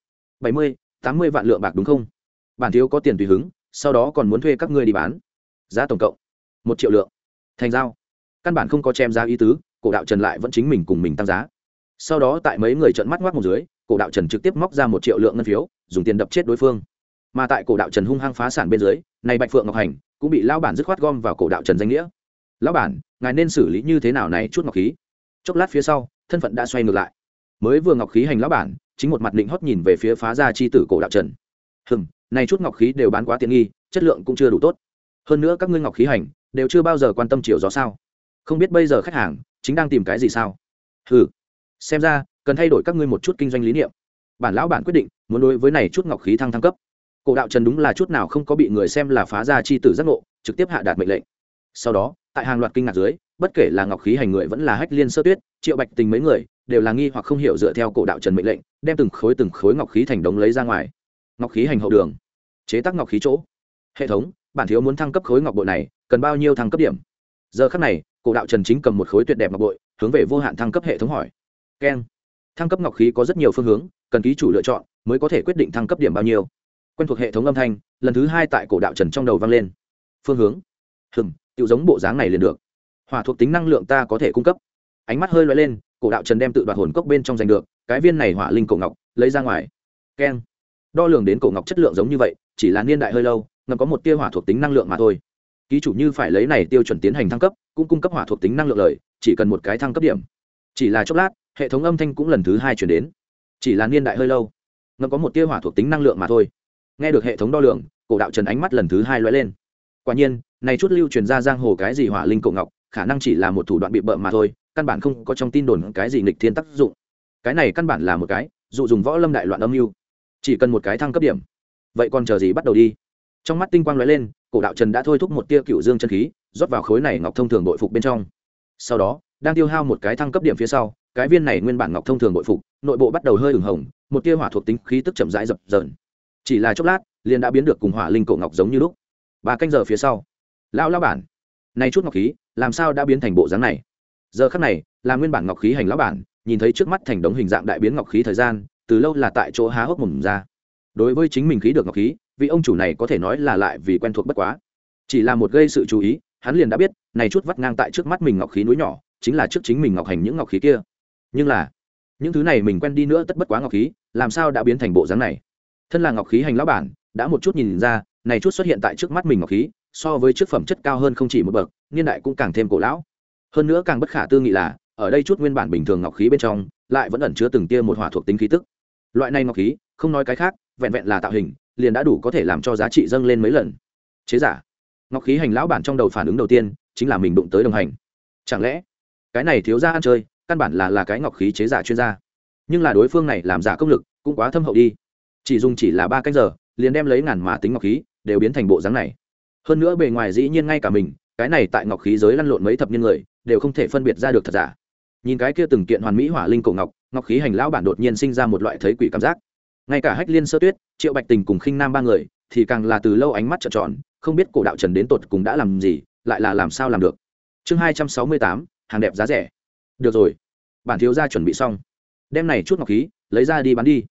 70-80 vạn lượng bạc đúng không? Bản thiếu có tiền tùy hứng, sau đó còn muốn thuê các ngươi đi bán. Giá tổng cộng 1 triệu lượng. Thành giao. Căn bản không có chém giá ý tứ, cổ đạo trần lại vẫn chính mình cùng mình tăng giá. Sau đó tại mấy người trợn mắt ngoác một dưới, cổ đạo trần trực tiếp móc ra 1 triệu lượng ngân phiếu, dùng tiền đập chết đối phương. Mà tại cổ đạo trần hung hăng phá sản bên dưới, này Bạch Phượng Ngọc Hành cũng bị lão bản dứt khoát gom vào cổ đạo trần danh nghĩa. Lão bản, ngài nên xử lý như thế nào này chút ngọc khí? Chốc lát phía sau, thân phận đã xoay ngược lại. Mới vừa ngọc khí hành lão bản, chính một mặt định hót nhìn về phía phá gia chi tử cổ đạo trần. Này chút ngọc khí đều bán quá tiện nghi, chất lượng cũng chưa đủ tốt. Hơn nữa các ngươi ngọc khí hành đều chưa bao giờ quan tâm chiều gió sao? Không biết bây giờ khách hàng chính đang tìm cái gì sao? Xem ra cần thay đổi các ngươi một chút kinh doanh lý niệm. Bản lão bản quyết định muốn đối với này chút ngọc khí thăng cấp. Cổ đạo trần đúng là chút nào không có bị người xem là phá gia chi tử giác ngộ, trực tiếp hạ đạt mệnh lệnh. Sau đó tại hàng loạt kinh ngạc dưới, bất kể là ngọc khí hành người vẫn là Hách Liên Sơ Tuyết, Triệu Bạch Tình mấy người đều là nghi hoặc không hiểu dựa theo cổ đạo trần mệnh lệnh, đem từng khối ngọc khí thành đống lấy ra ngoài. Ngọc khí hành hậu đường, chế tác ngọc khí chỗ. Hệ thống, bản thiếu muốn thăng cấp khối ngọc bội này, cần bao nhiêu thăng cấp điểm? Giờ khắc này, cổ đạo trần chính cầm một khối tuyệt đẹp ngọc bội, hướng về vô hạn thăng cấp hệ thống hỏi. Keng. Thăng cấp ngọc khí có rất nhiều phương hướng, cần ký chủ lựa chọn mới có thể quyết định thăng cấp điểm bao nhiêu. Quen thuộc hệ thống âm thanh lần thứ 2 tại cổ đạo trần trong đầu vang lên. Phương hướng, tự giống bộ dáng này liền được. Hỏa thuộc tính năng lượng ta có thể cung cấp. Ánh mắt hơi lóe lên, cổ đạo trần đem tự đoạt hồn cốc bên trong giành được cái viên này hỏa linh cổ ngọc lấy ra ngoài. Keng. Đo lường đến cổ ngọc chất lượng giống như vậy, chỉ là niên đại hơi lâu, ngầm có một tia hỏa thuộc tính năng lượng mà thôi. Ký chủ như phải lấy này tiêu chuẩn tiến hành thăng cấp, cũng cung cấp hỏa thuộc tính năng lượng lời, chỉ cần một cái thăng cấp điểm. Chỉ là chốc lát, hệ thống âm thanh cũng lần thứ 2 truyền đến. Chỉ là niên đại hơi lâu, ngầm có một tia hỏa thuộc tính năng lượng mà thôi. Nghe được hệ thống đo lường, cổ đạo trần ánh mắt lần thứ 2 lóe lên. Quả nhiên, này chút lưu truyền ra giang hồ cái gì hỏa linh cổ ngọc, khả năng chỉ là một thủ đoạn bị bợm mà thôi, căn bản không có trong tin đồn cái gì nghịch thiên tác dụng. Cái này căn bản là một cái dụ dùng võ lâm đại loạn âm mưu. Chỉ cần một cái thăng cấp điểm, vậy còn chờ gì bắt đầu đi. Trong mắt tinh quang lóe lên, cổ đạo trần đã thôi thúc một tia cựu dương chân khí rót vào khối này ngọc thông thường bội phục bên trong. Sau đó đang tiêu hao một cái thăng cấp điểm phía sau, cái viên này nguyên bản ngọc thông thường bội phục nội bộ bắt đầu hơi ửng hồng, một tia hỏa thuộc tính khí tức chậm rãi dập dờn. Chỉ là chốc lát liền đã biến được cùng hỏa linh cổ ngọc giống như lúc. 3 canh giờ phía sau, lão bản, này chút ngọc khí làm sao đã biến thành bộ dáng này? Giờ khắc này là nguyên bản ngọc khí hành lão bản nhìn thấy trước mắt thành đống hình dạng đại biến ngọc khí thời gian, từ lâu là tại chỗ há hốc mồm ra. Đối với chính mình khí được ngọc khí, vị ông chủ này có thể nói là lại vì quen thuộc bất quá. Chỉ là một gây sự chú ý, hắn liền đã biết này chút vắt ngang tại trước mắt mình ngọc khí núi nhỏ chính là trước chính mình ngọc hành những ngọc khí kia. Nhưng là những thứ này mình quen đi nữa tất bất quá ngọc khí, làm sao đã biến thành bộ dáng này? Thân là ngọc khí hành lão bản đã một chút nhìn ra, này chút xuất hiện tại trước mắt mình ngọc khí so với trước phẩm chất cao hơn không chỉ một bậc, niên đại cũng càng thêm cổ lão. Hơn nữa càng bất khả tư nghị là, ở đây chút nguyên bản bình thường ngọc khí bên trong lại vẫn ẩn chứa từng tia một hỏa thuộc tính khí tức. Loại này ngọc khí không nói cái khác, vẹn vẹn là tạo hình liền đã đủ có thể làm cho giá trị dâng lên mấy lần. chế giả. Ngọc khí hành lão bản trong đầu phản ứng đầu tiên chính là mình đụng tới đồng hành. Chẳng lẽ cái này thiếu gia ăn chơi, căn bản là cái ngọc khí chế giả chuyên gia? Nhưng là đối phương này làm giả công lực cũng quá thâm hậu đi, chỉ là 3 canh giờ liền đem lấy ngàn mà tính ngọc khí đều biến thành bộ dáng này. Hơn nữa bề ngoài dĩ nhiên ngay cả mình cái này tại ngọc khí giới lăn lộn mấy thập niên người đều không thể phân biệt ra được thật giả. Nhìn cái kia từng kiện hoàn mỹ hỏa linh cổ ngọc, ngọc khí hành lão bản đột nhiên sinh ra một loại thấy quỷ cảm giác. Ngay cả Hách Liên Sơ Tuyết, Triệu Bạch Tình cùng Khinh Nam 3 người thì càng là từ lâu ánh mắt trợn tròn, không biết cổ đạo trần đến tột cùng đã làm gì, lại là làm sao làm được. Chương 268, hàng đẹp giá rẻ. Được rồi, bản thiếu gia chuẩn bị xong, đem này chút ngọc khí lấy ra đi bán đi.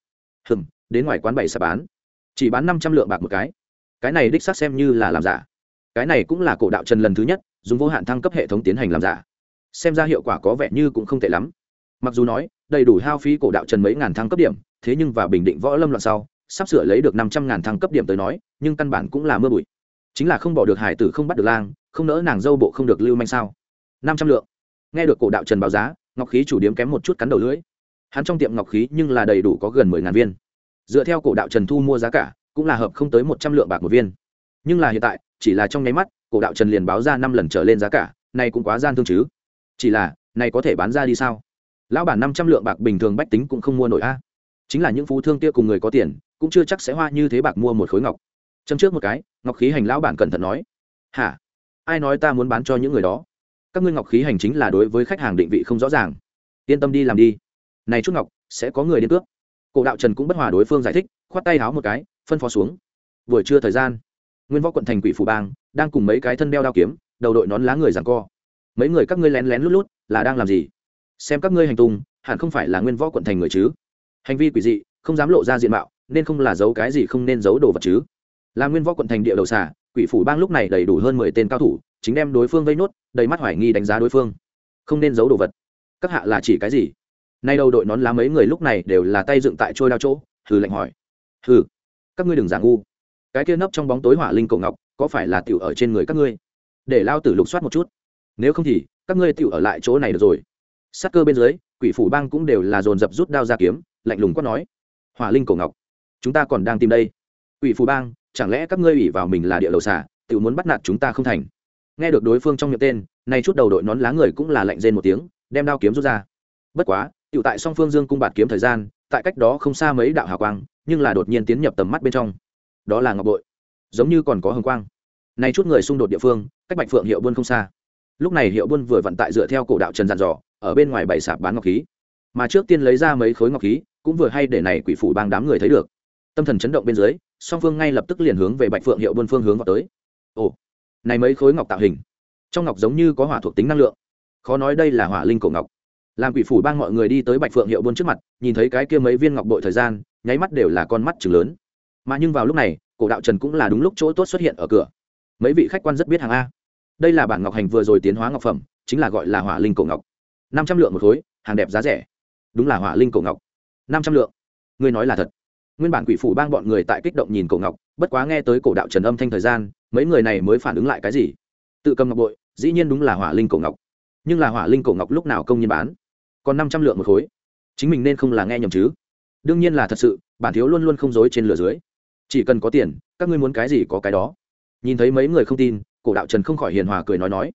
Đến ngoài quán bày sạp bán, chỉ bán 500 lượng bạc một cái này đích xác xem như là làm giả. Cái này cũng là cổ đạo trần lần thứ nhất dùng vô hạn thăng cấp hệ thống tiến hành làm giả, xem ra hiệu quả có vẻ như cũng không tệ lắm. Mặc dù nói đầy đủ hao phí cổ đạo trần mấy ngàn thăng cấp điểm, thế nhưng và bình định võ lâm loạn sau sắp sửa lấy được 500.000 thăng cấp điểm tới nói, nhưng căn bản cũng là mưa bụi. Chính là không bỏ được hải tử không bắt được lang, không nỡ nàng dâu bộ không được lưu manh sao. 500 lượng. Nghe được cổ đạo trần báo giá, ngọc khí chủ điếm kém một chút cắn đầu lưỡi. Hắn trong tiệm ngọc khí nhưng là đầy đủ có gần 10.000 viên. Dựa theo cổ đạo trần thu mua giá cả, cũng là hợp không tới 100 lượng bạc một viên. Nhưng là hiện tại, chỉ là trong nháy mắt, cổ đạo trần liền báo ra 5 lần trở lên giá cả, này cũng quá gian thương chứ. Chỉ là, này có thể bán ra đi sao? Lão bản 500 lượng bạc bình thường bách tính cũng không mua nổi a. Chính là những phú thương kia cùng người có tiền, cũng chưa chắc sẽ hoa như thế bạc mua một khối ngọc. Châm trước một cái, ngọc khí hành lão bản cẩn thận nói: "Hả? Ai nói ta muốn bán cho những người đó? Các ngươi ngọc khí hành chính là đối với khách hàng định vị không rõ ràng. Yên tâm đi làm đi. Này chút ngọc sẽ có người đến cướp." Cổ đạo trần cũng bất hòa đối phương giải thích, khoát tay háo một cái, phân phó xuống. Buổi trưa thời gian, Nguyên Võ quận thành Quỷ Phủ Bang đang cùng mấy cái thân đeo đao kiếm, đầu đội nón lá người giằng co. Mấy người các ngươi lén lén lút lút là đang làm gì? Xem các ngươi hành tung, hẳn không phải là Nguyên Võ quận thành người chứ? Hành vi quỷ dị, không dám lộ ra diện mạo, nên không là giấu cái gì không nên giấu đồ vật chứ? Là Nguyên Võ quận thành địa đầu xà, Quỷ Phủ Bang lúc này đầy đủ hơn 10 tên cao thủ, chính đem đối phương vây nốt, đầy mắt hoài nghi đánh giá đối phương. Không nên giấu đồ vật. Các hạ là chỉ cái gì? Nay đầu đội nón lá mấy người lúc này đều là tay dựng tại trôi đao chỗ, hừ lạnh hỏi. Hừ, các ngươi đừng giả ngu. Cái kia nấp trong bóng tối hỏa linh cổ ngọc, có phải là tiểu ở trên người các ngươi? Để lao tử lục soát một chút. Nếu không thì, các ngươi tiểu ở lại chỗ này được rồi. Sát cơ bên dưới, Quỷ Phủ Bang cũng đều là dồn dập rút đao ra kiếm, lạnh lùng quát nói: Hỏa linh cổ ngọc, chúng ta còn đang tìm đây. Quỷ Phủ Bang, chẳng lẽ các ngươi ủy vào mình là địa đầu xà, tiểu muốn bắt nạt chúng ta không thành? Nghe được đối phương trong miệng tên, này chút đầu đội nón lá người cũng là lạnh rên một tiếng, đem đao kiếm rút ra. Bất quá, tiểu tại song phương dương cung bạt kiếm thời gian, tại cách đó không xa mấy đạo hào quang, nhưng là đột nhiên tiến nhập tầm mắt bên trong. Đó là ngọc bội, giống như còn có hồng quang. Này chút người xung đột địa phương, cách Bạch Phượng Hiệu Buôn không xa. Lúc này Hiệu Buôn vừa vận tại dựa theo cổ đạo trần dặn dò, ở bên ngoài bày sạp bán ngọc khí, mà trước tiên lấy ra mấy khối ngọc khí, cũng vừa hay để này Quỷ Phủ Bang đám người thấy được. Tâm thần chấn động bên dưới, song phương ngay lập tức liền hướng về Bạch Phượng Hiệu Buôn phương hướng vào tới. Ồ, này mấy khối ngọc tạo hình, trong ngọc giống như có hỏa thuộc tính năng lượng, khó nói đây là hỏa linh cổ ngọc. Làm Quỷ Phủ Bang mọi người đi tới Bạch Phượng Hiệu Buôn trước mặt, nhìn thấy cái kia mấy viên ngọc bội thời gian, nháy mắt đều là con mắt trừng lớn. Mà nhưng vào lúc này, cổ đạo trần cũng là đúng lúc chỗ tốt xuất hiện ở cửa. Mấy vị khách quan rất biết hàng a. Đây là bản ngọc hành vừa rồi tiến hóa ngọc phẩm, chính là gọi là hỏa linh cổ ngọc. 500 lượng một khối, hàng đẹp giá rẻ. Đúng là hỏa linh cổ ngọc. 500 lượng. Ngươi nói là thật? Nguyên bản Quỷ Phủ Bang bọn người tại kích động nhìn cổ ngọc, bất quá nghe tới cổ đạo trần âm thanh thời gian, mấy người này mới phản ứng lại cái gì. Tự cầm ngọc bội, dĩ nhiên đúng là hỏa linh cổ ngọc. Nhưng là hỏa linh cổ ngọc lúc nào công nhân bán? Còn 500 lượng một khối. Chính mình nên không là nghe nhầm chứ? Đương nhiên là thật sự, bản thiếu luôn luôn không dối trên lửa dưới. Chỉ cần có tiền, các ngươi muốn cái gì có cái đó. Nhìn thấy mấy người không tin, cổ đạo trần không khỏi hiền hòa cười nói.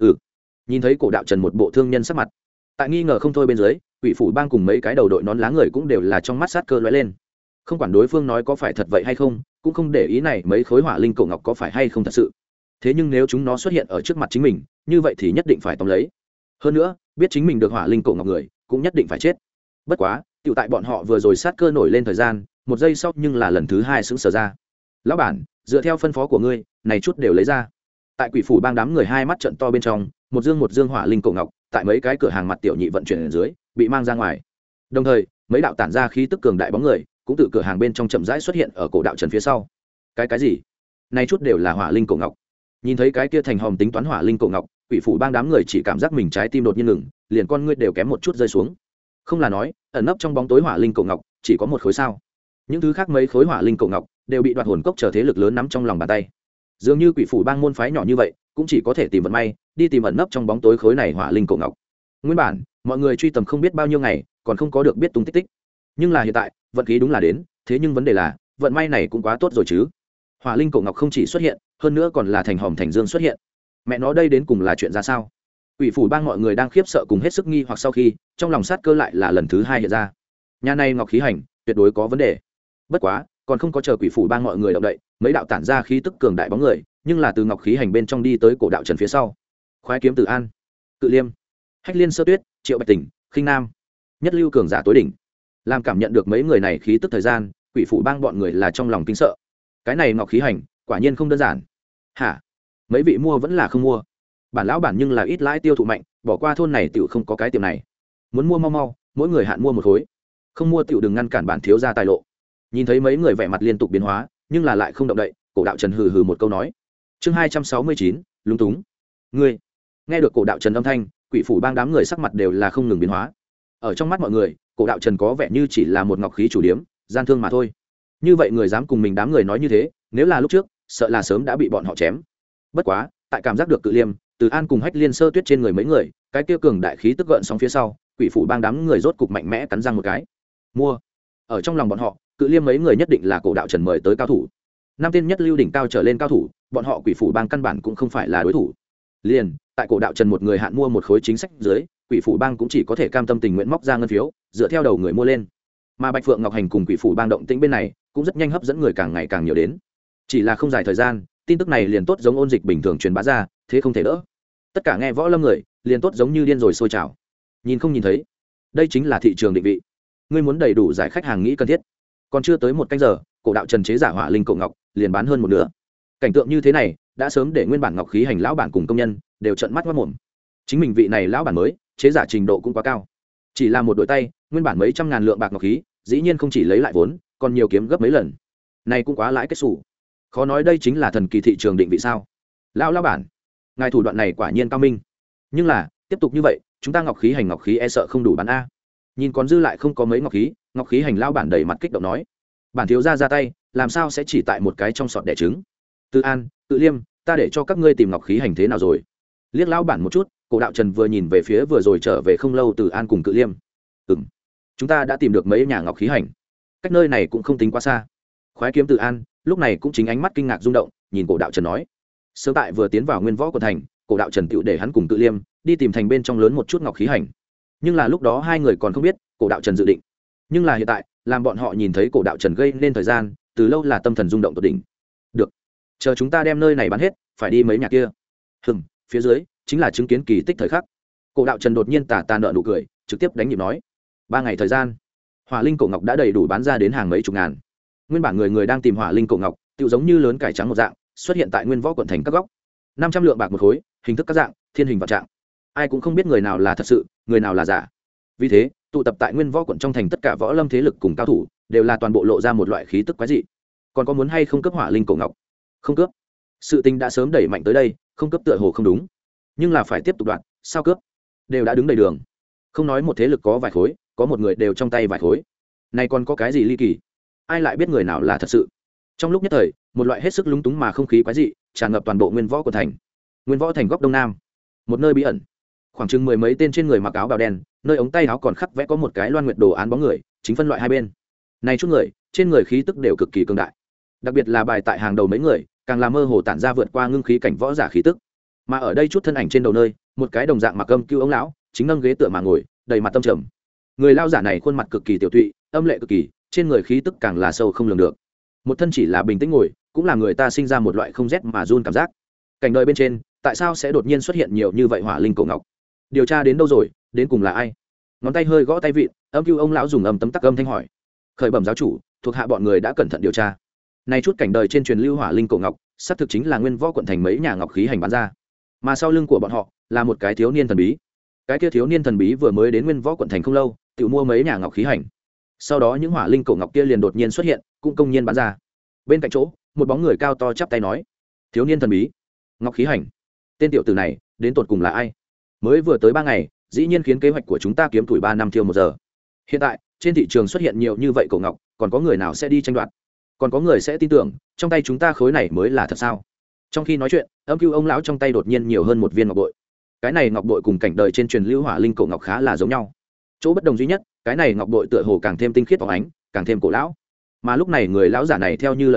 Nhìn thấy cổ đạo trần một bộ thương nhân sắc mặt, tại nghi ngờ không thôi bên dưới, Quỷ Phủ Bang cùng mấy cái đầu đội nón lá người cũng đều là trong mắt sát cơ lóe lên. Không quản đối phương nói có phải thật vậy hay không, cũng không để ý này mấy khối hỏa linh cổ ngọc có phải hay không thật sự. Thế nhưng nếu chúng nó xuất hiện ở trước mặt chính mình, như vậy thì nhất định phải tóm lấy. Hơn nữa, biết chính mình được hỏa linh cổ ngọc người, cũng nhất định phải chết. Bất quá, tiểu tại bọn họ vừa rồi sát cơ nổi lên thời gian, một giây sau nhưng là lần thứ hai sững sờ ra. Lão bản, dựa theo phân phó của ngươi, này chút đều lấy ra. Tại Quỷ Phủ Bang đám người hai mắt trợn to bên trong, một dương hỏa linh cổ ngọc, tại mấy cái cửa hàng mặt tiểu nhị vận chuyển ở dưới, bị mang ra ngoài. Đồng thời, mấy đạo tản ra khí tức cường đại bóng người, cũng từ cửa hàng bên trong chậm rãi xuất hiện ở cổ đạo trần phía sau. Cái gì? Này chút đều là hỏa linh cổ ngọc. Nhìn thấy cái kia thành hòm tính toán hỏa linh cổ ngọc, Quỷ Phủ Bang đám người chỉ cảm giác mình trái tim đột nhiên ngừng, liền con ngươi đều kém một chút rơi xuống. Không là nói, ẩn nấp trong bóng tối hỏa linh cổ ngọc chỉ có một khối sao? Những thứ khác mấy khối hỏa linh cổ ngọc đều bị đoạt hồn cốc chờ thế lực lớn nắm trong lòng bàn tay. Dường như Quỷ Phủ Bang môn phái nhỏ như vậy, cũng chỉ có thể tìm vận may, đi tìm ẩn nấp trong bóng tối khối này hỏa linh cổ ngọc. Nguyên bản, mọi người truy tầm không biết bao nhiêu ngày, còn không có được biết tung tích. Nhưng là hiện tại, vận khí đúng là đến, thế nhưng vấn đề là, vận may này cũng quá tốt rồi chứ. Hỏa linh cổ ngọc không chỉ xuất hiện, hơn nữa còn là thành hòm thành dương xuất hiện. Mẹ nó đây đến cùng là chuyện ra sao? Quỷ phủ bang mọi người đang khiếp sợ cùng hết sức nghi hoặc sau khi, trong lòng sát cơ lại là lần thứ hai hiện ra. Nhà này ngọc khí hành, tuyệt đối có vấn đề. Bất quá, còn không có chờ quỷ phủ bang mọi người động đậy, mấy đạo tản ra khí tức cường đại bóng người, nhưng là từ ngọc khí hành bên trong đi tới cổ đạo trần phía sau. Khoái kiếm Từ An, Cự Liêm, Hách Liên Sơ Tuyết, Triệu Bạch Tỉnh, Khinh Nam, nhất lưu cường giả tối đỉnh. Làm cảm nhận được mấy người này khí tức thời gian, quỷ phủ bang bọn người là trong lòng kinh sợ. Cái này ngọc khí hành, quả nhiên không đơn giản. Hả? Mấy vị mua vẫn là không mua? Bản lão bản nhưng là ít lãi tiêu thụ mạnh, bỏ qua thôn này tiểu không có cái tiệm này. Muốn mua mau mau, mỗi người hạn mua một khối. Không mua tiểu đừng ngăn cản bản thiếu gia tài lộ. Nhìn thấy mấy người vẻ mặt liên tục biến hóa, nhưng là lại không động đậy, cổ đạo trần hừ hừ một câu nói. Chương 269, lúng túng. Ngươi. Nghe được cổ đạo trần âm thanh, quỷ phủ bang đám người sắc mặt đều là không ngừng biến hóa. Ở trong mắt mọi người, cổ đạo trần có vẻ như chỉ là một ngọc khí chủ điếm, gian thương mà thôi. Như vậy người dám cùng mình đám người nói như thế, nếu là lúc trước, sợ là sớm đã bị bọn họ chém. Bất quá, tại cảm giác được Cự Liêm, Từ An cùng Hách Liên Sơ Tuyết trên người mấy người, cái kia cường đại khí tức gợn sóng phía sau, quỷ phủ bang đám người rốt cục mạnh mẽ cắn răng một cái. Mua. Ở trong lòng bọn họ, Cự Liêm mấy người nhất định là cổ đạo trần mời tới cao thủ. Năm tên nhất lưu đỉnh cao trở lên cao thủ, bọn họ quỷ phủ bang căn bản cũng không phải là đối thủ. Liền, tại cổ đạo trần một người hạn mua một khối chính sách dưới, quỷ phủ bang cũng chỉ có thể cam tâm tình nguyện móc ra ngân phiếu, dựa theo đầu người mua lên. Mà Bạch Phượng Ngọc Hành cùng quỷ phủ bang động tĩnh bên này, cũng rất nhanh hấp dẫn người càng ngày càng nhiều đến. Chỉ là không dài thời gian, tin tức này liền tốt giống ôn dịch bình thường truyền bá ra, thế không thể đỡ. Tất cả nghe võ lâm người, liền tốt giống như điên rồi sôi trào. Nhìn không nhìn thấy, đây chính là thị trường định vị. Ngươi muốn đầy đủ giải khách hàng nghĩ cần thiết. Còn chưa tới một canh giờ, cổ đạo trần chế giả hỏa linh cổ ngọc liền bán hơn một nửa. Cảnh tượng như thế này, đã sớm để nguyên bản ngọc khí hành lão bản cùng công nhân đều trợn mắt ngoác mồm. Chính mình vị này lão bản mới, chế giả trình độ cũng quá cao. Chỉ là một đội tay, nguyên bản mấy trăm ngàn lượng bạc ngọc khí, dĩ nhiên không chỉ lấy lại vốn, còn nhiều kiếm gấp mấy lần. Này cũng quá lãi kết sủ. Khó nói đây chính là thần kỳ thị trường định vị sao? Lão bản, ngài thủ đoạn này quả nhiên cao minh. Nhưng là, tiếp tục như vậy, chúng ta ngọc khí hành ngọc khí e sợ không đủ bán a. Nhìn còn dư lại không có mấy ngọc khí hành lão bản đầy mặt kích động nói: "Bản thiếu gia ra tay, làm sao sẽ chỉ tại một cái trong sọt đẻ trứng?" Từ An, Cự Liêm, ta để cho các ngươi tìm ngọc khí hành thế nào rồi? Liếc lão bản một chút, cổ đạo trần vừa nhìn về phía vừa rồi trở về không lâu Từ An cùng Cự Liêm. Chúng ta đã tìm được mấy nhà ngọc khí hành, cách nơi này cũng không tính quá xa. Khoái kiếm Từ An lúc này cũng chính ánh mắt kinh ngạc rung động, nhìn cổ đạo trần nói: sớm tại vừa tiến vào nguyên võ quận thành, cổ đạo trần tựu để hắn cùng Cự Liêm đi tìm thành bên trong lớn một chút ngọc khí hành. Nhưng là lúc đó hai người còn không biết cổ đạo trần dự định. Nhưng là hiện tại, làm bọn họ nhìn thấy cổ đạo trần gây nên thời gian, từ lâu là tâm thần rung động tột đỉnh. Được, chờ chúng ta đem nơi này bán hết, phải đi mấy nhà kia. Phía dưới chính là chứng kiến kỳ tích thời khắc. Cổ đạo trần đột nhiên tà tà nợ nụ cười, trực tiếp đánh nhịp nói: 3 ngày thời gian, hỏa linh cổ ngọc đã đầy đủ bán ra đến hàng mấy chục ngàn. Nguyên bản người đang tìm hỏa linh cổ ngọc, tựu giống như lớn cải trắng một dạng, xuất hiện tại nguyên võ quận thành các góc. 500 lượng bạc một khối, hình thức các dạng, thiên hình vạn trạng. Ai cũng không biết người nào là thật sự, người nào là giả. Vì thế, tụ tập tại nguyên võ quận trong thành tất cả võ lâm thế lực cùng cao thủ, đều là toàn bộ lộ ra một loại khí tức quái dị. Còn có muốn hay không cướp hỏa linh cổ ngọc? Không cướp. Sự tình đã sớm đẩy mạnh tới đây, không cướp tựa hồ không đúng. Nhưng là phải tiếp tục đoạt, sao cướp? Đều đã đứng đầy đường. Không nói một thế lực có vài khối, có một người đều trong tay vài khối. Này còn có cái gì ly kỳ? Ai lại biết người nào là thật sự? Trong lúc nhất thời, một loại hết sức lúng túng mà không khí quái dị tràn ngập toàn bộ nguyên võ của thành. Nguyên võ thành góc đông nam, một nơi bí ẩn, khoảng chừng 10 mấy tên trên người mặc áo bào đen, nơi ống tay áo còn khắc vẽ có một cái loan nguyệt đồ án bóng người, chính phân loại hai bên. Này chút người, trên người khí tức đều cực kỳ cường đại. Đặc biệt là bài tại hàng đầu mấy người, càng là mơ hồ tản ra vượt qua ngưng khí cảnh võ giả khí tức. Mà ở đây chút thân ảnh trên đầu nơi, một cái đồng dạng mặc âm cưu ống lão, chính nâng ghế tựa mà ngồi, đầy mặt tâm trầm. Người lao giả này khuôn mặt cực kỳ tiểu tụy, âm lệ cực kỳ, trên người khí tức càng là sâu không lường được. Một thân chỉ là bình tĩnh ngồi, cũng là người ta sinh ra một loại không rét mà run cảm giác. Cảnh đời bên trên, tại sao sẽ đột nhiên xuất hiện nhiều như vậy hỏa linh cổ ngọc? Điều tra đến đâu rồi, đến cùng là ai? Ngón tay hơi gõ tay vịn, âm cưu ông lão dùng âm tấm tắc âm thanh hỏi. Khởi bẩm giáo chủ, thuộc hạ bọn người đã cẩn thận điều tra. Này chút cảnh đời trên truyền lưu hỏa linh cổ ngọc, xác thực chính là nguyên võ quận thành mấy nhà ngọc khí hành bán ra. Mà sau lưng của bọn họ là một cái thiếu niên thần bí. Cái kia thiếu niên thần bí vừa mới đến nguyên võ quận thành không lâu, tự mua mấy nhà ngọc khí hành. Sau đó những hỏa linh cổ ngọc kia liền đột nhiên xuất hiện, cũng công nhiên bán ra. Bên cạnh chỗ, một bóng người cao to chắp tay nói: thiếu niên thần bí, ngọc khí hành, tên tiểu tử này đến tột cùng là ai? Mới vừa tới 3 ngày, dĩ nhiên khiến kế hoạch của chúng ta kiếm tuổi 3 năm thiêu 1 giờ. Hiện tại trên thị trường xuất hiện nhiều như vậy cổ ngọc, còn có người nào sẽ đi tranh đoạt? Còn có người sẽ tin tưởng trong tay chúng ta khối này mới là thật sao? Trong khi nói chuyện, âm cưu ông lão trong tay đột nhiên nhiều hơn một viên ngọc bội. Cái này ngọc bội cùng cảnh đời trên truyền lưu hỏa linh cổ ngọc khá là giống nhau. Chỗ bất đồng duy nhất, cái này ngọc bội tựa hồ càng thêm tinh khiết phóng ánh, càng thêm cổ lão. Mà lúc này người lão giả này theo như lời nói,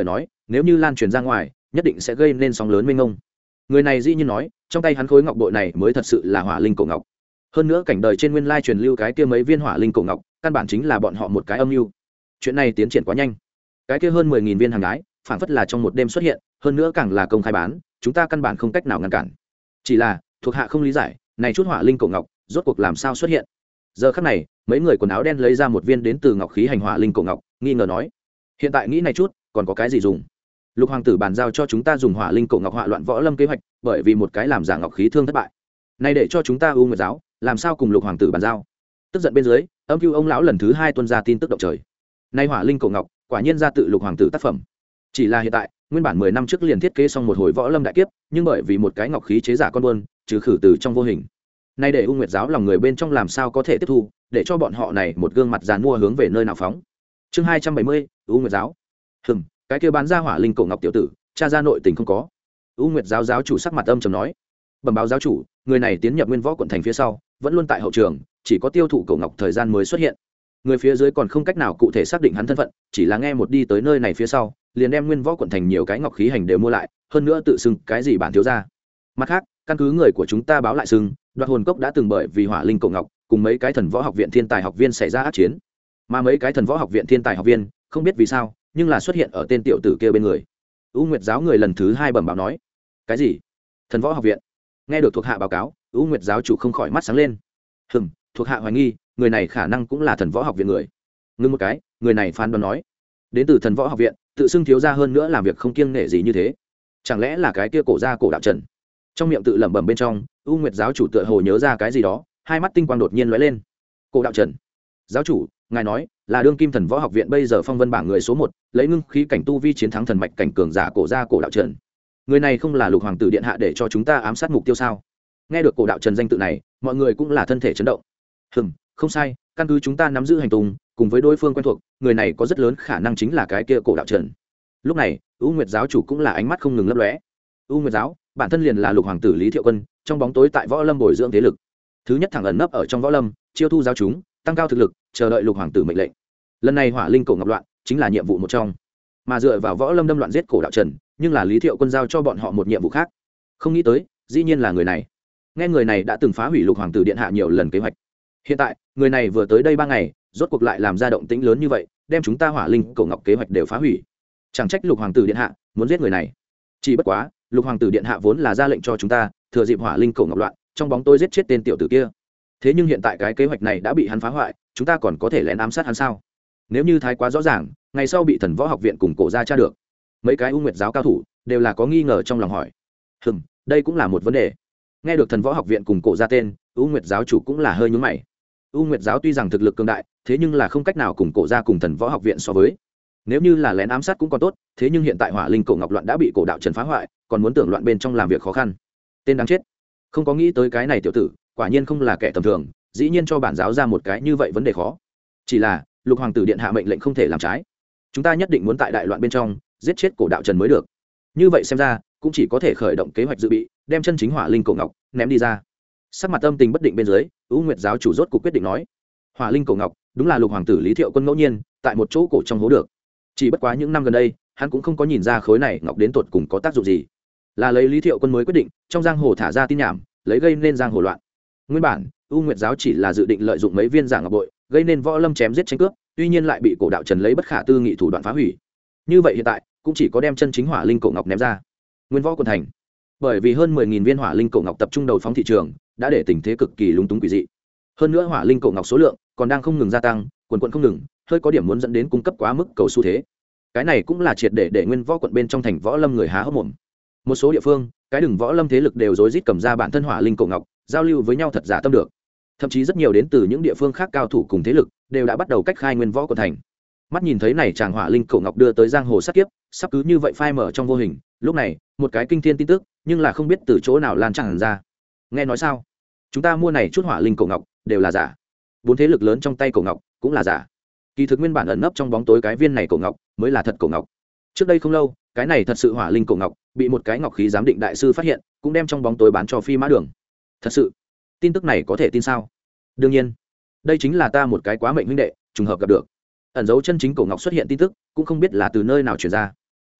nếu như lan truyền ra ngoài nhất định sẽ gây nên sóng lớn mênh mông. Người này dĩ nhiên nói trong tay hắn khối ngọc bội này mới thật sự là hỏa linh cổ ngọc. Hơn nữa cảnh đời trên nguyên lai truyền lưu cái kia mấy viên hỏa linh cổ ngọc căn bản chính là bọn họ một cái âm mưu. Chuyện này tiến triển quá nhanh, cái kia hơn 10.000 viên hàng ái phản phất là trong một đêm xuất hiện, hơn nữa càng là công khai bán, chúng ta căn bản không cách nào ngăn cản. Chỉ là thuộc hạ không lý giải này chút hỏa linh cổ ngọc rốt cuộc làm sao xuất hiện. Giờ khắc này mấy người quần áo đen lấy ra một viên đến từ ngọc khí hành hỏa linh cổ ngọc, nghi ngờ nói hiện tại nghĩ này chút còn có cái gì dùng. Lục hoàng tử bàn giao cho chúng ta dùng hỏa linh cổ ngọc hỏa loạn võ lâm kế hoạch, bởi vì một cái làm giả ngọc khí thương thất bại, nay để cho chúng ta U Nguyệt giáo làm sao cùng Lục hoàng tử bàn giao. Tức giận bên dưới, âm cưu ông lão lần thứ 2 tuôn ra tin tức động trời. Nay hỏa linh cổ ngọc quả nhiên ra tự Lục hoàng tử tác phẩm. Chỉ là hiện tại nguyên bản 10 năm trước liền thiết kế xong một hồi võ lâm đại kiếp, nhưng bởi vì một cái ngọc khí chế giả con buôn trừ khử từ trong vô hình, nay để U Nguyệt giáo lòng người bên trong làm sao có thể tiếp thu, để cho bọn họ này một gương mặt giàn mua hướng về nơi nào phóng. Chương 270, U Nguyệt giáo. Cái kia bán ra hỏa linh cổ ngọc tiểu tử cha ra nội tình không có. U Nguyệt giáo giáo chủ sắc mặt âm trầm nói, bẩm báo giáo chủ, người này tiến nhập Nguyên Võ quận thành phía sau vẫn luôn tại hậu trường, chỉ có tiêu thụ cổ ngọc thời gian mới xuất hiện, người phía dưới còn không cách nào cụ thể xác định hắn thân phận, chỉ là nghe một đi tới nơi này phía sau liền đem Nguyên Võ quận thành nhiều cái ngọc khí hành đều mua lại, hơn nữa tự xưng cái gì bản thiếu gia. Mặt khác căn cứ người của chúng ta báo lại xưng Đoạt Hồn Cốc đã từng bởi vì hỏa linh cổ ngọc cùng mấy cái thần võ học viện thiên tài học viên xảy ra ác chiến, mà mấy cái thần võ học viện thiên tài học viên không biết vì sao nhưng là xuất hiện ở tên tiểu tử kia bên người. U Nguyệt giáo người lần thứ 2 bẩm báo nói, cái gì thần võ học viện? Nghe được thuộc hạ báo cáo, U Nguyệt giáo chủ không khỏi mắt sáng lên. Thuộc hạ hoài nghi người này khả năng cũng là thần võ học viện người. Ngưng một cái, người này phán đoán nói, đến từ thần võ học viện, tự xưng thiếu gia hơn nữa làm việc không kiêng nể gì như thế, chẳng lẽ là cái kia cổ gia cổ đạo trần? Trong miệng tự lẩm bẩm bên trong, U Nguyệt giáo chủ tựa hồ nhớ ra cái gì đó, hai mắt tinh quang đột nhiên lóe lên. Cổ đạo trần? Giáo chủ, ngài nói là đương kim thần võ học viện bây giờ phong vân bảng người số 1, lấy ngưng khí cảnh tu vi chiến thắng thần mạch cảnh cường giả cổ gia cổ đạo trần. Người này không là Lục hoàng tử điện hạ để cho chúng ta ám sát mục tiêu sao? Nghe được cổ đạo trần danh tự này, mọi người cũng là thân thể chấn động. Không sai, căn cứ chúng ta nắm giữ hành tung cùng với đối phương quen thuộc, người này có rất lớn khả năng chính là cái kia cổ đạo trần. Lúc này U Nguyệt giáo chủ cũng là ánh mắt không ngừng lấp lóe. U Nguyệt giáo bản thân liền là Lục hoàng tử Lý Thiệu Quân trong bóng tối tại võ lâm bồi dưỡng thế lực, thứ nhất thẳng ẩn nấp ở trong võ lâm, chiêu thu giáo chúng, tăng cao thực lực, chờ đợi Lục hoàng tử mệnh lệnh. Lần này hỏa linh cổ ngọc loạn chính là nhiệm vụ một trong, mà dựa vào võ lâm đâm loạn giết cổ đạo trần, nhưng là Lý Thiệu Quân giao cho bọn họ một nhiệm vụ khác. Không nghĩ tới dĩ nhiên là người này. Nghe người này đã từng phá hủy Lục hoàng tử điện hạ nhiều lần kế hoạch, hiện tại người này vừa tới đây 3 ngày rốt cuộc lại làm ra động tĩnh lớn như vậy, đem chúng ta hỏa linh cổ ngọc kế hoạch đều phá hủy. Chẳng trách Lục hoàng tử điện hạ muốn giết người này. Chỉ bất quá Lục hoàng tử điện hạ vốn là ra lệnh cho chúng ta thừa dịp hỏa linh cổ ngọc loạn trong bóng tôi giết chết tên tiểu tử kia, thế nhưng hiện tại cái kế hoạch này đã bị hắn phá hoại, chúng ta còn có thể lén ám sát hắn sao? Nếu như thái quá rõ ràng, ngày sau bị thần võ học viện cùng cổ gia tra được. Mấy cái U Nguyệt giáo cao thủ đều là có nghi ngờ trong lòng hỏi, đây cũng là một vấn đề. Nghe được thần võ học viện cùng cổ gia tên, U Nguyệt giáo chủ cũng là hơi nhướng mày. U Nguyệt giáo tuy rằng thực lực cường đại, thế nhưng là không cách nào cùng cổ gia cùng thần võ học viện so với. Nếu như là lén ám sát cũng còn tốt, thế nhưng hiện tại hỏa linh cổ ngọc loạn đã bị cổ đạo trần phá hoại, còn muốn tưởng loạn bên trong làm việc khó khăn. Tên đáng chết, không có nghĩ tới cái này tiểu tử quả nhiên không là kẻ tầm thường, dĩ nhiên cho bản giáo ra một cái như vậy vấn đề khó. Chỉ là Lục hoàng tử điện hạ mệnh lệnh không thể làm trái, chúng ta nhất định muốn tại đại loạn bên trong giết chết cổ đạo trần mới được. Như vậy xem ra cũng chỉ có thể khởi động kế hoạch dự bị, đem chân chính hỏa linh cổ ngọc ném đi ra. Sắc mặt âm tình bất định bên dưới, U Nguyệt giáo chủ rốt cuộc quyết định nói, hỏa linh cổ ngọc đúng là Lục hoàng tử Lý Thiệu Quân ngẫu nhiên tại một chỗ cổ trong hố được, chỉ bất quá những năm gần đây hắn cũng không có nhìn ra khối này ngọc đến tột cùng có tác dụng gì, là lấy Lý Thiệu Quân mới quyết định trong giang hồ thả ra tin nhảm, lấy gây nên giang hồ loạn. Nguyên bản U Nguyệt giáo chỉ là dự định lợi dụng mấy viên giả ngọc bội gây nên võ lâm chém giết tranh cướp, tuy nhiên lại bị cổ đạo trần lấy bất khả tư nghị thủ đoạn phá hủy. Như vậy hiện tại cũng chỉ có đem chân chính hỏa linh cổ ngọc ném ra. Nguyên võ quận thành bởi vì hơn 10.000 viên hỏa linh cổ ngọc tập trung đầu phóng thị trường, đã để tình thế cực kỳ lúng túng quỷ dị. Hơn nữa hỏa linh cổ ngọc số lượng còn đang không ngừng gia tăng, quần quận không ngừng, hơi có điểm muốn dẫn đến cung cấp quá mức cầu xu thế. Cái này cũng là triệt để nguyên võ quận bên trong thành võ lâm người há hốc mồm. Một số địa phương cái đừng võ lâm thế lực đều rối rít cầm ra bản thân hỏa linh cổ ngọc giao lưu với nhau thật giả tâm được, thậm chí rất nhiều đến từ những địa phương khác cao thủ cùng thế lực đều đã bắt đầu cách khai nguyên võ quận thành. Mắt nhìn thấy này chàng hỏa linh cổ ngọc đưa tới giang hồ sát kiếp sắp cứ như vậy phai mở trong vô hình, lúc này một cái kinh thiên tin tức nhưng là không biết từ chỗ nào lan tràn ra. Nghe nói sao, chúng ta mua này chút hỏa linh cổ ngọc đều là giả, 4 thế lực lớn trong tay cổ ngọc cũng là giả. Kỳ thực nguyên bản ẩn nấp trong bóng tối cái viên này cổ ngọc mới là thật cổ ngọc. Trước đây không lâu, cái này thật sự hỏa linh cổ ngọc bị một cái ngọc khí giám định đại sư phát hiện, cũng đem trong bóng tối bán cho Phi Mã Đường. Thật sự, tin tức này có thể tin sao? Đương nhiên, đây chính là ta một cái quá mệnh huynh đệ trùng hợp gặp được. Ẩn dấu chân chính cổ ngọc xuất hiện tin tức cũng không biết là từ nơi nào truyền ra.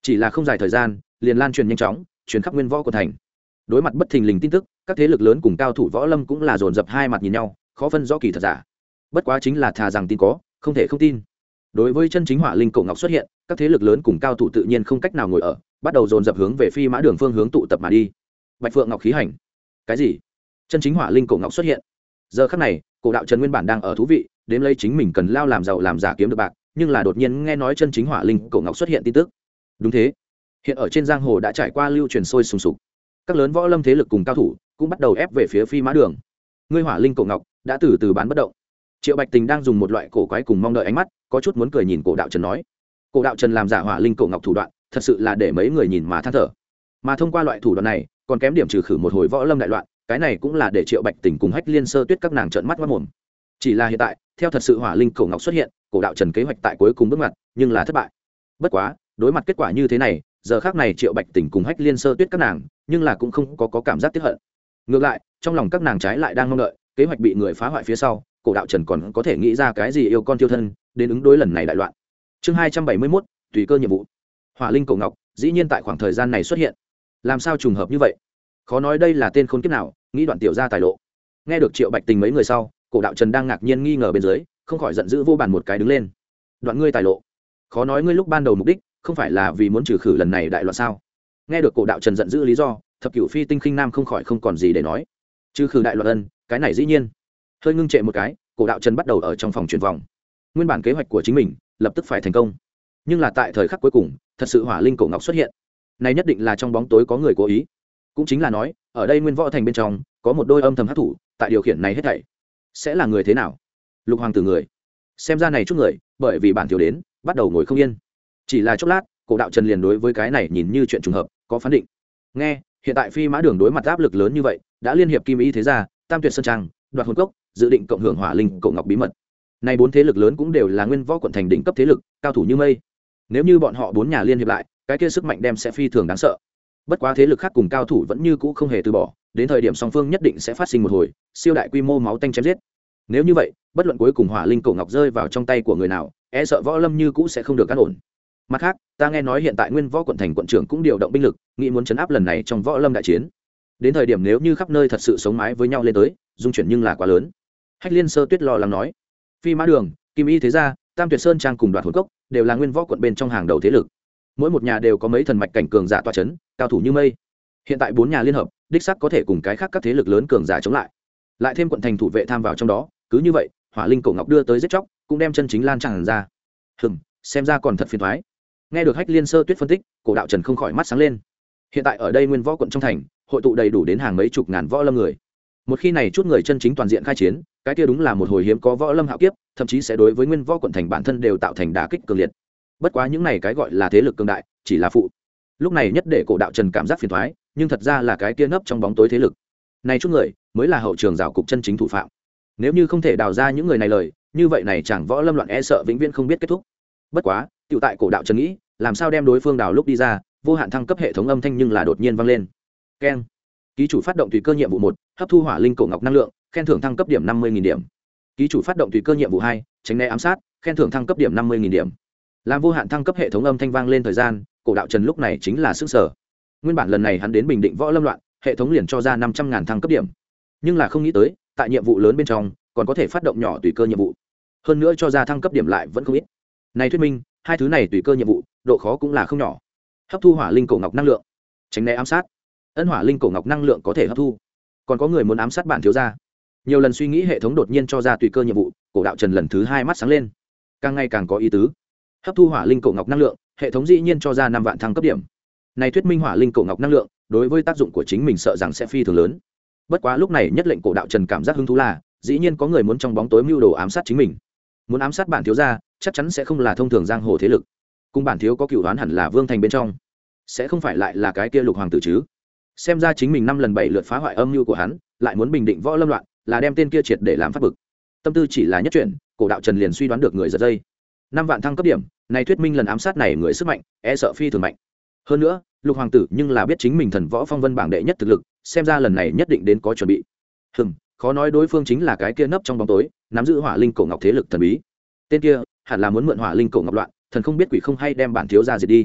chỉ là không dài thời gian liền lan truyền nhanh chóng truyền khắp nguyên võ của thành. Đối mặt bất thình lình tin tức, các thế lực lớn cùng cao thủ võ lâm cũng là dồn dập hai mặt nhìn nhau, khó phân rõ kỳ thật giả. Bất quá chính là thà rằng tin có không thể không tin. Đối với chân chính hỏa linh cổ ngọc xuất hiện, các thế lực lớn cùng cao thủ tự nhiên không cách nào ngồi ở, bắt đầu dồn dập hướng về phi mã đường phương hướng tụ tập mà đi. Bạch Phượng Ngọc khí hành. Cái gì? Chân chính hỏa linh cổ ngọc xuất hiện. Giờ khắc này, cổ đạo Trần nguyên bản đang ở thú vị, đến lấy chính mình cần lao làm giàu làm giả kiếm được bạc, nhưng là đột nhiên nghe nói chân chính hỏa linh cổ ngọc xuất hiện tin tức. Đúng thế, hiện ở trên giang hồ đã trải qua lưu truyền sôi sùng sục, các lớn võ lâm thế lực cùng cao thủ cũng bắt đầu ép về phía phi mã đường. Ngươi hỏa linh cổ ngọc đã từ từ bán bất động. Triệu Bạch Tình đang dùng một loại cổ quái cùng mong đợi ánh mắt, có chút muốn cười nhìn cổ đạo Trần nói. Cổ đạo Trần làm giả hỏa linh cổ ngọc thủ đoạn, thật sự là để mấy người nhìn mà than thở. Mà thông qua loại thủ đoạn này, còn kém điểm trừ khử một hồi võ lâm đại loạn, cái này cũng là để Triệu Bạch Tình cùng Hách Liên Sơ Tuyết các nàng trợn mắt ngoác mồm. Chỉ là hiện tại, theo thật sự hỏa linh cổ ngọc xuất hiện, cổ đạo Trần kế hoạch tại cuối cùng bước ngoặt, nhưng là thất bại. Bất quá, đối mặt kết quả như thế này, giờ khác này Triệu Bạch Tình cùng Hách Liên Sơ Tuyết các nàng, nhưng là cũng không có cảm giác tiếc hận. Ngược lại, trong lòng các nàng trái lại đang mong đợi, kế hoạch bị người phá hoại phía sau, cổ đạo Trần còn có thể nghĩ ra cái gì yêu con tiêu thân, đến ứng đối lần này đại loạn. Chương 271, tùy cơ nhiệm vụ. Hỏa linh cổ ngọc, dĩ nhiên tại khoảng thời gian này xuất hiện. Làm sao trùng hợp như vậy? Khó nói đây là tên khốn kiếp nào, nghĩ đoạn tiểu gia tài lộ. Nghe được Triệu Bạch Tình mấy người sau, cổ đạo Trần đang ngạc nhiên nghi ngờ bên dưới, không khỏi giận dữ vô bàn một cái đứng lên. Đoạn ngươi tài lộ? Khó nói ngươi lúc ban đầu mục đích không phải là vì muốn trừ khử lần này đại loạn sao? Nghe được cổ đạo Trần giận dữ lý do, thập cửu phi tinh khinh nam không khỏi không còn gì để nói. Trừ khử đại loạn ân, cái này dĩ nhiên. Hơi ngưng trệ một cái, cổ đạo Trần bắt đầu ở trong phòng chuyển vòng. Nguyên bản kế hoạch của chính mình lập tức phải thành công, nhưng là tại thời khắc cuối cùng, thật sự hỏa linh cổ ngọc xuất hiện. Này nhất định là trong bóng tối có người cố ý, cũng chính là nói, ở đây nguyên võ thành bên trong có một đôi âm thầm hắc thủ tại điều khiển này hết thảy. Sẽ là người thế nào? Lục hoàng tử người. Xem ra này chút người, bởi vì bản thiếu đến, bắt đầu ngồi không yên. Chỉ là chốc lát, cổ đạo Trần liền đối với cái này nhìn như chuyện trùng hợp, có phán định. Nghe, hiện tại phi mã đường đối mặt áp lực lớn như vậy, đã liên hiệp Kim Y thế gia, Tam Tuyệt Sơn Trang, Đoạt Hồn Cốc, dự định cộng hưởng hỏa linh cổ ngọc bí mật. Này bốn thế lực lớn cũng đều là nguyên võ quận thành đỉnh cấp thế lực, cao thủ như mây. Nếu như bọn họ bốn nhà liên hiệp lại, cái kia sức mạnh đem sẽ phi thường đáng sợ. Bất quá thế lực khác cùng cao thủ vẫn như cũ không hề từ bỏ, đến thời điểm song phương nhất định sẽ phát sinh một hồi siêu đại quy mô máu tanh chém giết. Nếu như vậy, bất luận cuối cùng hỏa linh cổ ngọc rơi vào trong tay của người nào, e sợ võ lâm như cũ sẽ không được an ổn. Mặt khác, ta nghe nói hiện tại nguyên võ quận thành quận trưởng cũng điều động binh lực, nghĩ muốn chấn áp lần này trong võ lâm đại chiến. Đến thời điểm nếu như khắp nơi thật sự sống mái với nhau lên tới, dung chuyển nhưng là quá lớn. Hách Liên Sơ Tuyết lo lắng nói. Phi mã đường, Kim Y thế gia, Tam Tuyệt Sơn Trang cùng Đoạt Hồn Cốc đều là nguyên võ quận bên trong hàng đầu thế lực. Mỗi một nhà đều có mấy thần mạch cảnh cường giả tọa chấn, cao thủ như mây. Hiện tại bốn nhà liên hợp, đích xác có thể cùng cái khác các thế lực lớn cường giả chống lại. Lại thêm quận thành thủ vệ tham vào trong đó, cứ như vậy, hỏa linh cổ ngọc đưa tới giết chóc, cũng đem chân chính lan tràn ra. Xem ra còn thật phiền toái. Nghe được Hách Liên Sơ Tuyết phân tích, cổ đạo Trần không khỏi mắt sáng lên. Hiện tại ở đây nguyên võ quận trong thành, hội tụ đầy đủ đến hàng mấy chục ngàn võ lâm người. Một khi này chút người chân chính toàn diện khai chiến, cái kia đúng là một hồi hiếm có võ lâm hạo kiếp, thậm chí sẽ đối với nguyên võ quận thành bản thân đều tạo thành đả kích cường liệt. Bất quá những này cái gọi là thế lực cường đại, chỉ là phụ. Lúc này nhất để cổ đạo Trần cảm giác phiền toái, nhưng thật ra là cái kia nấp trong bóng tối thế lực. Này chút người mới là hậu trường rào cục chân chính thủ phạm. Nếu như không thể đào ra những người này lời, như vậy này chẳng võ lâm loạn e sợ vĩnh viễn không biết kết thúc. Bất quá, tiểu tại cổ đạo Trần nghĩ, làm sao đem đối phương đào lúc đi ra, vô hạn thăng cấp hệ thống âm thanh nhưng là đột nhiên vang lên. Keng. Ký chủ phát động tùy cơ nhiệm vụ 1, hấp thu hỏa linh cổ ngọc năng lượng, khen thưởng thăng cấp điểm 50.000 điểm. Ký chủ phát động tùy cơ nhiệm vụ 2, tránh né ám sát, khen thưởng thăng cấp điểm 50.000 điểm. Làm vô hạn thăng cấp hệ thống âm thanh vang lên thời gian, cổ đạo Trần lúc này chính là sức sở. Nguyên bản lần này hắn đến bình định võ lâm loạn, hệ thống liền cho ra 500.000 thăng cấp điểm, nhưng là không nghĩ tới, tại nhiệm vụ lớn bên trong, còn có thể phát động nhỏ tùy cơ nhiệm vụ. Hơn nữa cho ra thăng cấp điểm lại vẫn không ít. Này thuyết minh, hai thứ này tùy cơ nhiệm vụ, độ khó cũng là không nhỏ. Hấp thu hỏa linh cổ ngọc năng lượng, tránh né ám sát. Ân hỏa linh cổ ngọc năng lượng có thể hấp thu. Còn có người muốn ám sát bản thiếu gia. Nhiều lần suy nghĩ hệ thống đột nhiên cho ra tùy cơ nhiệm vụ, cổ đạo Trần lần thứ 2 mắt sáng lên. Càng ngày càng có ý tứ. Hấp thu hỏa linh cổ ngọc năng lượng, hệ thống dĩ nhiên cho ra 5 vạn thăng cấp điểm. Này thuyết minh hỏa linh cổ ngọc năng lượng, đối với tác dụng của chính mình sợ rằng sẽ phi thường lớn. Bất quá lúc này nhất lệnh cổ đạo Trần cảm giác hứng thú là, dĩ nhiên có người muốn trong bóng tối mưu đồ ám sát chính mình. Muốn ám sát bản thiếu gia, chắc chắn sẽ không là thông thường giang hồ thế lực. Cùng bản thiếu có cựu đoán hẳn là vương thành bên trong, sẽ không phải lại là cái kia Lục hoàng tử chứ? Xem ra chính mình 5 lần 7 lượt phá hoại âm mưu của hắn, lại muốn bình định võ lâm loạn, là đem tên kia triệt để làm phát bực. Tâm tư chỉ là nhất chuyện, cổ đạo Trần liền suy đoán được người giật dây. 5 vạn thăng cấp điểm, này thuyết minh lần ám sát này người sức mạnh, e sợ phi thường mạnh. Hơn nữa, Lục hoàng tử nhưng là biết chính mình thần võ phong vân bảng đệ nhất thực lực, xem ra lần này nhất định đến có chuẩn bị. Khó nói đối phương chính là cái kia nấp trong bóng tối, nắm giữ hỏa linh cổ ngọc thế lực thần bí. Tên kia hẳn là muốn mượn hỏa linh cổ ngọc loạn, thần không biết quỷ không hay đem bản thiếu gia diệt đi.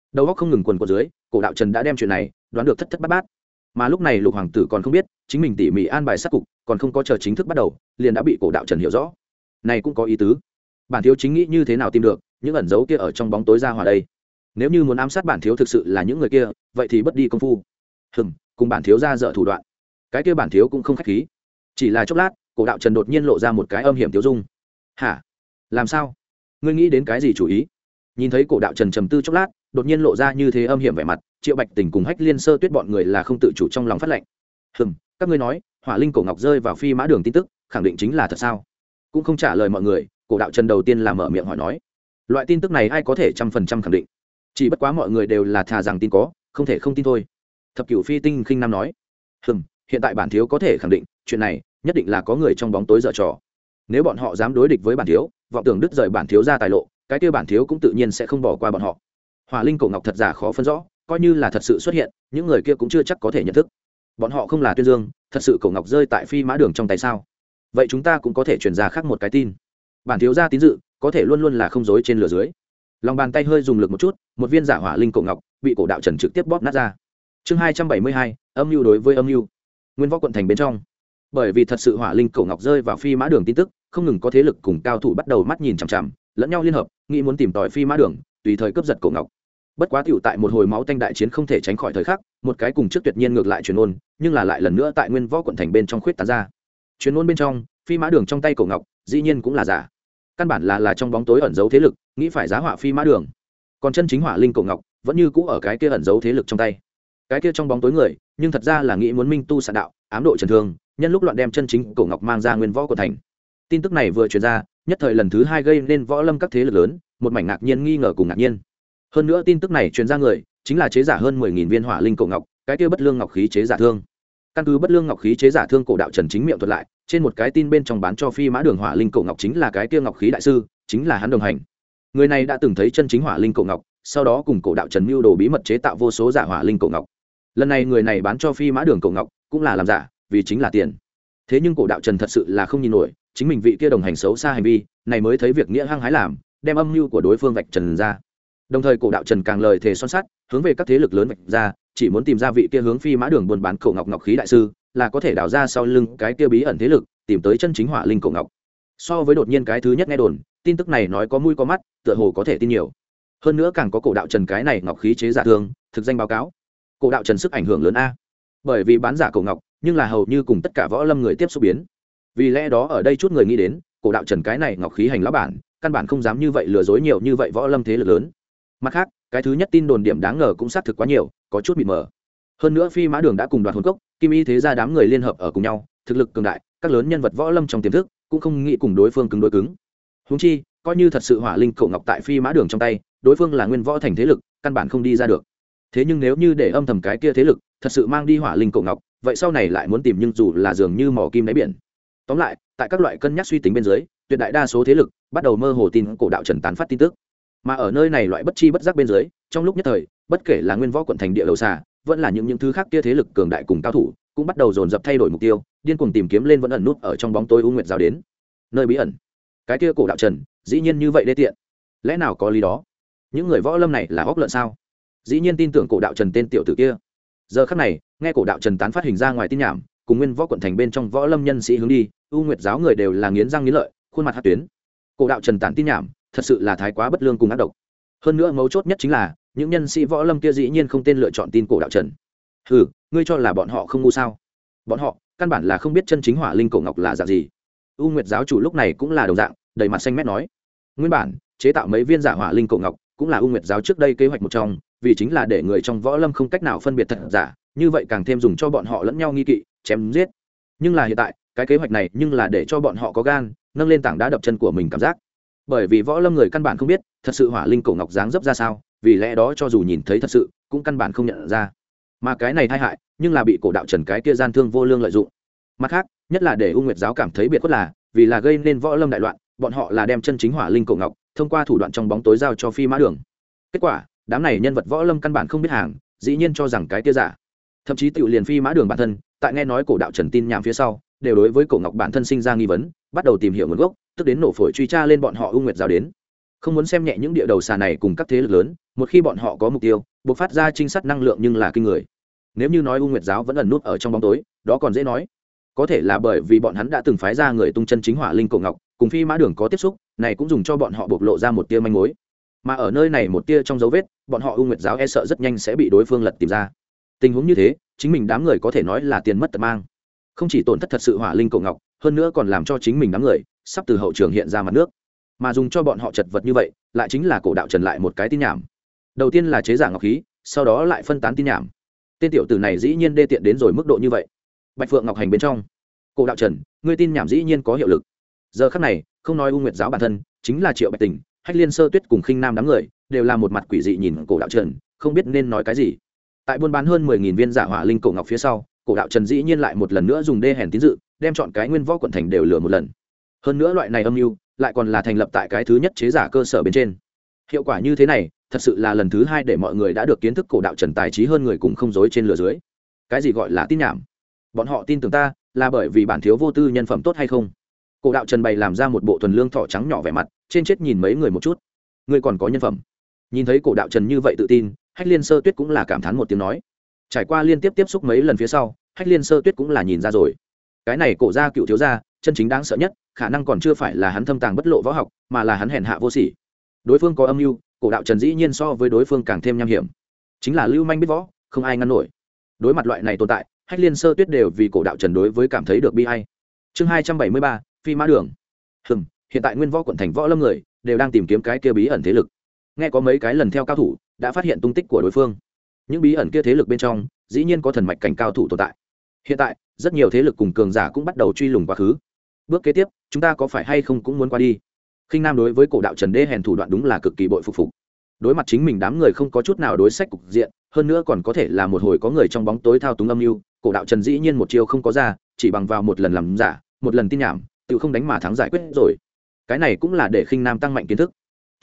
đầu óc không ngừng quần quật dưới, cổ đạo trần đã đem chuyện này đoán được thất thất bát bát. Mà lúc này lục hoàng tử còn không biết chính mình tỉ mỉ an bài sát cục, còn không có chờ chính thức bắt đầu liền đã bị cổ đạo trần hiểu rõ. Này cũng có ý tứ, bản thiếu chính nghĩ như thế nào tìm được những ẩn dấu kia ở trong bóng tối ra hòa đây. Nếu như muốn ám sát bản thiếu thực sự là những người kia, vậy thì bất đi công phu. Cùng bản thiếu ra dở thủ đoạn, cái kia bản thiếu cũng không khách khí. Chỉ là chốc lát, cổ đạo trần đột nhiên lộ ra một cái âm hiểm tiêu dung. Hả? Làm sao? Ngươi nghĩ đến cái gì chủ ý? Nhìn thấy cổ đạo trần trầm tư chốc lát, đột nhiên lộ ra như thế âm hiểm vẻ mặt, Triệu Bạch Tình cùng Hách Liên Sơ Tuyết bọn người là không tự chủ trong lòng phát lệnh. Các ngươi nói hỏa linh cổ ngọc rơi vào phi mã đường tin tức khẳng định chính là thật sao? Cũng không trả lời mọi người, cổ đạo trần đầu tiên là mở miệng hỏi nói, loại tin tức này ai có thể 100% khẳng định? Chỉ bất quá mọi người đều là thà rằng tin có, không thể không tin thôi. Thập Cửu Phi Tinh khinh nam nói, hiện tại bản thiếu có thể khẳng định chuyện này nhất định là có người trong bóng tối dở trò. Nếu bọn họ dám đối địch với bản thiếu, vọng tưởng đứt rời bản thiếu ra tài lộ, cái kia bản thiếu cũng tự nhiên sẽ không bỏ qua bọn họ. Hỏa linh cổ ngọc thật giả khó phân rõ, coi như là thật sự xuất hiện, những người kia cũng chưa chắc có thể nhận thức. Bọn họ không là tuyên dương thật sự cổ ngọc rơi tại phi mã đường trong tay sao? Vậy chúng ta cũng có thể truyền ra khác một cái tin, bản thiếu gia tín dự có thể luôn luôn là không dối trên lửa dưới. Lòng bàn tay hơi dùng lực một chút, một viên giả hỏa linh cổ ngọc bị cổ đạo trần trực tiếp bóp nát ra. Chương 272, âm mưu đối với âm mưu. Nguyên Võ quận thành bên trong, bởi vì thật sự hỏa linh cổ ngọc rơi vào phi mã đường tin tức, không ngừng có thế lực cùng cao thủ bắt đầu mắt nhìn chằm chằm, lẫn nhau liên hợp, nghĩ muốn tìm tòi phi mã đường, tùy thời cướp giật cổ ngọc. Bất quá tiểu tại một hồi máu tanh đại chiến không thể tránh khỏi thời khắc, một cái cùng trước tuyệt nhiên ngược lại truyền ôn, nhưng là lại lần nữa tại Nguyên Võ quận thành bên trong khuyết tán ra. Truyền ôn bên trong, phi mã đường trong tay cổ ngọc, dĩ nhiên cũng là giả. Căn bản là trong bóng tối ẩn giấu thế lực, nghĩ phải giá họa phi mã đường. Còn chân chính hỏa linh cổ ngọc vẫn như cũ ở cái kia ẩn giấu thế lực trong tay. Cái kia trong bóng tối người, nhưng thật ra là nghĩ muốn minh tu sạn đạo, ám độ trần thương, nhân lúc loạn đem chân chính cổ ngọc mang ra Nguyên Võ quận thành. Tin tức này vừa truyền ra, nhất thời lần thứ hai gây nên võ lâm các thế lực lớn một mảnh ngạc nhiên nghi ngờ cùng ngạc nhiên. Hơn nữa tin tức này truyền ra người chính là chế giả hơn 10.000 viên hỏa linh cổ ngọc, cái kia bất lương ngọc khí chế giả thương. Căn cứ bất lương ngọc khí chế giả thương cổ đạo trần chính miệng thuật lại, trên một cái tin bên trong bán cho phi mã đường hỏa linh cổ ngọc chính là cái kia ngọc khí đại sư, chính là hắn đồng hành. Người này đã từng thấy chân chính hỏa linh cổ ngọc, sau đó cùng cổ đạo trần mưu đồ bí mật chế tạo vô số giả hỏa linh cổ ngọc. Lần này người này bán cho phi mã đường cổ ngọc cũng là làm giả, vì chính là tiền. Thế nhưng cổ đạo trần thật sự là không nhìn nổi chính mình vị kia đồng hành xấu xa hành vi này, mới thấy việc nghĩa hăng hái làm, đem âm mưu của đối phương vạch trần ra. Đồng thời cổ đạo trần càng lời thề son sắt, hướng về các thế lực lớn vạch ra, chỉ muốn tìm ra vị kia hướng phi mã đường buôn bán cổ ngọc ngọc khí đại sư, là có thể đào ra sau lưng cái kia bí ẩn thế lực, tìm tới chân chính hỏa linh cổ ngọc. So với đột nhiên cái thứ nhất nghe đồn, tin tức này nói có mũi có mắt, tựa hồ có thể tin nhiều. Hơn nữa càng có cổ đạo trần cái này ngọc khí chế giả thương, thực danh báo cáo. Cổ đạo trần sức ảnh hưởng lớn a. Bởi vì bán giả cổ ngọc, nhưng là hầu như cùng tất cả võ lâm người tiếp xúc biến. Vì lẽ đó ở đây chút người nghĩ đến, cổ đạo trần cái này ngọc khí hành lão bản, căn bản không dám như vậy lừa dối nhiều như vậy võ lâm thế lực lớn. Mặt khác, cái thứ nhất tin đồn điểm đáng ngờ cũng xác thực quá nhiều, có chút mịt mờ. Hơn nữa phi mã đường đã cùng Đoạt Hồn Cốc, Kim Y thế gia đám người liên hợp ở cùng nhau, thực lực cường đại, các lớn nhân vật võ lâm trong tiềm thức cũng không nghĩ cùng đối phương cứng đối cứng. Huống chi, coi như thật sự hỏa linh cổ ngọc tại phi mã đường trong tay, đối phương là Nguyên Võ thành thế lực, căn bản không đi ra được. Thế nhưng nếu như để âm thầm cái kia thế lực thật sự mang đi hỏa linh cổ ngọc, vậy sau này lại muốn tìm nhưng dù là dường như mò kim đáy biển. Tóm lại, tại các loại cân nhắc suy tính bên dưới, tuyệt đại đa số thế lực bắt đầu mơ hồ tin cổ đạo trần tán phát tin tức. Mà ở nơi này loại bất chi bất giác bên dưới, trong lúc nhất thời, bất kể là Nguyên Võ quận thành địa đầu xà, vẫn là những thứ khác kia thế lực cường đại cùng cao thủ, cũng bắt đầu dồn dập thay đổi mục tiêu, điên cuồng tìm kiếm lên vẫn ẩn nút ở trong bóng tối u nguyệt giáo đến nơi bí ẩn. Cái kia cổ đạo trần, dĩ nhiên như vậy đê tiện, lẽ nào có lý đó? Những người võ lâm này là óc lợn sao? Dĩ nhiên tin tưởng cổ đạo trần tên tiểu tử kia. Giờ khắc này, nghe cổ đạo trần tán phát hình ra ngoài tin nhảm, cùng Nguyên Võ quận thành bên trong võ lâm nhân sĩ hướng đi, u nguyệt giáo người đều là nghiến răng nghiến lợi, khuôn mặt hắc tuyến. Cổ đạo trần tán tin nhảm, thật sự là thái quá bất lương cùng ác độc. Hơn nữa mấu chốt nhất chính là, những nhân sĩ võ lâm kia dĩ nhiên không tên lựa chọn tin cổ đạo trần. Hừ, ngươi cho là bọn họ không ngu sao? Bọn họ căn bản là không biết chân chính hỏa linh cổ ngọc là dạng gì. U nguyệt giáo chủ lúc này cũng là đồng dạng, đầy mặt xanh mét nói, nguyên bản chế tạo mấy viên giả hỏa linh cổ ngọc cũng là U nguyệt giáo trước đây kế hoạch một trong, vì chính là để người trong võ lâm không cách nào phân biệt thật giả, như vậy càng thêm dùng cho bọn họ lẫn nhau nghi kỵ, chém giết. Nhưng là hiện tại, cái kế hoạch này nhưng là để cho bọn họ có gan nâng lên tảng đá đập chân của mình cảm giác. Bởi vì võ lâm người căn bản không biết thật sự hỏa linh cổ ngọc dáng dấp ra sao, vì lẽ đó cho dù nhìn thấy thật sự cũng căn bản không nhận ra. Mà cái này tai hại, nhưng là bị cổ đạo trần cái kia gian thương vô lương lợi dụng. Mặt khác, nhất là để U nguyệt giáo cảm thấy biệt khuất là, vì là gây nên võ lâm đại loạn, bọn họ là đem chân chính hỏa linh cổ ngọc thông qua thủ đoạn trong bóng tối giao cho phi mã đường. Kết quả, đám này nhân vật võ lâm căn bản không biết hàng, dĩ nhiên cho rằng cái kia giả. Thậm chí tiểu liền phi mã đường bản thân, tại nghe nói cổ đạo trần tin nhảm phía sau, đều đối với cổ ngọc bản thân sinh ra nghi vấn, bắt đầu tìm hiểu nguồn gốc, tức đến nổ phổi truy tra lên bọn họ U nguyệt giáo đến. không muốn xem nhẹ những địa đầu xà này cùng các thế lực lớn, một khi bọn họ có mục tiêu buộc phát ra trinh sát năng lượng nhưng là kinh người. Nếu như nói U Nguyệt giáo vẫn ẩn nút ở trong bóng tối, đó còn dễ nói, có thể là bởi vì bọn hắn đã từng phái ra người tung chân chính hỏa linh cổ ngọc cùng Phi Mã Đường có tiếp xúc, này cũng dùng cho bọn họ bộc lộ ra một tia manh mối, mà ở nơi này một tia trong dấu vết, bọn họ U Nguyệt giáo e sợ rất nhanh sẽ bị đối phương lật tìm ra. Tình huống như thế, chính mình đám người có thể nói là tiền mất tật mang, không chỉ tổn thất thật sự hỏa linh cổ ngọc, hơn nữa còn làm cho chính mình đám người sắp từ hậu trường hiện ra mặt nước, mà dùng cho bọn họ chật vật như vậy lại chính là cổ đạo trần lại một cái tin nhảm. Đầu tiên là chế giả ngọc khí, sau đó lại phân tán tin nhảm. Tên tiểu tử này dĩ nhiên đê tiện đến rồi mức độ như vậy. Bạch Phượng Ngọc Hành bên trong, cổ đạo trần, ngươi tin nhảm dĩ nhiên có hiệu lực. Giờ khắc này, không nói U Nguyệt giáo bản thân, chính là Triệu Bạch Tình, Hách Liên Sơ Tuyết cùng Khinh Nam đám người đều là một mặt quỷ dị nhìn cổ đạo trần, không biết nên nói cái gì. Tại buôn bán hơn 10.000 viên giả hỏa linh cổ ngọc phía sau, cổ đạo trần dĩ nhiên lại một lần nữa dùng đê hèn tín dự, đem chọn cái Nguyên Võ quận thành đều lừa một lần. Hơn nữa loại này âm mưu lại còn là thành lập tại cái thứ nhất chế giả cơ sở bên trên. Hiệu quả như thế này, thật sự là lần thứ hai để mọi người đã được kiến thức cổ đạo trần tài trí hơn người cùng không dối trên lừa dưới. Cái gì gọi là tin nhảm? Bọn họ tin tưởng ta là bởi vì bản thiếu vô tư nhân phẩm tốt hay không? Cổ đạo trần bày làm ra một bộ thuần lương thỏ trắng nhỏ vẻ mặt, trên chết nhìn mấy người một chút. Ngươi còn có nhân phẩm? Nhìn thấy cổ đạo trần như vậy tự tin, Hách Liên Sơ Tuyết cũng là cảm thán một tiếng nói. Trải qua liên tiếp tiếp xúc mấy lần phía sau, Hách Liên Sơ Tuyết cũng là nhìn ra rồi. Cái này cổ gia cựu thiếu gia, chân chính đáng sợ nhất, khả năng còn chưa phải là hắn thâm tàng bất lộ võ học, mà là hắn hèn hạ vô sỉ. Đối phương có âm mưu, cổ đạo trần dĩ nhiên so với đối phương càng thêm nham hiểm. Chính là lưu manh biết võ, không ai ngăn nổi. Đối mặt loại này tồn tại, Hách Liên Sơ Tuyết đều vì cổ đạo trần đối với cảm thấy được bi ai. Chương 273, Phi Mã Đường. Hiện tại Nguyên Võ quận thành võ lâm người đều đang tìm kiếm cái kia bí ẩn thế lực. Nghe có mấy cái lần theo cao thủ đã phát hiện tung tích của đối phương. Những bí ẩn kia thế lực bên trong, dĩ nhiên có thần mạch cảnh cao thủ tồn tại. Hiện tại, rất nhiều thế lực cùng cường giả cũng bắt đầu truy lùng quá khứ. Bước kế tiếp, chúng ta có phải hay không cũng muốn qua đi? Khinh Nam đối với cổ đạo trần đê hèn thủ đoạn đúng là cực kỳ bội phục. Đối mặt chính mình đám người không có chút nào đối sách cục diện, hơn nữa còn có thể là một hồi có người trong bóng tối thao túng âm mưu, cổ đạo trần dĩ nhiên một chiêu không có ra, chỉ bằng vào một lần làm giả, một lần tin nhảm, tự không đánh mà thắng giải quyết rồi. Cái này cũng là để Khinh Nam tăng mạnh kiến thức.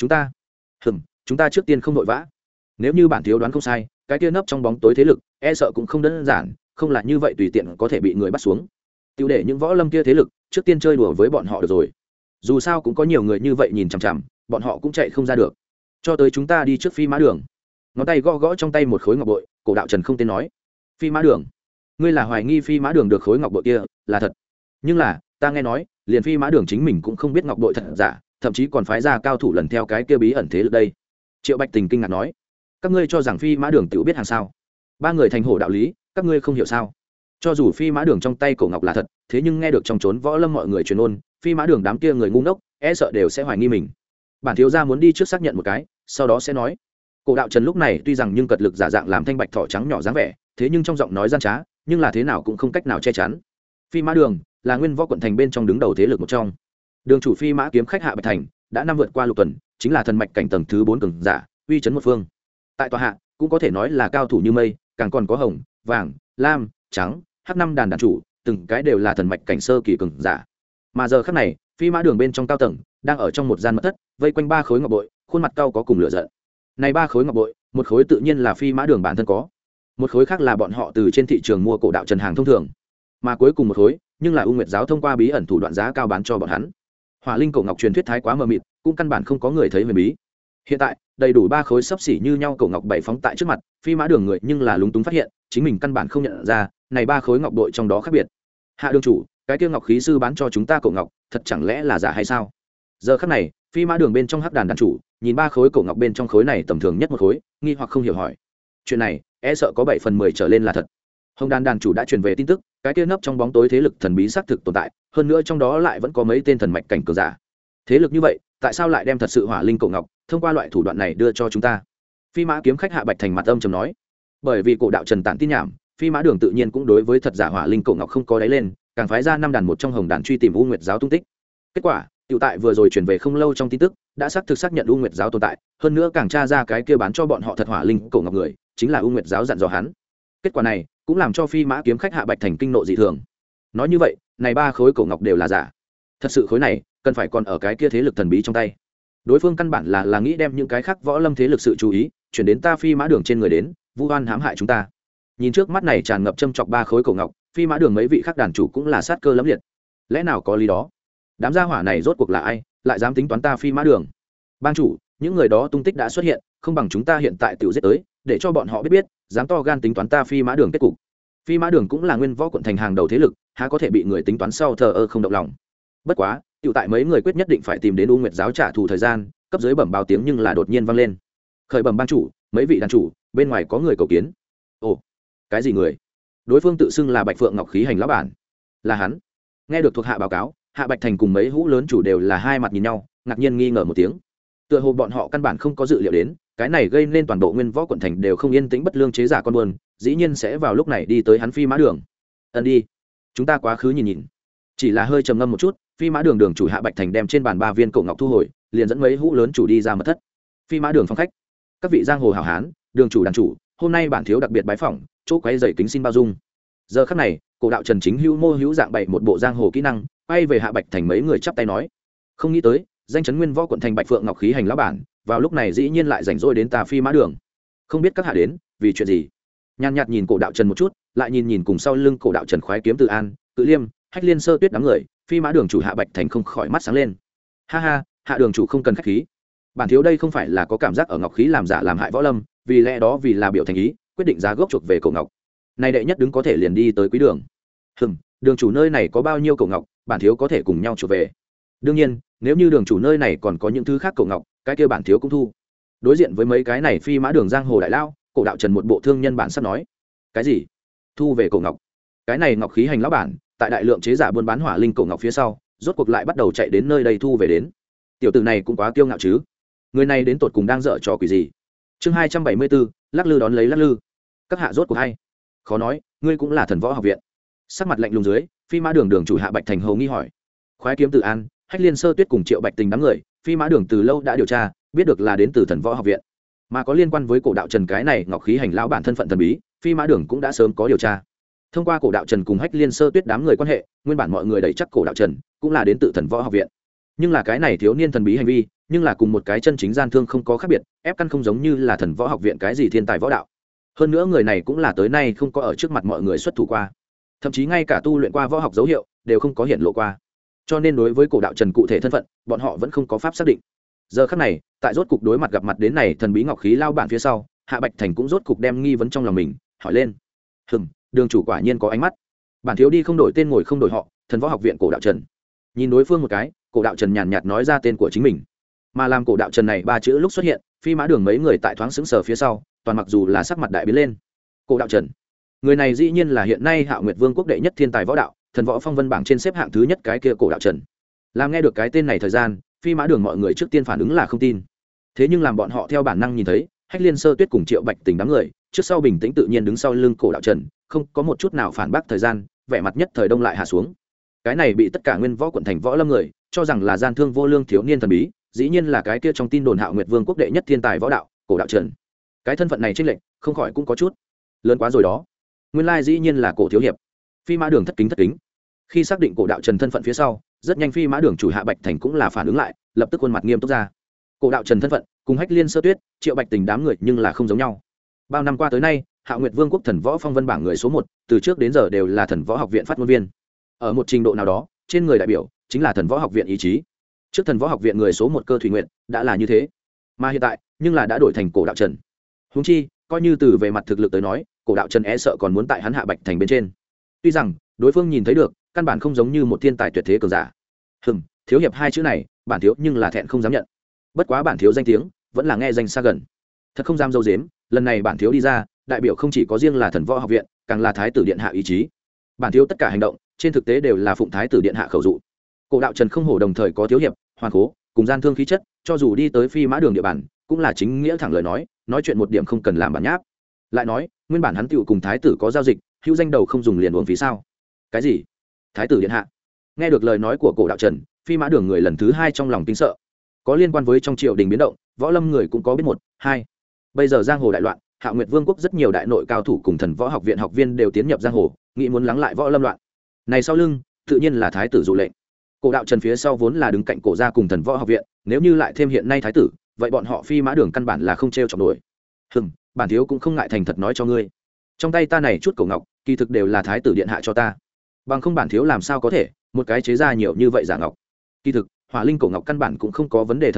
Chúng ta trước tiên không vội vã. Nếu như bản thiếu đoán không sai, cái kia nấp trong bóng tối thế lực, e sợ cũng không đơn giản, không là như vậy tùy tiện có thể bị người bắt xuống. Tiêu để những võ lâm kia thế lực, trước tiên chơi đùa với bọn họ được rồi. Dù sao cũng có nhiều người như vậy nhìn chằm chằm, bọn họ cũng chạy không ra được. Cho tới chúng ta đi trước Phi Mã Đường. Ngón tay gõ gõ trong tay một khối ngọc bội, cổ đạo trần không tên nói. Phi Mã Đường? Ngươi là hoài nghi Phi Mã Đường được khối ngọc bội kia là thật? Nhưng là, ta nghe nói, liền Phi Mã Đường chính mình cũng không biết ngọc bội thật giả, thậm chí còn phái ra cao thủ lần theo cái kia bí ẩn thế lực đây. Triệu Bạch Tình kinh ngạc nói. Các ngươi cho rằng Phi Mã Đường tự biết hàng sao? Ba người thành hổ đạo lý, các ngươi không hiểu sao? Cho dù Phi Mã Đường trong tay cổ ngọc là thật, thế nhưng nghe được trong chốn võ lâm mọi người truyền ôn, Phi Mã Đường đám kia người ngu ngốc, e sợ đều sẽ hoài nghi mình. Bản thiếu gia muốn đi trước xác nhận một cái, sau đó sẽ nói. Cổ đạo trần lúc này tuy rằng nhưng cật lực giả dạng làm thanh bạch thỏ trắng nhỏ dáng vẻ, thế nhưng trong giọng nói gian trá, nhưng là thế nào cũng không cách nào che chắn. Phi Mã Đường là Nguyên Võ quận thành bên trong đứng đầu thế lực một trong. Đường chủ Phi Mã kiếm khách Hạ Bạch Thành đã năm vượt qua lục tuần, chính là thần mạch cảnh tầng thứ 4 cường giả, uy chấn một phương. Tại tòa hạ cũng có thể nói là cao thủ như mây, càng còn có hồng, vàng, lam, trắng, hắc năm đàn chủ, từng cái đều là thần mạch cảnh sơ kỳ cường giả. Mà giờ khắc này, Phi Mã Đường bên trong cao tầng đang ở trong một gian mật thất, vây quanh ba khối ngọc bội, khuôn mặt cao có cùng lửa giận. Này ba khối ngọc bội, một khối tự nhiên là Phi Mã Đường bản thân có, một khối khác là bọn họ từ trên thị trường mua cổ đạo trần hàng thông thường, mà cuối cùng một khối nhưng là U Nguyệt giáo thông qua bí ẩn thủ đoạn giá cao bán cho bọn hắn. Hỏa linh cổ ngọc truyền thuyết thái quá mờ mịt, cũng căn bản không có người thấy huyền bí. Hiện tại, đầy đủ ba khối sấp xỉ như nhau cổ ngọc bảy phóng tại trước mặt, Phi Mã Đường người nhưng là lúng túng phát hiện, chính mình căn bản không nhận ra, này ba khối ngọc bội trong đó khác biệt. Hạ đường chủ, cái kia ngọc khí sư bán cho chúng ta cổ ngọc, thật chẳng lẽ là giả hay sao? Giờ khắc này, Phi Mã Đường bên trong hắc đàn đàn chủ, nhìn ba khối cổ ngọc bên trong khối này tầm thường nhất một khối, nghi hoặc không hiểu hỏi. Chuyện này, e sợ có 7/10 trở lên là thật. Hồng đàn đàn chủ đã truyền về tin tức, cái kia nấp trong bóng tối thế lực thần bí xác thực tồn tại, hơn nữa trong đó lại vẫn có mấy tên thần mạch cảnh cường giả. Thế lực như vậy, tại sao lại đem thật sự hỏa linh cổ ngọc thông qua loại thủ đoạn này đưa cho chúng ta? Phi Mã kiếm khách Hạ Bạch Thành mặt âm trầm nói. Bởi vì cổ đạo trần tản tin nhảm, Phi Mã Đường tự nhiên cũng đối với thật giả hỏa linh cổ ngọc không có đáy lên, càng phái ra năm đàn một trong hồng đàn truy tìm U Nguyệt giáo tung tích. Kết quả, tiểu tại vừa rồi truyền về không lâu trong tin tức, đã xác nhận U Nguyệt giáo tồn tại, hơn nữa càng tra ra cái kia bán cho bọn họ thật hỏa linh cổ ngọc người, chính là U Nguyệt giáo dặn dò hắn. Kết quả này, cũng làm cho Phi Mã kiếm khách Hạ Bạch Thành kinh nộ dị thường. Nói như vậy, này ba khối cổ ngọc đều là giả. Thật sự khối này, cần phải còn ở cái kia thế lực thần bí trong tay. Đối phương căn bản là nghĩ đem những cái khác võ lâm thế lực sự chú ý chuyển đến ta Phi Mã Đường trên người đến, vu oan hãm hại chúng ta. Nhìn trước mắt này tràn ngập châm chọc ba khối cổ ngọc, Phi Mã Đường mấy vị khác đàn chủ cũng là sát cơ lẫm liệt. Lẽ nào có lý đó? Đám gia hỏa này rốt cuộc là ai, lại dám tính toán ta Phi Mã Đường? Bang chủ, những người đó tung tích đã xuất hiện, không bằng chúng ta hiện tại tự giết tới, để cho bọn họ biết dám to gan tính toán ta Phi Mã Đường kết cục. Phi Mã Đường cũng là nguyên võ quận thành hàng đầu thế lực, há có thể bị người tính toán sau thờ ơ không động lòng. Bất quá, tiểu tại mấy người quyết nhất định phải tìm đến U Nguyệt giáo trả thù thời gian, cấp dưới bẩm báo tiếng nhưng là đột nhiên vang lên. Khởi bẩm bang chủ, mấy vị đàn chủ, bên ngoài có người cầu kiến. Ồ, cái gì người? Đối phương tự xưng là Bạch Phượng Ngọc Khí Hành lão bản. Là hắn. Nghe được thuộc hạ báo cáo, Hạ Bạch Thành cùng mấy hũ lớn chủ đều là hai mặt nhìn nhau, ngạc nhiên nghi ngờ một tiếng. Tựa hồ bọn họ căn bản không có dự liệu đến, cái này gây nên toàn bộ nguyên võ quận thành đều không yên tĩnh bất lương chế giả con buôn, dĩ nhiên sẽ vào lúc này đi tới hắn Phi Mã Đường. Ân đi, chúng ta quá khứ nhìn nhìn. Chỉ là hơi trầm ngâm một chút, Phi Mã Đường đường chủ Hạ Bạch Thành đem trên bàn 3 viên cổ ngọc thu hồi, liền dẫn mấy hũ lớn chủ đi ra mật thất. Phi Mã Đường phòng khách. Các vị giang hồ hảo hán, đường chủ đàn chủ, hôm nay bản thiếu đặc biệt bái phỏng, chỗ quấy rầy kính xin bao dung. Giờ khắc này, cổ đạo Trần Chính Hữu mô hữu dạng bày một bộ giang hồ kỹ năng, quay về Hạ Bạch Thành mấy người chắp tay nói: "Không nghĩ tới, danh chấn nguyên võ quận thành Bạch Phượng Ngọc Khí Hành lão bản, vào lúc này dĩ nhiên lại rảnh rỗi đến ta Phi Mã Đường. Không biết các hạ đến, vì chuyện gì?" Nhàn nhạt nhìn cổ đạo Trần một chút, lại nhìn cùng sau lưng cổ đạo Trần khoái kiếm Từ An, Cự Liêm, Hách Liên Sơ Tuyết đám người, Phi Mã Đường chủ Hạ Bạch Thành không khỏi mắt sáng lên. "Ha ha, Hạ đường chủ không cần khách khí. Bản thiếu đây không phải là có cảm giác ở ngọc khí làm giả làm hại võ lâm, vì lẽ đó vì là biểu thành ý, quyết định giá gốc chuộc về cổ ngọc. Này đệ nhất đứng có thể liền đi tới quý đường. Đường chủ nơi này có bao nhiêu cổ ngọc, bản thiếu có thể cùng nhau chuộc về. Đương nhiên, nếu như đường chủ nơi này còn có những thứ khác cổ ngọc, cái kia bản thiếu cũng thu." Đối diện với mấy cái này Phi Mã Đường giang hồ đại lao, cổ đạo Trần một bộ thương nhân bản sắp nói: "Cái gì? Thu về cổ ngọc?" Cái này Ngọc Khí Hành lão bản, tại đại lượng chế giả buôn bán hỏa linh cổ ngọc phía sau, rốt cuộc lại bắt đầu chạy đến nơi đây thu về đến. Tiểu tử này cũng quá kiêu ngạo chứ. Người này đến tột cùng đang dở trò quỷ gì? Chương 274, lắc lư đón lấy lắc lư. Các hạ rốt cuộc hay? Khó nói, ngươi cũng là thần võ học viện. Sắc mặt lạnh lùng dưới, Phi Mã Đường đường chủ Hạ Bạch Thành hầu nghi hỏi. Khoái kiếm Từ An, Hách Liên Sơ Tuyết cùng Triệu Bạch Tình đám người, Phi Mã Đường từ lâu đã điều tra, biết được là đến từ thần võ học viện. Mà có liên quan với cổ đạo Trần cái này Ngọc Khí Hành lão bản thân phận thần bí, Phi Mã Đường cũng đã sớm có điều tra. Thông qua cổ đạo Trần cùng Hách Liên Sơ Tuyết đám người quan hệ, nguyên bản mọi người đẩy chắc cổ đạo Trần cũng là đến từ thần võ học viện. Nhưng là cái này thiếu niên thần bí hành vi, nhưng là cùng một cái chân chính gian thương không có khác biệt, ép căn không giống như là thần võ học viện cái gì thiên tài võ đạo. Hơn nữa người này cũng là tới nay không có ở trước mặt mọi người xuất thủ qua, thậm chí ngay cả tu luyện qua võ học dấu hiệu đều không có hiện lộ qua. Cho nên đối với cổ đạo Trần cụ thể thân phận, bọn họ vẫn không có pháp xác định. Giờ khắc này, tại rốt cục đối mặt gặp mặt đến này thần bí ngọc khí lao bản phía sau, Hạ Bạch Thành cũng rốt cục đem nghi vấn trong lòng mình hỏi lên. Đường chủ quả nhiên có ánh mắt. Bản thiếu đi không đổi tên ngồi không đổi họ, thần võ học viện cổ đạo Trần. Nhìn đối phương một cái, cổ đạo Trần nhàn nhạt nói ra tên của chính mình. Mà làm cổ đạo Trần này 3 chữ lúc xuất hiện, Phi Mã Đường mấy người tại thoáng sững sờ phía sau, toàn mặc dù là sắc mặt đại biến lên. Cổ đạo Trần, người này dĩ nhiên là hiện nay Hạo Nguyệt Vương quốc đệ nhất thiên tài võ đạo, thần võ phong vân bảng trên xếp hạng thứ nhất cái kia cổ đạo Trần. Làm nghe được cái tên này thời gian, Phi Mã Đường mọi người trước tiên phản ứng là không tin. Thế nhưng làm bọn họ theo bản năng nhìn thấy, Hách Liên Sơ Tuyết cùng Triệu Bạch Tình đám người, trước sau bình tĩnh tự nhiên đứng sau lưng cổ đạo Trần, không có một chút nào phản bác thời gian, vẻ mặt nhất thời đông lại hạ xuống. Cái này bị tất cả nguyên võ quận thành võ lâm người cho rằng là gian thương vô lương thiếu niên thần bí, dĩ nhiên là cái kia trong tin đồn Hạo Nguyệt Vương quốc đệ nhất thiên tài võ đạo, cổ đạo Trần. Cái thân phận này chênh lệch, không khỏi cũng có chút lớn quá rồi đó. Nguyên lai dĩ nhiên là cổ thiếu hiệp. Phi Mã Đường thất kính. Khi xác định cổ đạo Trần thân phận phía sau, rất nhanh Phi Mã Đường chủ Hạ Bạch Thành cũng là phản ứng lại, lập tức khuôn mặt nghiêm túc ra. Cổ đạo Trần thân phận cùng Hách Liên Sơ Tuyết, Triệu Bạch Tình đám người nhưng là không giống nhau. Bao năm qua tới nay, Hạo Nguyệt Vương quốc thần võ phong vân bảng người số 1, từ trước đến giờ đều là thần võ học viện phát ngôn viên. Ở một trình độ nào đó, trên người đại biểu chính là thần võ học viện ý chí. Trước thần võ học viện người số 1 Cơ Thủy Nguyệt đã là như thế, mà hiện tại nhưng là đã đổi thành cổ đạo Trần. Huống chi, coi như từ về mặt thực lực tới nói, cổ đạo Trần e sợ còn muốn tại hắn Hạ Bạch Thành bên trên. Tuy rằng đối phương nhìn thấy được, căn bản không giống như một thiên tài tuyệt thế cường giả. Thiếu hiệp hai chữ này, bản thiếu nhưng là thẹn không dám nhận. Bất quá bản thiếu danh tiếng vẫn là nghe danh xa gần, thật không dám dâu dếm. Lần này bản thiếu đi ra, đại biểu không chỉ có riêng là thần võ học viện, càng là thái tử điện hạ ý chí. Bản thiếu tất cả hành động trên thực tế đều là phụng thái tử điện hạ khẩu dụ. Cổ đạo Trần không hổ đồng thời có thiếu hiệp, hoàn cố cùng gian thương khí chất, cho dù đi tới Phi Mã Đường địa bàn, cũng là chính nghĩa thẳng lời nói chuyện một điểm không cần làm bản nháp. Lại nói, nguyên bản hắn tựu cùng thái tử có giao dịch, hữu danh đầu không dùng liền uống phí sao? Cái gì? Thái tử điện hạ? Nghe được lời nói của cổ đạo Trần, Phi Mã Đường người lần thứ 2 trong lòng kinh sợ. Có liên quan với trong triều đình biến động, võ lâm người cũng có biết 1, 2. Bây giờ giang hồ đại loạn, Hạo Nguyệt Vương quốc rất nhiều đại nội cao thủ cùng thần võ học viện học viên đều tiến nhập giang hồ, nghĩ muốn lắng lại võ lâm loạn. Này sau lưng, tự nhiên là thái tử dụ lệnh. Cổ đạo Trần phía sau vốn là đứng cạnh cổ gia cùng thần võ học viện, nếu như lại thêm hiện nay thái tử, vậy bọn họ Phi Mã Đường căn bản là không trêu chọc nổi. Bản thiếu cũng không ngại thành thật nói cho ngươi, trong tay ta này chút cổ ngọc, kỳ thực đều là thái tử điện hạ cho ta. Bằng không bản thiếu làm sao có thể một cái chế ra nhiều như vậy giả ngọc. Kỳ thực, hỏa linh cổ ngọc căn bản cũng không có vấn đề thật giả,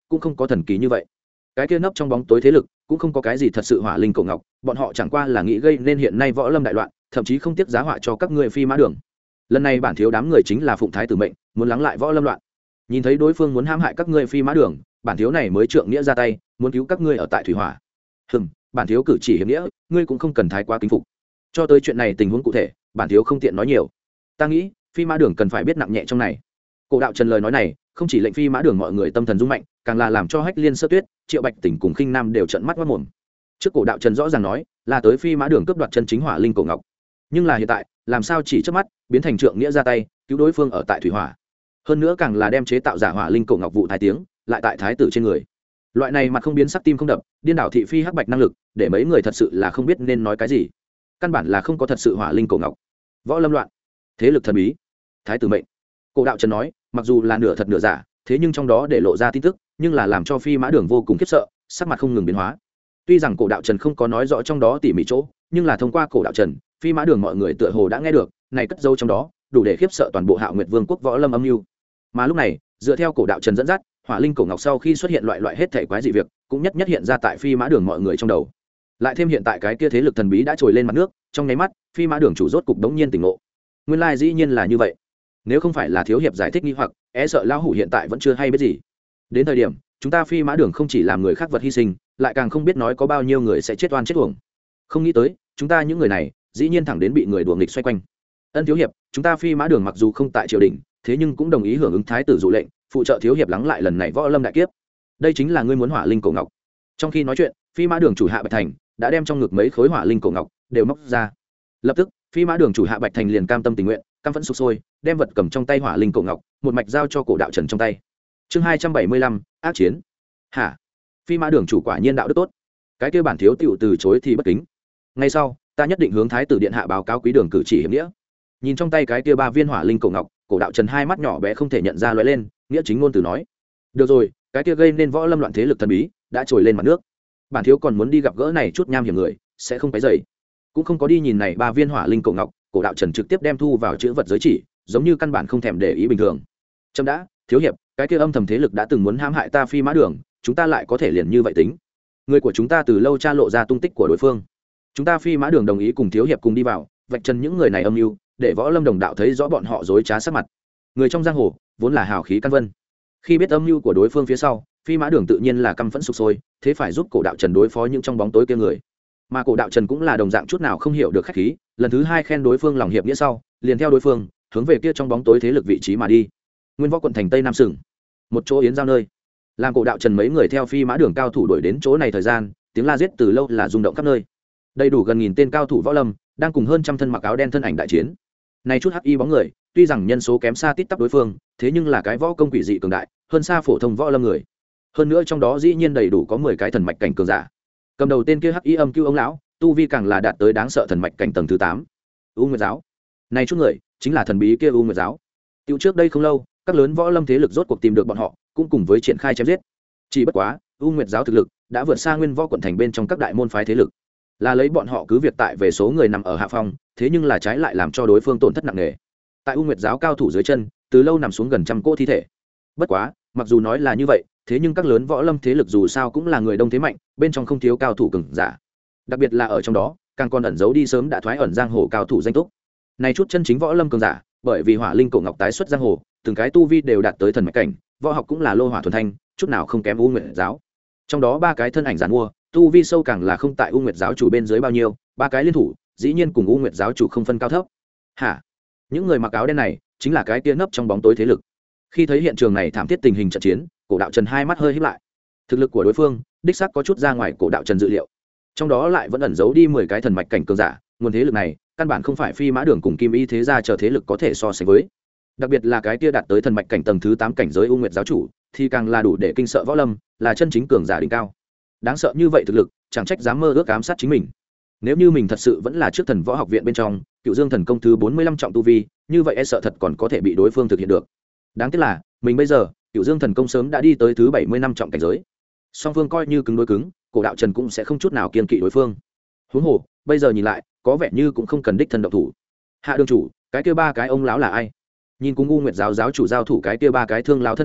cũng không có thần kỳ như vậy. Cái kia nấp trong bóng tối thế lực cũng không có cái gì thật sự hỏa linh cổ ngọc, bọn họ chẳng qua là nghĩ gây nên hiện nay võ lâm đại loạn, thậm chí không tiếc giá họa cho các ngươi phi mã đường. Lần này bản thiếu đám người chính là phụng thái tử mệnh, muốn lắng lại võ lâm loạn. Nhìn thấy đối phương muốn hãm hại các ngươi phi mã đường, bản thiếu này mới trượng nghĩa ra tay, muốn cứu các ngươi ở tại thủy hỏa. Bản thiếu cử chỉ hiệp nghĩa, ngươi cũng không cần thái quá kính phục. Cho tới chuyện này tình huống cụ thể, bản thiếu không tiện nói nhiều. Ta nghĩ phi mã đường cần phải biết nặng nhẹ trong này. Cổ đạo Trần lời nói này không chỉ lệnh phi mã đường mọi người tâm thần rung mạnh, càng là làm cho Hách Liên Sơ Tuyết, Triệu Bạch Tỉnh cùng Khinh Nam đều trợn mắt ngoác mồm. Trước cổ đạo Trần rõ ràng nói là tới phi mã đường cướp đoạt chân chính hỏa linh cổ ngọc, nhưng là hiện tại làm sao chỉ trước mắt biến thành trượng nghĩa ra tay cứu đối phương ở tại thủy hỏa, hơn nữa càng là đem chế tạo giả hỏa linh cổ ngọc vụ thái tiếng lại tại thái tử trên người. Loại này mặt không biến sắc tim không đập, điên đảo thị phi hắc bạch năng lực, để mấy người thật sự là không biết nên nói cái gì. Căn bản là không có thật sự hỏa linh cổ ngọc. Võ lâm loạn, thế lực thần bí, thái tử mệnh. Cổ đạo Trần nói mặc dù là nửa thật nửa giả, thế nhưng trong đó để lộ ra tin tức, nhưng là làm cho phi mã đường vô cùng khiếp sợ, sắc mặt không ngừng biến hóa. Tuy rằng cổ đạo Trần không có nói rõ trong đó tỉ mỉ chỗ, nhưng là thông qua cổ đạo Trần, phi mã đường mọi người tựa hồ đã nghe được này cất dấu trong đó đủ để khiếp sợ toàn bộ Hạo Nguyệt Vương quốc võ lâm âm mưu. Mà lúc này dựa theo cổ đạo Trần dẫn dắt, hỏa linh cổ ngọc sau khi xuất hiện loại hết thể quái dị việc cũng nhất hiện ra tại phi mã đường mọi người trong đầu. Lại thêm hiện tại cái kia thế lực thần bí đã trồi lên mặt nước, trong nháy mắt phi mã đường chủ rốt cục đống nhiên tỉnh ngộ. Nguyên lai dĩ nhiên là như vậy. Nếu không phải là thiếu hiệp giải thích nghi hoặc, sợ lão hủ hiện tại vẫn chưa hay biết gì. Đến thời điểm chúng ta phi mã đường không chỉ làm người khác vật hy sinh, lại càng không biết nói có bao nhiêu người sẽ chết oan chết uổng. Không nghĩ tới chúng ta những người này dĩ nhiên thẳng đến bị người đùa nghịch xoay quanh. Ân thiếu hiệp, chúng ta phi mã đường mặc dù không tại triều đình, thế nhưng cũng đồng ý hưởng ứng thái tử dụ lệnh, phụ trợ thiếu hiệp lắng lại lần này võ lâm đại kiếp. Đây chính là ngươi muốn hỏa linh cổ ngọc. Trong khi nói chuyện, phi mã đường chủ Hạ Bạch Thành đã đem trong ngực mấy khối hỏa linh cổ ngọc đều móc ra. Lập tức phi mã đường chủ Hạ Bạch Thành liền cam tâm tình nguyện, cam phẫn sục sôi, đem vật cầm trong tay hỏa linh cổ ngọc một mạch giao cho cổ đạo Trần trong tay. Chương 275, ác chiến. Hả? Phi mã đường chủ quả nhiên đạo đức tốt. Cái kia bản thiếu tiểu từ chối thì bất kính. Ngay sau, ta nhất định hướng thái tử điện hạ báo cáo quý đường cử chỉ hiệp nghĩa. Nhìn trong tay cái kia 3 viên hỏa linh cổ ngọc, cổ đạo Trần hai mắt nhỏ bé không thể nhận ra lóe lên, nghĩa chính ngôn từ nói: được rồi, cái kia gây nên võ lâm loạn thế lực thần bí đã trồi lên mặt nước, bản thiếu còn muốn đi gặp gỡ này chút nham hiểm người, sẽ không cái dày, cũng không có đi nhìn này 3 viên hỏa linh cổ ngọc. Cổ đạo Trần trực tiếp đem thu vào chữ vật giới chỉ, giống như căn bản không thèm để ý bình thường. Chấm đã, thiếu hiệp, cái kia âm thầm thế lực đã từng muốn hãm hại ta phi mã đường, chúng ta lại có thể liền như vậy tính? Người của chúng ta từ lâu tra lộ ra tung tích của đối phương, chúng ta phi mã đường đồng ý cùng thiếu hiệp cùng đi vào, vạch trần những người này âm mưu, để võ lâm đồng đạo thấy rõ bọn họ dối trá sắc mặt. Người trong giang hồ vốn là hào khí căn vân, khi biết âm mưu của đối phương phía sau, phi mã đường tự nhiên là căm phẫn sục sôi, thế phải giúp cổ đạo Trần đối phó những trong bóng tối kia người. Mà cổ đạo Trần cũng là đồng dạng chút nào không hiểu được khách khí, lần thứ 2 khen đối phương lòng hiệp nghĩa sau, liền theo đối phương hướng về kia trong bóng tối thế lực vị trí mà đi. Nguyên Võ quận thành Tây Nam Sừng, một chỗ yến giao nơi, làm cổ đạo Trần mấy người theo phi mã đường cao thủ đuổi đến chỗ này thời gian, tiếng la giết từ lâu là rung động khắp nơi. Đầy đủ gần 1000 tên cao thủ võ lâm đang cùng hơn trăm thân mặc áo đen thân ảnh đại chiến. Này chút hắc y bóng người, tuy rằng nhân số kém xa tít tắp đối phương, thế nhưng là cái võ công quỷ dị cường đại, hơn xa phổ thông võ lâm người. Hơn nữa trong đó dĩ nhiên đầy đủ có 10 cái thần mạch cảnh cường giả. Cầm đầu tên kia hắc y âm cưu ông lão, tu vi càng là đạt tới đáng sợ thần mạch cảnh tầng thứ 8. U Nguyệt giáo. Này chút người, chính là thần bí kia U Nguyệt giáo. Tiêu trước đây không lâu, các lớn võ lâm thế lực rốt cuộc tìm được bọn họ, cũng cùng với triển khai chém giết. Chỉ bất quá, U Nguyệt giáo thực lực đã vượt xa Nguyên Võ quận thành bên trong các đại môn phái thế lực. Là lấy bọn họ cứ việc tại về số người nằm ở hạ phong, thế nhưng là trái lại làm cho đối phương tổn thất nặng nề. Tại U Nguyệt giáo cao thủ dưới chân, từ lâu nằm xuống gần trăm cỗ thi thể. Bất quá, mặc dù nói là như vậy, thế nhưng các lớn võ lâm thế lực dù sao cũng là người đông thế mạnh, bên trong không thiếu cao thủ cường giả. Đặc biệt là ở trong đó, càng còn ẩn giấu đi sớm đã thoái ẩn giang hồ cao thủ danh túc. Này chút chân chính võ lâm cường giả, bởi vì hỏa linh cổ ngọc tái xuất giang hồ, từng cái tu vi đều đạt tới thần mạch cảnh, võ học cũng là lô hỏa thuần thanh, chút nào không kém U Nguyệt giáo. Trong đó 3 cái thân ảnh giản mua, tu vi sâu càng là không tại U Nguyệt giáo chủ bên dưới bao nhiêu, 3 cái liên thủ, dĩ nhiên cùng U Nguyệt giáo chủ không phân cao thấp. Hả? Những người mặc áo đen này, chính là cái tia nấp trong bóng tối thế lực. Khi thấy hiện trường này thảm thiết tình hình trận chiến, cổ đạo Trần hai mắt hơi híp lại. Thực lực của đối phương, đích xác có chút ra ngoài cổ đạo Trần dự liệu. Trong đó lại vẫn ẩn giấu đi 10 cái thần mạch cảnh cường giả, nguồn thế lực này, căn bản không phải phi mã đường cùng kim y thế gia chờ thế lực có thể so sánh với. Đặc biệt là cái tia đạt tới thần mạch cảnh tầng thứ 8 cảnh giới U Nguyệt giáo chủ, thì càng là đủ để kinh sợ võ lâm, là chân chính cường giả đỉnh cao. Đáng sợ như vậy thực lực, chẳng trách dám mơ ước ám sát chính mình. Nếu như mình thật sự vẫn là trước Thần Võ học viện bên trong, Cựu Dương thần công thứ 45 trọng tu vi, như vậy sợ thật còn có thể bị đối phương thực hiện được. Đáng tiếc là, mình bây giờ, Cựu Dương thần công sớm đã đi tới thứ 75 trọng cảnh giới. Song phương coi như cứng đối cứng, cổ đạo Trần cũng sẽ không chút nào kiêng kỵ đối phương. Huống hồ, bây giờ nhìn lại, có vẻ như cũng không cần đích thân động thủ. Hạ đường chủ, cái kia 3 cái ông lão là ai? Nhìn cùng U Nguyệt giáo giáo chủ giao thủ cái kia 3 cái thương lão thân ảnh,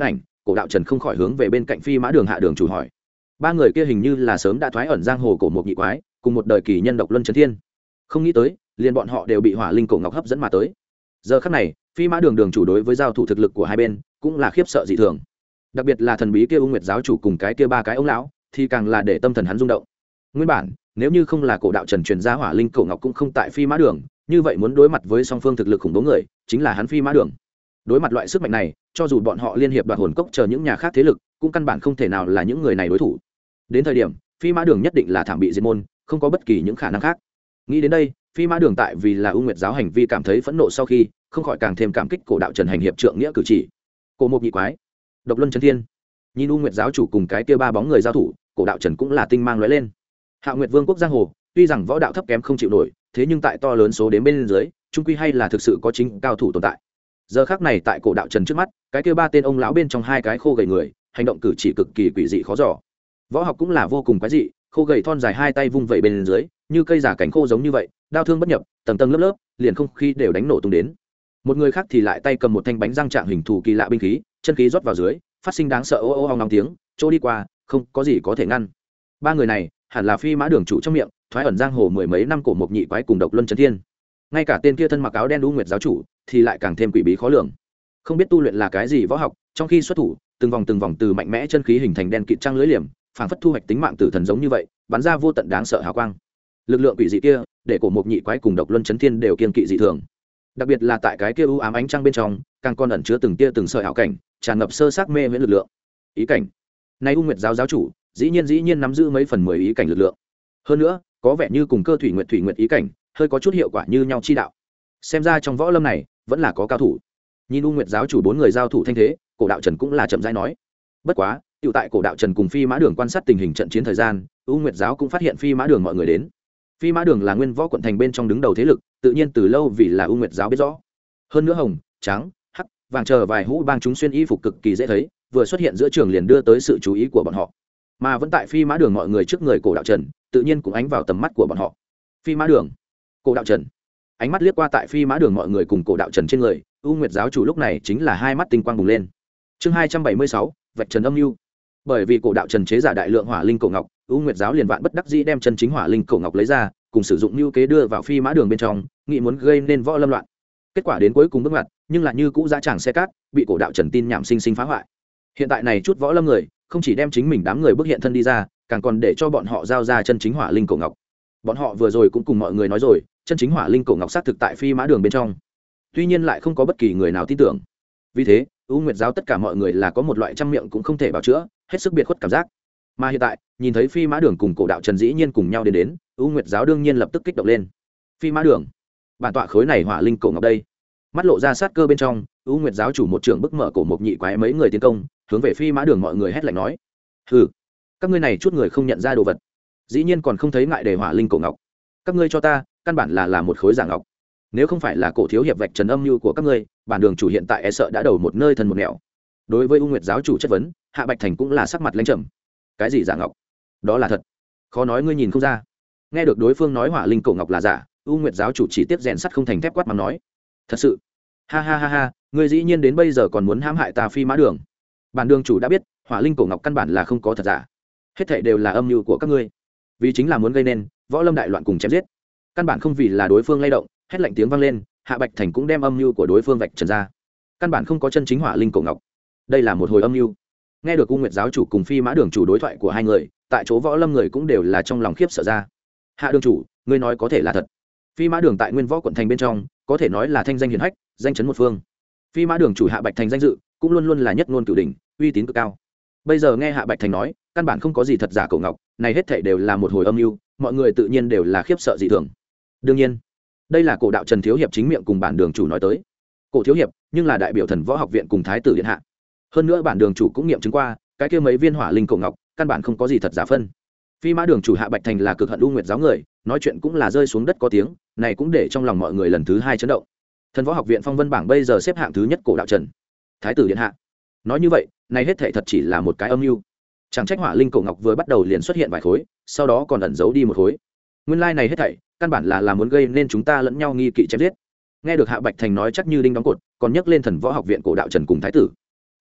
cổ đạo trần không khỏi hướng về bên cạnh phi mã đường hạ đường chủ hỏi. Ba người kia hình như là sớm đã thoái ẩn giang hồ cổ một nhị quái cùng một đời kỳ nhân độc luân trấn thiên, không nghĩ tới liền bọn họ đều bị hỏa linh cổ ngọc hấp dẫn mà tới. Giờ khắc này phi mã đường đường chủ đối với giao thủ thực lực của hai bên cũng là khiếp sợ dị thường, đặc biệt là thần bí kia U Nguyệt giáo chủ cùng cái kia ba cái ông lão thì càng là để tâm thần hắn rung động. Nguyên bản nếu như không là cổ đạo trần truyền ra hỏa linh cổ ngọc cũng không tại phi mã đường, như vậy muốn đối mặt với song phương thực lực khủng bố người chính là hắn phi mã đường. Đối mặt loại sức mạnh này, cho dù bọn họ liên hiệp đoạt hồn cốc chờ những nhà khác thế lực cũng căn bản không thể nào là những người này đối thủ. Đến thời điểm phi mã đường nhất định là thảm bị diệt môn, không có bất kỳ những khả năng khác. Nghĩ đến đây phi mã đường tại vì là U Nguyệt giáo hành vi cảm thấy phẫn nộ, sau khi không khỏi càng thêm cảm kích cổ đạo trần hành hiệp trượng nghĩa cử chỉ. Cổ một nhị quái, độc luân trấn thiên, nhìn U Nguyệt giáo chủ cùng cái kia ba bóng người giao thủ, cổ đạo trần cũng là tinh mang lóe lên. Hạ Nguyệt vương quốc giang hồ tuy rằng võ đạo thấp kém không chịu nổi, thế nhưng tại to lớn số đến bên dưới trung quy hay là thực sự có chính cao thủ tồn tại. Giờ khắc này tại cổ đạo trần trước mắt, cái kia ba tên ông lão bên trong hai cái khô gầy người hành động cử chỉ cực kỳ quỷ dị khó dò, võ học cũng là vô cùng quái dị, khô gầy thon dài hai tay vung vẩy bên dưới như cây giả cánh khô giống như vậy, đao thương bất nhập, tầng tầng lớp lớp liền không khí đều đánh nổ tung đến. Một người khác thì lại tay cầm một thanh bánh răng trạng hình thù kỳ lạ binh khí, chân khí rót vào dưới phát sinh đáng sợ ô ô nóng tiếng, chỗ đi qua không có gì có thể ngăn. Ba người này hẳn là phi mã đường chủ trong miệng thoái ẩn giang hồ mười mấy năm cổ một nhị quái cùng độc luân trấn thiên. Ngay cả tên kia thân mặc áo đen U Nguyệt giáo chủ thì lại càng thêm quỷ bí khó lường, không biết tu luyện là cái gì võ học, trong khi xuất thủ từng vòng từ mạnh mẽ chân khí hình thành đen kịt trăng lưới liềm, phảng phất thu hoạch tính mạng tử thần giống như vậy, bắn ra vô tận đáng sợ hào quang. Lực lượng quỷ dị kia để cổ một nhị quái cùng độc luân trấn thiên đều kiên kỵ dị thường, đặc biệt là tại cái kia u ám ánh trăng bên trong càng còn ẩn chứa từng tia từng sợi hảo cảnh, tràn ngập sơ xác mê miễn lực lượng ý cảnh. Nay U Nguyệt giáo giáo chủ dĩ nhiên nắm giữ mấy phần 10 ý cảnh lực lượng, hơn nữa có vẻ như cùng cơ thủy nguyệt ý cảnh hơi có chút hiệu quả như nhau chi đạo. Xem ra trong võ lâm này vẫn là có cao thủ. Nhìn U Nguyệt giáo chủ bốn người giao thủ thanh thế, cổ đạo trần cũng là chậm rãi nói. Bất quá tiểu tại cổ đạo trần cùng phi mã đường quan sát tình hình trận chiến thời gian, U Nguyệt giáo cũng phát hiện phi mã đường mọi người đến. Phi mã đường là nguyên võ quận thành bên trong đứng đầu thế lực, tự nhiên từ lâu vì là U Nguyệt giáo biết rõ. Hơn nữa hồng, trắng, hắc, vàng chờ vài hũ bang chúng xuyên y phục cực kỳ dễ thấy, vừa xuất hiện giữa trường liền đưa tới sự chú ý của bọn họ. Mà vẫn tại phi mã đường mọi người trước người cổ đạo trần, tự nhiên cũng ánh vào tầm mắt của bọn họ. Phi mã đường, cổ đạo trần, ánh mắt liếc qua tại phi mã đường mọi người cùng cổ đạo trần trên người, U Nguyệt giáo chủ lúc này chính là hai mắt tinh quang bùng lên. Chương 276, vạch trần âm mưu. Bởi vì cổ đạo trần chế giả đại lượng hỏa linh cổ ngọc, U Nguyệt giáo liền vạn bất đắc dĩ đem chân chính hỏa linh cổ ngọc lấy ra, cùng sử dụng mưu kế đưa vào phi mã đường bên trong, nghĩ muốn gây nên võ lâm loạn. Kết quả đến cuối cùng bước ngoặt, nhưng là như cũ dã tràng xe cát, bị cổ đạo trần tin nhảm sinh sinh phá hoại. Hiện tại này chút võ lâm người, không chỉ đem chính mình đám người bước hiện thân đi ra, càng còn để cho bọn họ giao ra chân chính hỏa linh cổ ngọc. Bọn họ vừa rồi cũng cùng mọi người nói rồi, chân chính hỏa linh cổ ngọc xác thực tại phi mã đường bên trong. Tuy nhiên lại không có bất kỳ người nào tin tưởng. Vì thế, U Nguyệt giáo tất cả mọi người là có một loại trăm miệng cũng không thể bảo chữa, hết sức biệt khuất cảm giác. Mà hiện tại, nhìn thấy phi mã đường cùng cổ đạo trần dĩ nhiên cùng nhau đến, U Nguyệt giáo đương nhiên lập tức kích động lên. Phi mã đường, bản tọa khối này hỏa linh cổ ngọc đây. Mắt lộ ra sát cơ bên trong, U Nguyệt giáo chủ một trưởng bức mở cổ một nhị quái mấy người tiến công, hướng về phi mã đường mọi người hét lạnh nói: "Hừ, các ngươi này chút người không nhận ra đồ vật, dĩ nhiên còn không thấy ngại để hỏa linh cổ ngọc. Các ngươi cho ta, căn bản là một khối giả ngọc. Nếu không phải là cổ thiếu hiệp vạch trần âm mưu của các ngươi, bản đường chủ hiện tại e sợ đã đầu một nơi thân một nẻo." Đối với U Nguyệt giáo chủ chất vấn, Hạ Bạch Thành cũng là sắc mặt lãnh trầm. Cái gì giả ngọc? Đó là thật. Khó nói ngươi nhìn không ra. Nghe được đối phương nói hỏa linh cổ ngọc là giả, U Nguyệt giáo chủ chỉ tiếp rèn sắt không thành thép quát mắng nói: "Thật sự? Ha ha ha ha, ngươi dĩ nhiên đến bây giờ còn muốn hãm hại ta phi mã đường. Bản đường chủ đã biết, hỏa linh cổ ngọc căn bản là không có thật giả. Hết thảy đều là âm mưu của các ngươi. Vì chính là muốn gây nên võ lâm đại loạn cùng chém giết. Căn bản không vì là đối phương lay động." Hét lạnh tiếng vang lên, Hạ Bạch Thành cũng đem âm mưu của đối phương vạch trần ra. Căn bản không có chân chính hỏa linh cổ ngọc. Đây là một hồi âm mưu. Nghe được U Nguyệt giáo chủ cùng phi mã đường chủ đối thoại của hai người, tại chỗ võ lâm người cũng đều là trong lòng khiếp sợ ra. Hạ đường chủ, ngươi nói có thể là thật? Phi mã đường tại nguyên võ quận thành bên trong, có thể nói là thanh danh hiển hách, danh chấn một phương. Phi mã đường chủ Hạ Bạch Thành danh dự cũng luôn luôn là nhất ngôn cửu đỉnh, uy tín cực cao. Bây giờ nghe Hạ Bạch Thành nói, căn bản không có gì thật giả cổ ngọc, này hết thảy đều là một hồi âm mưu, mọi người tự nhiên đều là khiếp sợ dị thường. Đương nhiên, đây là cổ đạo Trần thiếu hiệp chính miệng cùng bản đường chủ nói tới. Cổ thiếu hiệp nhưng là đại biểu Thần Võ học viện cùng thái tử điện hạ, hơn nữa bản đường chủ cũng nghiệm chứng qua, cái kia mấy viên hỏa linh cổ ngọc căn bản không có gì thật giả phân. Phi mã đường chủ Hạ Bạch Thành là cực hận U Nguyệt giáo người, nói chuyện cũng là rơi xuống đất có tiếng, này cũng để trong lòng mọi người lần thứ hai chấn động. Thần Võ học viện phong vân bảng bây giờ xếp hạng thứ nhất cổ đạo Trần, thái tử điện hạ. Nói như vậy, này hết thảy thật chỉ là một cái âm mưu. Chẳng trách hỏa linh cổ ngọc vừa bắt đầu liền xuất hiện vài khối, sau đó còn ẩn giấu đi một khối. Nguyên lai này hết thảy căn bản là muốn gây nên chúng ta lẫn nhau nghi kỵ chém giết. Nghe được Hạ Bạch Thành nói chắc như đinh đóng cột, còn nhắc lên Thần Võ học viện cổ đạo Trần cùng thái tử.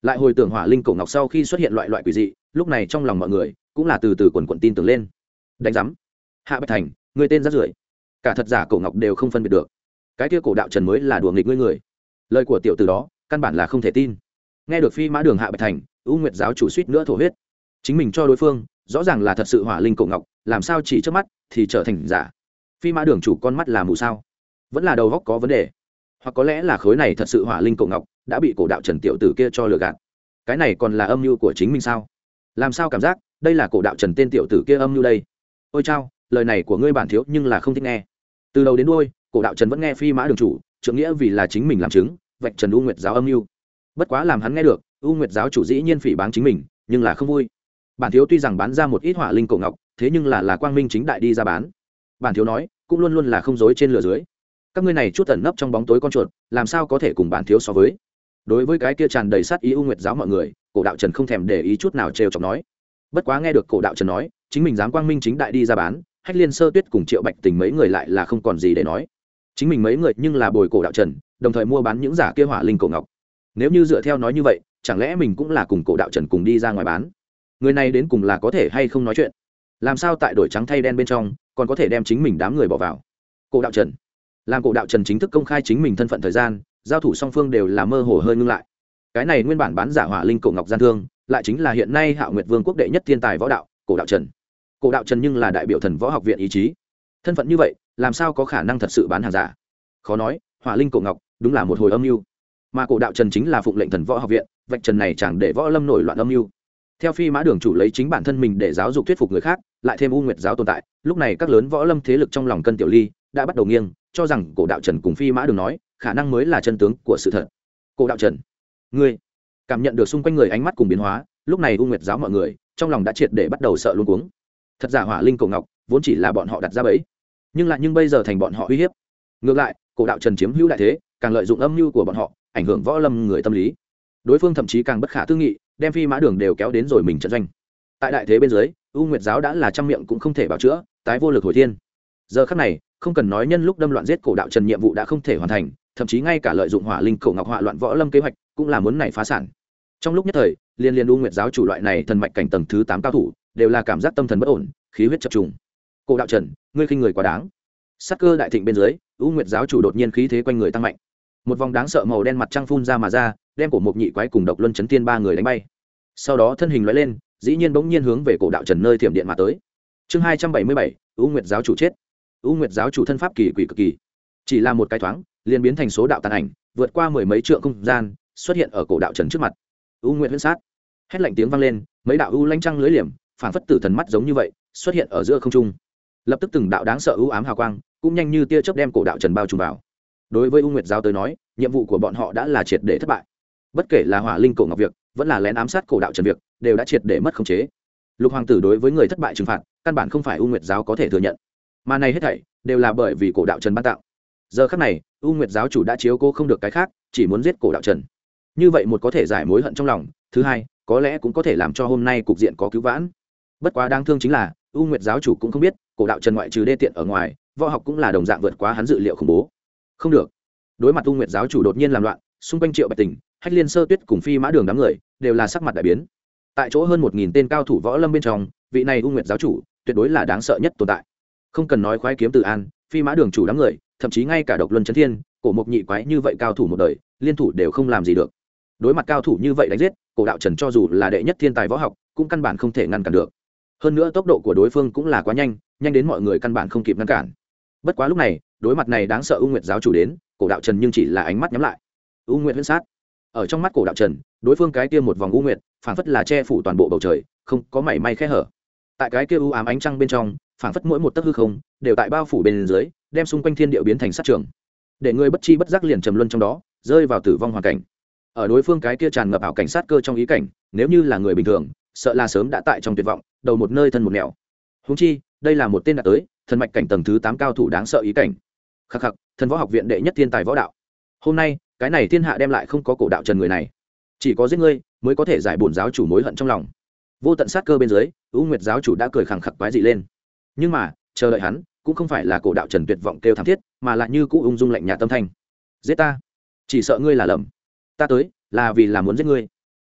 lại hồi tưởng hỏa linh cổ ngọc sau khi xuất hiện loại loại quỷ dị, lúc này trong lòng mọi người cũng là từ từ quần quận tin tưởng lên. Đánh giám, Hạ Bạch Thành, người tên rát rưởi, cả thật giả cổ ngọc đều không phân biệt được, cái kia cổ đạo trần mới là đùa nghịch ngươi người. Lời của tiểu tử đó căn bản là không thể tin. Nghe được phi mã đường Hạ Bạch Thành, U Nguyệt giáo chủ suýt nữa thổ huyết. Chính mình cho đối phương rõ ràng là thật sự hỏa linh cổ ngọc, làm sao chỉ trước mắt thì trở thành giả. Phi mã đường chủ con mắt là mù sao, vẫn là đầu góc có vấn đề, hoặc có lẽ là khối này thật sự hỏa linh cổ ngọc đã bị cổ đạo trần tiểu tử kia cho lừa gạt. Cái này còn là âm mưu của chính mình sao? Làm sao cảm giác đây là cổ đạo trần tên tiểu tử kia âm mưu đây? Ôi chao, lời này của ngươi bản thiếu nhưng là không thích nghe. Từ đầu đến đuôi cổ đạo trần vẫn nghe phi mã đường chủ trượng nghĩa vì là chính mình làm chứng vạch trần U Nguyệt giáo âm mưu. Bất quá làm hắn nghe được U Nguyệt giáo chủ dĩ nhiên phỉ báng chính mình, nhưng là không vui. Bản thiếu tuy rằng bán ra một ít hỏa linh cổ ngọc, thế nhưng là quang minh chính đại đi ra bán. Bản thiếu nói cũng luôn luôn là không dối trên lửa dưới. Các ngươi này chút ẩn nấp trong bóng tối con chuột, làm sao có thể cùng bản thiếu so với? Đối với cái kia tràn đầy sát ý U Nguyệt giáo mọi người, cổ đạo trần không thèm để ý chút nào trêu chọc nói. Bất quá nghe được cổ đạo trần nói chính mình dám quang minh chính đại đi ra bán, Hách Liên Sơ Tuyết cùng Triệu Bạch Tình mấy người lại là không còn gì để nói. Chính mình mấy người nhưng là bồi cổ đạo trần, đồng thời mua bán những giả kia hỏa linh cổ ngọc. Nếu như dựa theo nói như vậy, chẳng lẽ mình cũng là cùng cổ đạo trần cùng đi ra ngoài bán? Người này đến cùng là có thể hay không nói chuyện? Làm sao tại đổi trắng thay đen bên trong còn có thể đem chính mình đám người bỏ vào? Cổ đạo trần, làm cổ đạo trần chính thức công khai chính mình thân phận thời gian, giao thủ song phương đều là mơ hồ hơi ngưng lại. Cái này nguyên bản bán giả hỏa linh cổ ngọc gian thương, lại chính là hiện nay Hạo Nguyệt Vương quốc đệ nhất thiên tài võ đạo, cổ đạo trần. Cổ đạo trần nhưng là đại biểu Thần Võ Học viện ý chí, thân phận như vậy làm sao có khả năng thật sự bán hàng giả? Khó nói hỏa linh cổ ngọc đúng là một hồi âm mưu, mà cổ đạo trần chính là phụng lệnh Thần Võ Học viện vạch trần này chẳng để võ lâm nổi loạn âm mưu. Theo phi mã đường chủ lấy chính bản thân mình để giáo dục thuyết phục người khác, lại thêm U Nguyệt giáo tồn tại, lúc này các lớn võ lâm thế lực trong lòng cân tiểu ly đã bắt đầu nghiêng, cho rằng cổ đạo trần cùng phi mã đường nói khả năng mới là chân tướng của sự thật. Cổ đạo trần, ngươi cảm nhận được xung quanh người ánh mắt cùng biến hóa, lúc này U Nguyệt giáo mọi người trong lòng đã triệt để bắt đầu sợ luống cuống. Thật giả hỏa linh cổ ngọc vốn chỉ là bọn họ đặt ra bẫy, nhưng bây giờ thành bọn họ uy hiếp. Ngược lại cổ đạo trần chiếm hữu đại thế, càng lợi dụng âm mưu của bọn họ ảnh hưởng võ lâm người tâm lý. Đối phương thậm chí càng bất khả tư nghị, đem phi mã đường đều kéo đến rồi mình trận doanh. Tại đại thế bên dưới, U Nguyệt giáo đã là trăm miệng cũng không thể bảo chữa, tái vô lực hồi thiên. Giờ khắc này không cần nói nhân lúc đâm loạn giết cổ đạo trần nhiệm vụ đã không thể hoàn thành, thậm chí ngay cả lợi dụng hỏa linh cổ ngọc hỏa loạn võ lâm kế hoạch cũng là muốn này phá sản. Trong lúc nhất thời liên U Nguyệt giáo chủ loại này thần mạch cảnh tầng thứ 8 cao thủ đều là cảm giác tâm thần bất ổn, khí huyết chập trùng. Cổ đạo trần, ngươi khinh người quá đáng. Sát cơ đại thịnh bên dưới, U Nguyệt giáo chủ đột nhiên khí thế quanh người tăng mạnh, một vòng đáng sợ màu đen mặt trăng phun ra mà ra, đem cổ Mộc Nhị Quái cùng Độc Luân Chấn Tiên ba người đánh bay. Sau đó thân hình lóe lên, dĩ nhiên bỗng nhiên hướng về cổ đạo trần nơi thiểm điện mà tới. Chương 277, U Nguyệt giáo chủ chết. U Nguyệt giáo chủ thân pháp kỳ quỷ cực kỳ, chỉ là một cái thoáng liền biến thành số đạo tàn ảnh, vượt qua mười mấy trượng không gian, xuất hiện ở cổ đạo trần trước mặt. U Nguyệt huyễn sát, hét lạnh tiếng vang lên, mấy đạo u lanh trăng lưới liềm phảng phất tử thần mắt giống như vậy xuất hiện ở giữa không trung. Lập tức từng đạo đáng sợ u ám hào quang cũng nhanh như tia chớp đem cổ đạo trần bao trùm vào. Đối với U Nguyệt giáo tới nói, nhiệm vụ của bọn họ đã là triệt để thất bại. Bất kể là hỏa linh cổ ngọc việc, vẫn là lén ám sát cổ đạo trần việc, đều đã triệt để mất khống chế. Lục hoàng tử đối với người thất bại trừng phạt, căn bản không phải U Nguyệt giáo có thể thừa nhận, mà này hết thảy đều là bởi vì cổ đạo trần ban tạo. Giờ khắc này U Nguyệt giáo chủ đã chiếu cố không được cái khác, chỉ muốn giết cổ đạo trần. Như vậy một có thể giải mối hận trong lòng, thứ hai có lẽ cũng có thể làm cho hôm nay cục diện có cứu vãn. Bất quá đáng thương chính là U Nguyệt giáo chủ cũng không biết cổ đạo trần ngoại trừ đê tiện ở ngoài, võ học cũng là đồng dạng vượt quá hắn dự liệu khủng bố. Không được, đối mặt U Nguyệt giáo chủ đột nhiên làm loạn, xung quanh Triệu Bạch Tình, Hách Liên Sơ Tuyết cùng phi mã đường đám người đều là sắc mặt đại biến. Tại chỗ hơn 1000 tên cao thủ võ lâm bên trong, vị này U Nguyệt giáo chủ tuyệt đối là đáng sợ nhất tồn tại. Không cần nói khoái kiếm Từ An, phi mã đường chủ đám người, thậm chí ngay cả Độc Luân Chấn Thiên, cổ Mộc Nhị Quái như vậy cao thủ một đời, liên thủ đều không làm gì được. Đối mặt cao thủ như vậy đánh giết, cổ đạo trần cho dù là đệ nhất thiên tài võ học, cũng căn bản không thể ngăn cản được. Hơn nữa tốc độ của đối phương cũng là quá nhanh, nhanh đến mọi người căn bản không kịp ngăn cản. Bất quá lúc này, đối mặt này đáng sợ U Nguyệt giáo chủ đến, cổ đạo trần nhưng chỉ là ánh mắt nhắm lại. U Nguyệt huyễn sát. Ở trong mắt cổ đạo trần, đối phương cái kia một vòng U Nguyệt, phảng phất là che phủ toàn bộ bầu trời, không có mảy may khe hở. Tại cái kia u ám ánh trăng bên trong, phảng phất mỗi một tấc hư không đều tại bao phủ bên dưới, đem xung quanh thiên địa biến thành sát trường, để người bất chi bất giác liền trầm luân trong đó, rơi vào tử vong hoàn cảnh. Ở đối phương cái kia tràn ngập ảo cảnh sát cơ trong ý cảnh, nếu như là người bình thường, sợ là sớm đã tại trong tuyệt vọng, đầu một nơi thân một nẻo. Huống chi, đây là một tên đạt tới thần mạch cảnh tầng thứ 8 cao thủ đáng sợ ý cảnh. Khắc khắc, Thần Võ Học viện đệ nhất thiên tài võ đạo. Hôm nay, cái này thiên hạ đem lại không có cổ đạo trần người này, chỉ có giết ngươi mới có thể giải bổn giáo chủ mối hận trong lòng. Vô tận sát cơ bên dưới, U Nguyệt giáo chủ đã cười khẳng khặc quái dị lên. Nhưng mà, chờ đợi hắn, cũng không phải là cổ đạo trần tuyệt vọng kêu thảm thiết, mà là như cũ ung dung lạnh nhạt tâm thanh. Giết ta, chỉ sợ ngươi là lầm. Ta tới là vì là muốn giết ngươi.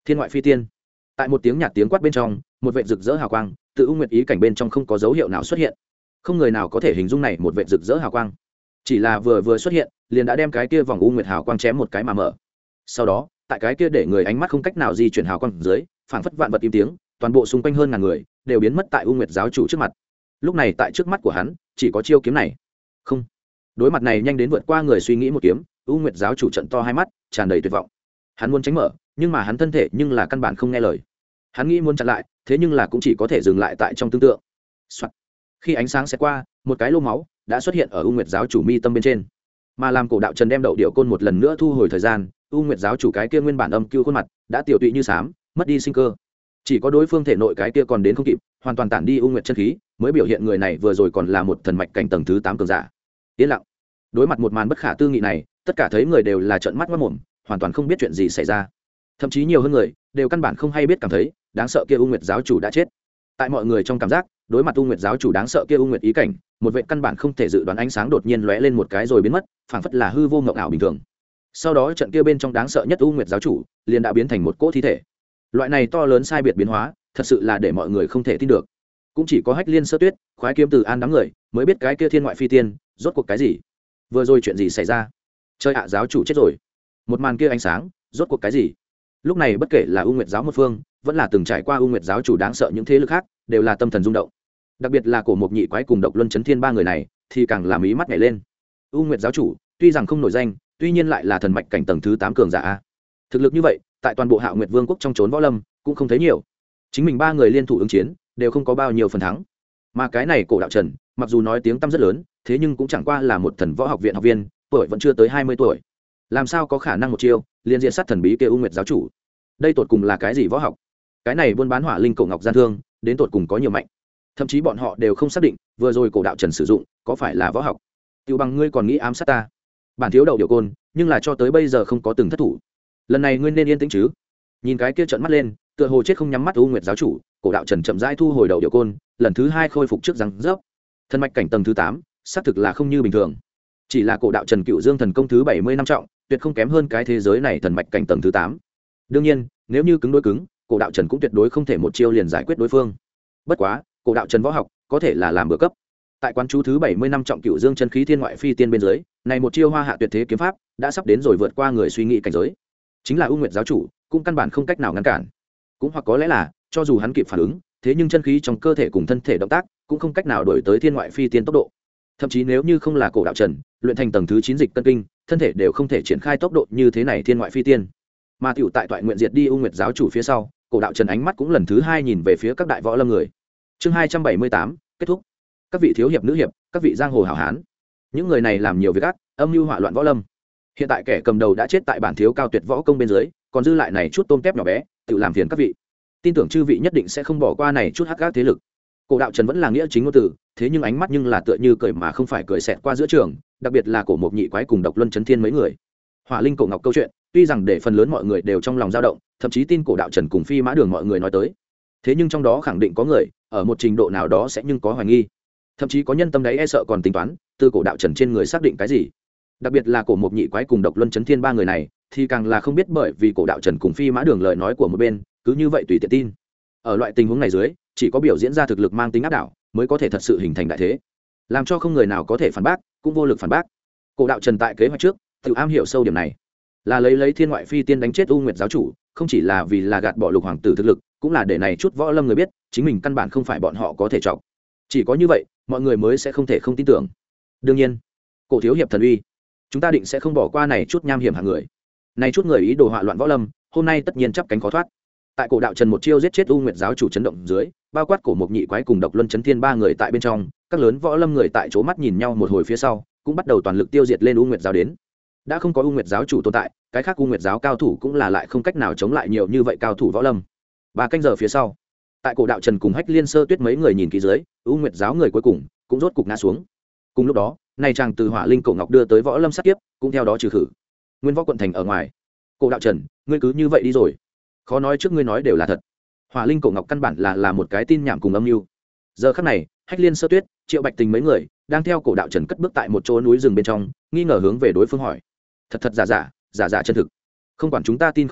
thiên ngoại phi tiên. Tại một tiếng nhạt tiếng quát bên trong, một vệt rực rỡ hào quang từ u nguyệt ý cảnh bên trong không có dấu hiệu nào xuất hiện. Không người nào có thể hình dung này một vệt rực rỡ hào quang, chỉ là vừa xuất hiện liền đã đem cái kia vòng u nguyệt hào quang chém một cái mà mở. Sau đó tại cái kia để người ánh mắt không cách nào di chuyển hào quang dưới, phảng phất vạn vật im tiếng, toàn bộ xung quanh hơn ngàn người đều biến mất tại u nguyệt giáo chủ trước mặt. Lúc này tại trước mắt của hắn chỉ có chiêu kiếm này. Không, đối mặt này nhanh đến vượt qua người suy nghĩ một kiếm, u nguyệt giáo chủ trận to hai mắt tràn đầy tuyệt vọng. Hắn muốn tránh mở, nhưng mà hắn thân thể nhưng là căn bản không nghe lời. Hắn nghĩ muốn chặn lại, thế nhưng là cũng chỉ có thể dừng lại tại trong tương tượng. Khi ánh sáng sẽ qua, một cái lô máu đã xuất hiện ở u nguyệt giáo chủ mi tâm bên trên. Mà làm cổ đạo trần đem đậu điệu côn một lần nữa thu hồi thời gian, u nguyệt giáo chủ cái kia nguyên bản âm cưu khuôn mặt đã tiểu tụy như xám, mất đi sinh cơ. Chỉ có đối phương thể nội cái kia còn đến không kịp, hoàn toàn tản đi u nguyệt chân khí, mới biểu hiện người này vừa rồi còn là một thần mạch cảnh tầng thứ 8 cường giả. Yên lặng. Đối mặt một màn bất khả tư nghị này, tất cả thấy người đều là trợn mắt ngoác mồm, hoàn toàn không biết chuyện gì xảy ra. Thậm chí nhiều hơn người đều căn bản không hay biết cảm thấy, đáng sợ kia u nguyệt giáo chủ đã chết. Tại mọi người trong cảm giác, đối mặt u nguyệt giáo chủ đáng sợ kia u nguyệt ý cảnh, một vệ căn bản không thể dự đoán ánh sáng đột nhiên lóe lên một cái rồi biến mất, phảng phất là hư vô ngộng ảo bình thường. Sau đó trận kia bên trong đáng sợ nhất u nguyệt giáo chủ liền đã biến thành một cỗ thi thể. Loại này to lớn sai biệt biến hóa, thật sự là để mọi người không thể tin được. Cũng chỉ có Hách Liên Sơ Tuyết, Khoái Kiếm Từ An đám người mới biết cái kia thiên ngoại phi tiên rốt cuộc cái gì. Vừa rồi chuyện gì xảy ra? Chơi ạ, giáo chủ chết rồi. Một màn kia ánh sáng, rốt cuộc cái gì? Lúc này bất kể là u nguyệt giáo một phương, vẫn là từng trải qua u nguyệt giáo chủ đáng sợ những thế lực khác, đều là tâm thần rung động. Đặc biệt là Cổ Mộc Nhị Quái cùng Độc Luân Chấn Thiên ba người này, thì càng làm ý mắt nhảy lên. U nguyệt giáo chủ tuy rằng không nổi danh, tuy nhiên lại là thần mạch cảnh tầng thứ 8 cường giả. Thực lực như vậy, tại toàn bộ Hạo Nguyệt Vương quốc trong trốn võ lâm cũng không thấy nhiều. Chính mình ba người liên thủ ứng chiến, đều không có bao nhiêu phần thắng. Mà cái này Cổ Đạo Trần, mặc dù nói tiếng tăm rất lớn, thế nhưng cũng chẳng qua là một thần võ học viện học viên, tuổi vẫn chưa tới 20 tuổi. Làm sao có khả năng một chiêu liên diện sát thần bí kia u nguyệt giáo chủ? Đây tột cùng là cái gì võ học? Cái này buôn bán hỏa linh cổ ngọc gian thương, đến tột cùng có nhiều mạnh? Thậm chí bọn họ đều không xác định, vừa rồi Cổ Đạo Trần sử dụng có phải là võ học. Tiêu bằng ngươi còn nghĩ ám sát ta? Bản thiếu đậu điệu côn, nhưng là cho tới bây giờ không có từng thất thủ. Lần này ngươi nên yên tĩnh chứ? Nhìn cái kia trợn mắt lên, tựa hồ chết không nhắm mắt u nguyệt giáo chủ, Cổ Đạo Trần chậm rãi thu hồi đậu điệu côn, lần thứ 2 khôi phục trước răng rớp. Thần mạch cảnh tầng thứ 8, xác thực là không như bình thường. Chỉ là Cổ Đạo Trần Cựu Dương thần công thứ 70 năm trọng, tuyệt không kém hơn cái thế giới này thần mạch cảnh tầng thứ 8. Đương nhiên, nếu như cứng đối cứng, Cổ Đạo Trần cũng tuyệt đối không thể một chiêu liền giải quyết đối phương. Bất quá, Cổ Đạo Trần võ học có thể là làm bữa cấp. Tại quán chú thứ 70 năm trọng Cựu Dương chân khí thiên ngoại phi tiên bên dưới, này một chiêu hoa hạ tuyệt thế kiếm pháp đã sắp đến rồi vượt qua người suy nghĩ cảnh giới. Chính là U Nguyệt giáo chủ, cũng căn bản không cách nào ngăn cản. Cũng hoặc có lẽ là, cho dù hắn kịp phản ứng, thế nhưng chân khí trong cơ thể cùng thân thể động tác cũng không cách nào đuổi tới thiên ngoại phi tiên tốc độ. Thậm chí nếu như không là Cổ Đạo Trần luyện thành tầng thứ 9 dịch cân kinh, thân thể đều không thể triển khai tốc độ như thế này thiên ngoại phi tiên. Mà tiểu tại toại nguyện diệt đi U Nguyệt giáo chủ phía sau, Cổ Đạo Trần ánh mắt cũng lần thứ 2 nhìn về phía các đại võ lâm người. Chương 278, kết thúc. Các vị thiếu hiệp nữ hiệp, các vị giang hồ hảo hán, những người này làm nhiều việc ác, âm mưu hỏa loạn võ lâm. Hiện tại kẻ cầm đầu đã chết tại bản thiếu cao tuyệt võ công bên dưới, còn dư lại này chút tôm tép nhỏ bé, tự làm phiền các vị. Tin tưởng chư vị nhất định sẽ không bỏ qua này chút hắc ác thế lực. Cổ Đạo Trần vẫn là nghĩa chính ngôn từ, thế nhưng ánh mắt nhưng là tựa như cười mà không phải cười xẹt qua giữa trường, đặc biệt là Cổ Mộc Nhị Quái cùng Độc Luân Chấn Thiên mấy người. Hỏa Linh Cổ Ngọc câu chuyện, tuy rằng để phần lớn mọi người đều trong lòng dao động, thậm chí tin Cổ Đạo Trần cùng Phi Mã Đường mọi người nói tới. Thế nhưng trong đó khẳng định có người, ở một trình độ nào đó sẽ nhưng có hoài nghi. Thậm chí có nhân tâm đấy e sợ còn tính toán, từ Cổ Đạo Trần trên người xác định cái gì. Đặc biệt là Cổ Mộc Nhị Quái cùng Độc Luân Chấn Thiên ba người này, thì càng là không biết bởi vì Cổ Đạo Trần cùng Phi Mã Đường lời nói của một bên, cứ như vậy tùy tiện tin. Ở loại tình huống này dưới, chỉ có biểu diễn ra thực lực mang tính áp đảo, mới có thể thật sự hình thành đại thế, làm cho không người nào có thể phản bác, cũng vô lực phản bác. Cổ Đạo Trần tại kế hoạch trước, tự am hiểu sâu điểm này, là lấy thiên ngoại phi tiên đánh chết U Nguyệt giáo chủ, không chỉ là vì là gạt bỏ Lục hoàng tử thực lực, cũng là để này chút võ lâm người biết, chính mình căn bản không phải bọn họ có thể chọc. Chỉ có như vậy, mọi người mới sẽ không thể không tin tưởng. Đương nhiên, Cổ thiếu hiệp thần uy, chúng ta định sẽ không bỏ qua này chút nham hiểm hạng người. Này chút người ý đồ họa loạn võ lâm, hôm nay tất nhiên chắp cánh khó thoát. Tại Cổ Đạo Trần một chiêu giết chết U Nguyệt giáo chủ chấn động dưới, bao quát Cổ Mộc Nhị Quái cùng Độc Luân Chấn Thiên ba người tại bên trong, các lớn võ lâm người tại chỗ mắt nhìn nhau một hồi phía sau, cũng bắt đầu toàn lực tiêu diệt lên U Nguyệt giáo đến. Đã không có U Nguyệt giáo chủ tồn tại, cái khác U Nguyệt giáo cao thủ cũng là lại không cách nào chống lại nhiều như vậy cao thủ võ lâm. 3 canh giờ phía sau, tại Cổ Đạo Trần cùng Hách Liên Sơ Tuyết mấy người nhìn kỹ dưới, U Nguyệt giáo người cuối cùng cũng rốt cục ngã xuống. Cùng lúc đó, này chàng từ Hỏa Linh Cổ Ngọc đưa tới võ lâm sát kiếp, cũng theo đó trừ khử. Nguyên Võ quận thành ở ngoài, Cổ Đạo Trần, ngươi cứ như vậy đi rồi? Khó nói trước ngươi nói đều là thật. Hỏa Linh Cổ Ngọc căn bản là một cái tin nhảm cùng âm mưu. Giờ khắc này, Hách Liên Sơ Tuyết, Triệu Bạch Tình mấy người đang theo Cổ Đạo Trần cất bước tại một chỗ núi rừng bên trong, nghi ngờ hướng về đối phương hỏi: thật thật giả giả, giả giả chân thực, không quản chúng ta tin không tin,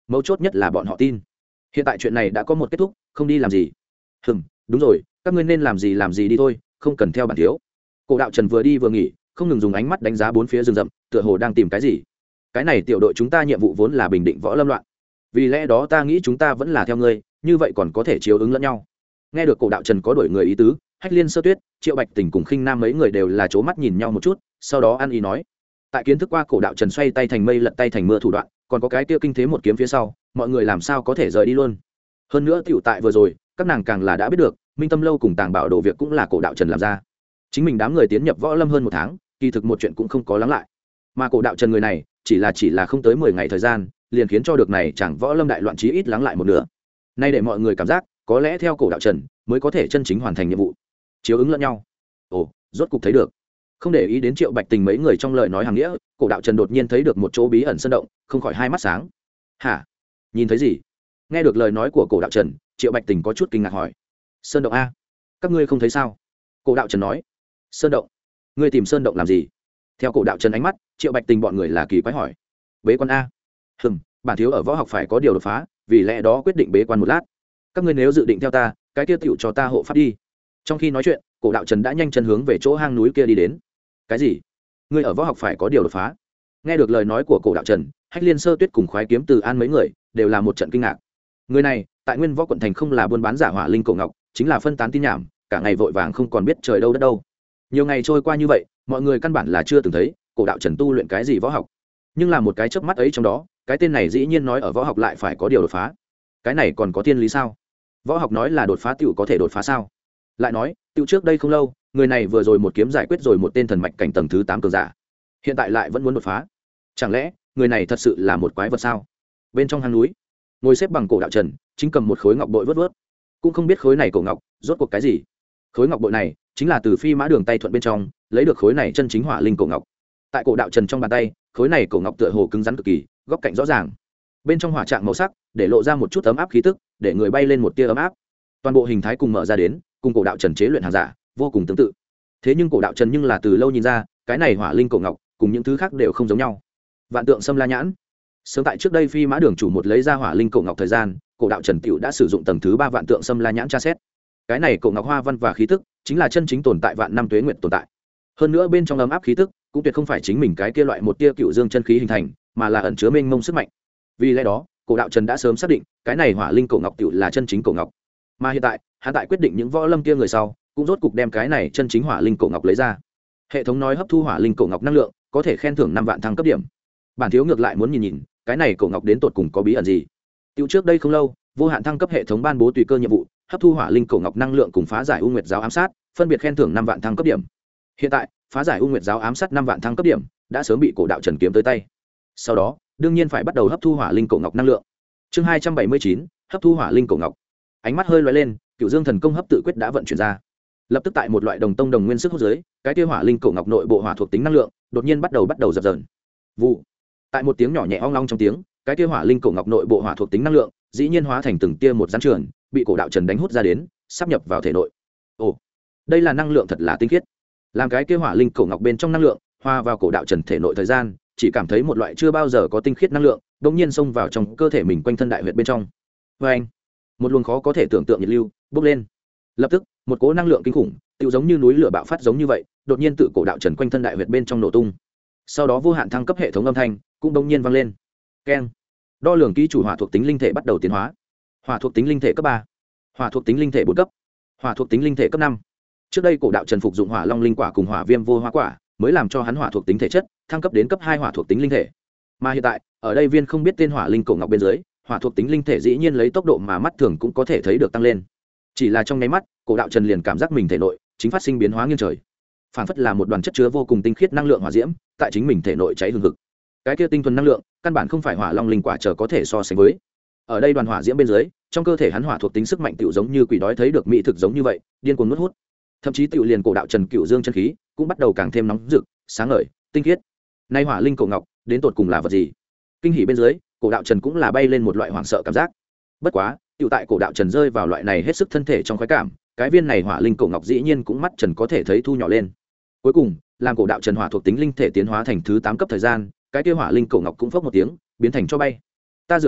mấu chốt nhất là bọn họ tin hiện tại chuyện này đã có một kết thúc, không đi làm gì. Đúng rồi, các ngươi nên làm gì đi thôi, không cần theo bản thiếu. Cổ đạo Trần vừa đi vừa nghỉ, không ngừng dùng ánh mắt đánh giá bốn phía rừng rậm, tựa hồ đang tìm cái gì. Cái này tiểu đội chúng ta nhiệm vụ vốn là bình định võ lâm loạn, vì lẽ đó ta nghĩ chúng ta vẫn là theo ngươi, như vậy còn có thể chiếu ứng lẫn nhau. Nghe được Cổ đạo Trần có đổi người ý tứ, Hách Liên, Sơ Tuyết, Triệu Bạch Tình cùng Khinh Nam mấy người đều là c mắt nhìn nhau một chút, sau đó ăn ý nói. Tại kiến thức qua Cổ đạo Trần xoay tay thành mây lật tay thành mưa thủ đoạn, còn có cái kia kinh thế một kiếm phía sau, mọi người làm sao có thể rời đi luôn. Hơn nữa tiểu tại vừa rồi, các nàng càng là đã biết được Minh Tâm lâu cùng Tàng Bảo đồ việc cũng là Cổ đạo Trần làm ra. Chính mình đám người tiến nhập võ lâm hơn một tháng, kỳ thực một chuyện cũng không có lắng lại, mà Cổ đạo Trần người này chỉ là không tới 10 ngày thời gian, liền khiến cho được này chẳng võ lâm đại loạn chí ít lắng lại một nửa. Nay để mọi người cảm giác có lẽ theo Cổ đạo Trần mới có thể chân chính hoàn thành nhiệm vụ, chiếu ứng lẫn nhau. Ồ, rốt cục thấy được. Không để ý đến Triệu Bạch Tình mấy người trong lời nói hàng nghĩa, Cổ đạo Trần đột nhiên thấy được một chỗ bí ẩn sơn động, không khỏi hai mắt sáng. Hả? Nhìn thấy gì? Nghe được lời nói của Cổ đạo Trần, Triệu Bạch Tình có chút kinh ngạc hỏi. Sơn động a? Các ngươi không thấy sao? Cổ đạo Trần nói. Sơn động? Ngươi tìm sơn động làm gì? Theo Cổ đạo Trần ánh mắt, Triệu Bạch Tình bọn người là kỳ quái hỏi. Bế quan a? Bản thiếu ở võ học phải có điều đột phá, vì lẽ đó quyết định bế quan một lát. Các ngươi nếu dự định theo ta, cái kia tựu cho ta hộ pháp đi. Trong khi nói chuyện, Cổ đạo Trần đã nhanh chân hướng về chỗ hang núi kia đi đến. Cái gì? Ngươi ở võ học phải có điều đột phá? Nghe được lời nói của Cổ đạo Trần, Hách Liên, Sơ Tuyết cùng Khoái Kiếm Từ An mấy người đều là một trận kinh ngạc. Người này tại Nguyên Võ quận thành không là buôn bán giả hỏa linh cổ ngọc, chính là phân tán tin nhảm, cả ngày vội vàng không còn biết trời đâu đất đâu. Nhiều ngày trôi qua như vậy, mọi người căn bản là chưa từng thấy Cổ đạo Trần tu luyện cái gì võ học. Nhưng là một cái chớp mắt ấy trong đó, cái tên này dĩ nhiên nói ở võ học lại phải có điều đột phá. Cái này còn có thiên lý sao? Võ học nói là đột phá tiểu có thể đột phá sao? Lại nói, tiểu trước đây không lâu, người này vừa rồi một kiếm giải quyết rồi một tên thần mạch cảnh tầng thứ 8 cường giả. Hiện tại lại vẫn muốn đột phá. Chẳng lẽ, người này thật sự là một quái vật sao? Bên trong hang núi, ngồi xếp bằng Cổ đạo Trần, chính cầm một khối ngọc bội vớt vớt. Cũng không biết khối này cổ ngọc rốt cuộc cái gì. Khối ngọc bội này chính là từ Phi Mã Đường tay thuận bên trong lấy được khối này chân chính hỏa linh cổ ngọc. Tại Cổ đạo Trần trong bàn tay, khối này cổ ngọc tựa hồ cứng rắn cực kỳ, góc cạnh rõ ràng. Bên trong hỏa trạng màu sắc, để lộ ra một chút ấm áp khí tức, để người bay lên một tia ấm áp. Toàn bộ hình thái cùng mở ra đến, cùng Cổ đạo Trần chế luyện hàng giả, vô cùng tương tự. Thế nhưng Cổ đạo Trần nhưng là từ lâu nhìn ra, cái này hỏa linh cổ ngọc cùng những thứ khác đều không giống nhau. Vạn Tượng Sâm La Nhãn. Sớm tại trước đây Phi Mã Đường chủ một lấy ra hỏa linh cổ ngọc thời gian, Cổ đạo Trần tiểu đã sử dụng tầng thứ 3 Vạn Tượng Sâm La Nhãn tra xét. Cái này cổ ngọc hoa văn và khí tức, chính là chân chính tồn tại vạn năm tuế nguyệt tồn tại. Hơn nữa bên trong ấm áp khí tức, cũng tuyệt không phải chính mình cái kia loại một tia cựu dương chân khí hình thành, mà là ẩn chứa mênh mông sức mạnh. Vì lẽ đó, Cổ đạo Trần đã sớm xác định, cái này hỏa linh cổ ngọc tiểu là chân chính cổ ngọc. Mà hiện tại, hắn tại quyết định những võ lâm kia người sau, cũng rốt cục đem cái này chân chính hỏa linh cổ ngọc lấy ra. Hệ thống nói hấp thu hỏa linh cổ ngọc năng lượng, có thể khen thưởng 5 vạn thăng cấp điểm. Bản thiếu ngược lại muốn nhìn, cái này cổ ngọc đến tột cùng có bí ẩn gì. Tiểu trước đây không lâu, vô hạn thăng cấp hệ thống ban bố tùy cơ nhiệm vụ, hấp thu hỏa linh cổ ngọc năng lượng cùng phá giải U Nguyệt giáo ám sát, phân biệt khen thưởng 5 vạn thăng cấp điểm. Hiện tại, phá giải U Nguyệt giáo ám sát 5 vạn thăng cấp điểm, đã sớm bị Cổ đạo Trần kiếm tới tay. Sau đó, đương nhiên phải bắt đầu hấp thu hỏa linh cổ ngọc năng lượng. Chương 279, hấp thu hỏa linh cổ ngọc. Ánh mắt hơi lóe lên, Cửu Dương thần công hấp tự quyết đã vận chuyển ra. Lập tức tại một loại đồng tông đồng nguyên sức hút dưới, cái kia hỏa linh cổ ngọc nội bộ hỏa thuộc tính năng lượng, đột nhiên bắt đầu dập dờn. Vụ. Tại một tiếng nhỏ nhẹ ong long trong tiếng, cái kia hỏa linh cổ ngọc nội bộ hỏa thuộc tính năng lượng, dĩ nhiên hóa thành từng tia một rắn trường, bị Cổ đạo Trần đánh hút ra đến, sắp nhập vào thể nội. Ồ, đây là năng lượng thật là tinh khiết. Làm cái kia hỏa linh cổ ngọc bên trong năng lượng hòa vào Cổ đạo Trần thể nội thời gian, chỉ cảm thấy một loại chưa bao giờ có tinh khiết năng lượng đột nhiên xông vào trong cơ thể mình quanh thân đại huyệt bên trong. Và anh, một luồng khó có thể tưởng tượng nhiệt lưu bốc lên. Lập tức, một cỗ năng lượng kinh khủng, tựu giống như núi lửa bạo phát giống như vậy, đột nhiên tự Cổ đạo Trần quanh thân đại huyệt bên trong nổ tung. Sau đó vô hạn thăng cấp hệ thống âm thanh cũng đột nhiên vang lên. Keng. Đo lường ký chủ hỏa thuộc tính linh thể bắt đầu tiến hóa. Hỏa thuộc tính linh thể cấp 3, hỏa thuộc tính linh thể 4 cấp, hỏa thuộc tính linh thể cấp 5. Trước đây Cổ đạo Trần phục dụng hỏa long linh quả cùng hỏa viêm vô hoa quả, mới làm cho hắn hỏa thuộc tính thể chất thăng cấp đến cấp 2 hỏa thuộc tính linh thể. Mà hiện tại, ở đây viên không biết tên hỏa linh cổ ngọc bên dưới, hỏa thuộc tính linh thể dĩ nhiên lấy tốc độ mà mắt thường cũng có thể thấy được tăng lên. Chỉ là trong nháy mắt, Cổ đạo Trần liền cảm giác mình thể nội chính phát sinh biến hóa nghiêng trời. Phản phất là một đoàn chất chứa vô cùng tinh khiết năng lượng hỏa diễm, tại chính mình thể nội cháy hừng hực. Cái kia tinh thuần năng lượng, căn bản không phải hỏa long linh quả chờ có thể so sánh với. Ở đây đoàn hỏa diễm bên dưới, trong cơ thể hắn hỏa thuộc tính sức mạnh tựu giống như quỷ đói thấy được mỹ thực giống như vậy, điên cuồng nuốt hút. Thậm chí tựu liền Cổ đạo Trần cựu dương chân khí cũng bắt đầu càng thêm nóng rực, sáng ngời, tinh khiết. Nay hỏa linh cổ ngọc, đến tột cùng là vật gì? Kinh hỉ bên dưới, Cổ đạo Trần cũng là bay lên một loại hoảng sợ cảm giác. Bất quá, tựu tại Cổ đạo Trần rơi vào loại này hết sức thân thể trong khoái cảm, cái viên này hỏa linh cổ ngọc dĩ nhiên cũng mắt Trần có thể thấy thu nhỏ lên. Cuối cùng, làm Cổ đạo Trần hỏa thuộc tính linh thể tiến hóa thành thứ 8 cấp thời gian, cái kia hỏa linh cổ ngọc cũng phốc một tiếng, biến thành cho bay. Ta dựa vào,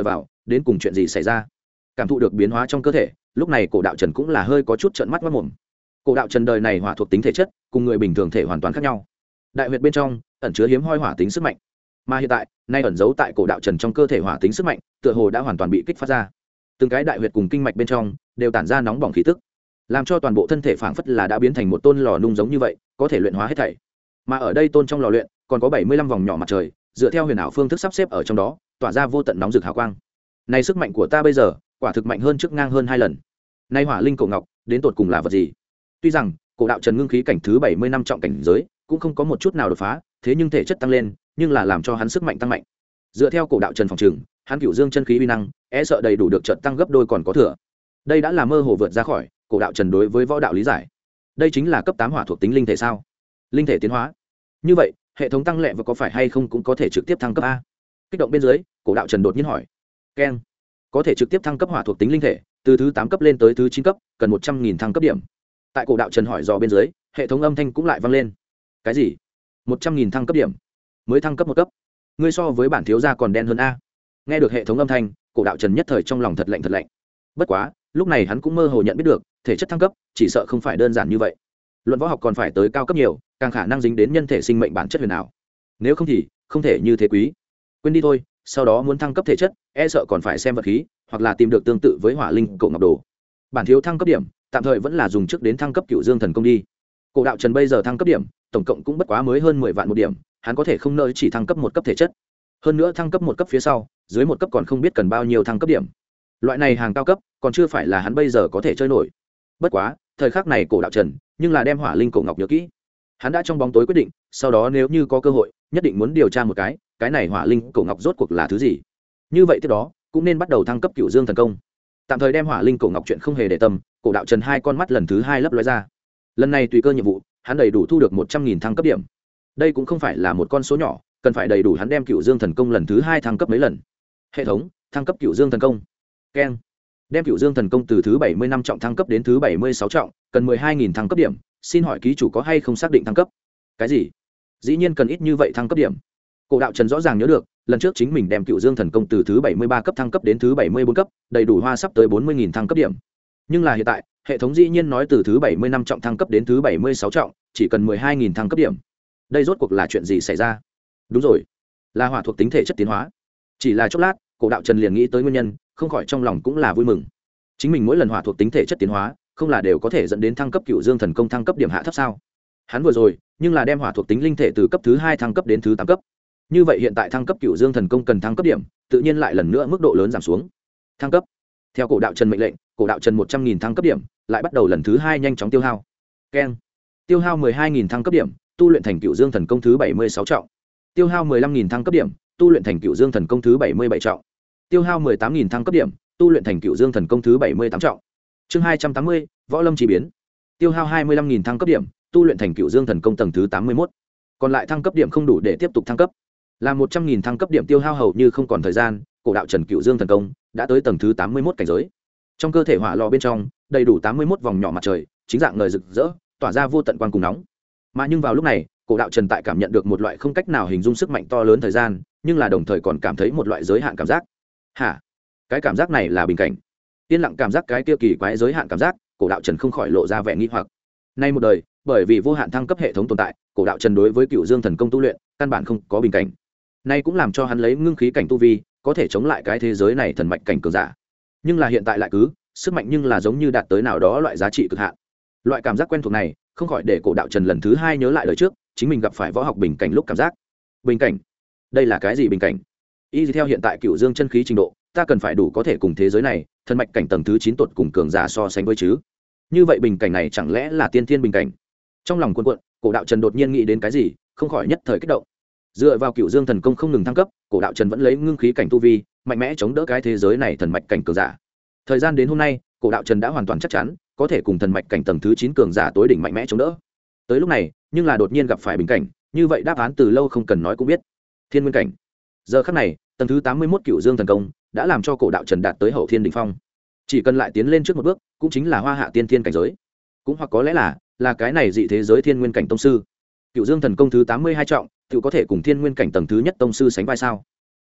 đến cùng chuyện gì xảy ra. Cảm thụ được biến hóa trong cơ thể, lúc này cổ đạo trần cũng là hơi có chút trợn mắt mất mồm. Cổ đạo trần đời này hỏa thuộc tính thể chất cùng người bình thường thể hoàn toàn khác nhau. Đại huyệt bên trong ẩn chứa hiếm hoi hỏa tính sức mạnh, mà hiện tại nay ẩn giấu tại cổ đạo trần trong cơ thể hỏa tính sức mạnh tựa hồ đã hoàn toàn bị kích phát ra. Từng cái đại huyệt cùng kinh mạch bên trong đều tản ra nóng bỏng khí tức, làm cho toàn bộ thân thể phảng phất là đã biến thành một tôn lò nung giống như vậy, có thể luyện hóa hết thảy. Mà ở đây tôn trong lò luyện còn có 75 vòng nhỏ mặt trời, dựa theo huyền ảo phương thức sắp xếp ở trong đó, tỏa ra vô tận nóng rực hào quang. Này sức mạnh của ta bây giờ, quả thực mạnh hơn trước ngang hơn 2 lần. Nay hỏa linh cổ ngọc, đến tột cùng là vật gì? Tuy rằng cổ đạo trần ngưng khí cảnh thứ 70 năm trọng cảnh giới, cũng không có một chút nào đột phá, thế nhưng thể chất tăng lên, nhưng là làm cho hắn sức mạnh tăng mạnh. Dựa theo cổ đạo trần phòng trường, hắn cửu dương chân khí uy năng, e sợ đầy đủ được trận tăng gấp đôi còn có thừa. Đây đã là mơ hồ vượt ra khỏi cổ đạo trần đối với võ đạo lý giải. Đây chính là cấp 8 hỏa thuộc tính linh thể sao? Linh thể tiến hóa. Như vậy, hệ thống tăng lệ và có phải hay không cũng có thể trực tiếp thăng cấp a? Kích động bên dưới, cổ đạo trần đột nhiên hỏi. Keng. Có thể trực tiếp thăng cấp hỏa thuộc tính linh thể, từ thứ 8 cấp lên tới thứ 9 cấp, cần 100.000 thăng cấp điểm. Tại cổ đạo trần hỏi dò bên dưới, hệ thống âm thanh cũng lại vang lên. Cái gì? 100.000 thăng cấp điểm? Mới thăng cấp một cấp? Ngươi so với bản thiếu gia còn đen hơn a? Nghe được hệ thống âm thanh, cổ đạo trần nhất thời trong lòng thật lạnh thật lạnh. Bất quá, lúc này hắn cũng mơ hồ nhận biết được, thể chất thăng cấp chỉ sợ không phải đơn giản như vậy. Luận võ học còn phải tới cao cấp nhiều, càng khả năng dính đến nhân thể sinh mệnh bản chất huyền ảo. Nếu không thì không thể như thế quý. Quên đi thôi, sau đó muốn thăng cấp thể chất, e sợ còn phải xem vật khí, hoặc là tìm được tương tự với hỏa linh cổ ngọc đồ. Bản thiếu thăng cấp điểm, tạm thời vẫn là dùng trước đến thăng cấp cựu dương thần công đi. Cổ đạo trần bây giờ thăng cấp điểm, tổng cộng cũng bất quá mới hơn 10 vạn một điểm, hắn có thể không nỡ chỉ thăng cấp một cấp thể chất. Hơn nữa thăng cấp một cấp phía sau, dưới một cấp còn không biết cần bao nhiêu thăng cấp điểm. Loại này hàng cao cấp, còn chưa phải là hắn bây giờ có thể chơi nổi. Bất quá, thời khắc này cổ đạo trần, nhưng là đem hỏa linh cổ ngọc nhớ kỹ. Hắn đã trong bóng tối quyết định, sau đó nếu như có cơ hội, nhất định muốn điều tra một cái này hỏa linh cổ ngọc rốt cuộc là thứ gì. Như vậy tiếp đó, cũng nên bắt đầu thăng cấp cửu dương thần công. Tạm thời đem hỏa linh cổ ngọc chuyện không hề để tâm, cổ đạo trần hai con mắt lần thứ 2 lấp lóe ra. Lần này tùy cơ nhiệm vụ, hắn đầy đủ thu được 100.000 thăng cấp điểm. Đây cũng không phải là một con số nhỏ, cần phải đầy đủ hắn đem cửu dương thần công lần thứ 2 thăng cấp mấy lần. Hệ thống thăng cấp cửu dương thần công. Keng. Đem cửu dương thần công từ thứ 70 năm trọng thăng cấp đến thứ 76 trọng, cần 12.000 thăng cấp điểm, xin hỏi ký chủ có hay không xác định thăng cấp? Cái gì? Dĩ nhiên cần ít như vậy thăng cấp điểm. Cổ đạo trần rõ ràng nhớ được, lần trước chính mình đem cửu dương thần công từ thứ 73 cấp thăng cấp đến thứ 74 cấp, đầy đủ hoa sắp tới 40.000 thăng cấp điểm. Nhưng là hiện tại, hệ thống dĩ nhiên nói từ thứ 70 năm trọng thăng cấp đến thứ 76 trọng, chỉ cần 12.000 thăng cấp điểm. Đây rốt cuộc là chuyện gì xảy ra? Đúng rồi, là hỏa thuộc tính thể chất tiến hóa. Chỉ là chốc lát, cổ đạo trần liền nghĩ tới nguyên nhân, không khỏi trong lòng cũng là vui mừng. Chính mình mỗi lần hỏa thuộc tính thể chất tiến hóa, không là đều có thể dẫn đến thăng cấp cửu dương thần công thăng cấp điểm hạ thấp sao? Hắn vừa rồi, nhưng là đem hỏa thuộc tính linh thể từ cấp thứ 2 thăng cấp đến thứ 8 cấp. Như vậy hiện tại thăng cấp cửu dương thần công cần thăng cấp điểm, tự nhiên lại lần nữa mức độ lớn giảm xuống. Thăng cấp. Theo cổ đạo trần mệnh lệnh, cổ đạo trần 100.000 thăng cấp điểm, lại bắt đầu lần thứ 2 nhanh chóng tiêu hao. Keng. Tiêu hao 12.000 thăng cấp điểm, tu luyện thành cửu dương thần công thứ 76 trọng. Tiêu hao 15.000 thăng cấp điểm, tu luyện thành cửu dương thần công thứ 77 trọng. Tiêu hao 18.000 thăng cấp điểm, tu luyện thành cửu dương thần công thứ 78 trọng. Chương 280, võ lâm chỉ biến. Tiêu hao 25.000 thăng cấp điểm, tu luyện thành cửu dương thần công tầng thứ 81. Còn lại thăng cấp điểm không đủ để tiếp tục thăng cấp. Là 100.000 thăng cấp điểm tiêu hao hầu như không còn thời gian, cổ đạo trần cửu dương thần công đã tới tầng thứ 81 cảnh giới. Trong cơ thể hỏa lò bên trong, đầy đủ 81 vòng nhỏ mặt trời, chính dạng ngời rực rỡ, tỏa ra vô tận quang cùng nóng. Mà nhưng vào lúc này, cổ đạo trần tại cảm nhận được một loại không cách nào hình dung sức mạnh to lớn thời gian, nhưng là đồng thời còn cảm thấy một loại giới hạn cảm giác. Hả? Cái cảm giác này là bình cảnh? Yên lặng cảm giác cái kia kỳ quái giới hạn cảm giác, cổ đạo trần không khỏi lộ ra vẻ nghi hoặc. Nay một đời, bởi vì vô hạn thăng cấp hệ thống tồn tại, cổ đạo trần đối với cửu dương thần công tu luyện căn bản không có bình cảnh. Nay cũng làm cho hắn lấy ngưng khí cảnh tu vi, có thể chống lại cái thế giới này thần mạch cảnh cường giả. Nhưng là hiện tại lại cứ, sức mạnh nhưng là giống như đạt tới nào đó loại giá trị cực hạn. Loại cảm giác quen thuộc này, không khỏi để cổ đạo trần lần thứ 2 nhớ lại lời trước, chính mình gặp phải võ học bình cảnh lúc cảm giác. Bình cảnh? Đây là cái gì bình cảnh? Y theo hiện tại cửu dương chân khí trình độ, ta cần phải đủ có thể cùng thế giới này, thần mạch cảnh tầng thứ 9 tột cùng cường giả so sánh với chứ. Như vậy bình cảnh này chẳng lẽ là tiên thiên bình cảnh? Trong lòng cuộn cuộn, cổ đạo trần đột nhiên nghĩ đến cái gì, không khỏi nhất thời kích động. Dựa vào cửu dương thần công không ngừng thăng cấp, cổ đạo trần vẫn lấy ngưng khí cảnh tu vi, mạnh mẽ chống đỡ cái thế giới này thần mạch cảnh cường giả. Thời gian đến hôm nay, cổ đạo trần đã hoàn toàn chắc chắn, có thể cùng thần mạch cảnh tầng thứ 9 cường giả tối đỉnh mạnh mẽ chống đỡ. Tới lúc này, nhưng là đột nhiên gặp phải bình cảnh, như vậy đáp án từ lâu không cần nói cũng biết. Thiên nguyên cảnh. Giờ khắc này, tầng thứ 81 cửu dương thần công đã làm cho cổ đạo trần đạt tới hậu thiên đỉnh phong. Chỉ cần lại tiến lên trước một bước, cũng chính là hoa hạ tiên thiên cảnh giới. Cũng hoặc có lẽ là cái này dị thế giới thiên nguyên cảnh tông sư. Cửu dương thần công thứ 82 trọng, tự có thể cùng thiên nguyên cảnh tầng thứ nhất tông sư sánh vai sao?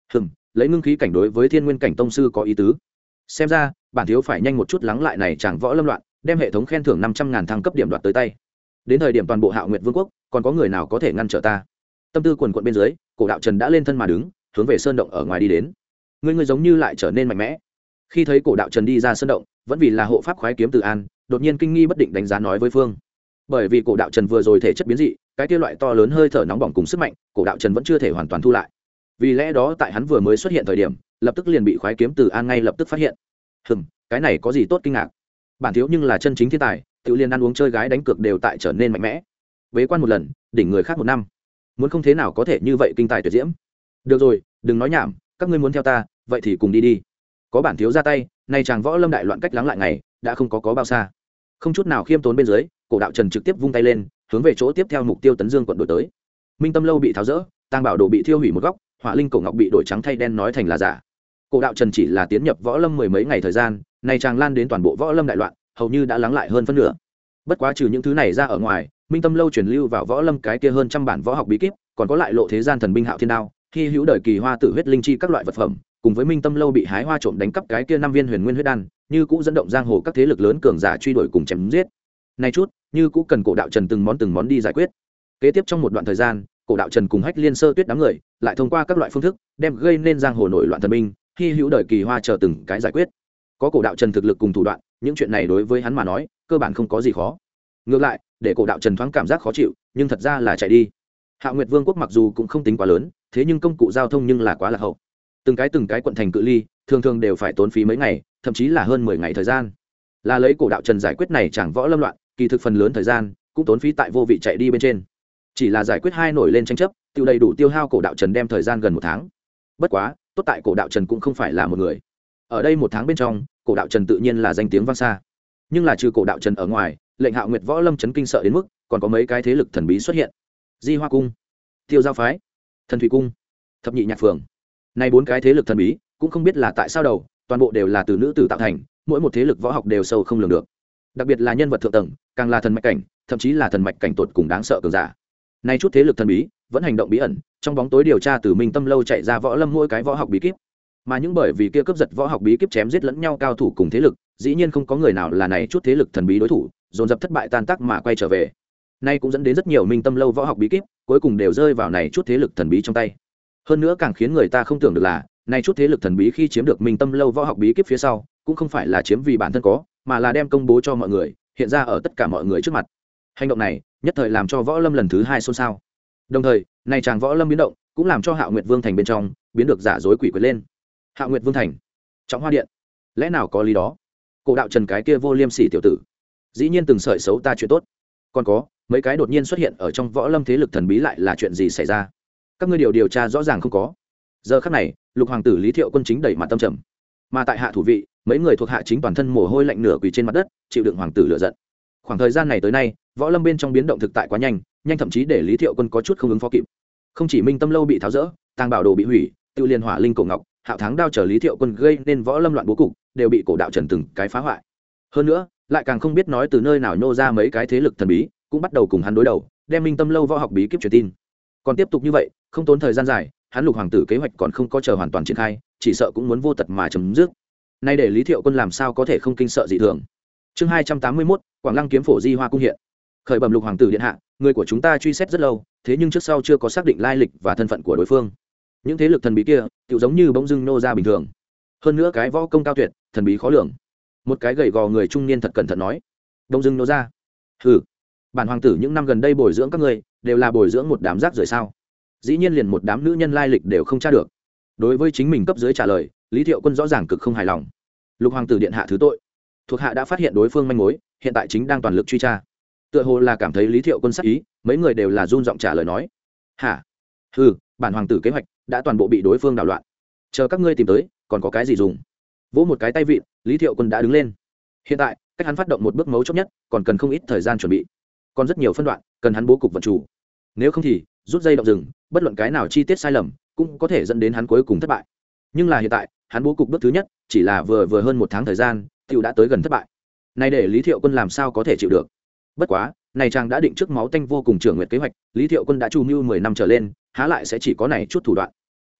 Lấy ngưng khí cảnh đối với thiên nguyên cảnh tông sư có ý tứ. Xem ra bản thiếu phải nhanh một chút lắng lại này chàng võ lâm loạn, đem hệ thống khen thưởng 500.000 thăng cấp điểm đoạt tới tay. Đến thời điểm toàn bộ Hạo Nguyệt Vương quốc, còn có người nào có thể ngăn trở ta? Tâm tư quần quật bên dưới, Cổ Đạo Trần đã lên thân mà đứng, hướng về sơn động ở ngoài đi đến. Ngươi giống như lại trở nên mạnh mẽ. Khi thấy Cổ Đạo Trần đi ra sơn động, vẫn vì là hộ pháp khoái kiếm Từ An, đột nhiên kinh nghi bất định đánh giá nói với Phương. Bởi vì Cổ Đạo Trần vừa rồi thể chất biến dị, cái kia loại to lớn hơi thở nóng bỏng cùng sức mạnh, Cổ Đạo Trần vẫn chưa thể hoàn toàn thu lại. Vì lẽ đó tại hắn vừa mới xuất hiện thời điểm, lập tức liền bị khoái kiếm Từ An ngay lập tức phát hiện. Cái này có gì tốt kinh ngạc? Bản thiếu nhưng là chân chính thiên tài, tự liên ăn uống chơi gái đánh cược đều tại trở nên mạnh mẽ. Bế quan một lần, đỉnh người khác một năm. Muốn không thế nào có thể như vậy kinh tài tuyệt diễm. Được rồi, đừng nói nhảm, các ngươi muốn theo ta, vậy thì cùng đi đi. Có bản thiếu ra tay, nay chàng võ lâm đại loạn cách lắng lại ngày, đã không có bao xa. Không chút nào khiêm tốn bên dưới, Cổ Đạo Trần trực tiếp vung tay lên, hướng về chỗ tiếp theo mục tiêu Tấn Dương quận đổi tới. Minh Tâm lâu bị tháo rỡ, Tang Bảo đồ bị thiêu hủy một góc, Hỏa Linh cổ ngọc bị đổi trắng thay đen nói thành là giả. Cổ Đạo Trần chỉ là tiến nhập võ lâm mười mấy ngày thời gian, nay chàng lan đến toàn bộ võ lâm đại loạn, hầu như đã lắng lại hơn phân nửa. Bất quá trừ những thứ này ra ở ngoài, Minh Tâm lâu truyền lưu vào võ lâm cái kia hơn trăm bản võ học bí kíp, còn có lại lộ thế gian thần binh Hạo Thiên đao, hy hữu đời kỳ hoa tử huyết linh chi các loại vật phẩm, cùng với Minh Tâm lâu bị hái hoa trộm đánh cắp cái kia 5 viên huyền nguyên huyết đan, như cũ dẫn động giang hồ các thế lực lớn cường giả truy đuổi cùng chém giết. Này chút, như cũ cần Cổ Đạo Trần từng món đi giải quyết. Kế tiếp trong một đoạn thời gian, Cổ Đạo Trần cùng Hách Liên Sơ Tuyết đám người, lại thông qua các loại phương thức, đem gây nên giang hồ nổi loạn thần binh, hy hữu đời kỳ hoa chờ từng cái giải quyết. Có Cổ Đạo Trần thực lực cùng thủ đoạn, những chuyện này đối với hắn mà nói, cơ bản không có gì khó. Ngược lại, để Cổ Đạo Trần thoáng cảm giác khó chịu, nhưng thật ra là chạy đi. Hạo Nguyệt Vương quốc mặc dù cũng không tính quá lớn, thế nhưng công cụ giao thông nhưng là quá lạc hậu. Từng cái quận thành cự ly, thường đều phải tốn phí mấy ngày, thậm chí là hơn 10 ngày thời gian. Là lấy Cổ Đạo Trần giải quyết này chẳng võ lâm loạn, kỳ thực phần lớn thời gian cũng tốn phí tại vô vị chạy đi bên trên. Chỉ là giải quyết hai nổi lên tranh chấp, tiêu đầy đủ tiêu hao Cổ Đạo Trần đem thời gian gần 1 tháng. Bất quá, tốt tại Cổ Đạo Trần cũng không phải là một người. Ở đây 1 tháng bên trong, Cổ Đạo Trần tự nhiên là danh tiếng vang xa. Nhưng là trừ Cổ Đạo Trần ở ngoài, lệnh Hạo Nguyệt võ lâm chấn kinh sợ đến mức, còn có mấy cái thế lực thần bí xuất hiện. Di Hoa cung, Tiêu Giao phái, Thần Thủy cung, Thập Nhị Nhạc phường. Này 4 cái thế lực thần bí, cũng không biết là tại sao đầu, toàn bộ đều là từ nữ tử tạo thành, mỗi một thế lực võ học đều sâu không lường được. Đặc biệt là nhân vật thượng tầng, càng là thần mạch cảnh, thậm chí là thần mạch cảnh tột cùng đáng sợ cường giả. Này chút thế lực thần bí, vẫn hành động bí ẩn, trong bóng tối điều tra từ Minh Tâm lâu chạy ra võ lâm mỗi cái võ học bí kíp. Mà những bởi vì kia cướp giật võ học bí kíp chém giết lẫn nhau cao thủ cùng thế lực, dĩ nhiên không có người nào là này chút thế lực thần bí đối thủ, dồn dập thất bại tan tác mà quay trở về. Nay cũng dẫn đến rất nhiều Minh Tâm lâu võ học bí kíp, cuối cùng đều rơi vào này chút thế lực thần bí trong tay. Hơn nữa càng khiến người ta không tưởng được là, này chút thế lực thần bí khi chiếm được Minh Tâm lâu võ học bí kíp phía sau, cũng không phải là chiếm vì bản thân có, mà là đem công bố cho mọi người, hiện ra ở tất cả mọi người trước mặt. Hành động này, nhất thời làm cho võ lâm lần thứ 2 xôn xao. Đồng thời, này chàng võ lâm biến động, cũng làm cho Hạo Nguyệt Vương thành bên trong biến được giả dối quỷ quyệt lên. Hạo Nguyệt Vương thành, Trọng Hoa điện, lẽ nào có lý đó? Cổ Đạo Trần cái kia vô liêm sỉ tiểu tử, dĩ nhiên từng sợi xấu ta chuyện tốt. Còn có mấy cái đột nhiên xuất hiện ở trong võ lâm thế lực thần bí lại là chuyện gì xảy ra? Các ngươi điều tra rõ ràng không có. Giờ khắc này, Lục hoàng tử Lý Thiệu Quân chính đẩy mặt tâm trầm, mà tại hạ thủ vị, mấy người thuộc hạ chính toàn thân mồ hôi lạnh nửa quỳ trên mặt đất, chịu đựng hoàng tử lửa giận. Khoảng thời gian này tới nay, võ lâm bên trong biến động thực tại quá nhanh, thậm chí để Lý Thiệu Quân có chút không ứng phó kịp. Không chỉ Minh Tâm lâu bị tháo rỡ, Tàng Bảo đồ bị hủy, Tiêu Liên Hỏa Linh cổ ngọc, Hạo Thắng đao chờ Lý Thiệu Quân gây nên võ lâm loạn bố cục, đều bị Cổ Đạo Trần từng cái phá hoại. Hơn nữa, lại càng không biết nói từ nơi nào nhô ra mấy cái thế lực thần bí, cũng bắt đầu cùng hắn đối đầu, đem Minh Tâm lâu võ học bí kíp truyền tin. Còn tiếp tục như vậy, không tốn thời gian dài, hắn Lục hoàng tử kế hoạch còn không có chờ hoàn toàn triển khai, chỉ sợ cũng muốn vô tật mà chấm dứt. Nay để Lý Thiệu Quân làm sao có thể không kinh sợ dị thường. Chương 281, Quảng Lăng kiếm phổ Di Hoa cung hiện. Khởi bẩm Lục hoàng tử điện hạ, người của chúng ta truy xét rất lâu, thế nhưng trước sau chưa có xác định lai lịch và thân phận của đối phương. Những thế lực thần bí kia, tựu giống như bỗng dưng nô ra bình thường. Hơn nữa cái võ công cao tuyệt, thần bí khó lường. Một cái gầy gò người trung niên thật cẩn thận nói, bỗng dưng nô ra. Hừ, bản hoàng tử những năm gần đây bồi dưỡng các ngươi, đều là bồi dưỡng một đám rác rưởi sao? Dĩ nhiên liền một đám nữ nhân lai lịch đều không tra được. Đối với chính mình cấp dưới trả lời, Lý Thiệu Quân rõ ràng cực không hài lòng. Lục hoàng tử điện hạ thứ tội, thuộc hạ đã phát hiện đối phương manh mối, hiện tại chính đang toàn lực truy tra. Tựa hồ là cảm thấy Lý Thiệu Quân sắc ý, mấy người đều là run giọng trả lời nói, hả? Hừ, bản hoàng tử kế hoạch đã toàn bộ bị đối phương đảo loạn, chờ các ngươi tìm tới, còn có cái gì dùng? Vỗ một cái tay vịn, Lý Thiệu Quân đã đứng lên. Hiện tại cách hắn phát động một bước mấu chốt nhất, còn cần không ít thời gian chuẩn bị, còn rất nhiều phân đoạn cần hắn bố cục vận chủ. Nếu không thì rút dây động rừng, bất luận cái nào chi tiết sai lầm cũng có thể dẫn đến hắn cuối cùng thất bại. Nhưng là hiện tại hắn bố cục bước thứ nhất chỉ là vừa hơn 1 tháng thời gian tiểu đã tới gần thất bại, này để Lý Thiệu Quân làm sao có thể chịu được. Bất quá này chàng đã định trước máu tanh vô cùng trưởng nguyệt kế hoạch, Lý Thiệu Quân đã chu mưu 10 năm trở lên, há lại sẽ chỉ có này chút thủ đoạn. Hừ,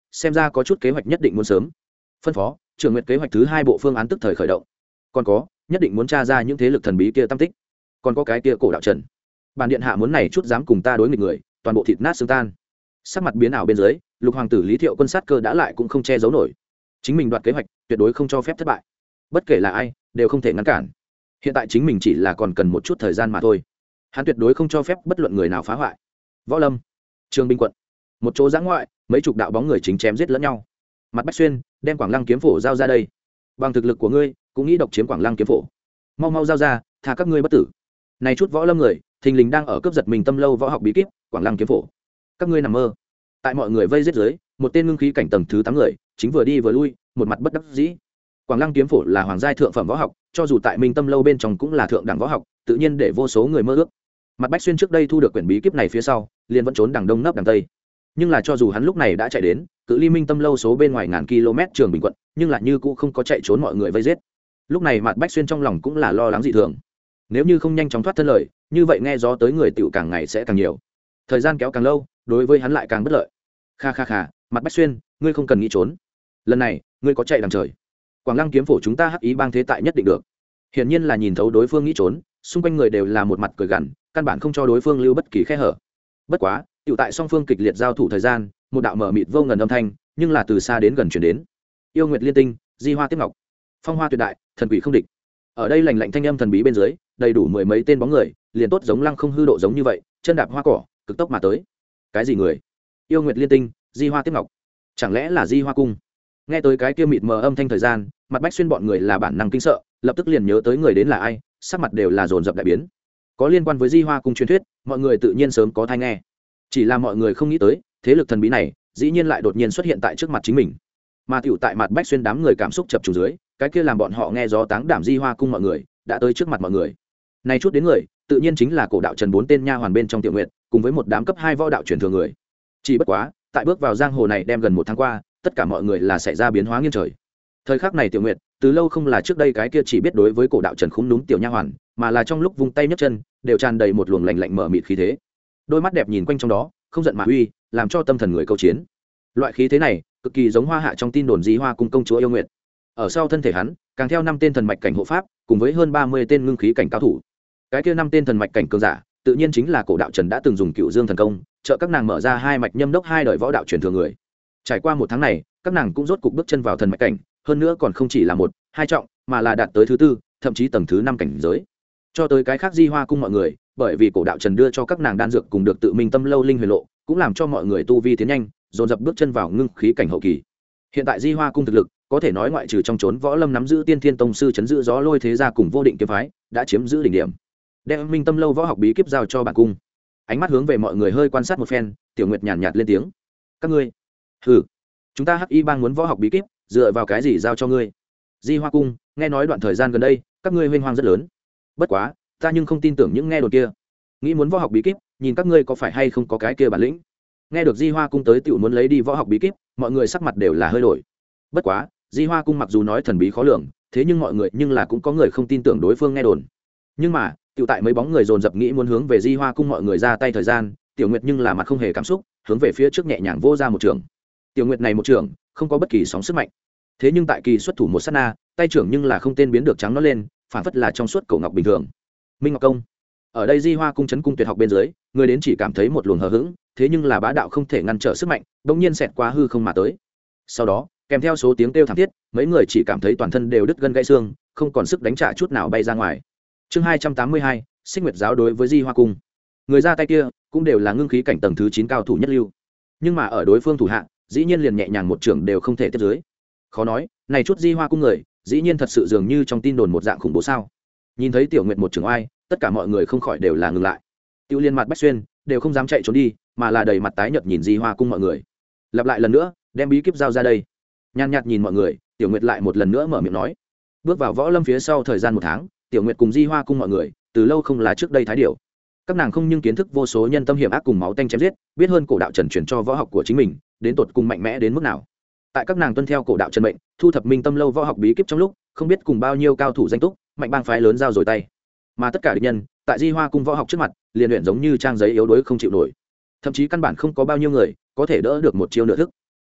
xem ra có chút kế hoạch nhất định muốn sớm phân phó. Trường Nguyệt kế hoạch thứ 2 bộ phương án tức thời khởi động. Còn có, nhất định muốn tra ra những thế lực thần bí kia tâm tích. Còn có cái kia cổ đạo trần, bản điện hạ muốn này chút dám cùng ta đối nghịch người, toàn bộ thịt nát xương tan. Sắc mặt biến ảo bên dưới, Lục hoàng tử Lý Thiệu Quân sát cơ đã lại cũng không che giấu nổi. Chính mình đoạt kế hoạch, tuyệt đối không cho phép thất bại. Bất kể là ai, đều không thể ngăn cản. Hiện tại chính mình chỉ là còn cần một chút thời gian mà thôi. Hắn tuyệt đối không cho phép bất luận người nào phá hoại. Võ Lâm, Trường Binh quận, một chỗ giã ngoại, mấy chục đạo bóng người chính chém giết lẫn nhau. Mặt Bách Xuyên đem Quảng Lăng kiếm phổ giao ra đây. Bằng thực lực của ngươi, cũng nghĩ độc chiếm Quảng Lăng kiếm phổ. Mau mau giao ra, tha các ngươi bất tử. Này chút võ lâm người, thình lình đang ở cướp giật mình tâm lâu võ học bí kíp, Quảng Lăng kiếm phổ. Các ngươi nằm mơ. Tại mọi người vây giết dưới, một tên ngưng khí cảnh tầng thứ 8 người, chính vừa đi vừa lui, một mặt bất đắc dĩ. Quảng Lăng kiếm phổ là hoàng giai thượng phẩm võ học, cho dù tại Minh Tâm lâu bên trong cũng là thượng đẳng võ học, tự nhiên để vô số người mơ ước. Mặt Bách Xuyên trước đây thu được quyển bí kíp này phía sau, liền vẫn trốn đằng đông nấp đằng tây. Nhưng là cho dù hắn lúc này đã chạy đến, cự ly Minh Tâm lâu số bên ngoài ngàn km Trường Bình quận, nhưng lại như cũ không có chạy trốn mọi người vây giết. Lúc này Mặt Bách Xuyên trong lòng cũng là lo lắng dị thường. Nếu như không nhanh chóng thoát thân lời, như vậy nghe gió tới người tiểu càng ngày sẽ càng nhiều. Thời gian kéo càng lâu, đối với hắn lại càng bất lợi. Kha kha kha, Mặt Bách Xuyên, ngươi không cần nghĩ trốn. Lần này, ngươi có chạy đằng trời. Quảng Lăng kiếm phổ chúng ta hắc ý bang thế tại nhất định được. Hiển nhiên là nhìn thấu đối phương nghĩ trốn, xung quanh người đều là một mặt cười gằn, căn bản không cho đối phương lưu bất kỳ khe hở. Bất quá, tiểu tại song phương kịch liệt giao thủ thời gian, một đạo mở mịt vô ngần âm thanh, nhưng là từ xa đến gần truyền đến. Yêu Nguyệt Liên Tinh, Di Hoa Tiếp Ngọc, Phong Hoa Tuyệt Đại, thần quỷ không địch. Ở đây lạnh lạnh thanh âm thần bí bên dưới, đầy đủ mười mấy tên bóng người, liền tốt giống lăng không hư độ giống như vậy, chân đạp hoa cỏ, cực tốc mà tới. Cái gì người? Yêu Nguyệt Liên Tinh, Di Hoa Tiếp Ngọc, chẳng lẽ là Di Hoa cung? Nghe tới cái kia mịt mờ âm thanh thời gian, Mặt Bách Xuyên bọn người là bản năng kinh sợ, lập tức liền nhớ tới người đến là ai, sắc mặt đều là dồn dập đại biến. Có liên quan với Di Hoa cung truyền thuyết, mọi người tự nhiên sớm có thai nghe. Chỉ là mọi người không nghĩ tới, thế lực thần bí này, dĩ nhiên lại đột nhiên xuất hiện tại trước mặt chính mình. Mà tiểu tại Mặt Bách Xuyên đám người cảm xúc chập trùng dưới, cái kia làm bọn họ nghe gió táng đảm Di Hoa cung mọi người, đã tới trước mặt mọi người. Này chút đến người, tự nhiên chính là cổ đạo Trần 4 tên nha hoàn bên trong Tiểu Nguyệt, cùng với một đám cấp 2 võ đạo truyền thừa người. Chỉ bất quá, tại bước vào giang hồ này đem gần 1 tháng qua, tất cả mọi người là xảy ra biến hóa nghiêng trời. Thời khắc này Tiểu Nguyệt, từ lâu không là trước đây cái kia chỉ biết đối với cổ đạo Trần khúm núm tiểu nha hoàn, mà là trong lúc vung tay nhấc chân, đều tràn đầy một luồng lạnh lạnh mở mịt khí thế. Đôi mắt đẹp nhìn quanh trong đó, không giận mà uy, làm cho tâm thần người câu chiến. Loại khí thế này, cực kỳ giống Hoa Hạ trong tin đồn Di Hoa cung công chúa yêu nguyệt. Ở sau thân thể hắn, càng theo 5 tên thần mạch cảnh hộ pháp, cùng với hơn 30 tên ngưng khí cảnh cao thủ. Cái kia 5 tên thần mạch cảnh cường giả, tự nhiên chính là cổ đạo Trần đã từng dùng Cựu Dương thần công, trợ các nàng mở ra 2 mạch nhâm đốc 2 đời võ đạo truyền thừa người. Trải qua 1 tháng này, các nàng cũng rốt cục bước chân vào thần mạch cảnh, hơn nữa còn không chỉ là 1, 2 trọng, mà là đạt tới thứ 4, thậm chí tầng thứ 5 cảnh giới. Cho tới cái khác Di Hoa cung mọi người, bởi vì cổ đạo Trần đưa cho các nàng đan dược cùng được tự mình tâm lâu linh huyền lộ, cũng làm cho mọi người tu vi tiến nhanh, dồn dập bước chân vào ngưng khí cảnh hậu kỳ. Hiện tại Di Hoa cung thực lực, có thể nói ngoại trừ trong trốn võ lâm nắm giữ Tiên Thiên tông sư chấn giữ gió lôi thế gia cùng vô định kiếm phái, đã chiếm giữ đỉnh điểm. Đem Minh Tâm lâu võ học bí kíp giao cho bản cung. Ánh mắt hướng về mọi người hơi quan sát một phen, Tiểu Nguyệt nhàn nhạt lên tiếng: "Các ngươi, hừ, chúng ta Hắc Y bang muốn võ học bí kíp, dựa vào cái gì giao cho ngươi? Di Hoa cung, nghe nói đoạn thời gian gần đây, các ngươi huynh hoang rất lớn. Bất quá, ta nhưng không tin tưởng những nghe đồn kia. Nghĩ muốn võ học bí kíp, nhìn các ngươi có phải hay không có cái kia bản lĩnh." Nghe được Di Hoa cung tới tiểu muốn lấy đi võ học bí kíp, mọi người sắc mặt đều là hơi đổi. Bất quá, Di Hoa cung mặc dù nói thần bí khó lường, thế nhưng mọi người nhưng là cũng có người không tin tưởng đối phương nghe đồn. Nhưng mà, tiểu tại mấy bóng người dồn dập nghĩ muốn hướng về Di Hoa cung mọi người ra tay thời gian, Tiểu Nguyệt nhưng là mặt không hề cảm xúc, hướng về phía trước nhẹ nhàng vô ra một trường. Tiểu Nguyệt này một trường, không có bất kỳ sóng sức mạnh. Thế nhưng tại kỳ xuất thủ một sát na, tay trưởng nhưng là không tên biến được trắng nó lên, phản phất là trong suốt cổ ngọc bình thường. Minh Ngọc công. Ở đây Di Hoa cung trấn cung tuyệt học bên dưới, người đến chỉ cảm thấy một luồng hờ hững, thế nhưng là bá đạo không thể ngăn trở sức mạnh, bỗng nhiên xẹt qua hư không mà tới. Sau đó, kèm theo số tiếng kêu thảm thiết, mấy người chỉ cảm thấy toàn thân đều đứt gân gãy xương, không còn sức đánh trả chút nào bay ra ngoài. Chương 282, Xích Nguyệt giáo đối với Di Hoa cung. Người ra tay kia cũng đều là ngưng khí cảnh tầng thứ 9 cao thủ nhất lưu. Nhưng mà ở đối phương thủ hạ, dĩ nhiên liền nhẹ nhàng một trường đều không thể tiếp dưới. Khó nói, này chút Di Hoa cung người, dĩ nhiên thật sự dường như trong tin đồn một dạng khủng bố sao? Nhìn thấy Tiểu Nguyệt một trường oai, tất cả mọi người không khỏi đều là ngừng lại. Tiêu Liên Mặt Bách Xuyên đều không dám chạy trốn đi, mà là đầy mặt tái nhợt nhìn Di Hoa cung mọi người. Lặp lại lần nữa, đem bí kíp giao ra đây. Nhàn nhạt nhìn mọi người, Tiểu Nguyệt lại một lần nữa mở miệng nói. Bước vào võ lâm phía sau thời gian 1 tháng, Tiểu Nguyệt cùng Di Hoa cung mọi người, từ lâu không là trước đây thái điểu. Các nàng không nhưng kiến thức vô số nhân tâm hiểm ác cùng máu tanh chém giết, biết hơn cổ đạo Trần truyền cho võ học của chính mình, đến tột cùng mạnh mẽ đến mức nào. Tại các nàng tuân theo cổ đạo Trần mệnh, thu thập Minh Tâm lâu võ học bí kíp trong lúc, không biết cùng bao nhiêu cao thủ danh túc, mạnh bang phái lớn giao rồi tay. Mà tất cả địch nhân, tại Di Hoa cung võ học trước mặt, liền luyện giống như trang giấy yếu đuối không chịu nổi. Thậm chí căn bản không có bao nhiêu người có thể đỡ được một chiêu nửa thức.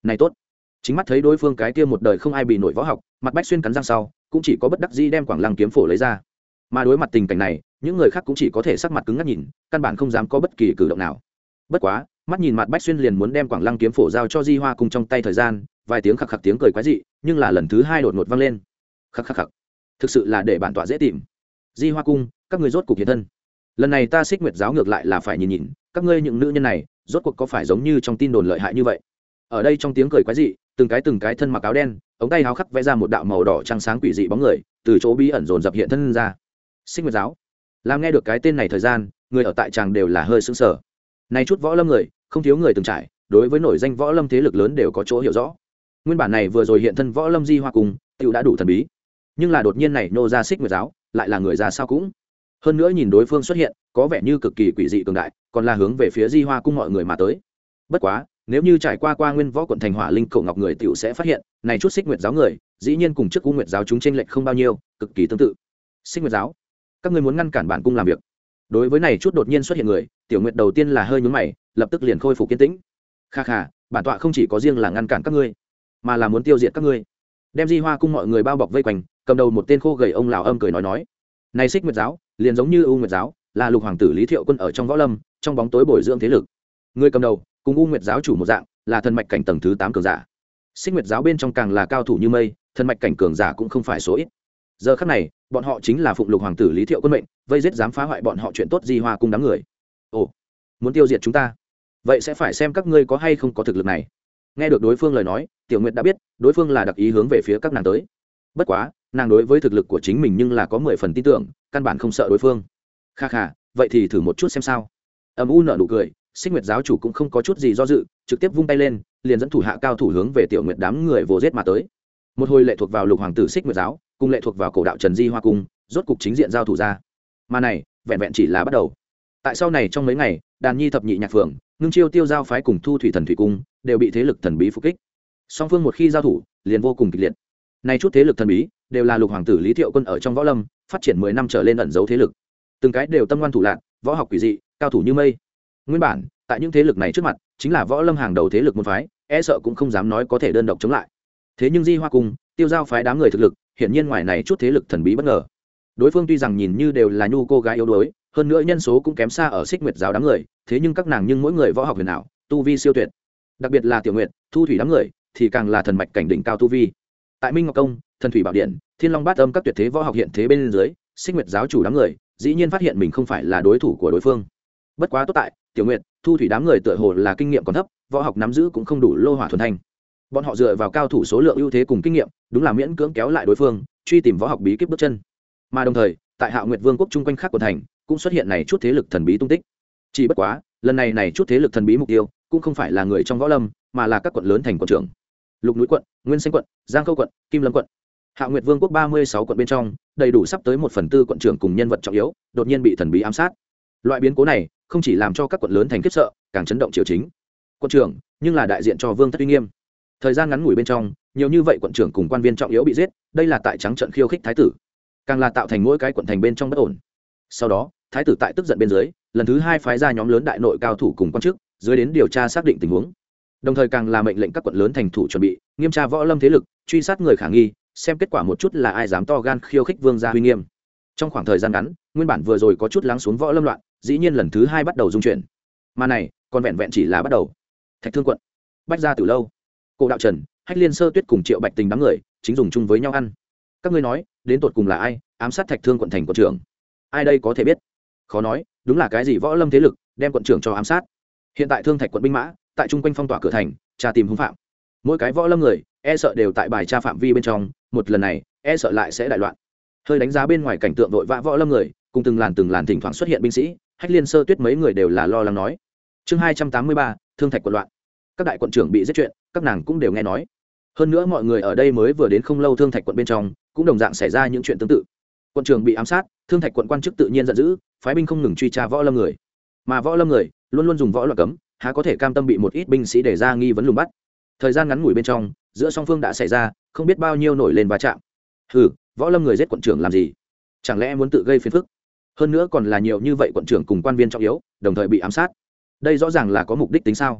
này tốt. Chính mắt thấy đối phương cái kia một đời không ai bị nổi võ học, mặt Bách Xuyên cắn răng sau cũng chỉ có bất đắc dĩ đem Quảng Lăng kiếm phổ lấy ra. Mà đối mặt tình cảnh này, những người khác cũng chỉ có thể sắc mặt cứng ngắc nhìn, căn bản không dám có bất kỳ cử động nào. Bất quá, mắt nhìn mặt Bách Xuyên liền muốn đem Quảng Lăng kiếm phổ giao cho Di Hoa Cung trong tay thời gian, vài tiếng khặc khặc tiếng cười quái dị, nhưng là lần thứ hai đột ngột vang lên. Khặc khặc khặc. Thực sự là để bản tọa dễ tìm. Di Hoa Cung, các ngươi rốt cục hiện thân. Lần này ta Xích Nguyệt giáo ngược lại là phải nhìn nhìn, các ngươi những nữ nhân này, rốt cuộc có phải giống như trong tin đồn lợi hại như vậy. Ở đây trong tiếng cười quái dị, từng cái thân mặc áo đen, ống tay áo khắc vẽ ra một đạo màu đỏ trăng sáng quỷ dị bóng người, từ chỗ bí ẩn dồn dập hiện thân ra. Xích Nguyệt giáo. Làm nghe được cái tên này thời gian, người ở tại tràng đều là hơi sững sờ. Này chút võ lâm người, không thiếu người từng trải, đối với nổi danh võ lâm thế lực lớn đều có chỗ hiểu rõ. Nguyên bản này vừa rồi hiện thân võ lâm Di Hoa Cung, tiểu đã đủ thần bí. Nhưng là đột nhiên này nô ra Xích Nguyệt giáo, lại là người già sao cũng. Hơn nữa nhìn đối phương xuất hiện, có vẻ như cực kỳ quỷ dị cường đại, còn là hướng về phía Di Hoa Cung mọi người mà tới. Bất quá, nếu như trải qua nguyên võ quận thành Hỏa Linh Cổ Ngọc người tiểu sẽ phát hiện, này chút Xích Nguyệt giáo người, dĩ nhiên cùng trước U Nguyệt giáo chúng chênh lệch không bao nhiêu, cực kỳ tương tự. Xích Nguyệt giáo, các ngươi muốn ngăn cản bản cung làm việc. Đối với này chút đột nhiên xuất hiện người, Tiểu Nguyệt đầu tiên là hơi nhướng mày, lập tức liền khôi phục kiên tĩnh. Kha kha, bản tọa không chỉ có riêng là ngăn cản các ngươi, mà là muốn tiêu diệt các ngươi. Đem Di Hoa Cung mọi người bao bọc vây quanh, cầm đầu một tên khô gầy ông lão âm cười nói: "Này Xích Nguyệt giáo, liền giống như U Nguyệt giáo, là Lục hoàng tử Lý Thiệu Quân ở trong võ lâm, trong bóng tối bồi dưỡng thế lực. Người cầm đầu, cùng U Nguyệt giáo chủ một dạng, là thần mạch cảnh tầng thứ 8 cường giả. Xích Nguyệt giáo bên trong càng là cao thủ như mây, thần mạch cảnh cường giả cũng không phải số ít. Giờ khắc này, bọn họ chính là phụng Lục hoàng tử Lý Thiệu Quân mệnh, vây giết dám phá hoại bọn họ chuyện tốt Di Hoa Cung đám người. Ồ, muốn tiêu diệt chúng ta? Vậy sẽ phải xem các ngươi có hay không có thực lực này." Nghe được đối phương lời nói, Tiểu Nguyệt đã biết, đối phương là đặc ý hướng về phía các nàng tới. Bất quá, nàng đối với thực lực của chính mình nhưng là có 10 phần tin tưởng, căn bản không sợ đối phương. Kha kha, vậy thì thử một chút xem sao. Âm u nở nụ cười, Xích Nguyệt giáo chủ cũng không có chút gì do dự, trực tiếp vung tay lên, liền dẫn thủ hạ cao thủ hướng về Tiểu Nguyệt đám người vồ giết mà tới. Một hồi lệ thuộc vào Lục hoàng tử Xích Nguyệt giáo, cùng lệ thuộc vào cổ đạo Trần Di Hoa Cung, rốt cục chính diện giao thủ ra. Mà này, vẹn vẹn chỉ là bắt đầu. Tại sau này trong mấy ngày, Đàn Nhi thập nhị nhạc phường, Ngưng Chiêu Tiêu giao phái cùng Thu Thủy Thần Thủy Cung đều bị thế lực thần bí phục kích. Song phương một khi giao thủ, liền vô cùng kịch liệt. Này chút thế lực thần bí đều là Lục hoàng tử Lý Thiệu Quân ở trong võ lâm phát triển 10 năm trở lên ẩn giấu thế lực. Từng cái đều tâm ngoan thủ lạn, võ học quỷ dị, cao thủ như mây. Nguyên bản, tại những thế lực này trước mặt, chính là võ lâm hàng đầu thế lực môn phái, e sợ cũng không dám nói có thể đơn độc chống lại. Thế nhưng Di Hoa Cung, Tiêu giao phái đám người thực lực, hiển nhiên ngoài này chút thế lực thần bí bất ngờ. Đối phương tuy rằng nhìn như đều là nhu cô gái yếu đuối, hơn nữa nhân số cũng kém xa ở Xích Nguyệt giáo đám người, thế nhưng các nàng nhưng mỗi người võ học huyền ảo, tu vi siêu tuyệt. Đặc biệt là Tiểu Nguyệt, Thu Thủy đám người thì càng là thần mạch cảnh đỉnh cao tu vi. Tại Minh Ngọc Công, Thần Thủy Bảo Điện, Thiên Long Bát Âm các tuyệt thế võ học hiện thế bên dưới, Xích Nguyệt giáo chủ đám người dĩ nhiên phát hiện mình không phải là đối thủ của đối phương. Bất quá tốt tại, Tiểu Nguyệt, Thu Thủy đám người tựa hồ là kinh nghiệm còn thấp, võ học nắm giữ cũng không đủ lô hỏa thuần thanh. Bọn họ dựa vào cao thủ số lượng ưu thế cùng kinh nghiệm, đúng là miễn cưỡng kéo lại đối phương, truy tìm võ học bí kíp bước chân. Mà đồng thời, tại Hạo Nguyệt Vương quốc chung quanh khác của thành, cũng xuất hiện này chút thế lực thần bí tung tích. Chỉ bất quá, lần này chút thế lực thần bí mục tiêu cũng không phải là người trong võ lâm, mà là các quận lớn thành quận trưởng. Lục Núi quận, Nguyên Xanh quận, Giang Khâu quận, Kim Lâm quận. Hạo Nguyệt Vương quốc 36 quận bên trong, đầy đủ sắp tới 1/4 quận trưởng cùng nhân vật trọng yếu, đột nhiên bị thần bí ám sát. Loại biến cố này, không chỉ làm cho các quận lớn thành khiếp sợ, càng chấn động triều chính. Quận trưởng, nhưng là đại diện cho Vương thất uy nghiêm. Thời gian ngắn ngủi bên trong, nhiều như vậy quận trưởng cùng quan viên trọng yếu bị giết, đây là tại trắng trận khiêu khích thái tử, càng là tạo thành mỗi cái quận thành bên trong bất ổn. Sau đó, thái tử tại tức giận bên dưới, lần thứ 2 phái ra nhóm lớn đại nội cao thủ cùng quan chức, dưới đến điều tra xác định tình huống. Đồng thời càng là mệnh lệnh các quận lớn thành thủ chuẩn bị nghiêm tra võ lâm thế lực, truy sát người khả nghi, xem kết quả một chút là ai dám to gan khiêu khích vương gia uy nghiêm. Trong khoảng thời gian ngắn, nguyên bản vừa rồi có chút lắng xuống võ lâm loạn, dĩ nhiên lần thứ 2 bắt đầu dung chuyển. Mà này, còn vẹn vẹn chỉ là bắt đầu. Thạch Thương quận, Bách gia Tử lâu, Cổ đạo Trần, Hách Liên Sơ Tuyết cùng Triệu Bạch Tình đám người chính dùng chung với nhau ăn. Các ngươi nói, đến tột cùng là ai ám sát Thạch Thương quận thành quận trưởng? Ai đây có thể biết? Khó nói, đúng là cái gì võ lâm thế lực đem quận trưởng cho ám sát. Hiện tại Thương Thạch quận binh mã tại chung quanh phong tỏa cửa thành, tra tìm hung phạm. Mỗi cái võ lâm người e sợ đều tại bài tra phạm vi bên trong, một lần này e sợ lại sẽ đại loạn. Hơi đánh giá bên ngoài cảnh tượng vội vã võ lâm người, cùng từng làn thỉnh thoảng xuất hiện binh sĩ, Hách Liên Sơ Tuyết mấy người đều là lo lắng nói. Chương 283, Thương Thạch quận loạn. Các đại quận trưởng bị giết chuyện, các nàng cũng đều nghe nói. Hơn nữa mọi người ở đây mới vừa đến không lâu Thương Thạch quận bên trong, cũng đồng dạng xảy ra những chuyện tương tự. Quận trưởng bị ám sát, Thương Thạch quận quan chức tự nhiên giận dữ, phái binh không ngừng truy tra võ lâm người. Mà võ lâm người luôn luôn dùng võ luật cấm, há có thể cam tâm bị một ít binh sĩ để ra nghi vấn lùng bắt. Thời gian ngắn ngủi bên trong, giữa song phương đã xảy ra không biết bao nhiêu nổi lên va chạm. Hừ, võ lâm người giết quận trưởng làm gì? Chẳng lẽ muốn tự gây phiền phức? Hơn nữa còn là nhiều như vậy quận trưởng cùng quan viên trọng yếu, đồng thời bị ám sát. Đây rõ ràng là có mục đích tính sao?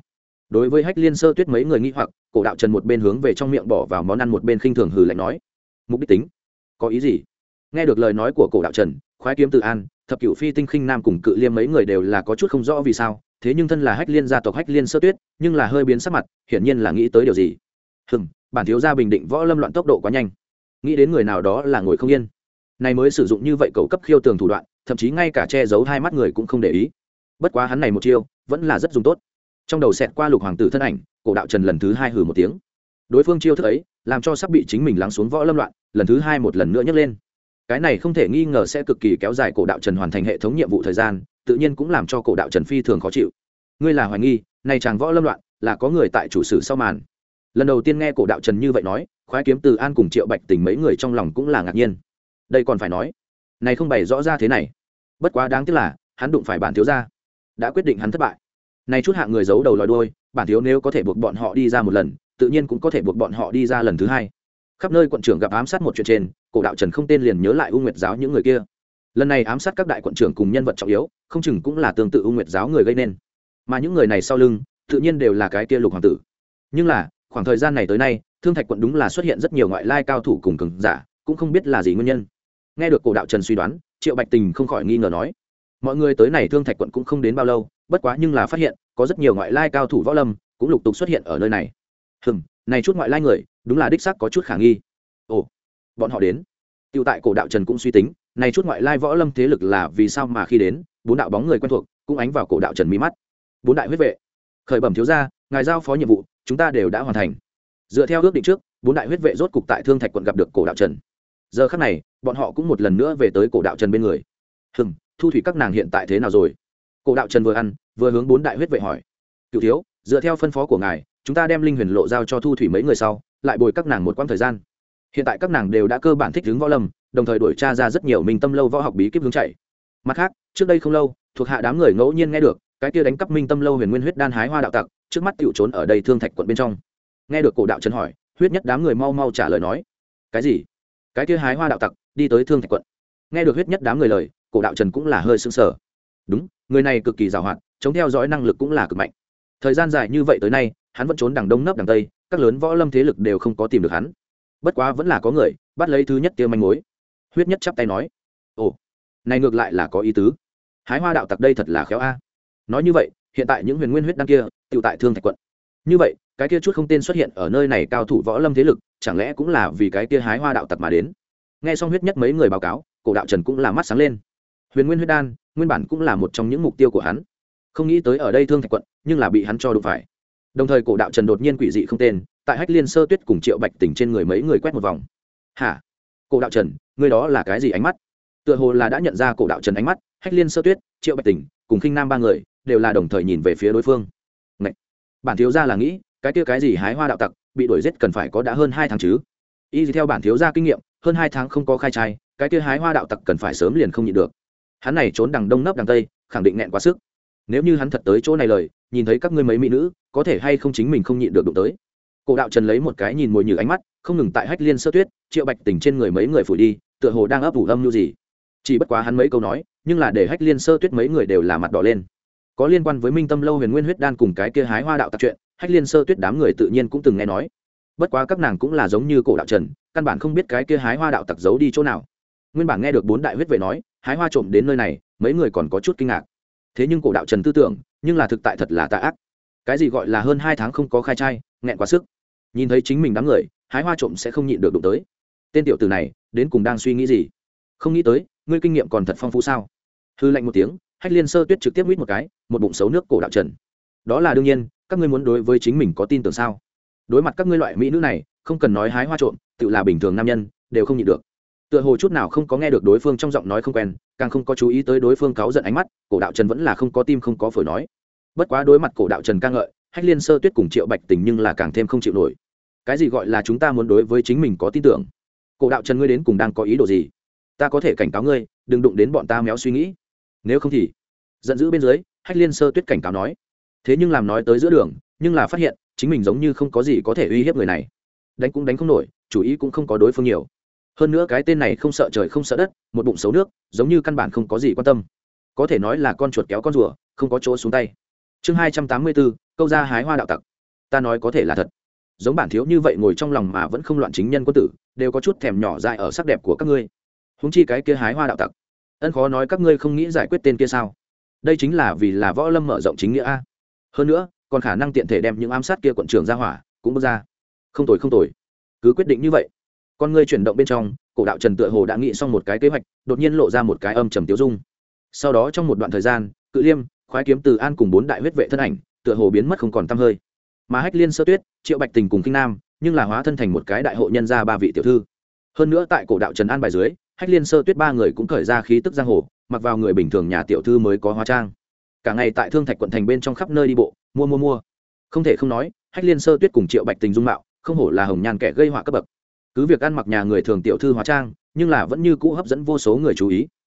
đối với Hách Liên Sơ Tuyết mấy người nghi hoặc, cổ đạo trần một bên hướng về trong miệng bỏ vào món ăn, một bên khinh thường hừ lạnh nói: mục đích tính có ý gì? Nghe được lời nói của cổ đạo trần, khoái kiếm Từ An, thập cửu phi tinh khinh nam cùng cự liêm mấy người đều là có chút không rõ vì sao, thế nhưng thân là Hách Liên gia tộc Hách Liên Sơ Tuyết nhưng là hơi biến sắc mặt, hiển nhiên là nghĩ tới điều gì. Bản thiếu gia bình định võ lâm loạn tốc độ quá nhanh, nghĩ đến người nào đó là ngồi không yên, này mới sử dụng như vậy cầu cấp khiêu tường thủ đoạn, thậm chí ngay cả che giấu hai mắt người cũng không để ý. Bất quá hắn này một chiêu vẫn là rất dùng tốt. Trong đầu xẹt qua Lục hoàng tử thân ảnh, cổ đạo trần lần thứ hai hừ một tiếng. Đối phương chiêu thức ấy làm cho sắp bị chính mình lắng xuống võ lâm loạn lần thứ hai một lần nữa nhấc lên. Cái này không thể nghi ngờ sẽ cực kỳ kéo dài cổ đạo trần hoàn thành hệ thống nhiệm vụ thời gian, tự nhiên cũng làm cho cổ đạo trần phi thường khó chịu. Ngươi là hoài nghi này chàng võ lâm loạn là có người tại chủ sử sau màn? Lần đầu tiên nghe cổ đạo trần như vậy nói, khoái kiếm Từ An cùng Triệu Bạch Tình mấy người trong lòng cũng là ngạc nhiên. Đây còn phải nói, này không bày rõ ra thế này. Bất quá đáng tiếc là hắn đụng phải bản thiếu gia, đã quyết định hắn thất bại. Này chút hạng người giấu đầu lòi đuôi, bản thiếu nếu có thể buộc bọn họ đi ra một lần, tự nhiên cũng có thể buộc bọn họ đi ra lần thứ hai. Khắp nơi quận trưởng gặp ám sát một chuyện trên, cổ đạo trần không tên liền nhớ lại U Nguyệt giáo những người kia. Lần này ám sát các đại quận trưởng cùng nhân vật trọng yếu, không chừng cũng là tương tự U Nguyệt giáo người gây nên. Mà những người này sau lưng, tự nhiên đều là cái kia Lục hoàng tử. Nhưng là, khoảng thời gian này tới nay, Thương Thạch quận đúng là xuất hiện rất nhiều ngoại lai cao thủ cùng cường giả, cũng không biết là gì nguyên nhân. Nghe được cổ đạo trần suy đoán, Triệu Bạch Tình không khỏi nghi ngờ nói: mọi người tới này Thương Thạch quận cũng không đến bao lâu, bất quá nhưng là phát hiện có rất nhiều ngoại lai cao thủ võ lâm cũng lục tục xuất hiện ở nơi này. Này chút ngoại lai người đúng là đích xác có chút khả nghi. Ồ, bọn họ đến. Tiểu tại cổ đạo trần cũng suy tính, này chút ngoại lai võ lâm thế lực là vì sao mà khi đến, bốn đạo bóng người quen thuộc cũng ánh vào cổ đạo trần mí mắt. Bốn đại huyết vệ, khởi bẩm thiếu gia, ngài giao phó nhiệm vụ chúng ta đều đã hoàn thành. Dựa theo ước định trước, bốn đại huyết vệ rốt cục tại Thương Thạch quận gặp được cổ đạo trần. Giờ khắc này, bọn họ cũng một lần nữa về tới cổ đạo trần bên người. Thu thủy các nàng hiện tại thế nào rồi? Cổ đạo trần vừa ăn vừa hướng bốn đại huyết vệ hỏi. Cửu thiếu, dựa theo phân phó của ngài, chúng ta đem linh huyền lộ giao cho Thu thủy mấy người sau, lại bồi các nàng một quãng thời gian. Hiện tại các nàng đều đã cơ bản thích ứng võ lâm, đồng thời đuổi tra ra rất nhiều minh tâm lâu võ học bí kíp hướng chạy. Mặt khác, trước đây không lâu, thuộc hạ đám người ngẫu nhiên nghe được cái kia đánh cắp minh tâm lâu huyền nguyên huyết đan hái hoa đạo tặc, trước mắt tiểu trốn ở đây Thương Thạch quận bên trong. Nghe được cổ đạo trần hỏi, huyết nhất đám người mau mau trả lời nói: cái gì? Cái kia hái hoa đạo tặc đi tới Thương Thạch quận? Nghe được huyết nhất đám người lời, cổ đạo trần cũng là hơi sững sờ. Đúng, người này cực kỳ giàu hoạt, chống theo dõi năng lực cũng là cực mạnh. Thời gian dài như vậy tới nay, hắn vẫn trốn đằng đông nấp đằng tây, các lớn võ lâm thế lực đều không có tìm được hắn. Bất quá vẫn là có người bắt lấy thứ nhất kia manh mối. Huyết nhất chắp tay nói: ồ, này ngược lại là có ý tứ. Hái hoa đạo tặc đây thật là khéo a. Nói như vậy, hiện tại những huyền nguyên huyết đan kia tự tại Thương Thạch quận. Như vậy, cái kia chút không tên xuất hiện ở nơi này cao thủ võ lâm thế lực, chẳng lẽ cũng là vì cái kia hái hoa đạo tặc mà đến? Nghe xong huyết nhất mấy người báo cáo, cổ đạo trần cũng là mắt sáng lên. Huyền nguyên huyết đan nguyên bản cũng là một trong những mục tiêu của hắn, không nghĩ tới ở đây Thương Thạch quận nhưng là bị hắn cho đụng phải. Đồng thời cổ đạo trần đột nhiên quỷ dị không tên tại Hách Liên Sơ Tuyết cùng Triệu Bạch Tình trên người mấy người quét một vòng. Hả? Cổ đạo trần, ngươi đó là cái gì ánh mắt? Tựa hồ là đã nhận ra cổ đạo trần ánh mắt, Hách Liên Sơ Tuyết, Triệu Bạch Tình cùng khinh nam ba người đều là đồng thời nhìn về phía đối phương. Ngậy! Bản thiếu gia là nghĩ cái kia cái gì hái hoa đạo tặc bị đuổi giết cần phải có đã hơn 2 tháng chứ? Y theo bản thiếu gia kinh nghiệm, hơn 2 tháng không có khai trai, cái kia hái hoa đạo tặc cần phải sớm liền không nhịn được. Hắn này trốn đằng đông nấp đằng tây, khẳng định nghẹn quá sức. Nếu như hắn thật tới chỗ này lời, nhìn thấy các ngươi mấy mỹ nữ, có thể hay không chính mình không nhịn được đụng tới. Cổ đạo trần lấy một cái nhìn mồi nhử ánh mắt, không ngừng tại Hách Liên Sơ Tuyết, Triệu Bạch Tình trên người mấy người phủi đi, tựa hồ đang ấp ủ âm như gì. Chỉ bất quá hắn mấy câu nói, nhưng là để Hách Liên Sơ Tuyết mấy người đều là mặt đỏ lên. Có liên quan với Minh Tâm lâu huyền nguyên huyết đan cùng cái kia hái hoa đạo tặc chuyện, Hách Liên Sơ Tuyết đám người tự nhiên cũng từng nghe nói. Bất quá các nàng cũng là giống như cổ đạo trần, căn bản không biết cái kia hái hoa đạo tặc giấu đi chỗ nào. Nguyên bản nghe được bốn đại huyết vệ nói hái hoa trộm đến nơi này, mấy người còn có chút kinh ngạc. Thế nhưng cổ đạo trần tư tưởng nhưng là thực tại thật là tà ác. Cái gì gọi là hơn 2 tháng không có khai trai, nghẹn quá sức. Nhìn thấy chính mình đám người hái hoa trộm sẽ không nhịn được đụng tới. Tên tiểu tử này đến cùng đang suy nghĩ gì? Không nghĩ tới ngươi kinh nghiệm còn thật phong phú sao? Hư lạnh một tiếng, Hách Liên Sơ Tuyết trực tiếp huýt một cái, một bụng xấu nước cổ đạo trần. Đó là đương nhiên, các ngươi muốn đối với chính mình có tin tưởng sao? Đối mặt các ngươi loại mỹ nữ này, không cần nói hái hoa trộm, tự là bình thường nam nhân đều không nhịn được. Tựa hồ chút nào không có nghe được đối phương trong giọng nói không quen, càng không có chú ý tới đối phương cáu giận ánh mắt, cổ đạo trần vẫn là không có tim không có phổi nói. Bất quá đối mặt cổ đạo trần ca ngợi, Hách Liên Sơ Tuyết cùng Triệu Bạch Tình nhưng là càng thêm không chịu nổi. Cái gì gọi là chúng ta muốn đối với chính mình có tin tưởng? Cổ đạo trần ngươi đến cùng đang có ý đồ gì? Ta có thể cảnh cáo ngươi, đừng đụng đến bọn ta méo suy nghĩ, nếu không thì giận dữ bên dưới, Hách Liên Sơ Tuyết cảnh cáo nói. Thế nhưng làm nói tới giữa đường, nhưng là phát hiện chính mình giống như không có gì có thể uy hiếp người này, đánh cũng đánh không nổi, chủ ý cũng không có đối phương nhiều. Hơn nữa cái tên này không sợ trời không sợ đất, một bụng xấu nước, giống như căn bản không có gì quan tâm, có thể nói là con chuột kéo con rùa, không có chỗ xuống tay. chương 284, câu ra hái hoa đạo tặc. Ta nói có thể là thật. Giống bản thiếu như vậy ngồi trong lòng mà vẫn không loạn chính nhân quân tử, đều có chút thèm nhỏ dại ở sắc đẹp của các ngươi. Huống chi cái kia hái hoa đạo tặc. Ân khó nói các ngươi không nghĩ giải quyết tên kia sao? Đây chính là vì là võ lâm mở rộng chính nghĩa a. Hơn nữa, còn khả năng tiện thể đem những ám sát kia quận trưởng ra hỏa cũng bước ra. Không tồi không tồi. Cứ quyết định như vậy. Con ngươi chuyển động bên trong, cổ đạo Trần tựa hồ đã nghĩ xong một cái kế hoạch, đột nhiên lộ ra một cái âm trầm tiêu dung. Sau đó trong một đoạn thời gian, Cự Liêm, Khoái Kiếm Từ An cùng 4 đại huyết vệ thân ảnh, tựa hồ biến mất không còn tăm hơi. Mà Hách Liên Sơ Tuyết, Triệu Bạch Tình cùng Kinh Nam, nhưng là hóa thân thành một cái đại hộ nhân gia 3 vị tiểu thư. Hơn nữa tại cổ đạo Trần an bài dưới, Hách Liên Sơ Tuyết 3 người cũng cởi ra khí tức giang hồ, mặc vào người bình thường nhà tiểu thư mới có hóa trang. Cả ngày tại Thương Thạch quận thành bên trong khắp nơi đi bộ, mua. Không thể không nói, Hách Liên Sơ Tuyết cùng Triệu Bạch Tình dung mạo, không hổ là hồng nhan kẻ gây họa cấp bậc. Cứ việc ăn mặc nhà người thường tiểu thư hóa trang, nhưng là vẫn như cũ hấp dẫn vô số người chú ý.